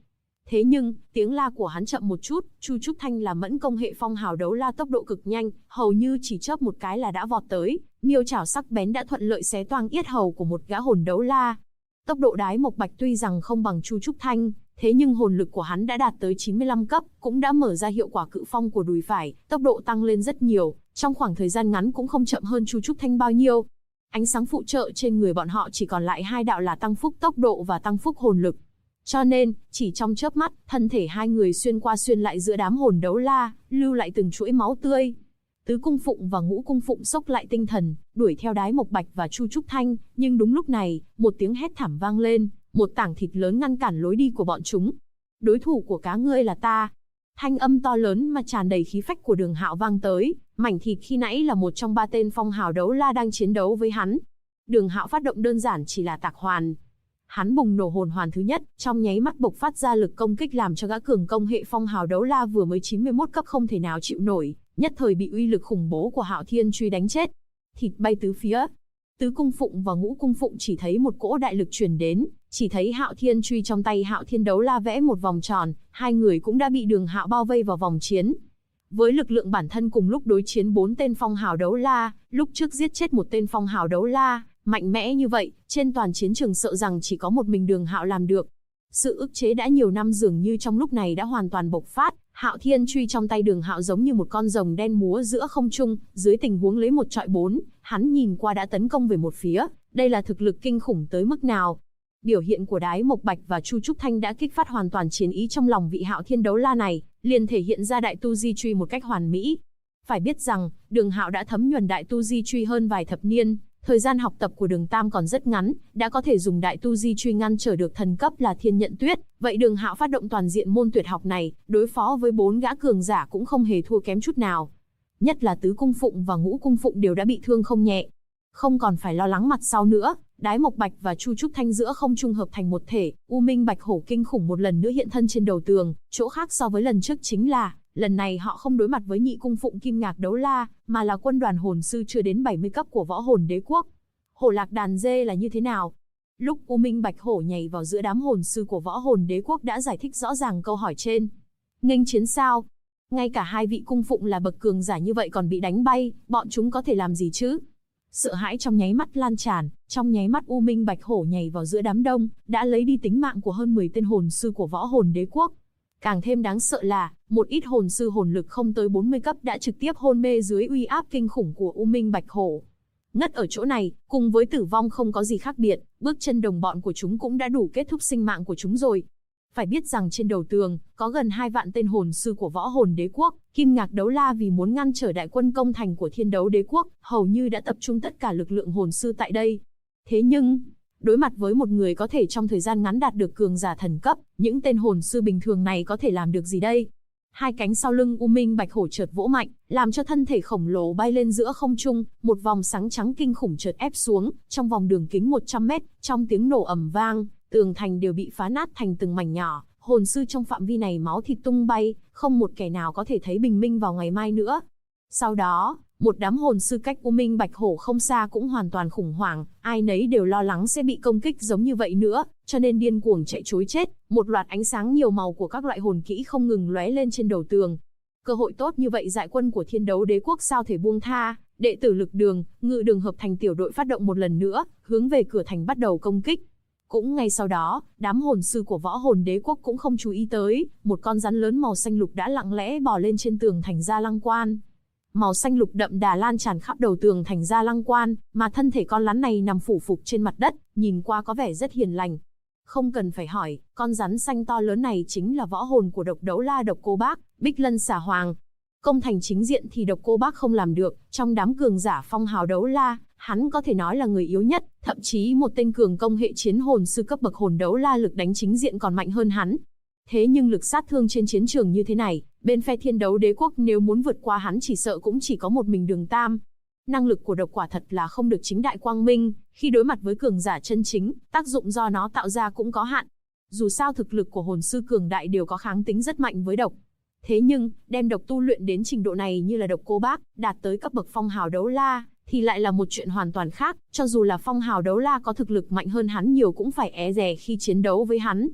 Thế nhưng, tiếng la của hắn chậm một chút, Chu Trúc Thanh là mẫn công hệ phong hào đấu la tốc độ cực nhanh, hầu như chỉ chớp một cái là đã vọt tới, miêu chảo sắc bén đã thuận lợi xé toang yết hầu của một gã hồn đấu la. Tốc độ Đái Mộc Bạch tuy rằng không bằng Chu Trúc Thanh, thế nhưng hồn lực của hắn đã đạt tới 95 cấp, cũng đã mở ra hiệu quả cự phong của đùi phải, tốc độ tăng lên rất nhiều, trong khoảng thời gian ngắn cũng không chậm hơn Chu Trúc Thanh bao nhiêu. Ánh sáng phụ trợ trên người bọn họ chỉ còn lại hai đạo là tăng phúc tốc độ và tăng phúc hồn lực. Cho nên, chỉ trong chớp mắt, thân thể hai người xuyên qua xuyên lại giữa đám hồn đấu la, lưu lại từng chuỗi máu tươi. Tứ Cung Phụng và Ngũ Cung Phụng xốc lại tinh thần, đuổi theo Đái Mộc Bạch và Chu Trúc Thanh, nhưng đúng lúc này, một tiếng hét thảm vang lên, một tảng thịt lớn ngăn cản lối đi của bọn chúng. Đối thủ của cá ngươi là ta. Thanh âm to lớn mà tràn đầy khí phách của Đường Hạo vang tới, mảnh thịt khi nãy là một trong ba tên phong hào đấu la đang chiến đấu với hắn. Đường Hạo phát động đơn giản chỉ là tạc hoàn. Hắn bùng nổ hồn hoàn thứ nhất, trong nháy mắt bộc phát ra lực công kích làm cho gã cường công hệ phong hào đấu la vừa mới 91 cấp không thể nào chịu nổi, nhất thời bị uy lực khủng bố của Hạo Thiên Truy đánh chết. Thịt bay tứ phía. Tứ Cung Phụng và Ngũ Cung Phụng chỉ thấy một cỗ đại lực truyền đến, chỉ thấy Hạo Thiên Truy trong tay Hạo Thiên đấu la vẽ một vòng tròn, hai người cũng đã bị Đường Hạo bao vây vào vòng chiến. Với lực lượng bản thân cùng lúc đối chiến 4 tên phong hào đấu la, lúc trước giết chết một tên phong hào đấu la, mạnh mẽ như vậy, trên toàn chiến trường sợ rằng chỉ có một mình Đường Hạo làm được. Sự ức chế đã nhiều năm dường như trong lúc này đã hoàn toàn bộc phát, Hạo Thiên Truy trong tay Đường Hạo giống như một con rồng đen múa giữa không trung, dưới tình huống lấy một trọi 4, hắn nhìn qua đã tấn công về một phía, đây là thực lực kinh khủng tới mức nào. Biểu hiện của Đái Mộc Bạch và Chu Trúc Thanh đã kích phát hoàn toàn chiến ý trong lòng vị Hạo Thiên đấu la này, liền thể hiện ra Đại Tu Di Truy một cách hoàn mỹ. Phải biết rằng, Đường Hạo đã thấm nhuần Đại Tu Di Truy hơn vài thập niên, thời gian học tập của Đường Tam còn rất ngắn, đã có thể dùng Đại Tu Di Truy ngăn trở được thần cấp là Thiên Nhận Tuyết, vậy Đường Hạo phát động toàn diện môn tuyệt học này, đối phó với 4 gã cường giả cũng không hề thua kém chút nào. Nhất là Tứ Cung Phụng và Ngũ Cung Phụng đều đã bị thương không nhẹ. Không còn phải lo lắng mặt sau nữa, Đái Mộc Bạch và Chu Trúc Thanh giữa không trung hợp thành một thể, U Minh Bạch Hổ kinh khủng một lần nữa hiện thân trên đầu tường, chỗ khác so với lần trước chính là, lần này họ không đối mặt với Nhị Cung Phụng Kim Ngạc đấu la, mà là quân đoàn hồn sư chưa đến 70 cấp của Võ Hồn Đế Quốc. Hổ Lạc đàn dê là như thế nào? Lúc U Minh Bạch Hổ nhảy vào giữa đám hồn sư của Võ Hồn Đế Quốc đã giải thích rõ ràng câu hỏi trên. Nghênh chiến sao? Ngay cả hai vị cung phụng là bậc cường giả như vậy còn bị đánh bay, bọn chúng có thể làm gì chứ? Sợ hãi trong nháy mắt lan tràn, trong nháy mắt U Minh Bạch Hổ nhảy vào giữa đám đông, đã lấy đi tính mạng của hơn 10 tên hồn sư của Võ Hồn Đế Quốc. Càng thêm đáng sợ là, một ít hồn sư hồn lực không tới 40 cấp đã trực tiếp hôn mê dưới uy áp kinh khủng của U Minh Bạch Hổ. Ngất ở chỗ này, cùng với tử vong không có gì khác biệt, bước chân đồng bọn của chúng cũng đã đủ kết thúc sinh mạng của chúng rồi. Phải biết rằng trên đầu tường, có gần 2 vạn tên hồn sư của Võ Hồn Đế Quốc, Kim Ngạc đấu la vì muốn ngăn trở đại quân công thành của Thiên Đấu Đế Quốc, hầu như đã tập trung tất cả lực lượng hồn sư tại đây. Thế nhưng, đối mặt với một người có thể trong thời gian ngắn đạt được cường giả thần cấp, những tên hồn sư bình thường này có thể làm được gì đây? Hai cánh sau lưng U Minh Bạch Hổ chợt vỗ mạnh, làm cho thân thể khổng lồ bay lên giữa không trung, một vòng sáng trắng kinh khủng chợt ép xuống, trong vòng đường kính 100 mét, trong tiếng nổ ầm vang, tường thành đều bị phá nát thành từng mảnh nhỏ, hồn sư trong phạm vi này máu thịt tung bay, không một kẻ nào có thể thấy bình minh vào ngày mai nữa. Sau đó, một đám hồn sư cách U Minh Bạch Hổ không xa cũng hoàn toàn khủng hoảng, ai nấy đều lo lắng sẽ bị công kích giống như vậy nữa, cho nên điên cuồng chạy trối chết, một loạt ánh sáng nhiều màu của các loại hồn kỹ không ngừng lóe lên trên đầu tường. Cơ hội tốt như vậy dại quân của Thiên Đấu Đế Quốc sao thể buông tha, đệ tử Lực Đường, Ngự Đường hợp thành tiểu đội phát động một lần nữa, hướng về cửa thành bắt đầu công kích. Cũng ngay sau đó, đám hồn sư của Võ Hồn Đế Quốc cũng không chú ý tới, một con rắn lớn màu xanh lục đã lặng lẽ bò lên trên tường thành Gia Lăng Quan. Màu xanh lục đậm đà lan tràn khắp đầu tường thành Gia Lăng Quan, mà thân thể con rắn này nằm phủ phục trên mặt đất, nhìn qua có vẻ rất hiền lành. Không cần phải hỏi, con rắn xanh to lớn này chính là võ hồn của Độc Đấu La Độc Cô Bác, Bích Lân Xà Hoàng. Công thành chính diện thì Độc Cô Bác không làm được, trong đám cường giả phong hào đấu la, hắn có thể nói là người yếu nhất, thậm chí một tên cường công hệ chiến hồn sư cấp bậc hồn đấu la lực đánh chính diện còn mạnh hơn hắn. Thế nhưng lực sát thương trên chiến trường như thế này, bên phe Thiên Đấu Đế Quốc nếu muốn vượt qua hắn chỉ sợ cũng chỉ có một mình Đường Tam. Năng lực của độc quả thật là không được chính đại quang minh, khi đối mặt với cường giả chân chính, tác dụng do nó tạo ra cũng có hạn. Dù sao thực lực của hồn sư cường đại đều có kháng tính rất mạnh với độc. Thế nhưng, đem độc tu luyện đến trình độ này như là Độc Cô Bác, đạt tới cấp bậc phong hào đấu la, thì lại là một chuyện hoàn toàn khác, cho dù là phong hào đấu la có thực lực mạnh hơn hắn nhiều cũng phải é dè khi chiến đấu với hắn.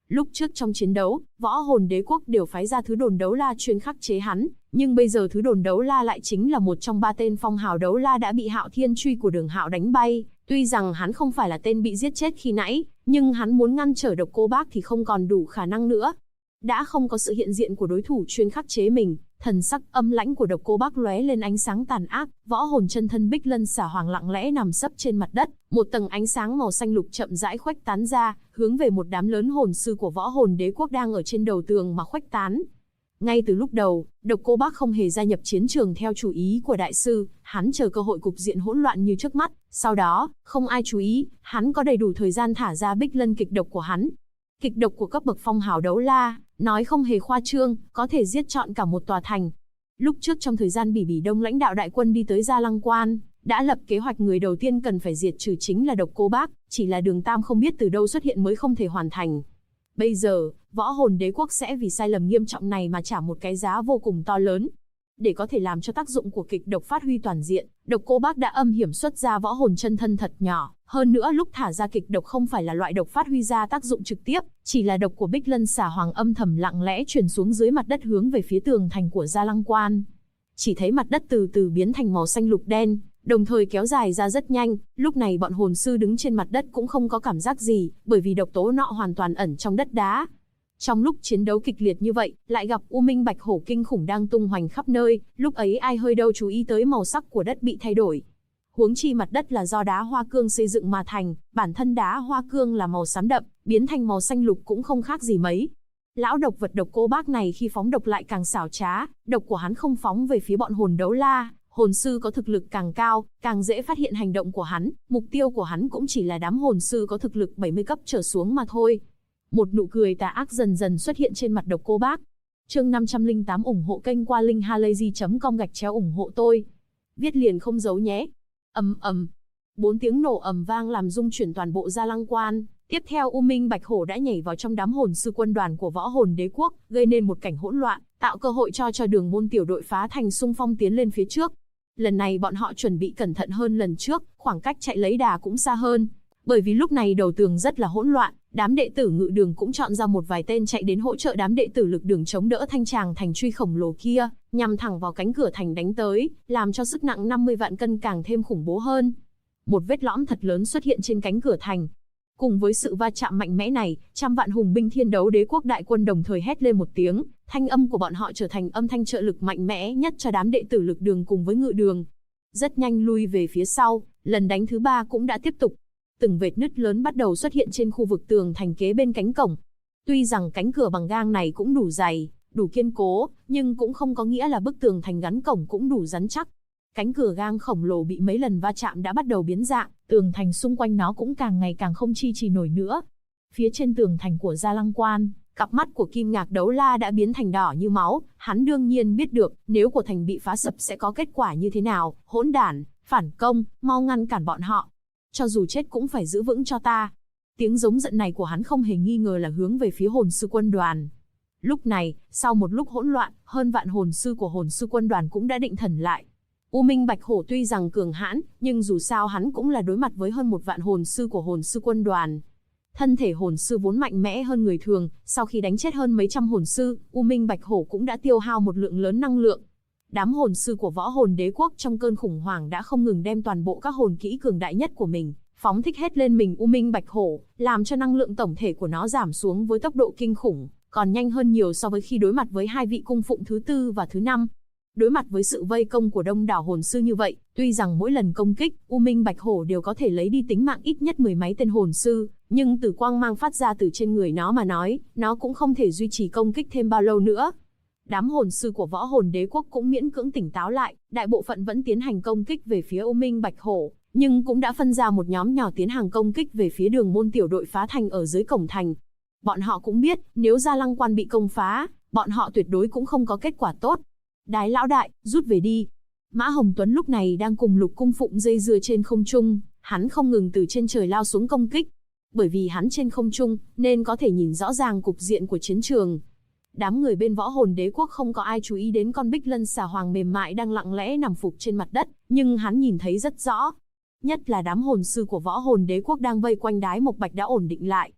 Lúc trước trong chiến đấu, võ hồn đế quốc đều phái ra thứ đồn đấu la chuyên khắc chế hắn, nhưng bây giờ thứ đồn đấu la lại chính là một trong 3 tên phong hào đấu la đã bị Hạo Thiên truy của Đường Hạo đánh bay. Tuy rằng hắn không phải là tên bị giết chết khi nãy, nhưng hắn muốn ngăn trở Độc Cô Bác thì không còn đủ khả năng nữa. Đã không có sự hiện diện của đối thủ chuyên khắc chế mình, thần sắc âm lãnh của Độc Cô Bác lóe lên ánh sáng tàn ác, võ hồn chân thân Bích Lân Xà Hoàng lặng lẽ nằm sấp trên mặt đất, một tầng ánh sáng màu xanh lục chậm rãi khuếch tán ra, hướng về một đám lớn hồn sư của võ hồn đế quốc đang ở trên đầu tường mà khuếch tán. Ngay từ lúc đầu, Độc Cô Bác không hề gia nhập chiến trường theo chủ ý của đại sư, hắn chờ cơ hội cục diện hỗn loạn như trước mắt, sau đó, không ai chú ý, hắn có đầy đủ thời gian thả ra Bích Lân kịch độc của hắn. Kịch độc của cấp bậc phong hào đấu la, nói không hề khoa trương, có thể giết trọn cả một tòa thành. Lúc trước trong thời gian Bỉ Bỉ Đông lãnh đạo đại quân đi tới Gia Lăng Quan, đã lập kế hoạch người đầu tiên cần phải diệt trừ chính là Độc Cô Bác, chỉ là Đường Tam không biết từ đâu xuất hiện mới không thể hoàn thành. Bây giờ, võ hồn đế quốc sẽ vì sai lầm nghiêm trọng này mà trả một cái giá vô cùng to lớn. Để có thể làm cho tác dụng của kịch độc phát huy toàn diện, Độc Cô Bác đã âm hiểm xuất ra võ hồn chân thân thật nhỏ, hơn nữa lúc thả ra kịch độc không phải là loại độc phát huy ra tác dụng trực tiếp, chỉ là độc của Bích Lân Xà Hoàng âm thầm lặng lẽ truyền xuống dưới mặt đất hướng về phía tường thành của Gia Lăng Quan. Chỉ thấy mặt đất từ từ biến thành màu xanh lục đen, đồng thời kéo dài ra rất nhanh, lúc này bọn hồn sư đứng trên mặt đất cũng không có cảm giác gì, bởi vì độc tố nọ hoàn toàn ẩn trong đất đá. Trong lúc chiến đấu kịch liệt như vậy, lại gặp U Minh Bạch Hổ kinh khủng đang tung hoành khắp nơi, lúc ấy ai hơi đâu chú ý tới màu sắc của đất bị thay đổi. Huống chi mặt đất là do đá hoa cương xây dựng mà thành, bản thân đá hoa cương là màu xám đậm, biến thành màu xanh lục cũng không khác gì mấy. Lão độc vật Độc Cô Bác này khi phóng độc lại càng xảo trá, độc của hắn không phóng về phía bọn hồn đấu la, hồn sư có thực lực càng cao, càng dễ phát hiện hành động của hắn, mục tiêu của hắn cũng chỉ là đám hồn sư có thực lực 70 cấp trở xuống mà thôi. Một nụ cười tà ác dần dần xuất hiện trên mặt Độc Cô Bác. Chương 508 ủng hộ kênh qua linkhalazy.com/ủng hộ tôi. Viết liền không giấu nhé. Ầm ầm. 4 tiếng nổ ầm vang làm rung chuyển toàn bộ Gia Lăng Quan. Tiếp theo U Minh Bạch Hổ đã nhảy vào trong đám hồn sư quân đoàn của võ hồn đế quốc, gây nên một cảnh hỗn loạn, tạo cơ hội cho Đường Môn tiểu đội phá thành xung phong tiến lên phía trước. Lần này bọn họ chuẩn bị cẩn thận hơn lần trước, khoảng cách chạy lấy đà cũng xa hơn. Bởi vì lúc này đầu tường rất là hỗn loạn, đám đệ tử Ngự Đường cũng chọn ra một vài tên chạy đến hỗ trợ đám đệ tử Lực Đường chống đỡ thanh tràng thành truy khổng lồ kia, nhằm thẳng vào cánh cửa thành đánh tới, làm cho sức nặng 50 vạn cân càng thêm khủng bố hơn. Một vết lõm thật lớn xuất hiện trên cánh cửa thành. Cùng với sự va chạm mạnh mẽ này, trăm vạn hùng binh Thiên Đấu Đế quốc đại quân đồng thời hét lên một tiếng, thanh âm của bọn họ trở thành âm thanh trợ lực mạnh mẽ nhất cho đám đệ tử Lực Đường cùng với Ngự Đường. Rất nhanh lui về phía sau, lần đánh thứ 3 cũng đã tiếp tục. Từng vệt nứt lớn bắt đầu xuất hiện trên khu vực tường thành kế bên cánh cổng. Tuy rằng cánh cửa bằng gang này cũng đủ dày, đủ kiên cố, nhưng cũng không có nghĩa là bức tường thành gắn cổng cũng đủ rắn chắc. Cánh cửa gang khổng lồ bị mấy lần va chạm đã bắt đầu biến dạng, tường thành xung quanh nó cũng càng ngày càng không chi trì nổi nữa. Phía trên tường thành của Gia Lăng Quan, cặp mắt của Kim Ngạc Đấu La đã biến thành đỏ như máu, hắn đương nhiên biết được, nếu của thành bị phá sập sẽ có kết quả như thế nào, hỗn đản, phản công, mau ngăn cản bọn họ. Cho dù chết cũng phải giữ vững cho ta. Tiếng giống giận này của hắn không hề nghi ngờ là hướng về phía hồn sư quân đoàn. Lúc này, sau một lúc hỗn loạn, hơn vạn hồn sư của hồn sư quân đoàn cũng đã định thần lại. U Minh Bạch Hổ tuy rằng cường hãn, nhưng dù sao hắn cũng là đối mặt với hơn một vạn hồn sư của hồn sư quân đoàn. Thân thể hồn sư vốn mạnh mẽ hơn người thường, sau khi đánh chết hơn mấy trăm hồn sư, U Minh Bạch Hổ cũng đã tiêu hao một lượng lớn năng lượng. Đám hồn sư của võ hồn đế quốc trong cơn khủng hoảng đã không ngừng đem toàn bộ các hồn kỹ cường đại nhất của mình, phóng thích hết lên mình U Minh Bạch Hổ, làm cho năng lượng tổng thể của nó giảm xuống với tốc độ kinh khủng, còn nhanh hơn nhiều so với khi đối mặt với hai vị cung phụng thứ 4 và thứ 5. Đối mặt với sự vây công của đông đảo hồn sư như vậy, tuy rằng mỗi lần công kích, U Minh Bạch Hổ đều có thể lấy đi tính mạng ít nhất 10 mấy tên hồn sư, nhưng từ quang mang phát ra từ trên người nó mà nói, nó cũng không thể duy trì công kích thêm bao lâu nữa. Đám hồn sư của võ hồn đế quốc cũng miễn cưỡng tỉnh táo lại, đại bộ phận vẫn tiến hành công kích về phía U Minh Bạch Hổ, nhưng cũng đã phân ra một nhóm nhỏ tiến hành công kích về phía Đường Môn tiểu đội phá thành ở dưới cổng thành. Bọn họ cũng biết, nếu Gia Lăng Quan bị công phá, bọn họ tuyệt đối cũng không có kết quả tốt. Đái lão đại, rút về đi. Mã Hồng Tuấn lúc này đang cùng Lục Cung Phụng dây dưa trên không trung, hắn không ngừng từ trên trời lao xuống công kích. Bởi vì hắn trên không trung, nên có thể nhìn rõ ràng cục diện của chiến trường. Đám người bên võ hồn đế quốc không có ai chú ý đến con Bích Lân Xà Hoàng mềm mại đang lặng lẽ nằm phục trên mặt đất, nhưng hắn nhìn thấy rất rõ. Nhất là đám hồn sư của võ hồn đế quốc đang vây quanh Đái Mộc Bạch đã ổn định lại,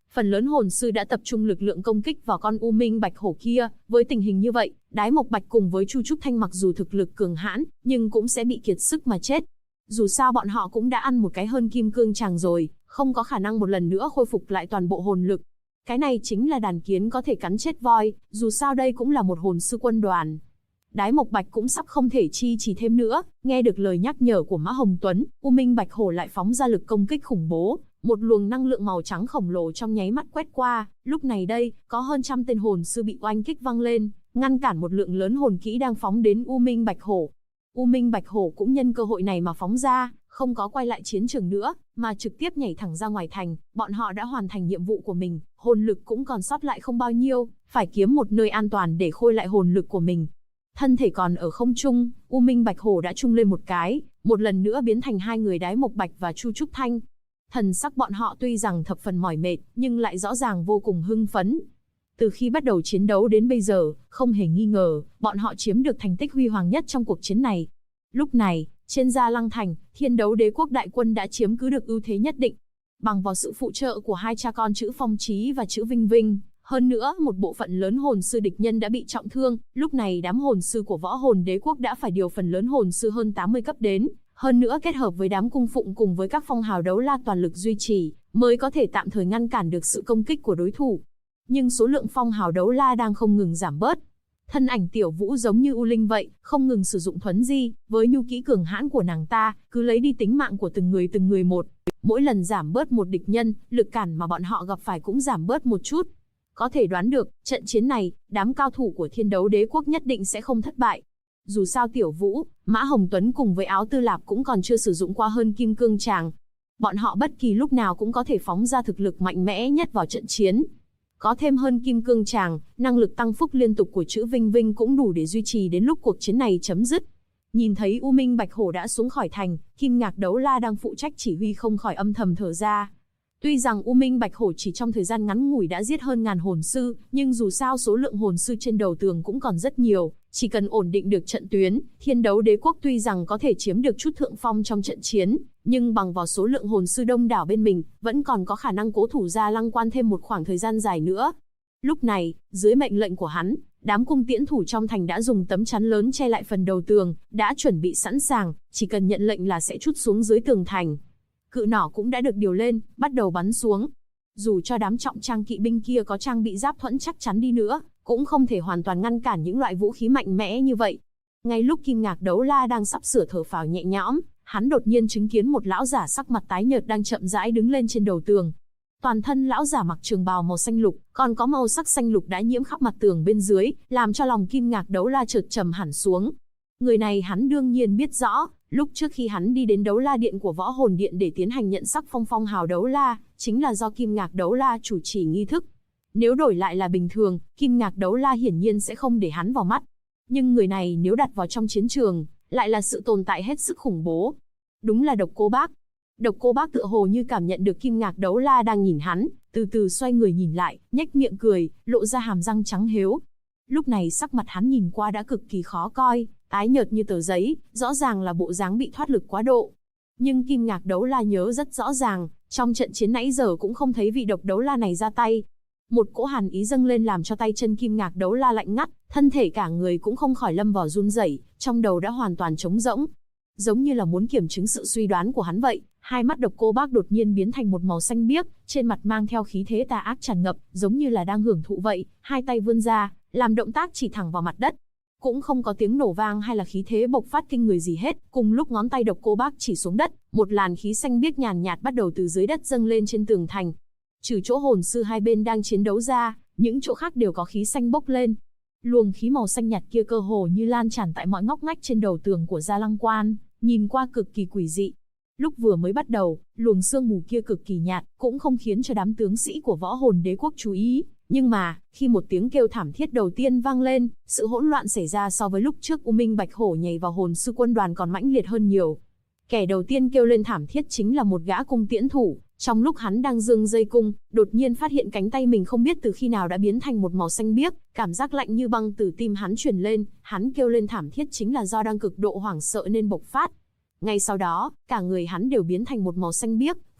Phần lớn hồn sư đã tập trung lực lượng công kích vào con U Minh Bạch Hổ kia, với tình hình như vậy, Đái Mộc Bạch cùng với Chu Trúc Thanh mặc dù thực lực cường hãn, nhưng cũng sẽ bị kiệt sức mà chết. Dù sao bọn họ cũng đã ăn một cái hơn kim cương tràng rồi, không có khả năng một lần nữa khôi phục lại toàn bộ hồn lực. Cái này chính là đàn kiến có thể cắn chết voi, dù sao đây cũng là một hồn sư quân đoàn. Đái Mộc Bạch cũng sắp không thể chi trì thêm nữa, nghe được lời nhắc nhở của Mã Hồng Tuấn, U Minh Bạch Hổ lại phóng ra lực công kích khủng bố, một luồng năng lượng màu trắng khổng lồ trong nháy mắt quét qua, lúc này đây, có hơn trăm tên hồn sư bị oanh kích văng lên, ngăn cản một lượng lớn hồn kỹ đang phóng đến U Minh Bạch Hổ. U Minh Bạch Hổ cũng nhân cơ hội này mà phóng ra, không có quay lại chiến trường nữa, mà trực tiếp nhảy thẳng ra ngoài thành, bọn họ đã hoàn thành nhiệm vụ của mình, hồn lực cũng còn sót lại không bao nhiêu, phải kiếm một nơi an toàn để khôi lại hồn lực của mình. Thân thể còn ở không trung, U Minh Bạch Hổ đã trung lên một cái, một lần nữa biến thành hai người Đái Mộc Bạch và Chu Trúc Thanh. Thần sắc bọn họ tuy rằng thập phần mỏi mệt, nhưng lại rõ ràng vô cùng hưng phấn. Từ khi bắt đầu chiến đấu đến bây giờ, không hề nghi ngờ, bọn họ chiếm được thành tích huy hoàng nhất trong cuộc chiến này. Lúc này, trên Gia Lăng Thành, Thiên Đấu Đế quốc đại quân đã chiếm cứ được ưu thế nhất định. Bằng vào sự phụ trợ của hai cha con chữ Phong Chí và chữ Vinh Vinh, hơn nữa một bộ phận lớn hồn sư địch nhân đã bị trọng thương, lúc này đám hồn sư của Võ Hồn Đế quốc đã phải điều phần lớn hồn sư hơn 80 cấp đến, hơn nữa kết hợp với đám cung phụng cùng với các phong hào đấu la toàn lực duy trì, mới có thể tạm thời ngăn cản được sự công kích của đối thủ. Nhưng số lượng phong hào đấu la đang không ngừng giảm bớt. Thân ảnh Tiểu Vũ giống như U Linh vậy, không ngừng sử dụng thuấn di, với nhu kỹ cường hãn của nàng ta, cứ lấy đi tính mạng của từng người một. Mỗi lần giảm bớt một địch nhân, lực cản mà bọn họ gặp phải cũng giảm bớt một chút. Có thể đoán được, trận chiến này, đám cao thủ của Thiên Đấu Đế quốc nhất định sẽ không thất bại. Dù sao Tiểu Vũ, Mã Hồng Tuấn cùng với Áo Tư Lạp cũng còn chưa sử dụng qua hơn kim cương tràng. Bọn họ bất kỳ lúc nào cũng có thể phóng ra thực lực mạnh mẽ nhất vào trận chiến. Có thêm hơn kim cương tràng, năng lực tăng phúc liên tục của chữ Vinh Vinh cũng đủ để duy trì đến lúc cuộc chiến này chấm dứt. Nhìn thấy U Minh Bạch Hổ đã xuống khỏi thành, Kim Ngạc Đấu La đang phụ trách chỉ huy không khỏi âm thầm thở ra. Tuy rằng U Minh Bạch Hổ chỉ trong thời gian ngắn ngủi đã giết hơn 1000 hồn sư, nhưng dù sao số lượng hồn sư trên đầu tường cũng còn rất nhiều, chỉ cần ổn định được trận tuyến, Thiên Đấu Đế quốc tuy rằng có thể chiếm được chút thượng phong trong trận chiến, nhưng bằng vào số lượng hồn sư đông đảo bên mình, vẫn còn có khả năng cố thủ Gia Lăng Quan thêm một khoảng thời gian dài nữa. Lúc này, dưới mệnh lệnh của hắn, đám cung tiễn thủ trong thành đã dùng tấm chắn lớn che lại phần đầu tường, đã chuẩn bị sẵn sàng, chỉ cần nhận lệnh là sẽ trút xuống dưới tường thành. Cự nỏ cũng đã được điều lên, bắt đầu bắn xuống. Dù cho đám trọng trang kỵ binh kia có trang bị giáp thuẫn chắc chắn đi nữa, cũng không thể hoàn toàn ngăn cản những loại vũ khí mạnh mẽ như vậy. Ngay lúc Kim Ngạc Đấu La đang sắp sửa thở phào nhẹ nhõm, hắn đột nhiên chứng kiến một lão giả sắc mặt tái nhợt đang chậm rãi đứng lên trên đầu tường. Toàn thân lão giả mặc trường bào màu xanh lục, còn có màu sắc xanh lục đã nhiễm khắp mặt tường bên dưới, làm cho lòng Kim Ngạc Đấu La chợt trầm hẳn xuống. Người này hắn đương nhiên biết rõ, lúc trước khi hắn đi đến Đấu La Điện của Võ Hồn Điện để tiến hành nhận sắc phong hào Đấu La, chính là do Kim Ngạc Đấu La chủ trì nghi thức. Nếu đổi lại là bình thường, Kim Ngạc Đấu La hiển nhiên sẽ không để hắn vào mắt. Nhưng người này nếu đặt vào trong chiến trường, lại là sự tồn tại hết sức khủng bố. Đúng là Độc Cô Bác. Độc Cô Bác tựa hồ như cảm nhận được Kim Ngạc Đấu La đang nhìn hắn, từ từ xoay người nhìn lại, nhếch miệng cười, lộ ra hàm răng trắng hếu. Lúc này sắc mặt hắn nhìn qua đã cực kỳ khó coi, tái nhợt như tờ giấy, rõ ràng là bộ dáng bị thoát lực quá độ. Nhưng Kim Ngạc Đấu La nhớ rất rõ ràng, trong trận chiến nãy giờ cũng không thấy vị Độc Đấu La này ra tay. Một cỗ hàn ý dâng lên làm cho tay chân Kim Ngạc Đấu La lạnh ngắt, thân thể cả người cũng không khỏi lâm vào run rẩy, trong đầu đã hoàn toàn trống rỗng. Giống như là muốn kiểm chứng sự suy đoán của hắn vậy, hai mắt Độc Cô Bác đột nhiên biến thành một màu xanh biếc, trên mặt mang theo khí thế tà ác tràn ngập, giống như là đang hưởng thụ vậy, hai tay vươn ra, làm động tác chỉ thẳng vào mặt đất. Cũng không có tiếng nổ vang hay là khí thế bộc phát kinh người gì hết, cùng lúc ngón tay Độc Cô Bác chỉ xuống đất, một làn khí xanh biếc nhàn nhạt bắt đầu từ dưới đất dâng lên trên tường thành. Trừ chỗ hồn sư hai bên đang chiến đấu ra, những chỗ khác đều có khí xanh bốc lên. Luồng khí màu xanh nhạt kia cơ hồ như lan tràn tại mọi ngóc ngách trên đầu tường của Gia Lăng Quan, nhìn qua cực kỳ quỷ dị. Lúc vừa mới bắt đầu, luồng sương mù kia cực kỳ nhạt, cũng không khiến cho đám tướng sĩ của Võ Hồn Đế quốc chú ý. Nhưng mà, khi một tiếng kêu thảm thiết đầu tiên vang lên, sự hỗn loạn xảy ra so với lúc trước U Minh Bạch Hổ nhảy vào hồn sư quân đoàn còn mãnh liệt hơn nhiều. Kẻ đầu tiên kêu lên thảm thiết chính là một gã cung tiễn thủ. Trong lúc hắn đang giương dây cung, đột nhiên phát hiện cánh tay mình không biết từ khi nào đã biến thành một màu xanh biếc, cảm giác lạnh như băng từ tim hắn truyền lên, hắn kêu lên thảm thiết chính là do đang cực độ hoảng sợ nên bộc phát. Ngay sau đó, cả người hắn đều biến thành một màu xanh biếc,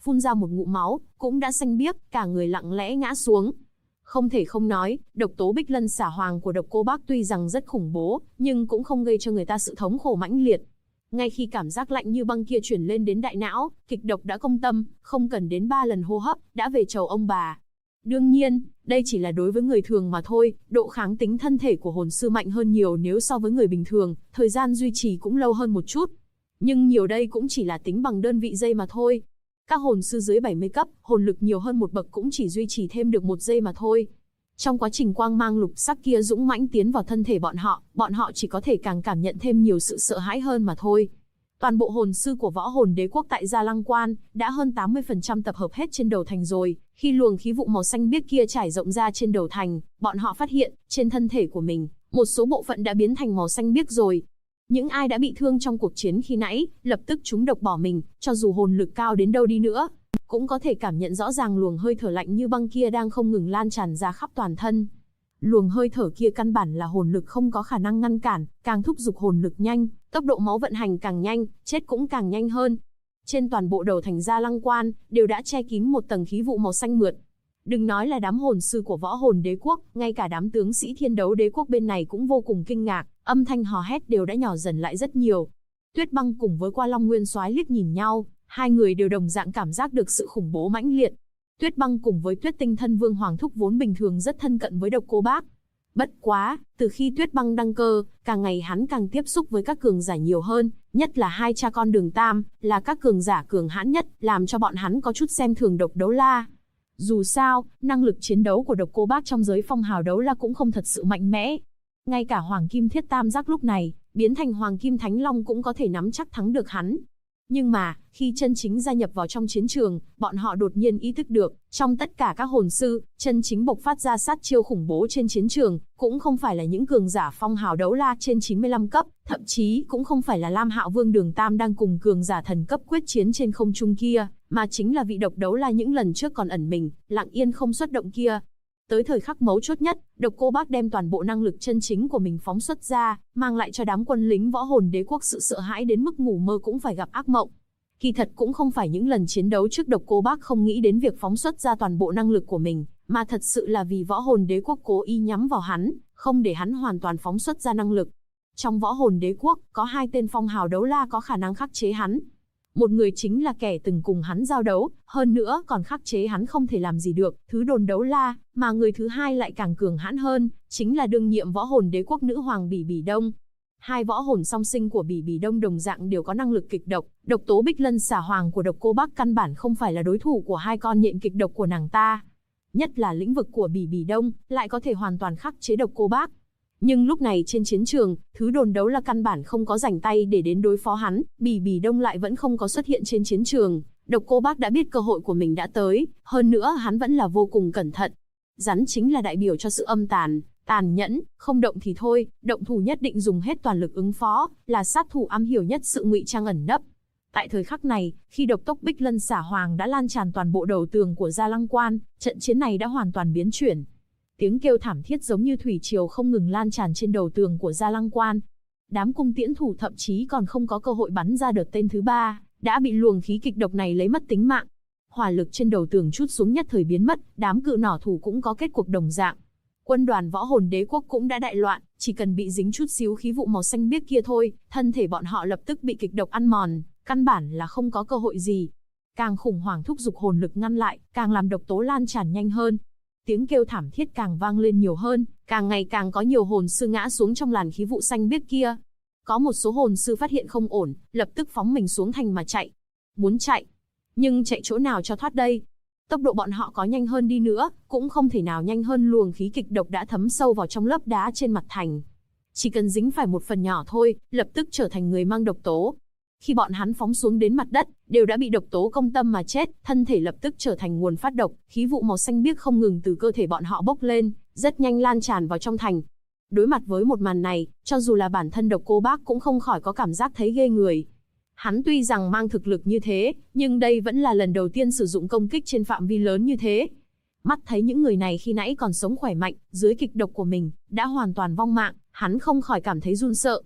phun ra một ngụm máu, cũng đã xanh biếc, cả người lặng lẽ ngã xuống. Không thể không nói, độc tố Bích Lân Xả Hoàng của độc cô bác tuy rằng rất khủng bố, nhưng cũng không gây cho người ta sự thống khổ mãnh liệt. Ngay khi cảm giác lạnh như băng kia chuyển lên đến đại não, kịch độc đã công tâm, không cần đến 3 lần hô hấp, đã về chầu ông bà. Đương nhiên, đây chỉ là đối với người thường mà thôi, độ kháng tính thân thể của hồn sư mạnh hơn nhiều nếu so với người bình thường, thời gian duy trì cũng lâu hơn một chút. Nhưng nhiều đây cũng chỉ là tính bằng đơn vị giây mà thôi. Các hồn sư dưới 70 cấp, hồn lực nhiều hơn một bậc cũng chỉ duy trì thêm được 1 giây mà thôi. Trong quá trình quang mang lục sắc kia dũng mãnh tiến vào thân thể bọn họ chỉ có thể càng cảm nhận thêm nhiều sự sợ hãi hơn mà thôi. Toàn bộ hồn sư của Võ Hồn Đế Quốc tại Gia Lăng Quan đã hơn 80% tập hợp hết trên đầu thành rồi. Khi luồng khí vụ màu xanh biếc kia trải rộng ra trên đầu thành, bọn họ phát hiện, trên thân thể của mình, một số bộ phận đã biến thành màu xanh biếc rồi. Những ai đã bị thương trong cuộc chiến khi nãy, lập tức trúng độc bỏ mình, cho dù hồn lực cao đến đâu đi nữa, cũng có thể cảm nhận rõ ràng luồng hơi thở lạnh như băng kia đang không ngừng lan tràn ra khắp toàn thân. Luồng hơi thở kia căn bản là hồn lực không có khả năng ngăn cản, càng thúc giục hồn lực nhanh, tốc độ máu vận hành càng nhanh, chết cũng càng nhanh hơn. Trên toàn bộ đầu thành Gia Lăng Quan, đều đã che kín một tầng khí vụ màu xanh mượt. Đừng nói là đám hồn sư của Võ Hồn Đế Quốc, ngay cả đám tướng sĩ Thiên Đấu Đế Quốc bên này cũng vô cùng kinh ngạc, âm thanh hò hét đều đã nhỏ dần lại rất nhiều. Tuyết Băng cùng với Qua Long Nguyên Soái liếc nhìn nhau, hai người đều đồng dạng cảm giác được sự khủng bố mãnh liệt. Tuyết Băng cùng với Tuyết Tinh Thân Vương Hoàng Thúc vốn bình thường rất thân cận với độc cô bác. Bất quá, từ khi Tuyết Băng đăng cơ, càng ngày hắn càng tiếp xúc với các cường giả nhiều hơn, nhất là hai cha con Đường Tam, là các cường giả cường hãn nhất, làm cho bọn hắn có chút xem thường Độc Đấu La. Dù sao, năng lực chiến đấu của độc cô bác trong giới phong hào đấu la cũng không thật sự mạnh mẽ. Ngay cả Hoàng Kim Thiết Tam Giác lúc này, biến thành Hoàng Kim Thánh Long cũng có thể nắm chắc thắng được hắn. Nhưng mà, khi chân chính gia nhập vào trong chiến trường, bọn họ đột nhiên ý thức được, trong tất cả các hồn sư, chân chính bộc phát ra sát chiêu khủng bố trên chiến trường, cũng không phải là những cường giả phong hào đấu la trên 95 cấp, thậm chí cũng không phải là Lam Hạo Vương Đường Tam đang cùng cường giả thần cấp quyết chiến trên không trung kia, mà chính là vị độc đấu la những lần trước còn ẩn mình, lặng yên không xuất động kia. Tới thời khắc mấu chốt nhất, độc cô bác đem toàn bộ năng lực chân chính của mình phóng xuất ra, mang lại cho đám quân lính Võ Hồn Đế Quốc sự sợ hãi đến mức ngủ mơ cũng phải gặp ác mộng. Kỳ thật cũng không phải những lần chiến đấu trước độc cô bác không nghĩ đến việc phóng xuất ra toàn bộ năng lực của mình, mà thật sự là vì Võ Hồn Đế Quốc cố ý nhắm vào hắn, không để hắn hoàn toàn phóng xuất ra năng lực. Trong Võ Hồn Đế Quốc, có hai tên phong hào đấu la có khả năng khắc chế hắn. Một người chính là kẻ từng cùng hắn giao đấu, hơn nữa còn khắc chế hắn không thể làm gì được, Thứ Đồn Đấu La, mà người thứ hai lại càng cường hãn hơn, chính là đương nhiệm Võ Hồn Đế Quốc nữ hoàng Bỉ Bỉ Đông. Hai võ hồn song sinh của Bỉ Bỉ Đông đồng dạng đều có năng lực kịch độc, độc tố Bích Lân Xả Hoàng của độc cô bác căn bản không phải là đối thủ của hai con nhện kịch độc của nàng ta. Nhất là lĩnh vực của Bỉ Bỉ Đông, lại có thể hoàn toàn khắc chế độc cô bác. Nhưng lúc này trên chiến trường, Thứ Đồn Đấu là căn bản không có rảnh tay để đến đối phó hắn, Bỉ Bỉ Đông lại vẫn không có xuất hiện trên chiến trường. Độc cô bác đã biết cơ hội của mình đã tới, hơn nữa hắn vẫn là vô cùng cẩn thận. Rắn chính là đại biểu cho sự âm tàn, tàn nhẫn, không động thì thôi, động thủ nhất định dùng hết toàn lực ứng phó, là sát thủ am hiểu nhất sự ngụy trang ẩn nấp. Tại thời khắc này, khi độc tốc Bích Lân Xả Hoàng đã lan tràn toàn bộ đầu tường của Gia Lăng Quan, trận chiến này đã hoàn toàn biến chuyển. Tiếng kêu thảm thiết giống như thủy triều không ngừng lan tràn trên đầu tường của Gia Lăng Quan. Đám cung tiễn thủ thậm chí còn không có cơ hội bắn ra đợt tên thứ ba, đã bị luồng khí kịch độc này lấy mất tính mạng. Hỏa lực trên đầu tường trút xuống nhất thời biến mất, đám cự nỏ thủ cũng có kết cuộc đồng dạng. Quân đoàn Võ Hồn Đế Quốc cũng đã đại loạn, chỉ cần bị dính chút xíu khí vụ màu xanh biếc kia thôi, thân thể bọn họ lập tức bị kịch độc ăn mòn, căn bản là không có cơ hội gì. Càng khủng hoảng thúc giục hồn lực ngăn lại, càng làm độc tố lan tràn nhanh hơn. Tiếng kêu thảm thiết càng vang lên nhiều hơn, càng ngày càng có nhiều hồn sư ngã xuống trong làn khí vụ xanh biếc kia. Có một số hồn sư phát hiện không ổn, lập tức phóng mình xuống thành mà chạy. Muốn chạy, nhưng chạy chỗ nào cho thoát đây? Tốc độ bọn họ có nhanh hơn đi nữa, cũng không thể nào nhanh hơn luồng khí kịch độc đã thấm sâu vào trong lớp đá trên mặt thành. Chỉ cần dính phải một phần nhỏ thôi, lập tức trở thành người mang độc tố. Khi bọn hắn phóng xuống đến mặt đất, đều đã bị độc tố công tâm mà chết, thân thể lập tức trở thành nguồn phát độc, khí vụ màu xanh biếc không ngừng từ cơ thể bọn họ bốc lên, rất nhanh lan tràn vào trong thành. Đối mặt với một màn này, cho dù là bản thân độc cô bác cũng không khỏi có cảm giác thấy ghê người. Hắn tuy rằng mang thực lực như thế, nhưng đây vẫn là lần đầu tiên sử dụng công kích trên phạm vi lớn như thế. Mắt thấy những người này khi nãy còn sống khỏe mạnh, dưới kịch độc của mình, đã hoàn toàn vong mạng, hắn không khỏi cảm thấy run sợ.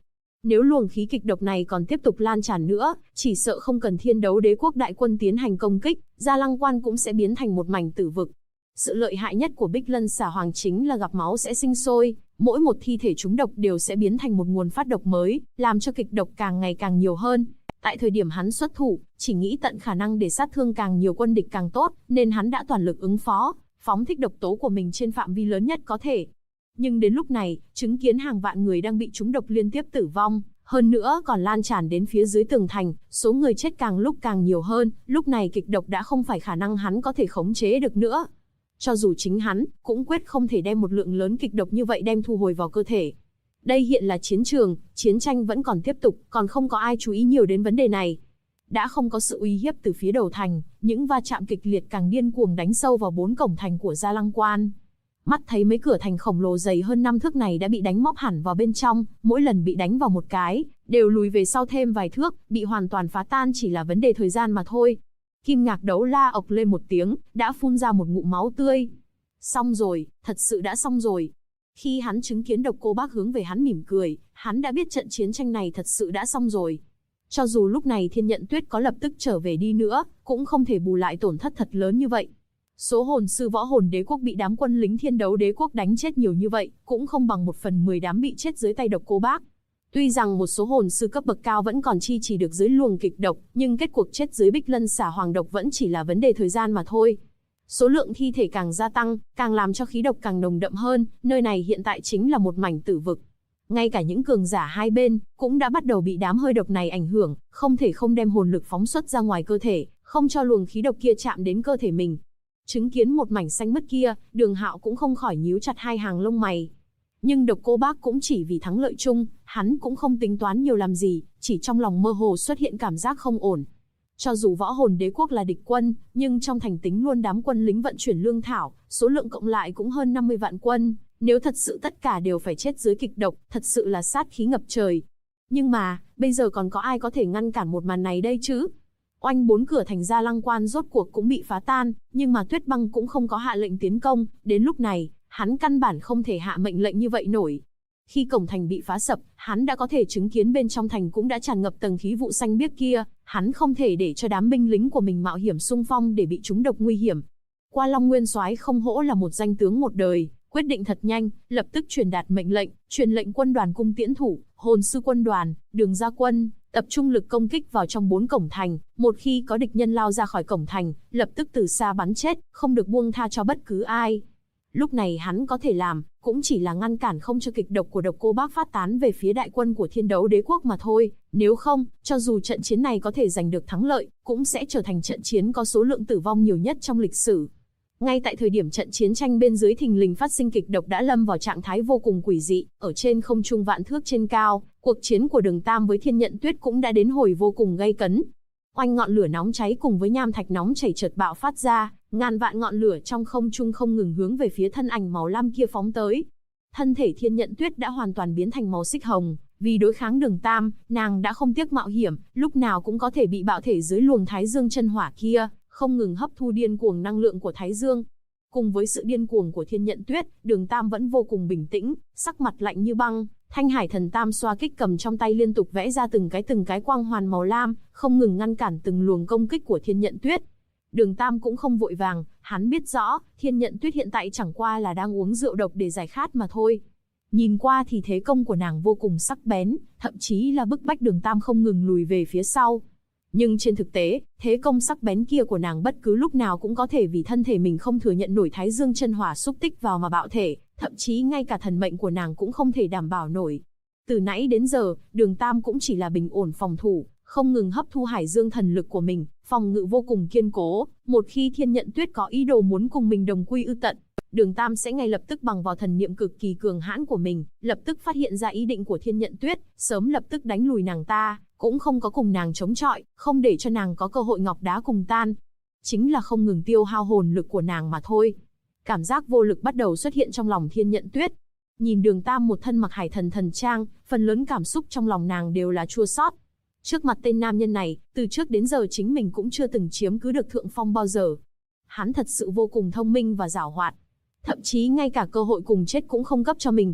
Nếu luồng khí kịch độc này còn tiếp tục lan tràn nữa, chỉ sợ không cần Thiên Đấu Đế quốc đại quân tiến hành công kích, Gia Lăng Quan cũng sẽ biến thành một mảnh tử vực. Sự lợi hại nhất của Bích Lân Xà Hoàng chính là gặp máu sẽ sinh sôi, mỗi một thi thể trúng độc đều sẽ biến thành một nguồn phát độc mới, làm cho kịch độc càng ngày càng nhiều hơn. Tại thời điểm hắn xuất thủ, chỉ nghĩ tận khả năng để sát thương càng nhiều quân địch càng tốt, nên hắn đã toàn lực ứng phó, phóng thích độc tố của mình trên phạm vi lớn nhất có thể. Nhưng đến lúc này, chứng kiến hàng vạn người đang bị trúng độc liên tiếp tử vong, hơn nữa còn lan tràn đến phía dưới tường thành, số người chết càng lúc càng nhiều hơn, lúc này kịch độc đã không phải khả năng hắn có thể khống chế được nữa. Cho dù chính hắn, cũng quyết không thể đem một lượng lớn kịch độc như vậy đem thu hồi vào cơ thể. Đây hiện là chiến trường, chiến tranh vẫn còn tiếp tục, còn không có ai chú ý nhiều đến vấn đề này. Đã không có sự uy hiếp từ phía đầu thành, những va chạm kịch liệt càng điên cuồng đánh sâu vào 4 cổng thành của Gia Lăng Quan. Mắt thấy mấy cửa thành khổng lồ dày hơn 5 thước này đã bị đánh móc hẳn vào bên trong, mỗi lần bị đánh vào một cái, đều lùi về sau thêm vài thước, bị hoàn toàn phá tan chỉ là vấn đề thời gian mà thôi. Kim Ngạc Đấu La ộc lên một tiếng, đã phun ra một ngụm máu tươi. Xong rồi, thật sự đã xong rồi. Khi hắn chứng kiến Độc Cô Bác hướng về hắn mỉm cười, hắn đã biết trận chiến tranh này thật sự đã xong rồi. Cho dù lúc này Thiên Nhận Tuyết có lập tức trở về đi nữa, cũng không thể bù lại tổn thất thật lớn như vậy. Số hồn sư Võ Hồn Đế quốc bị đám quân lính Thiên Đấu Đế quốc đánh chết nhiều như vậy, cũng không bằng 1/10 đám bị chết dưới tay Độc Cô Bác. Tuy rằng một số hồn sư cấp bậc cao vẫn còn chi trì được dưới luồng kịch độc, nhưng kết cuộc chết dưới Bích Lân Xà Hoàng độc vẫn chỉ là vấn đề thời gian mà thôi. Số lượng thi thể càng gia tăng, càng làm cho khí độc càng nồng đậm hơn, nơi này hiện tại chính là một mảnh tử vực. Ngay cả những cường giả hai bên, cũng đã bắt đầu bị đám hơi độc này ảnh hưởng, không thể không đem hồn lực phóng xuất ra ngoài cơ thể, không cho luồng khí độc kia chạm đến cơ thể mình. Chứng kiến một mảnh xanh mướt kia, Đường Hạo cũng không khỏi nhíu chặt hai hàng lông mày. Nhưng Độc Cô Bác cũng chỉ vì thắng lợi chung, hắn cũng không tính toán nhiều làm gì, chỉ trong lòng mơ hồ xuất hiện cảm giác không ổn. Cho dù Võ Hồn Đế quốc là địch quân, nhưng trong thành tính luôn đám quân lính vận chuyển lương thảo, số lượng cộng lại cũng hơn 50 vạn quân, nếu thật sự tất cả đều phải chết dưới kịch độc, thật sự là sát khí ngập trời. Nhưng mà, bây giờ còn có ai có thể ngăn cản một màn này đây chứ? Oanh 4 cửa thành Gia Lăng Quan rốt cuộc cũng bị phá tan, nhưng mà Tuyết Băng cũng không có hạ lệnh tiến công, đến lúc này, hắn căn bản không thể hạ mệnh lệnh như vậy nổi. Khi cổng thành bị phá sập, hắn đã có thể chứng kiến bên trong thành cũng đã tràn ngập tầng khí vụ xanh biếc kia, hắn không thể để cho đám binh lính của mình mạo hiểm xung phong để bị trúng độc nguy hiểm. Qua Long Nguyên Soái không hổ là một danh tướng một đời, quyết định thật nhanh, lập tức truyền đạt mệnh lệnh, truyền lệnh quân đoàn cung tiễn thủ, hồn sư quân đoàn, đường ra quân, tập trung lực công kích vào trong 4 cổng thành, một khi có địch nhân lao ra khỏi cổng thành, lập tức từ xa bắn chết, không được buông tha cho bất cứ ai. Lúc này hắn có thể làm, cũng chỉ là ngăn cản không cho kịch độc của Độc Cô Bác phát tán về phía đại quân của Thiên Đấu Đế quốc mà thôi, nếu không, cho dù trận chiến này có thể giành được thắng lợi, cũng sẽ trở thành trận chiến có số lượng tử vong nhiều nhất trong lịch sử. Ngay tại thời điểm trận chiến tranh bên dưới thình lình phát sinh kịch độc đã lâm vào trạng thái vô cùng quỷ dị, ở trên không trung vạn thước trên cao, cuộc chiến của Đường Tam với Thiên Nhận Tuyết cũng đã đến hồi vô cùng gay cấn. Oanh ngọn lửa nóng cháy cùng với nham thạch nóng chảy chợt bạo phát ra, ngàn vạn ngọn lửa trong không trung không ngừng hướng về phía thân ảnh màu lam kia phóng tới. Thân thể Thiên Nhận Tuyết đã hoàn toàn biến thành màu xích hồng, vì đối kháng Đường Tam, nàng đã không tiếc mạo hiểm, lúc nào cũng có thể bị bạo thể dưới luồng Thái Dương chân hỏa kia, không ngừng hấp thu điên cuồng năng lượng của Thái Dương. Cùng với sự điên cuồng của Thiên Nhận Tuyết, Đường Tam vẫn vô cùng bình tĩnh, sắc mặt lạnh như băng, Thanh Hải Thần Tam xoa kích cầm trong tay liên tục vẽ ra từng cái quang hoàn màu lam, không ngừng ngăn cản từng luồng công kích của Thiên Nhận Tuyết. Đường Tam cũng không vội vàng, hắn biết rõ, Thiên Nhận Tuyết hiện tại chẳng qua là đang uống rượu độc để giải khát mà thôi. Nhìn qua thì thế công của nàng vô cùng sắc bén, thậm chí là bức bách Đường Tam không ngừng lùi về phía sau. Nhưng trên thực tế, thế công sắc bén kia của nàng bất cứ lúc nào cũng có thể vì thân thể mình không thừa nhận nổi Thái Dương chân hỏa xúc tích vào mà bạo thể, thậm chí ngay cả thần mệnh của nàng cũng không thể đảm bảo nổi. Từ nãy đến giờ, Đường Tam cũng chỉ là bình ổn phòng thủ, không ngừng hấp thu Hải Dương thần lực của mình, phòng ngự vô cùng kiên cố, một khi Thiên Nhận Tuyết có ý đồ muốn cùng mình đồng quy ư tận, Đường Tam sẽ ngay lập tức bằng vào thần niệm cực kỳ cường hãn của mình, lập tức phát hiện ra ý định của Thiên Nhận Tuyết, sớm lập tức đánh lùi nàng ta, cũng không có cùng nàng chống chọi, không để cho nàng có cơ hội ngọc đá cùng tan. Chính là không ngừng tiêu hao hồn lực của nàng mà thôi. Cảm giác vô lực bắt đầu xuất hiện trong lòng Thiên Nhận Tuyết. Nhìn Đường Tam một thân mặc hải thần thần trang, phần lớn cảm xúc trong lòng nàng đều là chua xót. Trước mặt tên nam nhân này, từ trước đến giờ chính mình cũng chưa từng chiếm cứ được thượng phong bao giờ. Hắn thật sự vô cùng thông minh và giàu hoạt. Thậm chí ngay cả cơ hội cùng chết cũng không cấp cho mình.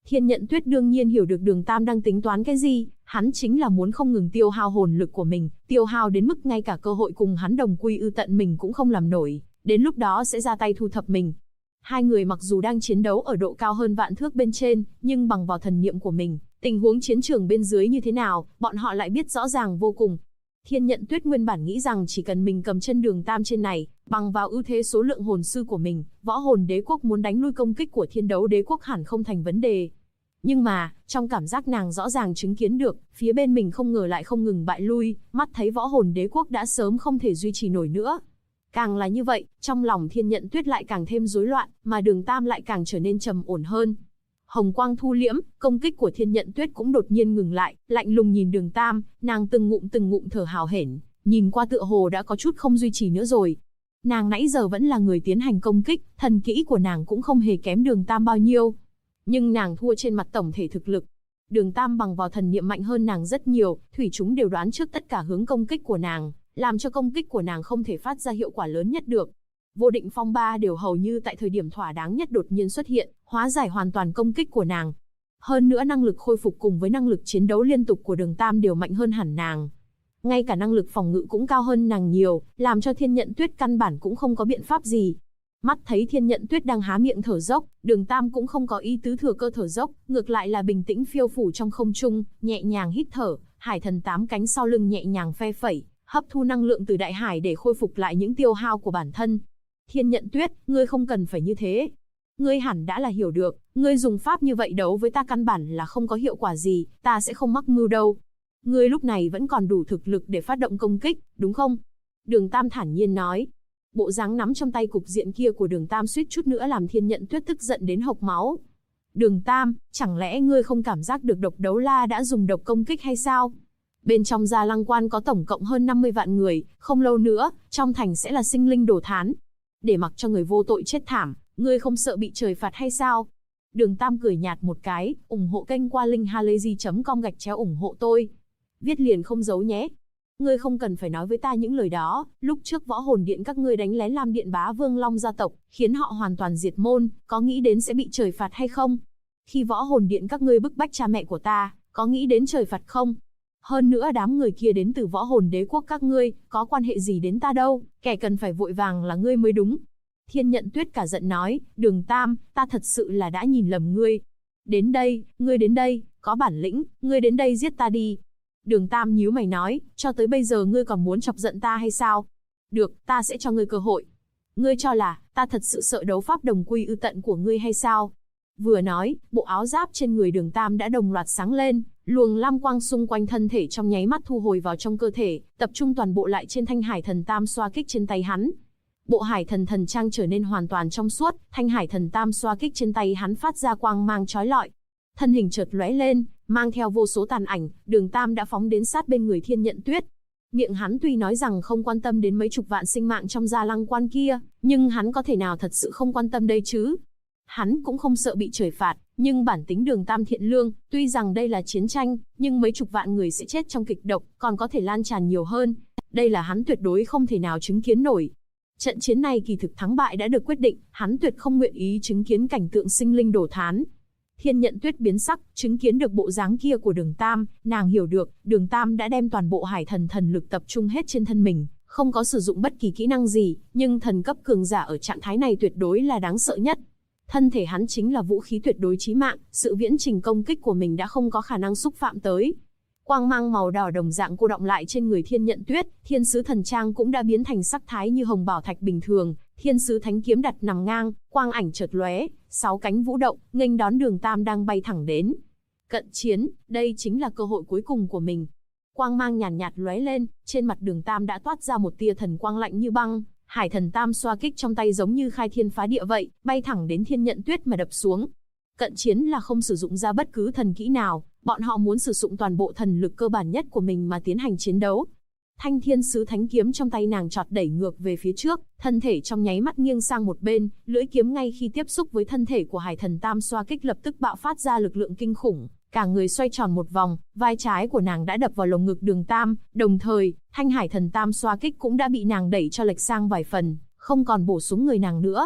Thiên Nhận Tuyết đương nhiên hiểu được Đường Tam đang tính toán cái gì, hắn chính là muốn không ngừng tiêu hao hồn lực của mình, tiêu hao đến mức ngay cả cơ hội cùng hắn đồng quy ư tận mình cũng không làm nổi, đến lúc đó sẽ ra tay thu thập mình. Hai người mặc dù đang chiến đấu ở độ cao hơn vạn thước bên trên, nhưng bằng vào thần niệm của mình, tình huống chiến trường bên dưới như thế nào, bọn họ lại biết rõ ràng vô cùng. Thiên Nhận Tuyết nguyên bản nghĩ rằng chỉ cần mình cầm chân Đường Tam trên này, bằng vào ưu thế số lượng hồn sư của mình, Võ Hồn Đế Quốc muốn đánh lui công kích của Thiên Đấu Đế Quốc hẳn không thành vấn đề. Nhưng mà, trong cảm giác nàng rõ ràng chứng kiến được, phía bên mình không ngờ lại không ngừng bại lui, mắt thấy Võ Hồn Đế Quốc đã sớm không thể duy trì nổi nữa. Càng là như vậy, trong lòng Thiên Nhận Tuyết lại càng thêm rối loạn, mà Đường Tam lại càng trở nên trầm ổn hơn. Hồng quang thu liễm, công kích của Thiên Nhận Tuyết cũng đột nhiên ngừng lại, lạnh lùng nhìn Đường Tam, nàng từng ngụm thở hào hển, nhìn qua tựa hồ đã có chút không duy trì nữa rồi. Nàng nãy giờ vẫn là người tiến hành công kích, thần kỹ của nàng cũng không hề kém Đường Tam bao nhiêu. Nhưng nàng thua trên mặt tổng thể thực lực. Đường Tam bằng vào thần niệm mạnh hơn nàng rất nhiều, thủy chúng đều đoán trước tất cả hướng công kích của nàng, làm cho công kích của nàng không thể phát ra hiệu quả lớn nhất được. Vô định phong ba đều hầu như tại thời điểm thỏa đáng nhất đột nhiên xuất hiện, hóa giải hoàn toàn công kích của nàng. Hơn nữa năng lực khôi phục cùng với năng lực chiến đấu liên tục của Đường Tam đều mạnh hơn hẳn nàng. Ngay cả năng lực phòng ngự cũng cao hơn nàng nhiều, làm cho Thiên Nhận Tuyết căn bản cũng không có biện pháp gì. Mắt thấy Thiên Nhận Tuyết đang há miệng thở dốc, Đường Tam cũng không có ý tứ thừa cơ thở dốc, ngược lại là bình tĩnh phiêu phủ trong không trung, nhẹ nhàng hít thở, hải thần 8 cánh sau lưng nhẹ nhàng phe phẩy, hấp thu năng lượng từ đại hải để khôi phục lại những tiêu hao của bản thân. Thiên Nhận Tuyết, ngươi không cần phải như thế. Ngươi hẳn đã là hiểu được, ngươi dùng pháp như vậy đấu với ta căn bản là không có hiệu quả gì, ta sẽ không mắc mưu đâu. Ngươi lúc này vẫn còn đủ thực lực để phát động công kích, đúng không? Đường Tam thản nhiên nói. Bộ dáng nắm trong tay cục diện kia của Đường Tam suýt chút nữa làm Thiên Nhận Tuyết tức giận đến hộc máu. Đường Tam, chẳng lẽ ngươi không cảm giác được Độc Đấu La đã dùng độc công kích hay sao? Bên trong Gia Lăng Quan có tổng cộng hơn 50 vạn người, không lâu nữa, trong thành sẽ là sinh linh đổ thán. Để mặc cho người vô tội chết thảm, ngươi không sợ bị trời phạt hay sao? Đường Tam cười nhạt một cái, ủng hộ kênh qua link halayzi.com ủng hộ tôi. Viết liền không giấu nhé. Ngươi không cần phải nói với ta những lời đó, lúc trước Võ Hồn Điện các ngươi đánh lén Lam Điện Bá Vương Long gia tộc, khiến họ hoàn toàn diệt môn, có nghĩ đến sẽ bị trời phạt hay không? Khi Võ Hồn Điện các ngươi bức bách cha mẹ của ta, có nghĩ đến trời phạt không? Hơn nữa đám người kia đến từ Võ Hồn Đế Quốc các ngươi, có quan hệ gì đến ta đâu, kẻ cần phải vội vàng là ngươi mới đúng. Thiên Nhận Tuyết cả giận nói, Đường Tam, ta thật sự là đã nhìn lầm ngươi. Đến đây, ngươi đến đây, có bản lĩnh, ngươi đến đây giết ta đi. Đường Tam nhíu mày nói, cho tới bây giờ ngươi còn muốn chọc giận ta hay sao? Được, ta sẽ cho ngươi cơ hội. Ngươi cho là, ta thật sự sợ đấu pháp đồng quy ư tận của ngươi hay sao? Vừa nói, bộ áo giáp trên người Đường Tam đã đồng loạt sáng lên, luồng lam quang xung quanh thân thể trong nháy mắt thu hồi vào trong cơ thể, tập trung toàn bộ lại trên thanh hải thần tam xoa kích trên tay hắn. Bộ hải thần thần trang trở nên hoàn toàn trong suốt, thanh hải thần tam xoa kích trên tay hắn phát ra quang mang chói lọi. Thân hình chợt lóe lên, mang theo vô số tàn ảnh, Đường Tam đã phóng đến sát bên người Thiên Nhận Tuyết. Miệng hắn tuy nói rằng không quan tâm đến mấy chục vạn sinh mạng trong Gia Lăng Quan kia, nhưng hắn có thể nào thật sự không quan tâm đây chứ? Hắn cũng không sợ bị trời phạt, nhưng bản tính Đường Tam thiện lương, tuy rằng đây là chiến tranh, nhưng mấy chục vạn người sẽ chết trong kịch độc, còn có thể lan tràn nhiều hơn. Đây là hắn tuyệt đối không thể nào chứng kiến nổi. Trận chiến này kỳ thực thắng bại đã được quyết định, hắn tuyệt không nguyện ý chứng kiến cảnh tượng sinh linh đổ thán. Thiên Nhận Tuyết biến sắc, chứng kiến được bộ dáng kia của Đường Tam, nàng hiểu được, Đường Tam đã đem toàn bộ hải thần thần lực tập trung hết trên thân mình, không có sử dụng bất kỳ kỹ năng gì, nhưng thần cấp cường giả ở trạng thái này tuyệt đối là đáng sợ nhất. Thân thể hắn chính là vũ khí tuyệt đối chí mạng, sự viễn trình công kích của mình đã không có khả năng xúc phạm tới. Quang mang màu đỏ đồng dạng cô đọng lại trên người Thiên Nhận Tuyết, thiên sứ thần trang cũng đã biến thành sắc thái như hồng bảo thạch bình thường, thiên sứ thánh kiếm đặt nằm ngang, quang ảnh chợt lóe, 6 cánh vũ động, nghênh đón Đường Tam đang bay thẳng đến. Cận chiến, đây chính là cơ hội cuối cùng của mình. Quang mang nhàn nhạt lóe lên, trên mặt Đường Tam đã toát ra một tia thần quang lạnh như băng, hải thần tam xoa kích trong tay giống như khai thiên phá địa vậy, bay thẳng đến Thiên Nhận Tuyết mà đập xuống. Cận chiến là không sử dụng ra bất cứ thần kỹ nào, bọn họ muốn sử dụng toàn bộ thần lực cơ bản nhất của mình mà tiến hành chiến đấu. Thanh thiên sứ thánh kiếm trong tay nàng chọt đẩy ngược về phía trước, thân thể trong nháy mắt nghiêng sang một bên, lưỡi kiếm ngay khi tiếp xúc với thân thể của hải thần tam xoa kích lập tức bạo phát ra lực lượng kinh khủng, cả người xoay tròn một vòng, vai trái của nàng đã đập vào lồng ngực Đường Tam, đồng thời, thanh hải thần tam xoa kích cũng đã bị nàng đẩy cho lệch sang vài phần, không còn bổ súng người nàng nữa.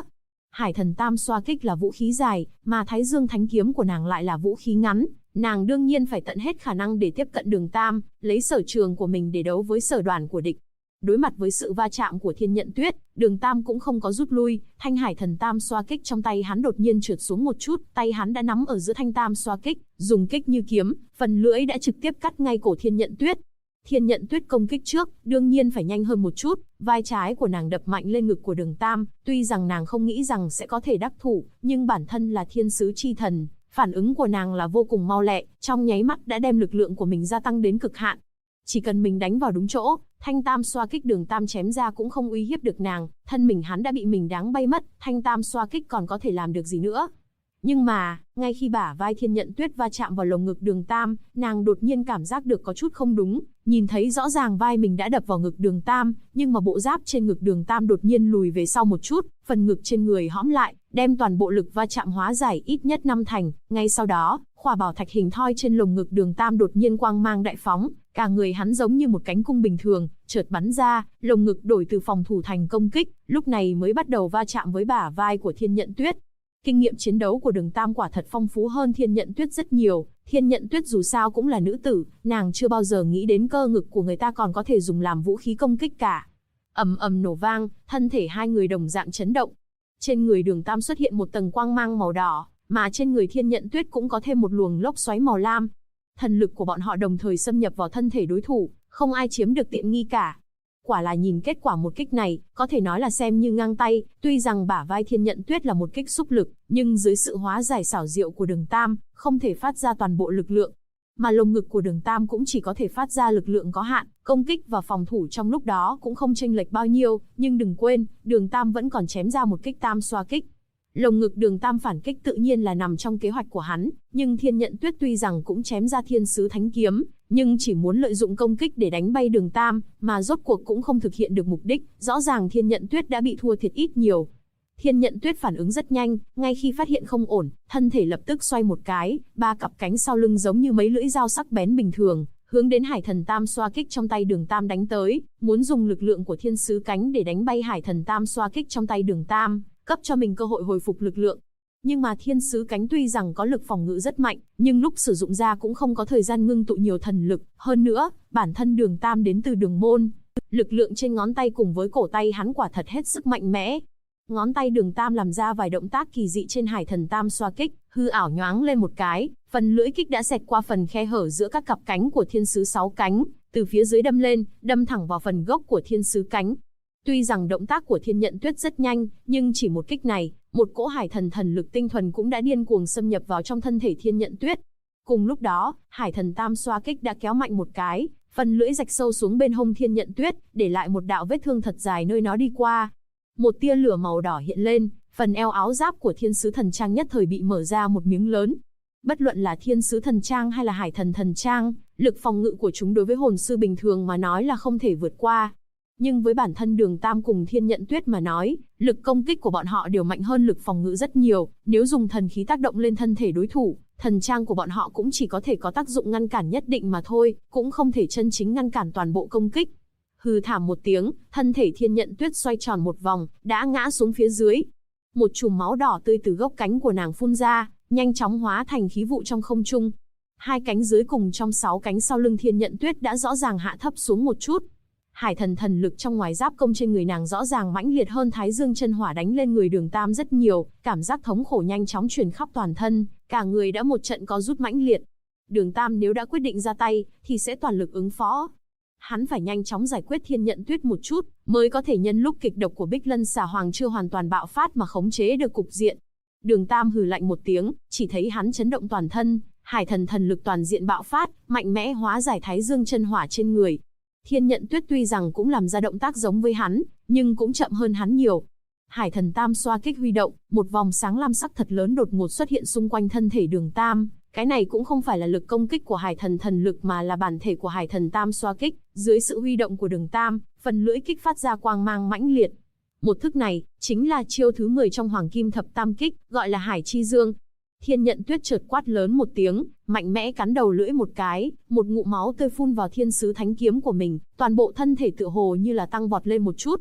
Hải thần tam xoa kích là vũ khí dài, mà Thái Dương Thánh kiếm của nàng lại là vũ khí ngắn. Nàng đương nhiên phải tận hết khả năng để tiếp cận Đường Tam, lấy sở trường của mình để đấu với sở đoàn của địch. Đối mặt với sự va chạm của Thiên Nhận Tuyết, Đường Tam cũng không có rút lui, thanh hải thần tam xoa kích trong tay hắn đột nhiên trượt xuống một chút, tay hắn đã nắm ở giữa thanh tam xoa kích, dùng kích như kiếm, phần lưỡi đã trực tiếp cắt ngay cổ Thiên Nhận Tuyết. Thiên Nhận Tuyết công kích trước, đương nhiên phải nhanh hơn một chút, vai trái của nàng đập mạnh lên ngực của Đường Tam, tuy rằng nàng không nghĩ rằng sẽ có thể đắc thủ, nhưng bản thân là thiên sứ chi thần, phản ứng của nàng là vô cùng mau lẹ, trong nháy mắt đã đem lực lượng của mình gia tăng đến cực hạn. Chỉ cần mình đánh vào đúng chỗ, thanh tam xoa kích Đường Tam chém ra cũng không uy hiếp được nàng, thân mình hắn đã bị mình đáng bay mất, thanh tam xoa kích còn có thể làm được gì nữa. Nhưng mà, ngay khi bả vai Thiên Nhận Tuyết va chạm vào lồng ngực Đường Tam, nàng đột nhiên cảm giác được có chút không đúng, nhìn thấy rõ ràng vai mình đã đập vào ngực Đường Tam, nhưng mà bộ giáp trên ngực Đường Tam đột nhiên lùi về sau một chút, phần ngực trên người hõm lại, đem toàn bộ lực va chạm hóa giải ít nhất 5 thành. Ngay sau đó, khỏa bảo thạch hình thoi trên lồng ngực Đường Tam đột nhiên quang mang đại phóng, cả người hắn giống như một cánh cung bình thường, chợt bắn ra, lồng ngực đổi từ phòng thủ thành công kích, lúc này mới bắt đầu va chạm với bả vai của Thiên Nhận Tuyết. Kinh nghiệm chiến đấu của Đường Tam quả thật phong phú hơn Thiên Nhận Tuyết rất nhiều. Thiên Nhận Tuyết dù sao cũng là nữ tử, nàng chưa bao giờ nghĩ đến cơ ngực của người ta còn có thể dùng làm vũ khí công kích cả. Ầm ầm nổ vang, thân thể hai người đồng dạng chấn động. Trên người Đường Tam xuất hiện một tầng quang mang màu đỏ, mà trên người Thiên Nhận Tuyết cũng có thêm một luồng lốc xoáy màu lam. Thần lực của bọn họ đồng thời xâm nhập vào thân thể đối thủ, không ai chiếm được tiện nghi cả. Quả là nhìn kết quả một kích này, có thể nói là xem như ngang tay, tuy rằng bả vai Thiên Nhận Tuyết là một kích xúc lực, nhưng dưới sự hóa giải xảo diệu của Đường Tam, không thể phát ra toàn bộ lực lượng. Mà lồng ngực của Đường Tam cũng chỉ có thể phát ra lực lượng có hạn, công kích và phòng thủ trong lúc đó cũng không chênh lệch bao nhiêu, nhưng đừng quên, Đường Tam vẫn còn chém ra một kích tam xoa kích. Lồng ngực Đường Tam phản kích tự nhiên là nằm trong kế hoạch của hắn, nhưng Thiên Nhận Tuyết tuy rằng cũng chém ra thiên sứ thánh kiếm, nhưng chỉ muốn lợi dụng công kích để đánh bay Đường Tam, mà rốt cuộc cũng không thực hiện được mục đích, rõ ràng Thiên Nhận Tuyết đã bị thua thiệt ít nhiều. Thiên Nhận Tuyết phản ứng rất nhanh, ngay khi phát hiện không ổn, thân thể lập tức xoay một cái, ba cặp cánh sau lưng giống như mấy lưỡi dao sắc bén bình thường, hướng đến hải thần tam xoa kích trong tay Đường Tam đánh tới, muốn dùng lực lượng của thiên sứ cánh để đánh bay hải thần tam xoa kích trong tay Đường Tam, cấp cho mình cơ hội hồi phục lực lượng. Nhưng mà thiên sứ cánh tuy rằng có lực phòng ngự rất mạnh, nhưng lúc sử dụng ra cũng không có thời gian ngưng tụ nhiều thần lực, hơn nữa, bản thân Đường Tam đến từ Đường môn, lực lượng trên ngón tay cùng với cổ tay hắn quả thật hết sức mạnh mẽ. Ngón tay Đường Tam làm ra vài động tác kỳ dị trên hải thần tam xoa kích, hư ảo nhoáng lên một cái, phần lưỡi kích đã xẹt qua phần khe hở giữa các cặp cánh của thiên sứ 6 cánh, từ phía dưới đâm lên, đâm thẳng vào phần gốc của thiên sứ cánh. Tuy rằng động tác của Thiên Nhận Tuyết rất nhanh, nhưng chỉ một kích này, một cỗ hải thần thần lực tinh thuần cũng đã điên cuồng xâm nhập vào trong thân thể Thiên Nhận Tuyết. Cùng lúc đó, hải thần tam xoa kích đã kéo mạnh một cái, phần lưỡi rạch sâu xuống bên hông Thiên Nhận Tuyết, để lại một đạo vết thương thật dài nơi nó đi qua. Một tia lửa màu đỏ hiện lên, phần eo áo giáp của thiên sứ thần trang nhất thời bị mở ra một miếng lớn. Bất luận là thiên sứ thần trang hay là hải thần thần trang, lực phòng ngự của chúng đối với hồn sư bình thường mà nói là không thể vượt qua. Nhưng với bản thân Đường Tam cùng Thiên Nhận Tuyết mà nói, lực công kích của bọn họ đều mạnh hơn lực phòng ngự rất nhiều, nếu dùng thần khí tác động lên thân thể đối thủ, thần trang của bọn họ cũng chỉ có thể có tác dụng ngăn cản nhất định mà thôi, cũng không thể chân chính ngăn cản toàn bộ công kích. Hừ thảm một tiếng, thân thể Thiên Nhận Tuyết xoay tròn một vòng, đã ngã xuống phía dưới. Một chùm máu đỏ tươi từ gốc cánh của nàng phun ra, nhanh chóng hóa thành khí vụ trong không trung. Hai cánh dưới cùng trong 6 cánh sau lưng Thiên Nhận Tuyết đã rõ ràng hạ thấp xuống một chút. Hải thần thần lực trong ngoài giáp công trên người nàng rõ ràng mãnh liệt hơn Thái Dương chân hỏa đánh lên người Đường Tam rất nhiều, cảm giác thống khổ nhanh chóng truyền khắp toàn thân, cả người đã một trận có rút mãnh liệt. Đường Tam nếu đã quyết định ra tay, thì sẽ toàn lực ứng phó. Hắn phải nhanh chóng giải quyết Thiên Nhận Tuyết một chút, mới có thể nhân lúc kịch độc của Bích Lân Xà Hoàng chưa hoàn toàn bạo phát mà khống chế được cục diện. Đường Tam hừ lạnh một tiếng, chỉ thấy hắn chấn động toàn thân, hải thần thần lực toàn diện bạo phát, mạnh mẽ hóa giải Thái Dương chân hỏa trên người. Thiên Nhận Tuyết tuy rằng cũng làm ra động tác giống với hắn, nhưng cũng chậm hơn hắn nhiều. Hải thần tam xoa kích huy động, một vòng sáng lam sắc thật lớn đột ngột xuất hiện xung quanh thân thể Đường Tam. Cái này cũng không phải là lực công kích của hải thần thần lực mà là bản thể của hải thần tam xoa kích. Dưới sự huy động của Đường Tam, phần lưỡi kích phát ra quang mang mãnh liệt. Một thức này, chính là chiêu thứ 10 trong Hoàng Kim Thập Tam Kích, gọi là Hải Chi Dương. Thiên Nhận Tuyết chợt quát lớn một tiếng, mạnh mẽ cắn đầu lưỡi một cái, một ngụm máu tươi phun vào thiên sứ thánh kiếm của mình, toàn bộ thân thể tựa hồ như là tăng vọt lên một chút.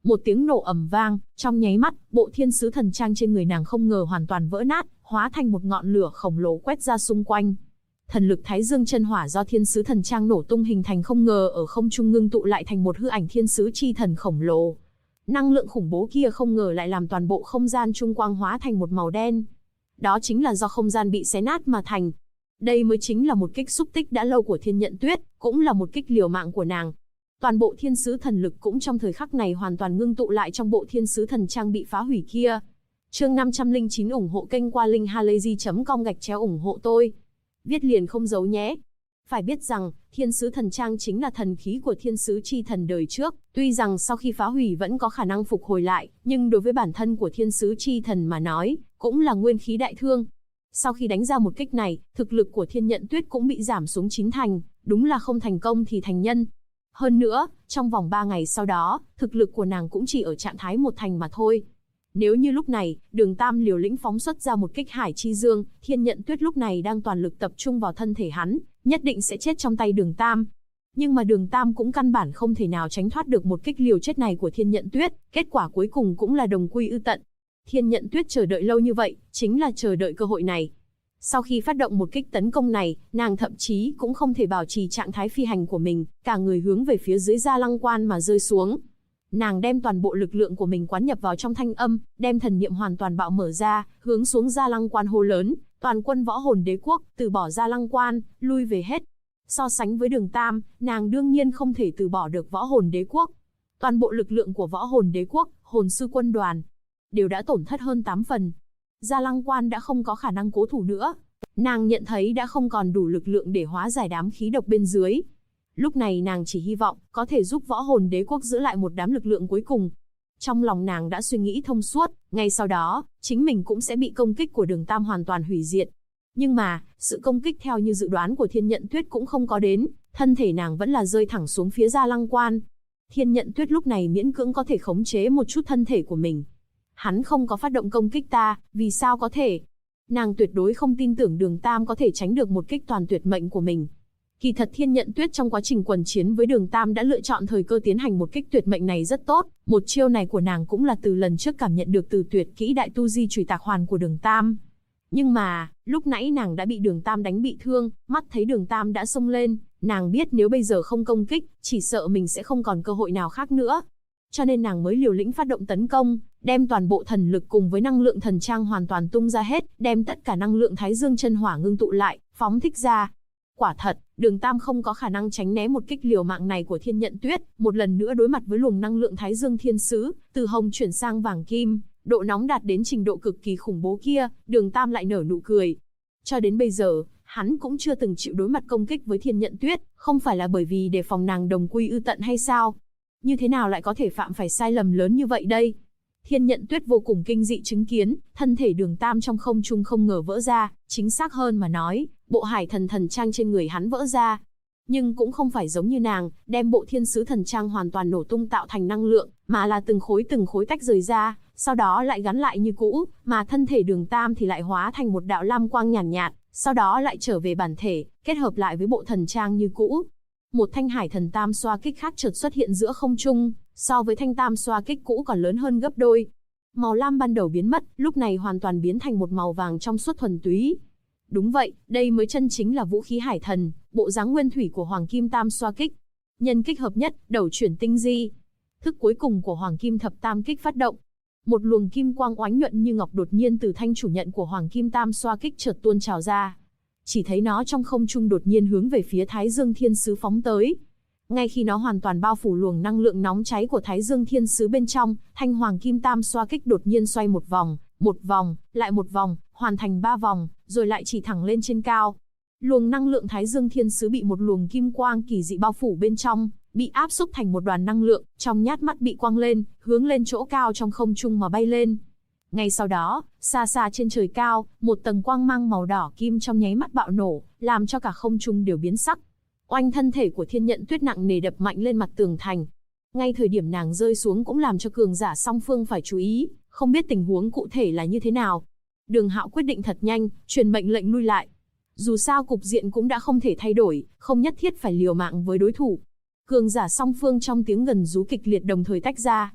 Một tiếng nổ ầm vang, trong nháy mắt, bộ thiên sứ thần trang trên người nàng không ngờ hoàn toàn vỡ nát, hóa thành một ngọn lửa khổng lồ quét ra xung quanh. Thần lực Thái Dương chân hỏa do thiên sứ thần trang nổ tung hình thành không ngờ ở không trung ngưng tụ lại thành một hư ảnh thiên sứ chi thần khổng lồ. Năng lượng khủng bố kia không ngờ lại làm toàn bộ không gian chung quanh hóa thành một màu đen. Đó chính là do không gian bị xé nát mà thành. Đây mới chính là một kích xúc tích đã lâu của Thiên Nhận Tuyết, cũng là một kích liều mạng của nàng. Toàn bộ thiên sứ thần lực cũng trong thời khắc này hoàn toàn ngưng tụ lại trong bộ thiên sứ thần trang bị phá hủy kia. Chương 509 ủng hộ kênh qua linkhalazy.com/ủng hộ tôi. Viết liền không giấu nhé. Phải biết rằng, thiên sứ thần trang chính là thần khí của thiên sứ chi thần đời trước, tuy rằng sau khi phá hủy vẫn có khả năng phục hồi lại, nhưng đối với bản thân của thiên sứ chi thần mà nói, cũng là nguyên khí đại thương. Sau khi đánh ra một kích này, thực lực của Thiên Nhận Tuyết cũng bị giảm xuống 9 thành, đúng là không thành công thì thành nhân. Hơn nữa, trong vòng 3 ngày sau đó, thực lực của nàng cũng chỉ ở trạng thái 1 thành mà thôi. Nếu như lúc này, Đường Tam liều lĩnh phóng xuất ra một kích Hải Chi Dương, Thiên Nhận Tuyết lúc này đang toàn lực tập trung vào thân thể hắn, nhất định sẽ chết trong tay Đường Tam. Nhưng mà Đường Tam cũng căn bản không thể nào tránh thoát được một kích liều chết này của Thiên Nhận Tuyết, kết quả cuối cùng cũng là đồng quy ư tận. Thiên Nhận Tuyết chờ đợi lâu như vậy, chính là chờ đợi cơ hội này. Sau khi phát động một kích tấn công này, nàng thậm chí cũng không thể bảo trì trạng thái phi hành của mình, cả người hướng về phía dưới Gia Lăng Quan mà rơi xuống. Nàng đem toàn bộ lực lượng của mình quán nhập vào trong thanh âm, đem thần niệm hoàn toàn bạo mở ra, hướng xuống Gia Lăng Quan hô lớn, toàn quân Võ Hồn Đế Quốc, từ bỏ Gia Lăng Quan, lui về hết. So sánh với Đường Tam, nàng đương nhiên không thể từ bỏ được Võ Hồn Đế Quốc. Toàn bộ lực lượng của Võ Hồn Đế Quốc, Hồn Sư Quân Đoàn, đều đã tổn thất hơn 8 phần. Gia Lăng Quan đã không có khả năng cố thủ nữa. Nàng nhận thấy đã không còn đủ lực lượng để hóa giải đám khí độc bên dưới. Lúc này nàng chỉ hy vọng có thể giúp Võ Hồn Đế Quốc giữ lại một đám lực lượng cuối cùng. Trong lòng nàng đã suy nghĩ thông suốt, ngay sau đó, chính mình cũng sẽ bị công kích của Đường Tam hoàn toàn hủy diệt. Nhưng mà, sự công kích theo như dự đoán của Thiên Nhận Tuyết cũng không có đến, thân thể nàng vẫn là rơi thẳng xuống phía Gia Lăng Quan. Thiên Nhận Tuyết lúc này miễn cưỡng có thể khống chế một chút thân thể của mình. Hắn không có phát động công kích ta, vì sao có thể? Nàng tuyệt đối không tin tưởng Đường Tam có thể tránh được một kích toàn tuyệt mệnh của mình. Kỳ thật Thiên Nhận Tuyết trong quá trình quần chiến với Đường Tam đã lựa chọn thời cơ tiến hành một kích tuyệt mệnh này rất tốt, một chiêu này của nàng cũng là từ lần trước cảm nhận được từ tuyệt kỹ đại tu di chủy tạc hoàn của Đường Tam. Nhưng mà, lúc nãy nàng đã bị Đường Tam đánh bị thương, mắt thấy Đường Tam đã xông lên, nàng biết nếu bây giờ không công kích, chỉ sợ mình sẽ không còn cơ hội nào khác nữa. Cho nên nàng mới liều lĩnh phát động tấn công, đem toàn bộ thần lực cùng với năng lượng thần trang hoàn toàn tung ra hết, đem tất cả năng lượng Thái Dương chân hỏa ngưng tụ lại, phóng thích ra. Quả thật, Đường Tam không có khả năng tránh né một kích liều mạng này của Thiên Nhận Tuyết, một lần nữa đối mặt với luồng năng lượng Thái Dương thiên sứ, từ hồng chuyển sang vàng kim, độ nóng đạt đến trình độ cực kỳ khủng bố kia, Đường Tam lại nở nụ cười. Cho đến bây giờ, hắn cũng chưa từng chịu đối mặt công kích với Thiên Nhận Tuyết, không phải là bởi vì đề phòng nàng đồng quy ư tận hay sao? Như thế nào lại có thể phạm phải sai lầm lớn như vậy đây? Thiên Nhận Tuyết vô cùng kinh dị chứng kiến, thân thể Đường Tam trong không trung không ngờ vỡ ra, chính xác hơn mà nói, bộ hải thần thần trang trên người hắn vỡ ra. Nhưng cũng không phải giống như nàng, đem bộ thiên sứ thần trang hoàn toàn nổ tung tạo thành năng lượng, mà là từng khối tách rời ra, sau đó lại gắn lại như cũ, mà thân thể Đường Tam thì lại hóa thành một đạo lam quang nhàn nhạt, sau đó lại trở về bản thể, kết hợp lại với bộ thần trang như cũ. Một thanh hải thần tam xoa kích khác chợt xuất hiện giữa không trung, so với thanh tam xoa kích cũ còn lớn hơn gấp đôi. Màu lam ban đầu biến mất, lúc này hoàn toàn biến thành một màu vàng trong suốt thuần túy. Đúng vậy, đây mới chân chính là vũ khí hải thần, bộ dáng nguyên thủy của Hoàng Kim Tam xoa kích. Nhân kích hợp nhất, đầu chuyển tinh di. Thức cuối cùng của Hoàng Kim Thập Tam kích phát động. Một luồng kim quang oánh nhuận như ngọc đột nhiên từ thanh chủ nhận của Hoàng Kim Tam xoa kích chợt tuôn trào ra. Chỉ thấy nó trong không trung đột nhiên hướng về phía Thái Dương Thiên Sứ phóng tới. Ngay khi nó hoàn toàn bao phủ luồng năng lượng nóng cháy của Thái Dương Thiên Sứ bên trong, thanh Hoàng Kim Tam xoa kích đột nhiên xoay một vòng, lại một vòng, hoàn thành 3 vòng, rồi lại chỉ thẳng lên trên cao. Luồng năng lượng Thái Dương Thiên Sứ bị một luồng kim quang kỳ dị bao phủ bên trong, bị áp xúc thành một đoàn năng lượng, trong nhát mắt bị quang lên, hướng lên chỗ cao trong không trung mà bay lên. Ngay sau đó, xa xa trên trời cao, một tầng quang mang màu đỏ kim trong nháy mắt bạo nổ, làm cho cả không trung đều biến sắc. Oanh, thân thể của Thiên Nhận Tuyết nặng nề đập mạnh lên mặt tường thành. Ngay thời điểm nàng rơi xuống cũng làm cho cường giả song phương phải chú ý, không biết tình huống cụ thể là như thế nào. Đường Hạo quyết định thật nhanh, truyền mệnh lệnh lui lại. Dù sao cục diện cũng đã không thể thay đổi, không nhất thiết phải liều mạng với đối thủ. Cường giả song phương trong tiếng gầm rú kịch liệt đồng thời tách ra.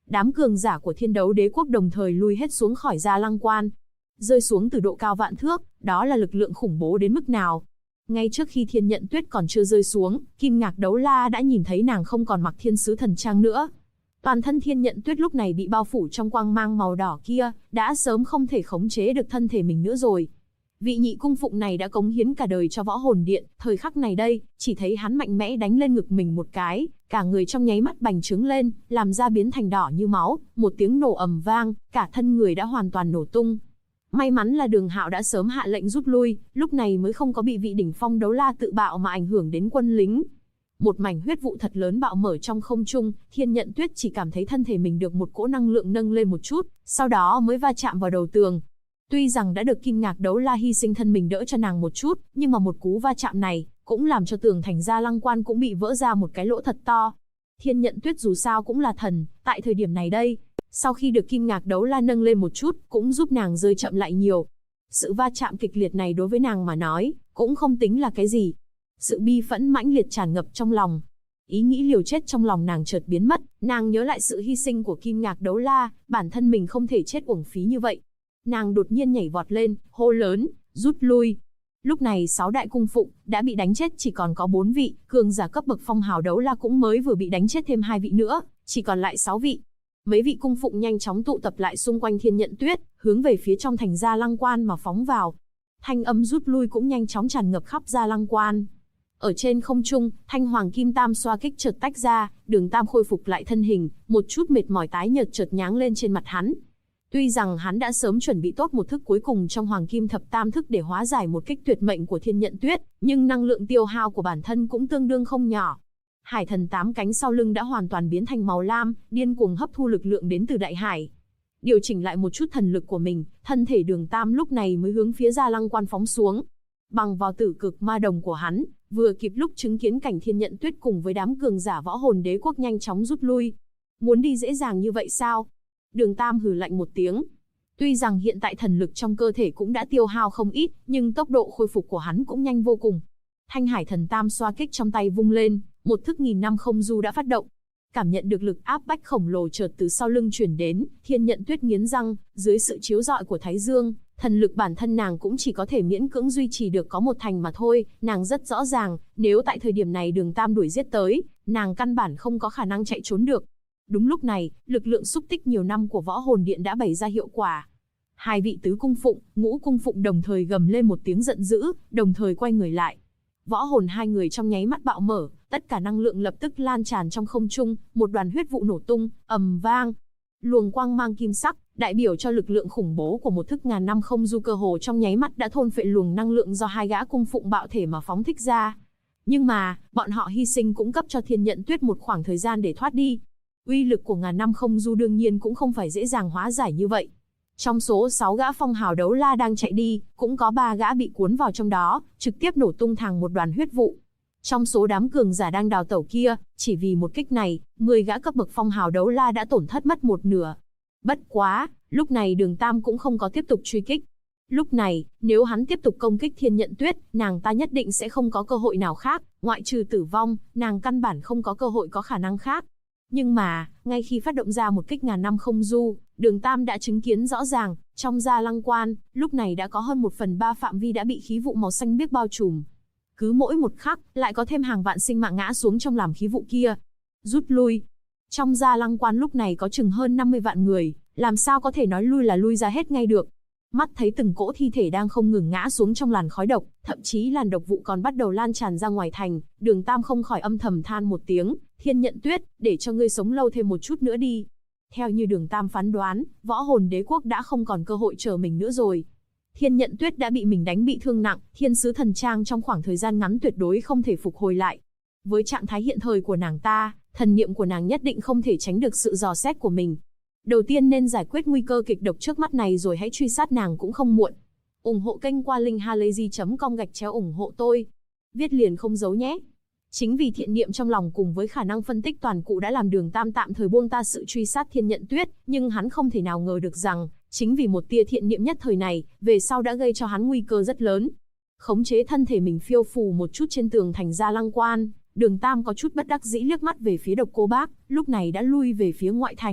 đám cường giả của Thiên Đấu Đế quốc đồng thời lui hết xuống khỏi Gia Lăng Quan. Rơi xuống từ độ cao vạn thước, đó là lực lượng khủng bố đến mức nào? Ngay trước khi Thiên Nhận Tuyết còn chưa rơi xuống, Kim Ngạc Đấu La đã nhìn thấy nàng không còn mặc thiên sứ thần trang nữa. Toàn thân Thiên Nhận Tuyết lúc này bị bao phủ trong quang mang màu đỏ kia, đã sớm không thể khống chế được thân thể mình nữa rồi. Vị nhị cung phụng này đã cống hiến cả đời cho Võ Hồn Điện, thời khắc này đây, chỉ thấy hắn mạnh mẽ đánh lên ngực mình một cái, cả người trong nháy mắt bành trướng lên, làm da biến thành đỏ như máu, một tiếng nổ ầm vang, cả thân người đã hoàn toàn nổ tung. May mắn là Đường Hạo đã sớm hạ lệnh rút lui, lúc này mới không có bị vị đỉnh phong đấu la tự bạo mà ảnh hưởng đến quân lính. Một mảnh huyết vụ thật lớn bạo mở trong không trung, Thiên Nhận Tuyết chỉ cảm thấy thân thể mình được một cỗ năng lượng nâng lên một chút, sau đó mới va chạm vào đầu tường. Tuy rằng đã được Kim Ngạc Đấu La hy sinh thân mình đỡ cho nàng một chút, nhưng mà một cú va chạm này cũng làm cho tường thành Gia Lăng Quan cũng bị vỡ ra một cái lỗ thật to. Thiên Nhận Tuyết dù sao cũng là thần, tại thời điểm này đây, sau khi được Kim Ngạc Đấu La nâng lên một chút, cũng giúp nàng rơi chậm lại nhiều. Sự va chạm kịch liệt này đối với nàng mà nói, cũng không tính là cái gì. Sự bi phẫn mãnh liệt tràn ngập trong lòng. Ý nghĩ liều chết trong lòng nàng chợt biến mất, nàng nhớ lại sự hy sinh của Kim Ngạc Đấu La, bản thân mình không thể chết uổng phí như vậy. Nàng đột nhiên nhảy vọt lên, hô lớn, rút lui. Lúc này 6 đại cung phụng đã bị đánh chết, chỉ còn có 4 vị, cường giả cấp bậc phong hào đấu la cũng mới vừa bị đánh chết thêm 2 vị nữa, chỉ còn lại 6 vị. Mấy vị cung phụng nhanh chóng tụ tập lại xung quanh Thiên Nhận Tuyết, hướng về phía trong thành Gia Lăng Quan mà phóng vào. Thanh âm rút lui cũng nhanh chóng tràn ngập khắp Gia Lăng Quan. Ở trên không trung, thanh hoàng kim tam xoa kích chợt tách ra, Đường Tam khôi phục lại thân hình, một chút mệt mỏi tái nhợt chợt nháng lên trên mặt hắn. Tuy rằng hắn đã sớm chuẩn bị tốt một thức cuối cùng trong Hoàng Kim Thập Tam thức để hóa giải một kích tuyệt mệnh của Thiên Nhận Tuyết, nhưng năng lượng tiêu hao của bản thân cũng tương đương không nhỏ. Hải thần 8 cánh sau lưng đã hoàn toàn biến thành màu lam, điên cuồng hấp thu lực lượng đến từ đại hải. Điều chỉnh lại một chút thần lực của mình, thân thể Đường Tam lúc này mới hướng phía Gia Lăng Quan phóng xuống. Bằng vào tử cực ma đồng của hắn, vừa kịp lúc chứng kiến cảnh Thiên Nhận Tuyết cùng với đám cường giả Võ Hồn Đế quốc nhanh chóng rút lui. Muốn đi dễ dàng như vậy sao? Đường Tam hừ lạnh một tiếng. Tuy rằng hiện tại thần lực trong cơ thể cũng đã tiêu hao không ít, nhưng tốc độ khôi phục của hắn cũng nhanh vô cùng. Thanh Hải Thần Tam xoa kích trong tay vung lên, một thức 1000 năm không du đã phát động. Cảm nhận được lực áp bách khổng lồ chợt từ sau lưng chuyển đến, Thiên Nhận Tuyết nghiến răng, dưới sự chiếu rọi của Thái Dương, thần lực bản thân nàng cũng chỉ có thể miễn cưỡng duy trì được có 1 thành mà thôi. Nàng rất rõ ràng, nếu tại thời điểm này Đường Tam đuổi giết tới, nàng căn bản không có khả năng chạy trốn được. Đúng lúc này, lực lượng xúc tích nhiều năm của Võ Hồn Điện đã bày ra hiệu quả. 2 vị tứ cung phụng, ngũ cung phụng đồng thời gầm lên một tiếng giận dữ, đồng thời quay người lại. Võ hồn 2 người trong nháy mắt bạo mở, tất cả năng lượng lập tức lan tràn trong không trung, một đoàn huyết vụ nổ tung, ầm vang. Luồng quang mang kim sắc, đại biểu cho lực lượng khủng bố của một thức 1000 năm không du cơ hồ trong nháy mắt đã thôn phệ luồng năng lượng do 2 gã cung phụng bạo thể mà phóng thích ra. Nhưng mà, bọn họ hy sinh cũng cấp cho Thiên Nhận Tuyết một khoảng thời gian để thoát đi. Uy lực của 1000 năm không du đương nhiên cũng không phải dễ dàng hóa giải như vậy. Trong số 6 gã phong hào đấu la đang chạy đi, cũng có 3 gã bị cuốn vào trong đó, trực tiếp nổ tung thành một đoàn huyết vụ. Trong số đám cường giả đang đào tẩu kia, chỉ vì một kích này, 10 gã cấp bậc phong hào đấu la đã tổn thất mất 1/2. Bất quá, lúc này Đường Tam cũng không có tiếp tục truy kích. Lúc này, nếu hắn tiếp tục công kích Thiên Nhận Tuyết, nàng ta nhất định sẽ không có cơ hội nào khác, ngoại trừ tử vong, nàng căn bản không có cơ hội có khả năng khác. Nhưng mà, ngay khi phát động ra một kích 1000 năm không du, Đường Tam đã chứng kiến rõ ràng, trong Gia Lăng Quan, lúc này đã có hơn 1/3 phạm vi đã bị khí vụ màu xanh biếc bao trùm. Cứ mỗi một khắc, lại có thêm hàng vạn sinh mạng ngã xuống trong làm khí vụ kia. Rút lui. Trong Gia Lăng Quan lúc này có chừng hơn 50 vạn người, làm sao có thể nói lui là lui ra hết ngay được. Mắt thấy từng cỗ thi thể đang không ngừng ngã xuống trong làn khói độc, thậm chí làn độc vụ còn bắt đầu lan tràn ra ngoài thành, Đường Tam không khỏi âm thầm than một tiếng, Thiên Nhận Tuyết, để cho ngươi sống lâu thêm một chút nữa đi. Theo như Đường Tam phán đoán, Võ Hồn Đế quốc đã không còn cơ hội chờ mình nữa rồi. Thiên Nhận Tuyết đã bị mình đánh bị thương nặng, thiên sứ thần trang trong khoảng thời gian ngắn tuyệt đối không thể phục hồi lại. Với trạng thái hiện thời của nàng ta, thần niệm của nàng nhất định không thể tránh được sự dò xét của mình. Đầu tiên nên giải quyết nguy cơ kịch độc trước mắt này rồi hãy truy sát nàng cũng không muộn. Ủng hộ kênh qua linkhalazy.com/ủng hộ tôi. Viết liền không giấu nhé. Chính vì thiện niệm trong lòng cùng với khả năng phân tích toàn cụ đã làm Đường Tam tạm thời buông ta sự truy sát Thiên Nhận Tuyết, nhưng hắn không thể nào ngờ được rằng, chính vì một tia thiện niệm nhất thời này, về sau đã gây cho hắn nguy cơ rất lớn. Khống chế thân thể mình phiêu phù một chút trên tường thành Gia Lăng Quan, Đường Tam có chút bất đắc dĩ liếc mắt về phía Độc Cô Bác, lúc này đã lui về phía ngoại thành,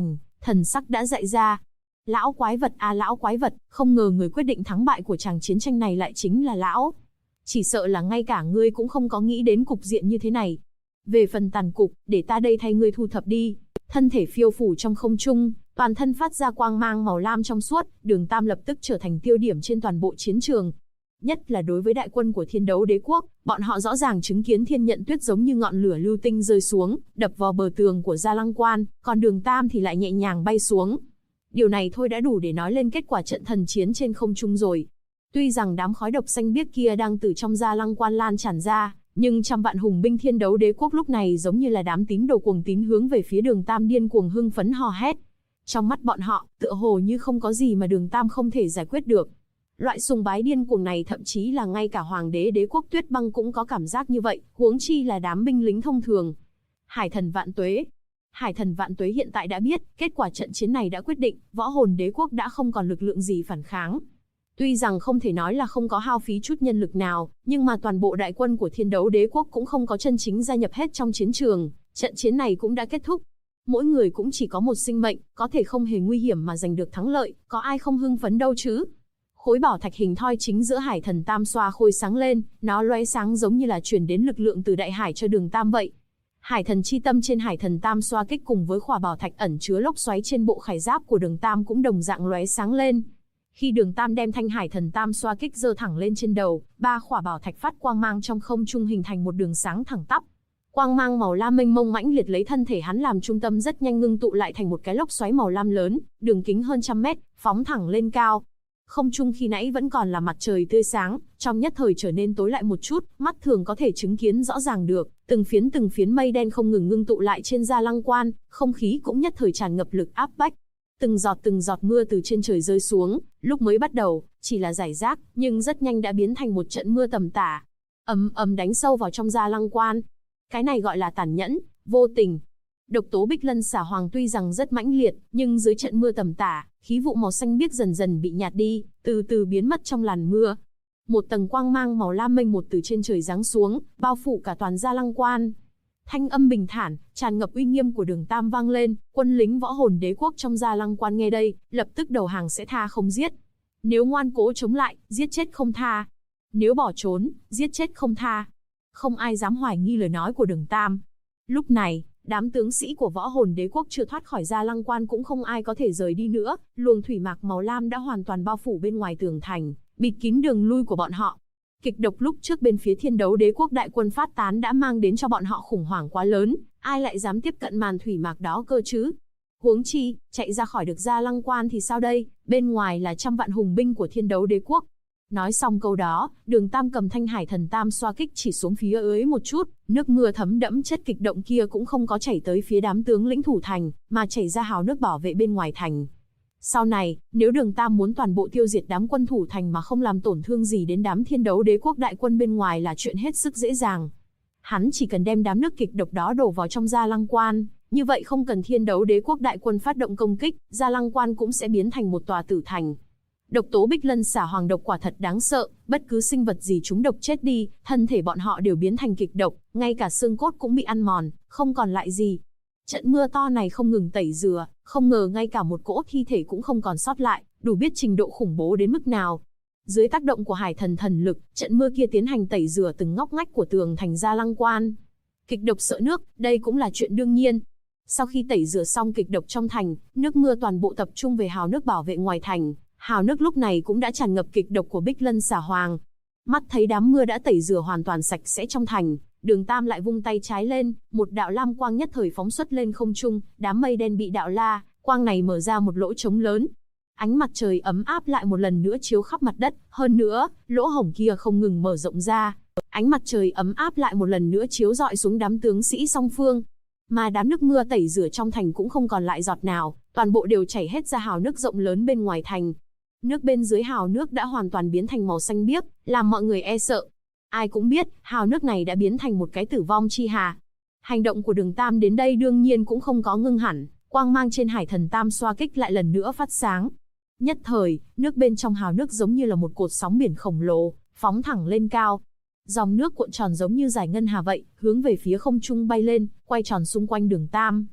thần sắc đã dại ra. Lão quái vật à, lão quái vật, không ngờ người quyết định thắng bại của chàng chiến tranh này lại chính là lão. Chỉ sợ là ngay cả ngươi cũng không có nghĩ đến cục diện như thế này. Về phần tàn cục, để ta đây thay ngươi thu thập đi. Thân thể phiêu phủ trong không trung, toàn thân phát ra quang mang màu lam trong suốt, Đường Tam lập tức trở thành tiêu điểm trên toàn bộ chiến trường. Nhất là đối với đại quân của Thiên Đấu Đế quốc, bọn họ rõ ràng chứng kiến Thiên Nhận Tuyết giống như ngọn lửa lưu tinh rơi xuống, đập vào bờ tường của Gia Lăng Quan, còn Đường Tam thì lại nhẹ nhàng bay xuống. Điều này thôi đã đủ để nói lên kết quả trận thần chiến trên không trung rồi. Tuy rằng đám khói độc xanh biếc kia đang từ trong Gia Lăng Quan lan tràn ra, nhưng trăm vạn hùng binh Thiên Đấu Đế quốc lúc này giống như là đám tín đồ cuồng tín hướng về phía Đường Tam điên cuồng hưng phấn hò hét. Trong mắt bọn họ, tựa hồ như không có gì mà Đường Tam không thể giải quyết được. Loại sùng bái điên cuồng này thậm chí là ngay cả hoàng đế Đế quốc Tuyết Băng cũng có cảm giác như vậy, huống chi là đám binh lính thông thường. Hải thần vạn tuế. Hải thần vạn tuế hiện tại đã biết, kết quả trận chiến này đã quyết định, Võ Hồn Đế quốc đã không còn lực lượng gì phản kháng. Tuy rằng không thể nói là không có hao phí chút nhân lực nào, nhưng mà toàn bộ đại quân của Thiên Đấu Đế quốc cũng không có chân chính gia nhập hết trong chiến trường, trận chiến này cũng đã kết thúc. Mỗi người cũng chỉ có một sinh mệnh, có thể không hề nguy hiểm mà giành được thắng lợi, có ai không hưng phấn đâu chứ? Khối bảo thạch hình thoi chính giữa Hải Thần Tam xoa khôi sáng lên, nó lóe sáng giống như là truyền đến lực lượng từ đại hải cho Đường Tam vậy. Hải thần chi tâm trên Hải Thần Tam xoa kích cùng với khỏa bảo thạch ẩn chứa lốc xoáy trên bộ khải giáp của Đường Tam cũng đồng dạng lóe sáng lên. Khi Đường Tam đem thanh Hải Thần Tam xoa kích giơ thẳng lên trên đầu, ba khỏa bảo thạch phát quang mang trong không trung hình thành một đường sáng thẳng tắp. Quang mang màu lam mênh mông mãnh liệt lấy thân thể hắn làm trung tâm rất nhanh ngưng tụ lại thành một cái lốc xoáy màu lam lớn, đường kính hơn 100 mét, phóng thẳng lên cao. Không trung khi nãy vẫn còn là mặt trời tươi sáng, trong nhất thời trở nên tối lại một chút, mắt thường có thể chứng kiến rõ ràng được, từng phiến mây đen không ngừng ngưng tụ lại trên Gia Lăng Quan, không khí cũng nhất thời tràn ngập lực áp bách. Từng giọt mưa từ trên trời rơi xuống, lúc mới bắt đầu, chỉ là rải rác, nhưng rất nhanh đã biến thành một trận mưa tầm tả. Ầm ầm đánh sâu vào trong Gia Lăng Quan. Cái này gọi là tàn nhẫn, vô tình. Độc tố Bích Lân Xà Hoàng tuy rằng rất mãnh liệt, nhưng dưới trận mưa tầm tả, khí vụ màu xanh biếc dần dần bị nhạt đi, từ từ biến mất trong làn mưa. Một tầng quang mang màu lam mênh một từ trên trời giáng xuống, bao phủ cả toàn Gia Lăng Quan. Thanh âm bình thản, tràn ngập uy nghiêm của Đường Tam vang lên, quân lính Võ Hồn Đế quốc trong Gia Lăng Quan nghe đây, lập tức đầu hàng sẽ tha không giết. Nếu ngoan cố chống lại, giết chết không tha. Nếu bỏ trốn, giết chết không tha. Không ai dám hoài nghi lời nói của Đường Tam. Lúc này, đám tướng sĩ của Võ Hồn Đế quốc chưa thoát khỏi Gia Lăng Quan cũng không ai có thể rời đi nữa, luồng thủy mạc màu lam đã hoàn toàn bao phủ bên ngoài tường thành, bịt kín đường lui của bọn họ. Kịch độc lúc trước bên phía Thiên Đấu Đế quốc đại quân phát tán đã mang đến cho bọn họ khủng hoảng quá lớn, ai lại dám tiếp cận màn thủy mạc đó cơ chứ? Huống chi, chạy ra khỏi được Gia Lăng Quan thì sao đây, bên ngoài là trăm vạn hùng binh của Thiên Đấu Đế quốc. Nói xong câu đó, Đường Tam cầm thanh Hải Thần Tam xoa kích chỉ xuống phía dưới một chút, nước mưa thấm đẫm chất kịch động kia cũng không có chảy tới phía đám tướng lĩnh thủ thành, mà chảy ra hào nước bảo vệ bên ngoài thành. Sau này, nếu Đường Tam muốn toàn bộ tiêu diệt đám quân thủ thành mà không làm tổn thương gì đến đám Thiên Đấu Đế quốc đại quân bên ngoài là chuyện hết sức dễ dàng. Hắn chỉ cần đem đám nước kịch độc đó đổ vào trong Gia Lăng Quan, như vậy không cần Thiên Đấu Đế quốc đại quân phát động công kích, Gia Lăng Quan cũng sẽ biến thành một tòa tử thành. Độc tố Bích Lân Xà Hoàng độc quả thật đáng sợ, bất cứ sinh vật gì chúng độc chết đi, thân thể bọn họ đều biến thành kịch độc, ngay cả xương cốt cũng bị ăn mòn, không còn lại gì. Trận mưa to này không ngừng tẩy rửa, không ngờ ngay cả một cỗ thi thể cũng không còn sót lại, đủ biết trình độ khủng bố đến mức nào. Dưới tác động của Hải Thần thần lực, trận mưa kia tiến hành tẩy rửa từng ngóc ngách của tường thành Gia Lăng Quan. Kịch độc sợ nước, đây cũng là chuyện đương nhiên. Sau khi tẩy rửa xong kịch độc trong thành, nước mưa toàn bộ tập trung về hào nước bảo vệ ngoài thành. Hào nước lúc này cũng đã tràn ngập kịch độc của Bích Lân Xà Hoàng. Mắt thấy đám mưa đã tẩy rửa hoàn toàn sạch sẽ trong thành, Đường Tam lại vung tay trái lên, một đạo lam quang nhất thời phóng xuất lên không trung, đám mây đen bị đạo la, quang này mở ra một lỗ trống lớn. Ánh mặt trời ấm áp lại một lần nữa chiếu khắp mặt đất, hơn nữa, lỗ hổng kia không ngừng mở rộng ra. Ánh mặt trời ấm áp lại một lần nữa chiếu rọi xuống đám tướng sĩ song phương. Mà đám nước mưa tẩy rửa trong thành cũng không còn lại giọt nào, toàn bộ đều chảy hết ra hào nước rộng lớn bên ngoài thành. Nước bên dưới hào nước đã hoàn toàn biến thành màu xanh biếc, làm mọi người e sợ. Ai cũng biết, hào nước này đã biến thành một cái tử vong chi hà. Hành động của Đường Tam đến đây đương nhiên cũng không có ngưng hẳn, quang mang trên Hải Thần Tam xoa kích lại lần nữa phát sáng. Nhất thời, nước bên trong hào nước giống như là một cột sóng biển khổng lồ, phóng thẳng lên cao. Dòng nước cuộn tròn giống như dải ngân hà vậy, hướng về phía không trung bay lên, quay tròn xung quanh Đường Tam.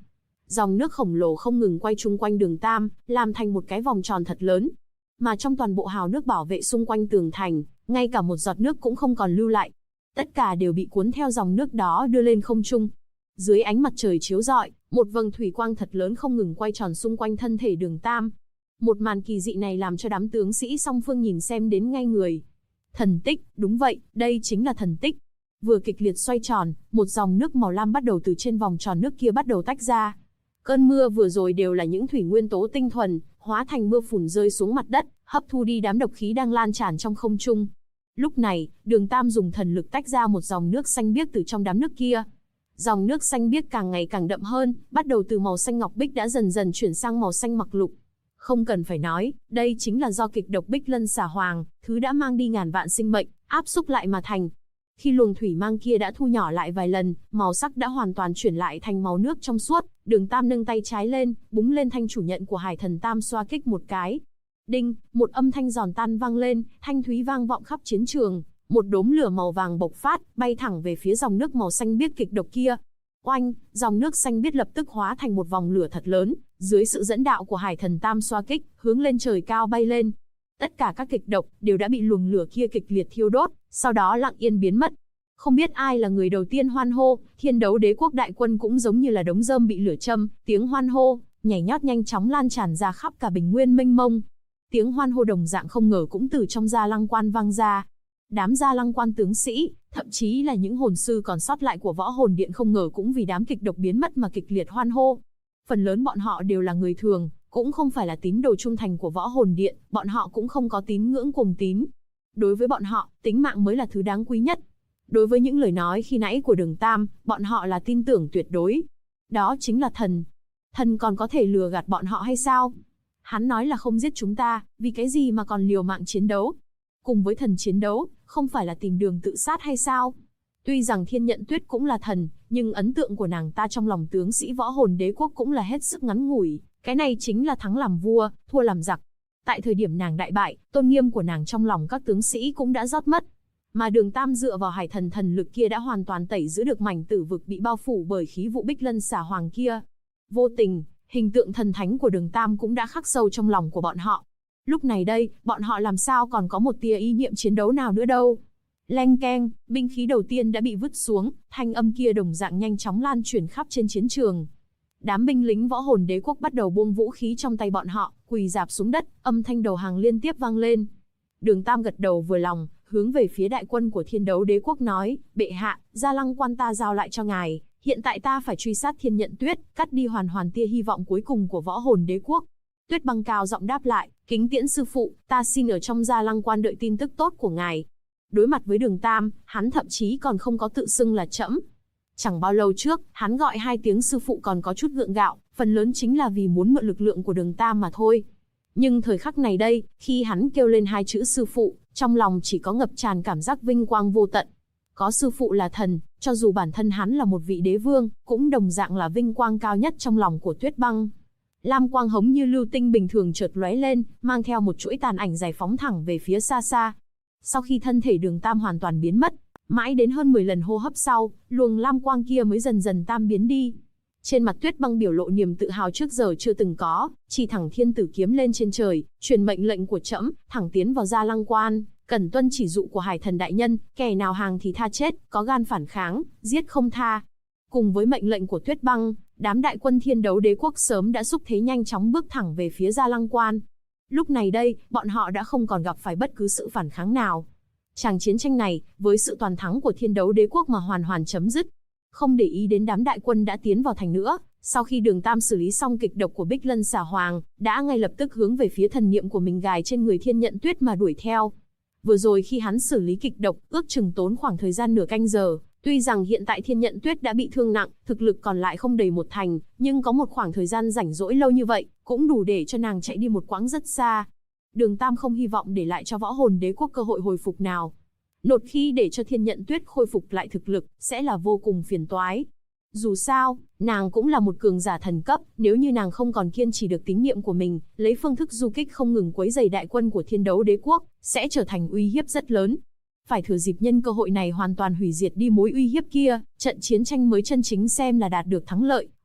Dòng nước khổng lồ không ngừng quay chung quanh đường Tam, làm thành một cái vòng tròn thật lớn. Mà trong toàn bộ hào nước bảo vệ xung quanh tường thành, ngay cả một giọt nước cũng không còn lưu lại. Tất cả đều bị cuốn theo dòng nước đó đưa lên không trung. Dưới ánh mặt trời chiếu rọi, một vầng thủy quang thật lớn không ngừng quay tròn xung quanh thân thể đường Tam. Một màn kỳ dị này làm cho đám tướng sĩ song phương nhìn xem đến ngay người. Thần tích, đúng vậy, đây chính là thần tích. Vừa kịch liệt xoay tròn, một dòng nước màu lam bắt đầu từ trên vòng tròn nước kia bắt đầu tách ra. Cơn mưa vừa rồi đều là những thủy nguyên tố tinh thuần, hóa thành mưa phùn rơi xuống mặt đất, hấp thu đi đám độc khí đang lan tràn trong không trung. Lúc này, đường Tam dùng thần lực tách ra một dòng nước xanh biếc từ trong đám nước kia. Dòng nước xanh biếc càng ngày càng đậm hơn, bắt đầu từ màu xanh ngọc bích đã dần dần chuyển sang màu xanh mặc lục. Không cần phải nói, đây chính là do kịch độc Bích Lân Xà Hoàng, thứ đã mang đi ngàn vạn sinh mệnh, áp xúc lại mà thành. Khi luồng thủy mang kia đã thu nhỏ lại vài lần, màu sắc đã hoàn toàn chuyển lại thành màu nước trong suốt, đường Tam nâng tay trái lên, búng lên thanh chủ nhận của Hải Thần Tam xoa kích một cái. Đinh, một âm thanh giòn tan vang lên, thanh thúy vang vọng khắp chiến trường, một đốm lửa màu vàng bộc phát, bay thẳng về phía dòng nước màu xanh biếc kịch độc kia. Oanh, dòng nước xanh biếc lập tức hóa thành một vòng lửa thật lớn, dưới sự dẫn đạo của Hải Thần Tam xoa kích, hướng lên trời cao bay lên. Tất cả các kịch độc đều đã bị luồng lửa kia kịch liệt thiêu đốt, sau đó lặng yên biến mất. Không biết ai là người đầu tiên hoan hô, Thiên Đấu Đế quốc đại quân cũng giống như là đống rơm bị lửa châm, tiếng hoan hô, nhảy nhót nhanh chóng lan tràn ra khắp cả bình nguyên mênh mông. Tiếng hoan hô đồng dạng không ngờ cũng từ trong Gia Lăng Quan vang ra. Đám Gia Lăng Quan tướng sĩ, thậm chí là những hồn sư còn sót lại của Võ Hồn Điện không ngờ cũng vì đám kịch độc biến mất mà kịch liệt hoan hô. Phần lớn bọn họ đều là người thường, cũng không phải là tín đồ trung thành của Võ Hồn Điện, bọn họ cũng không có tín ngưỡng cuồng tín. Đối với bọn họ, tính mạng mới là thứ đáng quý nhất. Đối với những lời nói khi nãy của Đường Tam, bọn họ là tin tưởng tuyệt đối. Đó chính là thần. Thần còn có thể lừa gạt bọn họ hay sao? Hắn nói là không giết chúng ta, vì cái gì mà còn liều mạng chiến đấu? Cùng với thần chiến đấu, không phải là tìm đường tự sát hay sao? Tuy rằng Thiên Nhận Tuyết cũng là thần, nhưng ấn tượng của nàng ta trong lòng tướng sĩ Võ Hồn Đế quốc cũng là hết sức ngắn ngủi. Cái này chính là thắng làm vua, thua làm giặc. Tại thời điểm nàng đại bại, tôn nghiêm của nàng trong lòng các tướng sĩ cũng đã rót mất. Mà Đường Tam dựa vào Hải Thần thần lực kia đã hoàn toàn tẩy giữ được mảnh tử vực bị bao phủ bởi khí vụ Bích Lân Xà Hoàng kia. Vô tình, hình tượng thần thánh của Đường Tam cũng đã khắc sâu trong lòng của bọn họ. Lúc này đây, bọn họ làm sao còn có một tia ý niệm chiến đấu nào nữa đâu. Leng keng, binh khí đầu tiên đã bị vứt xuống, thanh âm kia đồng dạng nhanh chóng lan truyền khắp trên chiến trường. Đám binh lính Võ Hồn Đế quốc bắt đầu buông vũ khí trong tay bọn họ, quỳ rạp xuống đất, âm thanh đầu hàng liên tiếp vang lên. Đường Tam gật đầu vừa lòng, hướng về phía đại quân của Thiên Đấu Đế quốc nói, bệ hạ, Gia Lăng Quan ta giao lại cho ngài, hiện tại ta phải truy sát Thiên Nhận Tuyết, cắt đi hoàn hoàn tia hy vọng cuối cùng của Võ Hồn Đế quốc. Tuyết Băng cao giọng đáp lại, kính tiễn sư phụ, ta xin ở trong Gia Lăng Quan đợi tin tức tốt của ngài. Đối mặt với Đường Tam, hắn thậm chí còn không có tự xưng là trẫm. Chẳng bao lâu trước, hắn gọi 2 tiếng sư phụ còn có chút gượng gạo, phần lớn chính là vì muốn mượn lực lượng của Đường Tam mà thôi. Nhưng thời khắc này đây, khi hắn kêu lên 2 chữ sư phụ, trong lòng chỉ có ngập tràn cảm giác vinh quang vô tận. Có sư phụ là thần, cho dù bản thân hắn là một vị đế vương, cũng đồng dạng là vinh quang cao nhất trong lòng của Tuyết Băng. Lam quang hống như lưu tinh bình thường chợt lóe lên, mang theo một chuỗi tàn ảnh dài phóng thẳng về phía xa xa. Sau khi thân thể Đường Tam hoàn toàn biến mất, mãi đến hơn 10 lần hô hấp sau, luồng lam quang kia mới dần dần tan biến đi. Trên mặt Tuyết Băng biểu lộ niềm tự hào trước giờ chưa từng có, chỉ thẳng thiên tử kiếm lên trên trời, truyền mệnh lệnh của trẫm, thẳng tiến vào Gia Lăng Quan, cần tuân chỉ dụ của Hải Thần đại nhân, kẻ nào hàng thì tha chết, có gan phản kháng, giết không tha. Cùng với mệnh lệnh của Tuyết Băng, đám đại quân Thiên Đấu Đế quốc sớm đã xúc thế nhanh chóng bước thẳng về phía Gia Lăng Quan. Lúc này đây, bọn họ đã không còn gặp phải bất cứ sự phản kháng nào. Tràng chiến tranh này, với sự toàn thắng của Thiên Đấu Đế quốc mà hoàn hoàn chấm dứt. Không để ý đến đám đại quân đã tiến vào thành nữa, sau khi Đường Tam xử lý xong kịch độc của Bích Lân Xà Hoàng, đã ngay lập tức hướng về phía thần niệm của mình gài trên người Thiên Nhận Tuyết mà đuổi theo. Vừa rồi khi hắn xử lý kịch độc, ước chừng tốn khoảng thời gian nửa canh giờ. Tuy rằng hiện tại Thiên Nhận Tuyết đã bị thương nặng, thực lực còn lại không đầy 1 thành, nhưng có một khoảng thời gian rảnh rỗi lâu như vậy, cũng đủ để cho nàng chạy đi một quãng rất xa. Đường Tam không hy vọng để lại cho Võ Hồn Đế quốc cơ hội hồi phục nào. Nột khi để cho Thiên Nhận Tuyết khôi phục lại thực lực, sẽ là vô cùng phiền toái. Dù sao, nàng cũng là một cường giả thần cấp, nếu như nàng không còn kiên trì được tín nhiệm của mình, lấy phương thức du kích không ngừng quấy rầy đại quân của Thiên Đấu Đế quốc, sẽ trở thành uy hiếp rất lớn. Phải thừa dịp nhân cơ hội này hoàn toàn hủy diệt đi mối uy hiếp kia, trận chiến tranh mới chân chính xem là đạt được thắng lợi,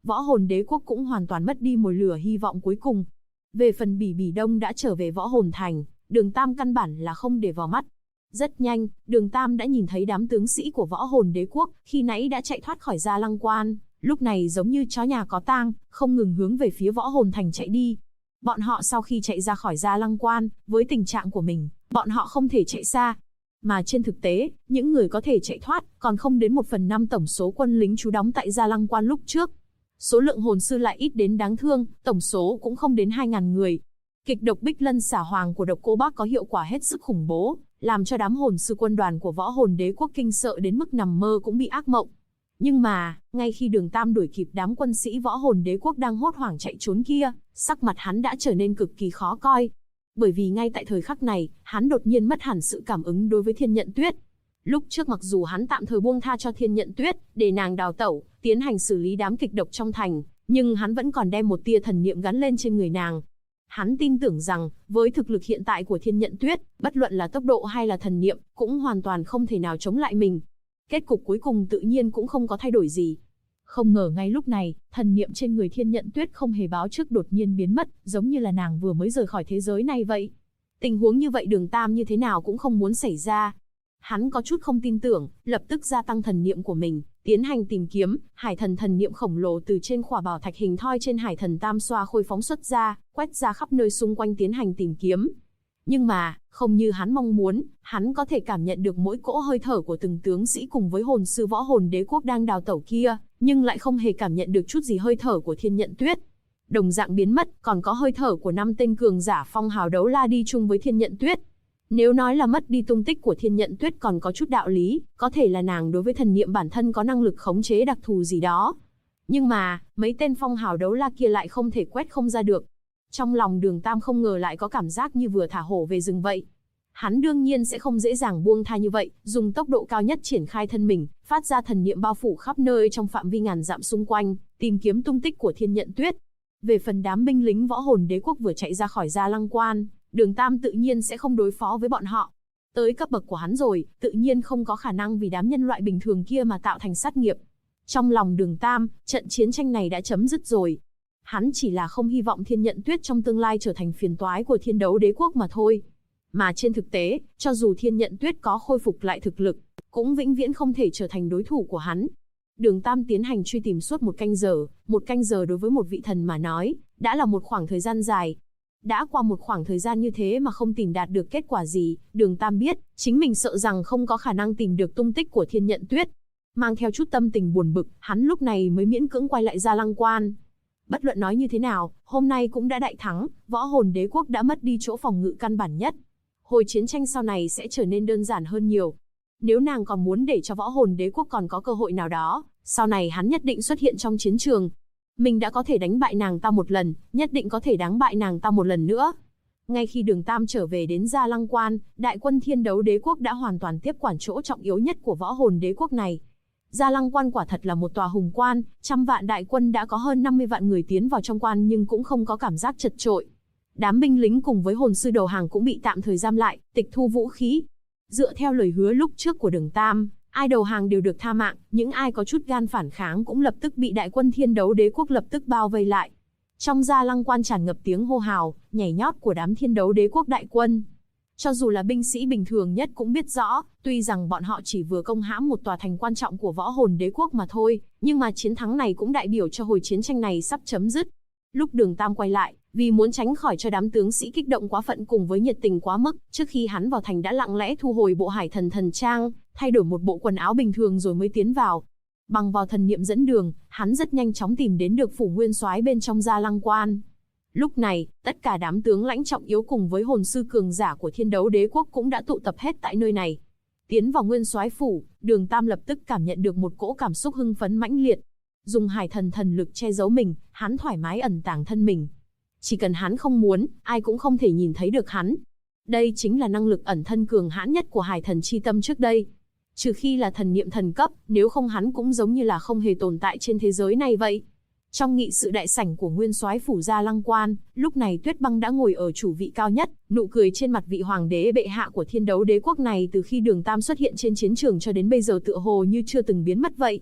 Võ hồn đế quốc cũng hoàn toàn mất đi một lửa hy vọng cuối cùng. Về phần Bỉ Bỉ Đông đã trở về võ hồn thành, Đường Tam căn bản là không để vào mắt. Rất nhanh, Đường Tam đã nhìn thấy đám tướng sĩ của võ hồn đế quốc, khi nãy đã chạy thoát khỏi Gia Lăng Quan, lúc này giống như chó nhà có tang, không ngừng hướng về phía võ hồn thành chạy đi. Bọn họ sau khi chạy ra khỏi Gia Lăng Quan, với tình trạng của mình, bọn họ không thể chạy xa. Mà trên thực tế, những người có thể chạy thoát, còn không đến 1/5 tổng số quân lính trú đóng tại Gia Lăng Quan lúc trước. Số lượng hồn sư lại ít đến đáng thương, tổng số cũng không đến 2.000 người. Kịch độc Bích Lân Xả Hoàng của độc cô bác có hiệu quả hết sức khủng bố, làm cho đám hồn sư quân đoàn của võ hồn đế quốc kinh sợ đến mức nằm mơ cũng bị ác mộng. Nhưng mà, ngay khi Đường Tam đuổi kịp đám quân sĩ võ hồn đế quốc đang hốt hoảng chạy trốn kia, sắc mặt hắn đã trở nên cực kỳ khó coi. Bởi vì ngay tại thời khắc này, hắn đột nhiên mất hẳn sự cảm ứng đối với Thiên Nhận Tuyết. Lúc trước mặc dù hắn tạm thời buông tha cho Thiên Nhận Tuyết, để nàng đào tẩu, tiến hành xử lý đám kịch độc trong thành, nhưng hắn vẫn còn đem một tia thần niệm gắn lên trên người nàng. Hắn tin tưởng rằng, với thực lực hiện tại của Thiên Nhận Tuyết, bất luận là tốc độ hay là thần niệm, cũng hoàn toàn không thể nào chống lại mình. Kết cục cuối cùng tự nhiên cũng không có thay đổi gì. Không ngờ ngay lúc này, thần niệm trên người Thiên Nhận Tuyết không hề báo trước đột nhiên biến mất, giống như là nàng vừa mới rời khỏi thế giới này vậy. Tình huống như vậy Đường Tam như thế nào cũng không muốn xảy ra. Hắn có chút không tin tưởng, lập tức gia tăng thần niệm của mình, tiến hành tìm kiếm. Hải thần thần niệm khổng lồ từ trên khỏa bảo thạch hình thoi trên hải thần tam xoa khôi phóng xuất ra, quét ra khắp nơi xung quanh tiến hành tìm kiếm. Nhưng mà, không như hắn mong muốn, hắn có thể cảm nhận được mỗi cỗ hơi thở của từng tướng sĩ cùng với hồn sư võ hồn đế quốc đang đào tẩu kia, nhưng lại không hề cảm nhận được chút gì hơi thở của Thiên Nhận Tuyết. Đồng dạng biến mất, còn có hơi thở của 5 tên cường giả phong hào đấu la đi chung với Thiên Nhận Tuyết. Nếu nói là mất đi tung tích của Thiên Nhận Tuyết còn có chút đạo lý, có thể là nàng đối với thần niệm bản thân có năng lực khống chế đặc thù gì đó. Nhưng mà, mấy tên phong hào đấu la kia lại không thể quét không ra được. Trong lòng Đường Tam không ngờ lại có cảm giác như vừa thả hổ về rừng vậy. Hắn đương nhiên sẽ không dễ dàng buông tha như vậy, dùng tốc độ cao nhất triển khai thân mình, phát ra thần niệm bao phủ khắp nơi trong phạm vi ngàn dặm xung quanh, tìm kiếm tung tích của Thiên Nhận Tuyết. Về phần đám binh lính võ hồn đế quốc vừa chạy ra khỏi Gia Lăng Quan, Đường Tam tự nhiên sẽ không đối phó với bọn họ. Tới cấp bậc của hắn rồi, tự nhiên không có khả năng vì đám nhân loại bình thường kia mà tạo thành sát nghiệp. Trong lòng Đường Tam, trận chiến tranh này đã chấm dứt rồi. Hắn chỉ là không hy vọng Thiên Nhận Tuyết trong tương lai trở thành phiền toái của Thiên Đấu Đế quốc mà thôi. Mà trên thực tế, cho dù Thiên Nhận Tuyết có khôi phục lại thực lực, cũng vĩnh viễn không thể trở thành đối thủ của hắn. Đường Tam tiến hành truy tìm suốt một canh giờ đối với một vị thần mà nói, đã là một khoảng thời gian dài. Đã qua một khoảng thời gian như thế mà không tìm đạt được kết quả gì, Đường Tam biết, chính mình sợ rằng không có khả năng tìm được tung tích của Thiên Nhận Tuyết. Mang theo chút tâm tình buồn bực, hắn lúc này mới miễn cưỡng quay lại Gia Lăng Quan. Bất luận nói như thế nào, hôm nay cũng đã đại thắng, võ hồn đế quốc đã mất đi chỗ phòng ngự căn bản nhất. Hồi chiến tranh sau này sẽ trở nên đơn giản hơn nhiều. Nếu nàng còn muốn để cho võ hồn đế quốc còn có cơ hội nào đó, sau này hắn nhất định xuất hiện trong chiến trường. Mình đã có thể đánh bại nàng ta một lần, nhất định có thể đánh bại nàng ta một lần nữa. Ngay khi Đường Tam trở về đến Gia Lăng Quan, đại quân Thiên Đấu Đế quốc đã hoàn toàn tiếp quản chỗ trọng yếu nhất của võ hồn đế quốc này. Gia Lăng Quan quả thật là một tòa hùng quan, trăm vạn đại quân đã có hơn 50 vạn người tiến vào trong quan nhưng cũng không có cảm giác chật chội. Đám binh lính cùng với hồn sư đầu hàng cũng bị tạm thời giam lại, tịch thu vũ khí. Dựa theo lời hứa lúc trước của Đường Tam, ai đầu hàng đều được tha mạng, những ai có chút gan phản kháng cũng lập tức bị đại quân Thiên Đấu Đế quốc lập tức bao vây lại. Trong Gia Lăng Quan tràn ngập tiếng hô hào, nhảy nhót của đám Thiên Đấu Đế quốc đại quân. Cho dù là binh sĩ bình thường nhất cũng biết rõ, tuy rằng bọn họ chỉ vừa công hãm một tòa thành quan trọng của võ hồn đế quốc mà thôi, nhưng mà chiến thắng này cũng đại biểu cho hồi chiến tranh này sắp chấm dứt. Lúc Đường Tam quay lại, vì muốn tránh khỏi cho đám tướng sĩ kích động quá phận cùng với nhiệt tình quá mức, trước khi hắn vào thành đã lặng lẽ thu hồi bộ hải thần thần trang, thay đổi một bộ quần áo bình thường rồi mới tiến vào. Bằng vào thần niệm dẫn đường, hắn rất nhanh chóng tìm đến được phủ nguyên soái bên trong Gia Lăng Quan. Lúc này, tất cả đám tướng lãnh trọng yếu cùng với hồn sư cường giả của Thiên Đấu Đế quốc cũng đã tụ tập hết tại nơi này. Tiến vào nguyên soái phủ, Đường Tam lập tức cảm nhận được một cỗ cảm xúc hưng phấn mãnh liệt. Dùng hải thần thần lực che giấu mình, hắn thoải mái ẩn tàng thân mình. Chỉ cần hắn không muốn, ai cũng không thể nhìn thấy được hắn. Đây chính là năng lực ẩn thân cường hãn nhất của hải thần chi tâm trước đây. Trừ khi là thần niệm thần cấp, nếu không hắn cũng giống như là không hề tồn tại trên thế giới này vậy. Trong nghị sự đại sảnh của nguyên soái phủ Gia Lăng Quan, lúc này Tuyết Băng đã ngồi ở chủ vị cao nhất, nụ cười trên mặt vị hoàng đế bệ hạ của Thiên Đấu Đế quốc này từ khi Đường Tam xuất hiện trên chiến trường cho đến bây giờ tựa hồ như chưa từng biến mất vậy.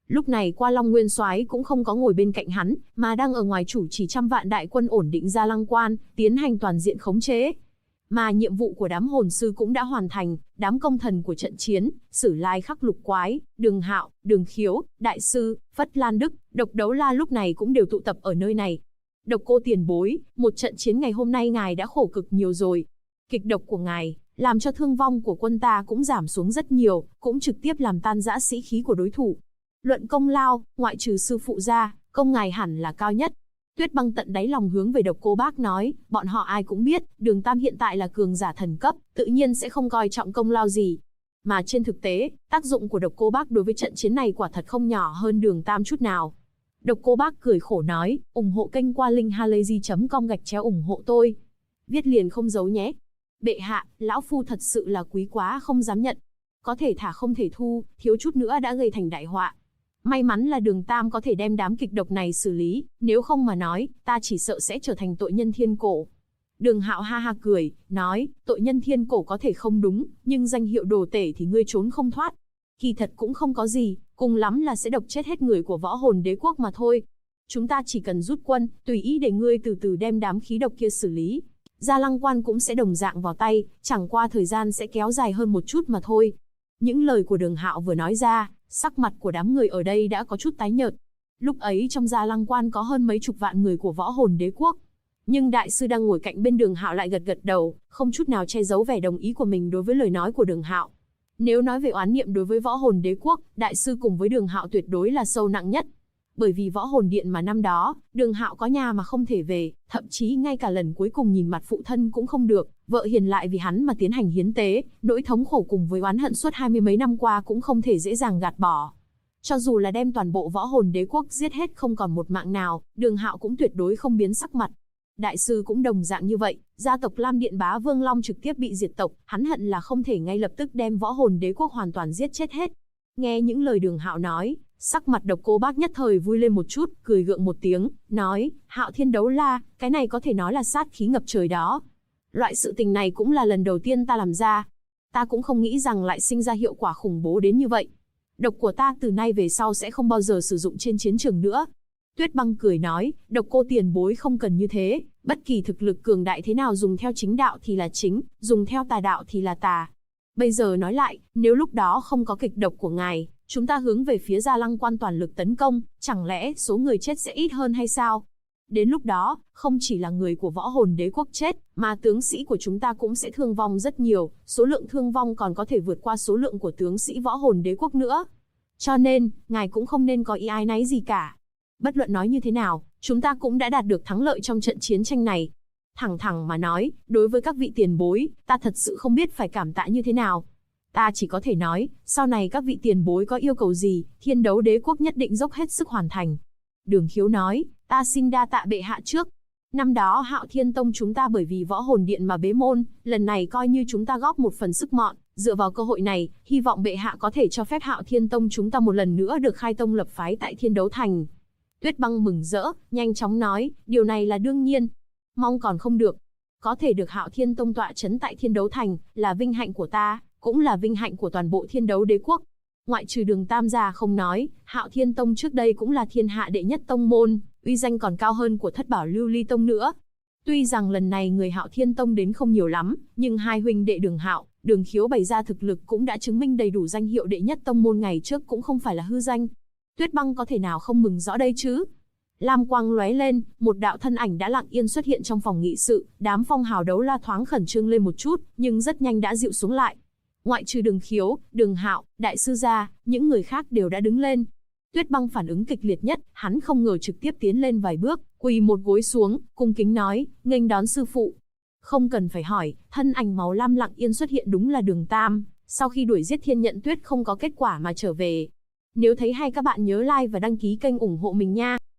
Lúc này Qua Long Nguyên Soái cũng không có ngồi bên cạnh hắn, mà đang ở ngoài chủ trì trăm vạn đại quân ổn định Gia Lăng Quan, tiến hành toàn diện khống chế. Mà nhiệm vụ của đám hồn sư cũng đã hoàn thành, đám công thần của trận chiến, Sử Lai Khắc Lục Quái, Đường Hạo, Đường Khiếu, Đại sư, Phất Lan Đức, Độc Đấu La lúc này cũng đều tụ tập ở nơi này. Độc Cô tiền bối, một trận chiến ngày hôm nay ngài đã khổ cực nhiều rồi. Kịch độc của ngài, làm cho thương vong của quân ta cũng giảm xuống rất nhiều, cũng trực tiếp làm tan rã sĩ khí của đối thủ. Luận công lao, ngoại trừ sư phụ ra, công ngài hẳn là cao nhất. Tuyết Băng tận đáy lòng hướng về Độc Cô Bác nói, bọn họ ai cũng biết, Đường Tam hiện tại là cường giả thần cấp, tự nhiên sẽ không coi trọng công lao gì. Mà trên thực tế, tác dụng của Độc Cô Bác đối với trận chiến này quả thật không nhỏ hơn Đường Tam chút nào. Độc Cô Bác cười khổ nói, ủng hộ kênh qua linkhalazy.com ủng hộ tôi. Viết liền không giấu nhé. Bệ hạ, lão phu thật sự là quý quá không dám nhận. Có thể thả không thể thu, thiếu chút nữa đã gây thành đại họa. May mắn là Đường Tam có thể đem đám kịch độc này xử lý, nếu không mà nói, ta chỉ sợ sẽ trở thành tội nhân thiên cổ. Đường Hạo ha ha cười, nói, tội nhân thiên cổ có thể không đúng, nhưng danh hiệu đồ tể thì ngươi trốn không thoát. Kỳ thật cũng không có gì, cùng lắm là sẽ độc chết hết người của Võ Hồn Đế quốc mà thôi. Chúng ta chỉ cần rút quân, tùy ý để ngươi từ từ đem đám khí độc kia xử lý. Gia Lăng Quan cũng sẽ đồng dạng vào tay, chẳng qua thời gian sẽ kéo dài hơn một chút mà thôi. Những lời của Đường Hạo vừa nói ra, sắc mặt của đám người ở đây đã có chút tái nhợt. Lúc ấy trong Gia Lăng Quan có hơn mấy chục vạn người của Võ Hồn Đế quốc. Nhưng đại sư đang ngồi cạnh bên Đường Hạo lại gật gật đầu, không chút nào che giấu vẻ đồng ý của mình đối với lời nói của Đường Hạo. Nếu nói về oán niệm đối với Võ Hồn Đế quốc, đại sư cùng với Đường Hạo tuyệt đối là sâu nặng nhất. Bởi vì Võ Hồn Điện mà năm đó, Đường Hạo có nhà mà không thể về, thậm chí ngay cả lần cuối cùng nhìn mặt phụ thân cũng không được, vợ hiền lại vì hắn mà tiến hành hiến tế, nỗi thống khổ cùng với oán hận suốt 20 mấy năm qua cũng không thể dễ dàng gạt bỏ. Cho dù là đem toàn bộ Võ Hồn Đế quốc giết hết không còn một mạng nào, Đường Hạo cũng tuyệt đối không biến sắc mặt. Đại sư cũng đồng dạng như vậy, gia tộc Lam Điện Bá Vương Long trực tiếp bị diệt tộc, hắn hận là không thể ngay lập tức đem Võ Hồn Đế quốc hoàn toàn giết chết hết. Nghe những lời Đường Hạo nói, sắc mặt Độc Cô Bác nhất thời vui lên một chút, cười gượng một tiếng, nói, Hạo Thiên Đấu La, cái này có thể nói là sát khí ngập trời đó. Loại sự tình này cũng là lần đầu tiên ta làm ra. Ta cũng không nghĩ rằng lại sinh ra hiệu quả khủng bố đến như vậy. Độc của ta từ nay về sau sẽ không bao giờ sử dụng trên chiến trường nữa. Tuyết Băng cười nói, Độc Cô tiền bối không cần như thế, bất kỳ thực lực cường đại thế nào dùng theo chính đạo thì là chính, dùng theo tà đạo thì là tà. Bây giờ nói lại, nếu lúc đó không có kịch độc của ngài, chúng ta hướng về phía Gia Lăng Quan toàn lực tấn công, chẳng lẽ số người chết sẽ ít hơn hay sao? Đến lúc đó, không chỉ là người của Võ Hồn Đế quốc chết, mà tướng sĩ của chúng ta cũng sẽ thương vong rất nhiều, số lượng thương vong còn có thể vượt qua số lượng của tướng sĩ Võ Hồn Đế quốc nữa. Cho nên, ngài cũng không nên có ý áy náy gì cả. Bất luận nói như thế nào, chúng ta cũng đã đạt được thắng lợi trong trận chiến tranh này. Thẳng thẳng mà nói, đối với các vị tiền bối, ta thật sự không biết phải cảm tạ như thế nào. Ta chỉ có thể nói, sau này các vị tiền bối có yêu cầu gì, Thiên Đấu Đế quốc nhất định dốc hết sức hoàn thành. Đường Khiếu nói, ta xin đa tạ bệ hạ trước. Năm đó Hạo Thiên Tông chúng ta bởi vì Võ Hồn Điện mà bế môn, lần này coi như chúng ta góp một phần sức mọn, dựa vào cơ hội này, hy vọng bệ hạ có thể cho phép Hạo Thiên Tông chúng ta một lần nữa được khai tông lập phái tại Thiên Đấu Thành. Tuyết Băng mừng rỡ, nhanh chóng nói, điều này là đương nhiên. Mong còn không được. Có thể được Hạo Thiên Tông tọa chấn tại Thiên Đấu Thành, là vinh hạnh của ta, cũng là vinh hạnh của toàn bộ Thiên Đấu Đế quốc. Ngoại trừ Đường Tam gia không nói, Hạo Thiên Tông trước đây cũng là thiên hạ đệ nhất tông môn, uy danh còn cao hơn của Thất Bảo Lưu Ly Tông nữa. Tuy rằng lần này người Hạo Thiên Tông đến không nhiều lắm, nhưng hai huynh đệ Đường Hạo, Đường Khiếu bày ra thực lực cũng đã chứng minh đầy đủ danh hiệu đệ nhất tông môn ngày trước cũng không phải là hư danh. Tuyết Băng có thể nào không mừng rõ đây chứ? Lam quang lóe lên, một đạo thân ảnh đã lặng yên xuất hiện trong phòng nghị sự, đám phong hào đấu la thoáng khẩn trương lên một chút, nhưng rất nhanh đã dịu xuống lại. Ngoại trừ Đường Khiếu, Đường Hạo, đại sư gia, những người khác đều đã đứng lên. Tuyết Băng phản ứng kịch liệt nhất, hắn không ngờ trực tiếp tiến lên vài bước, quỳ một gối xuống, cung kính nói, nghênh đón sư phụ. Không cần phải hỏi, thân ảnh màu lam lặng yên xuất hiện đúng là Đường Tam, sau khi đuổi giết Thiên Nhận Tuyết không có kết quả mà trở về. Nếu thấy hay các bạn nhớ like và đăng ký kênh ủng hộ mình nha.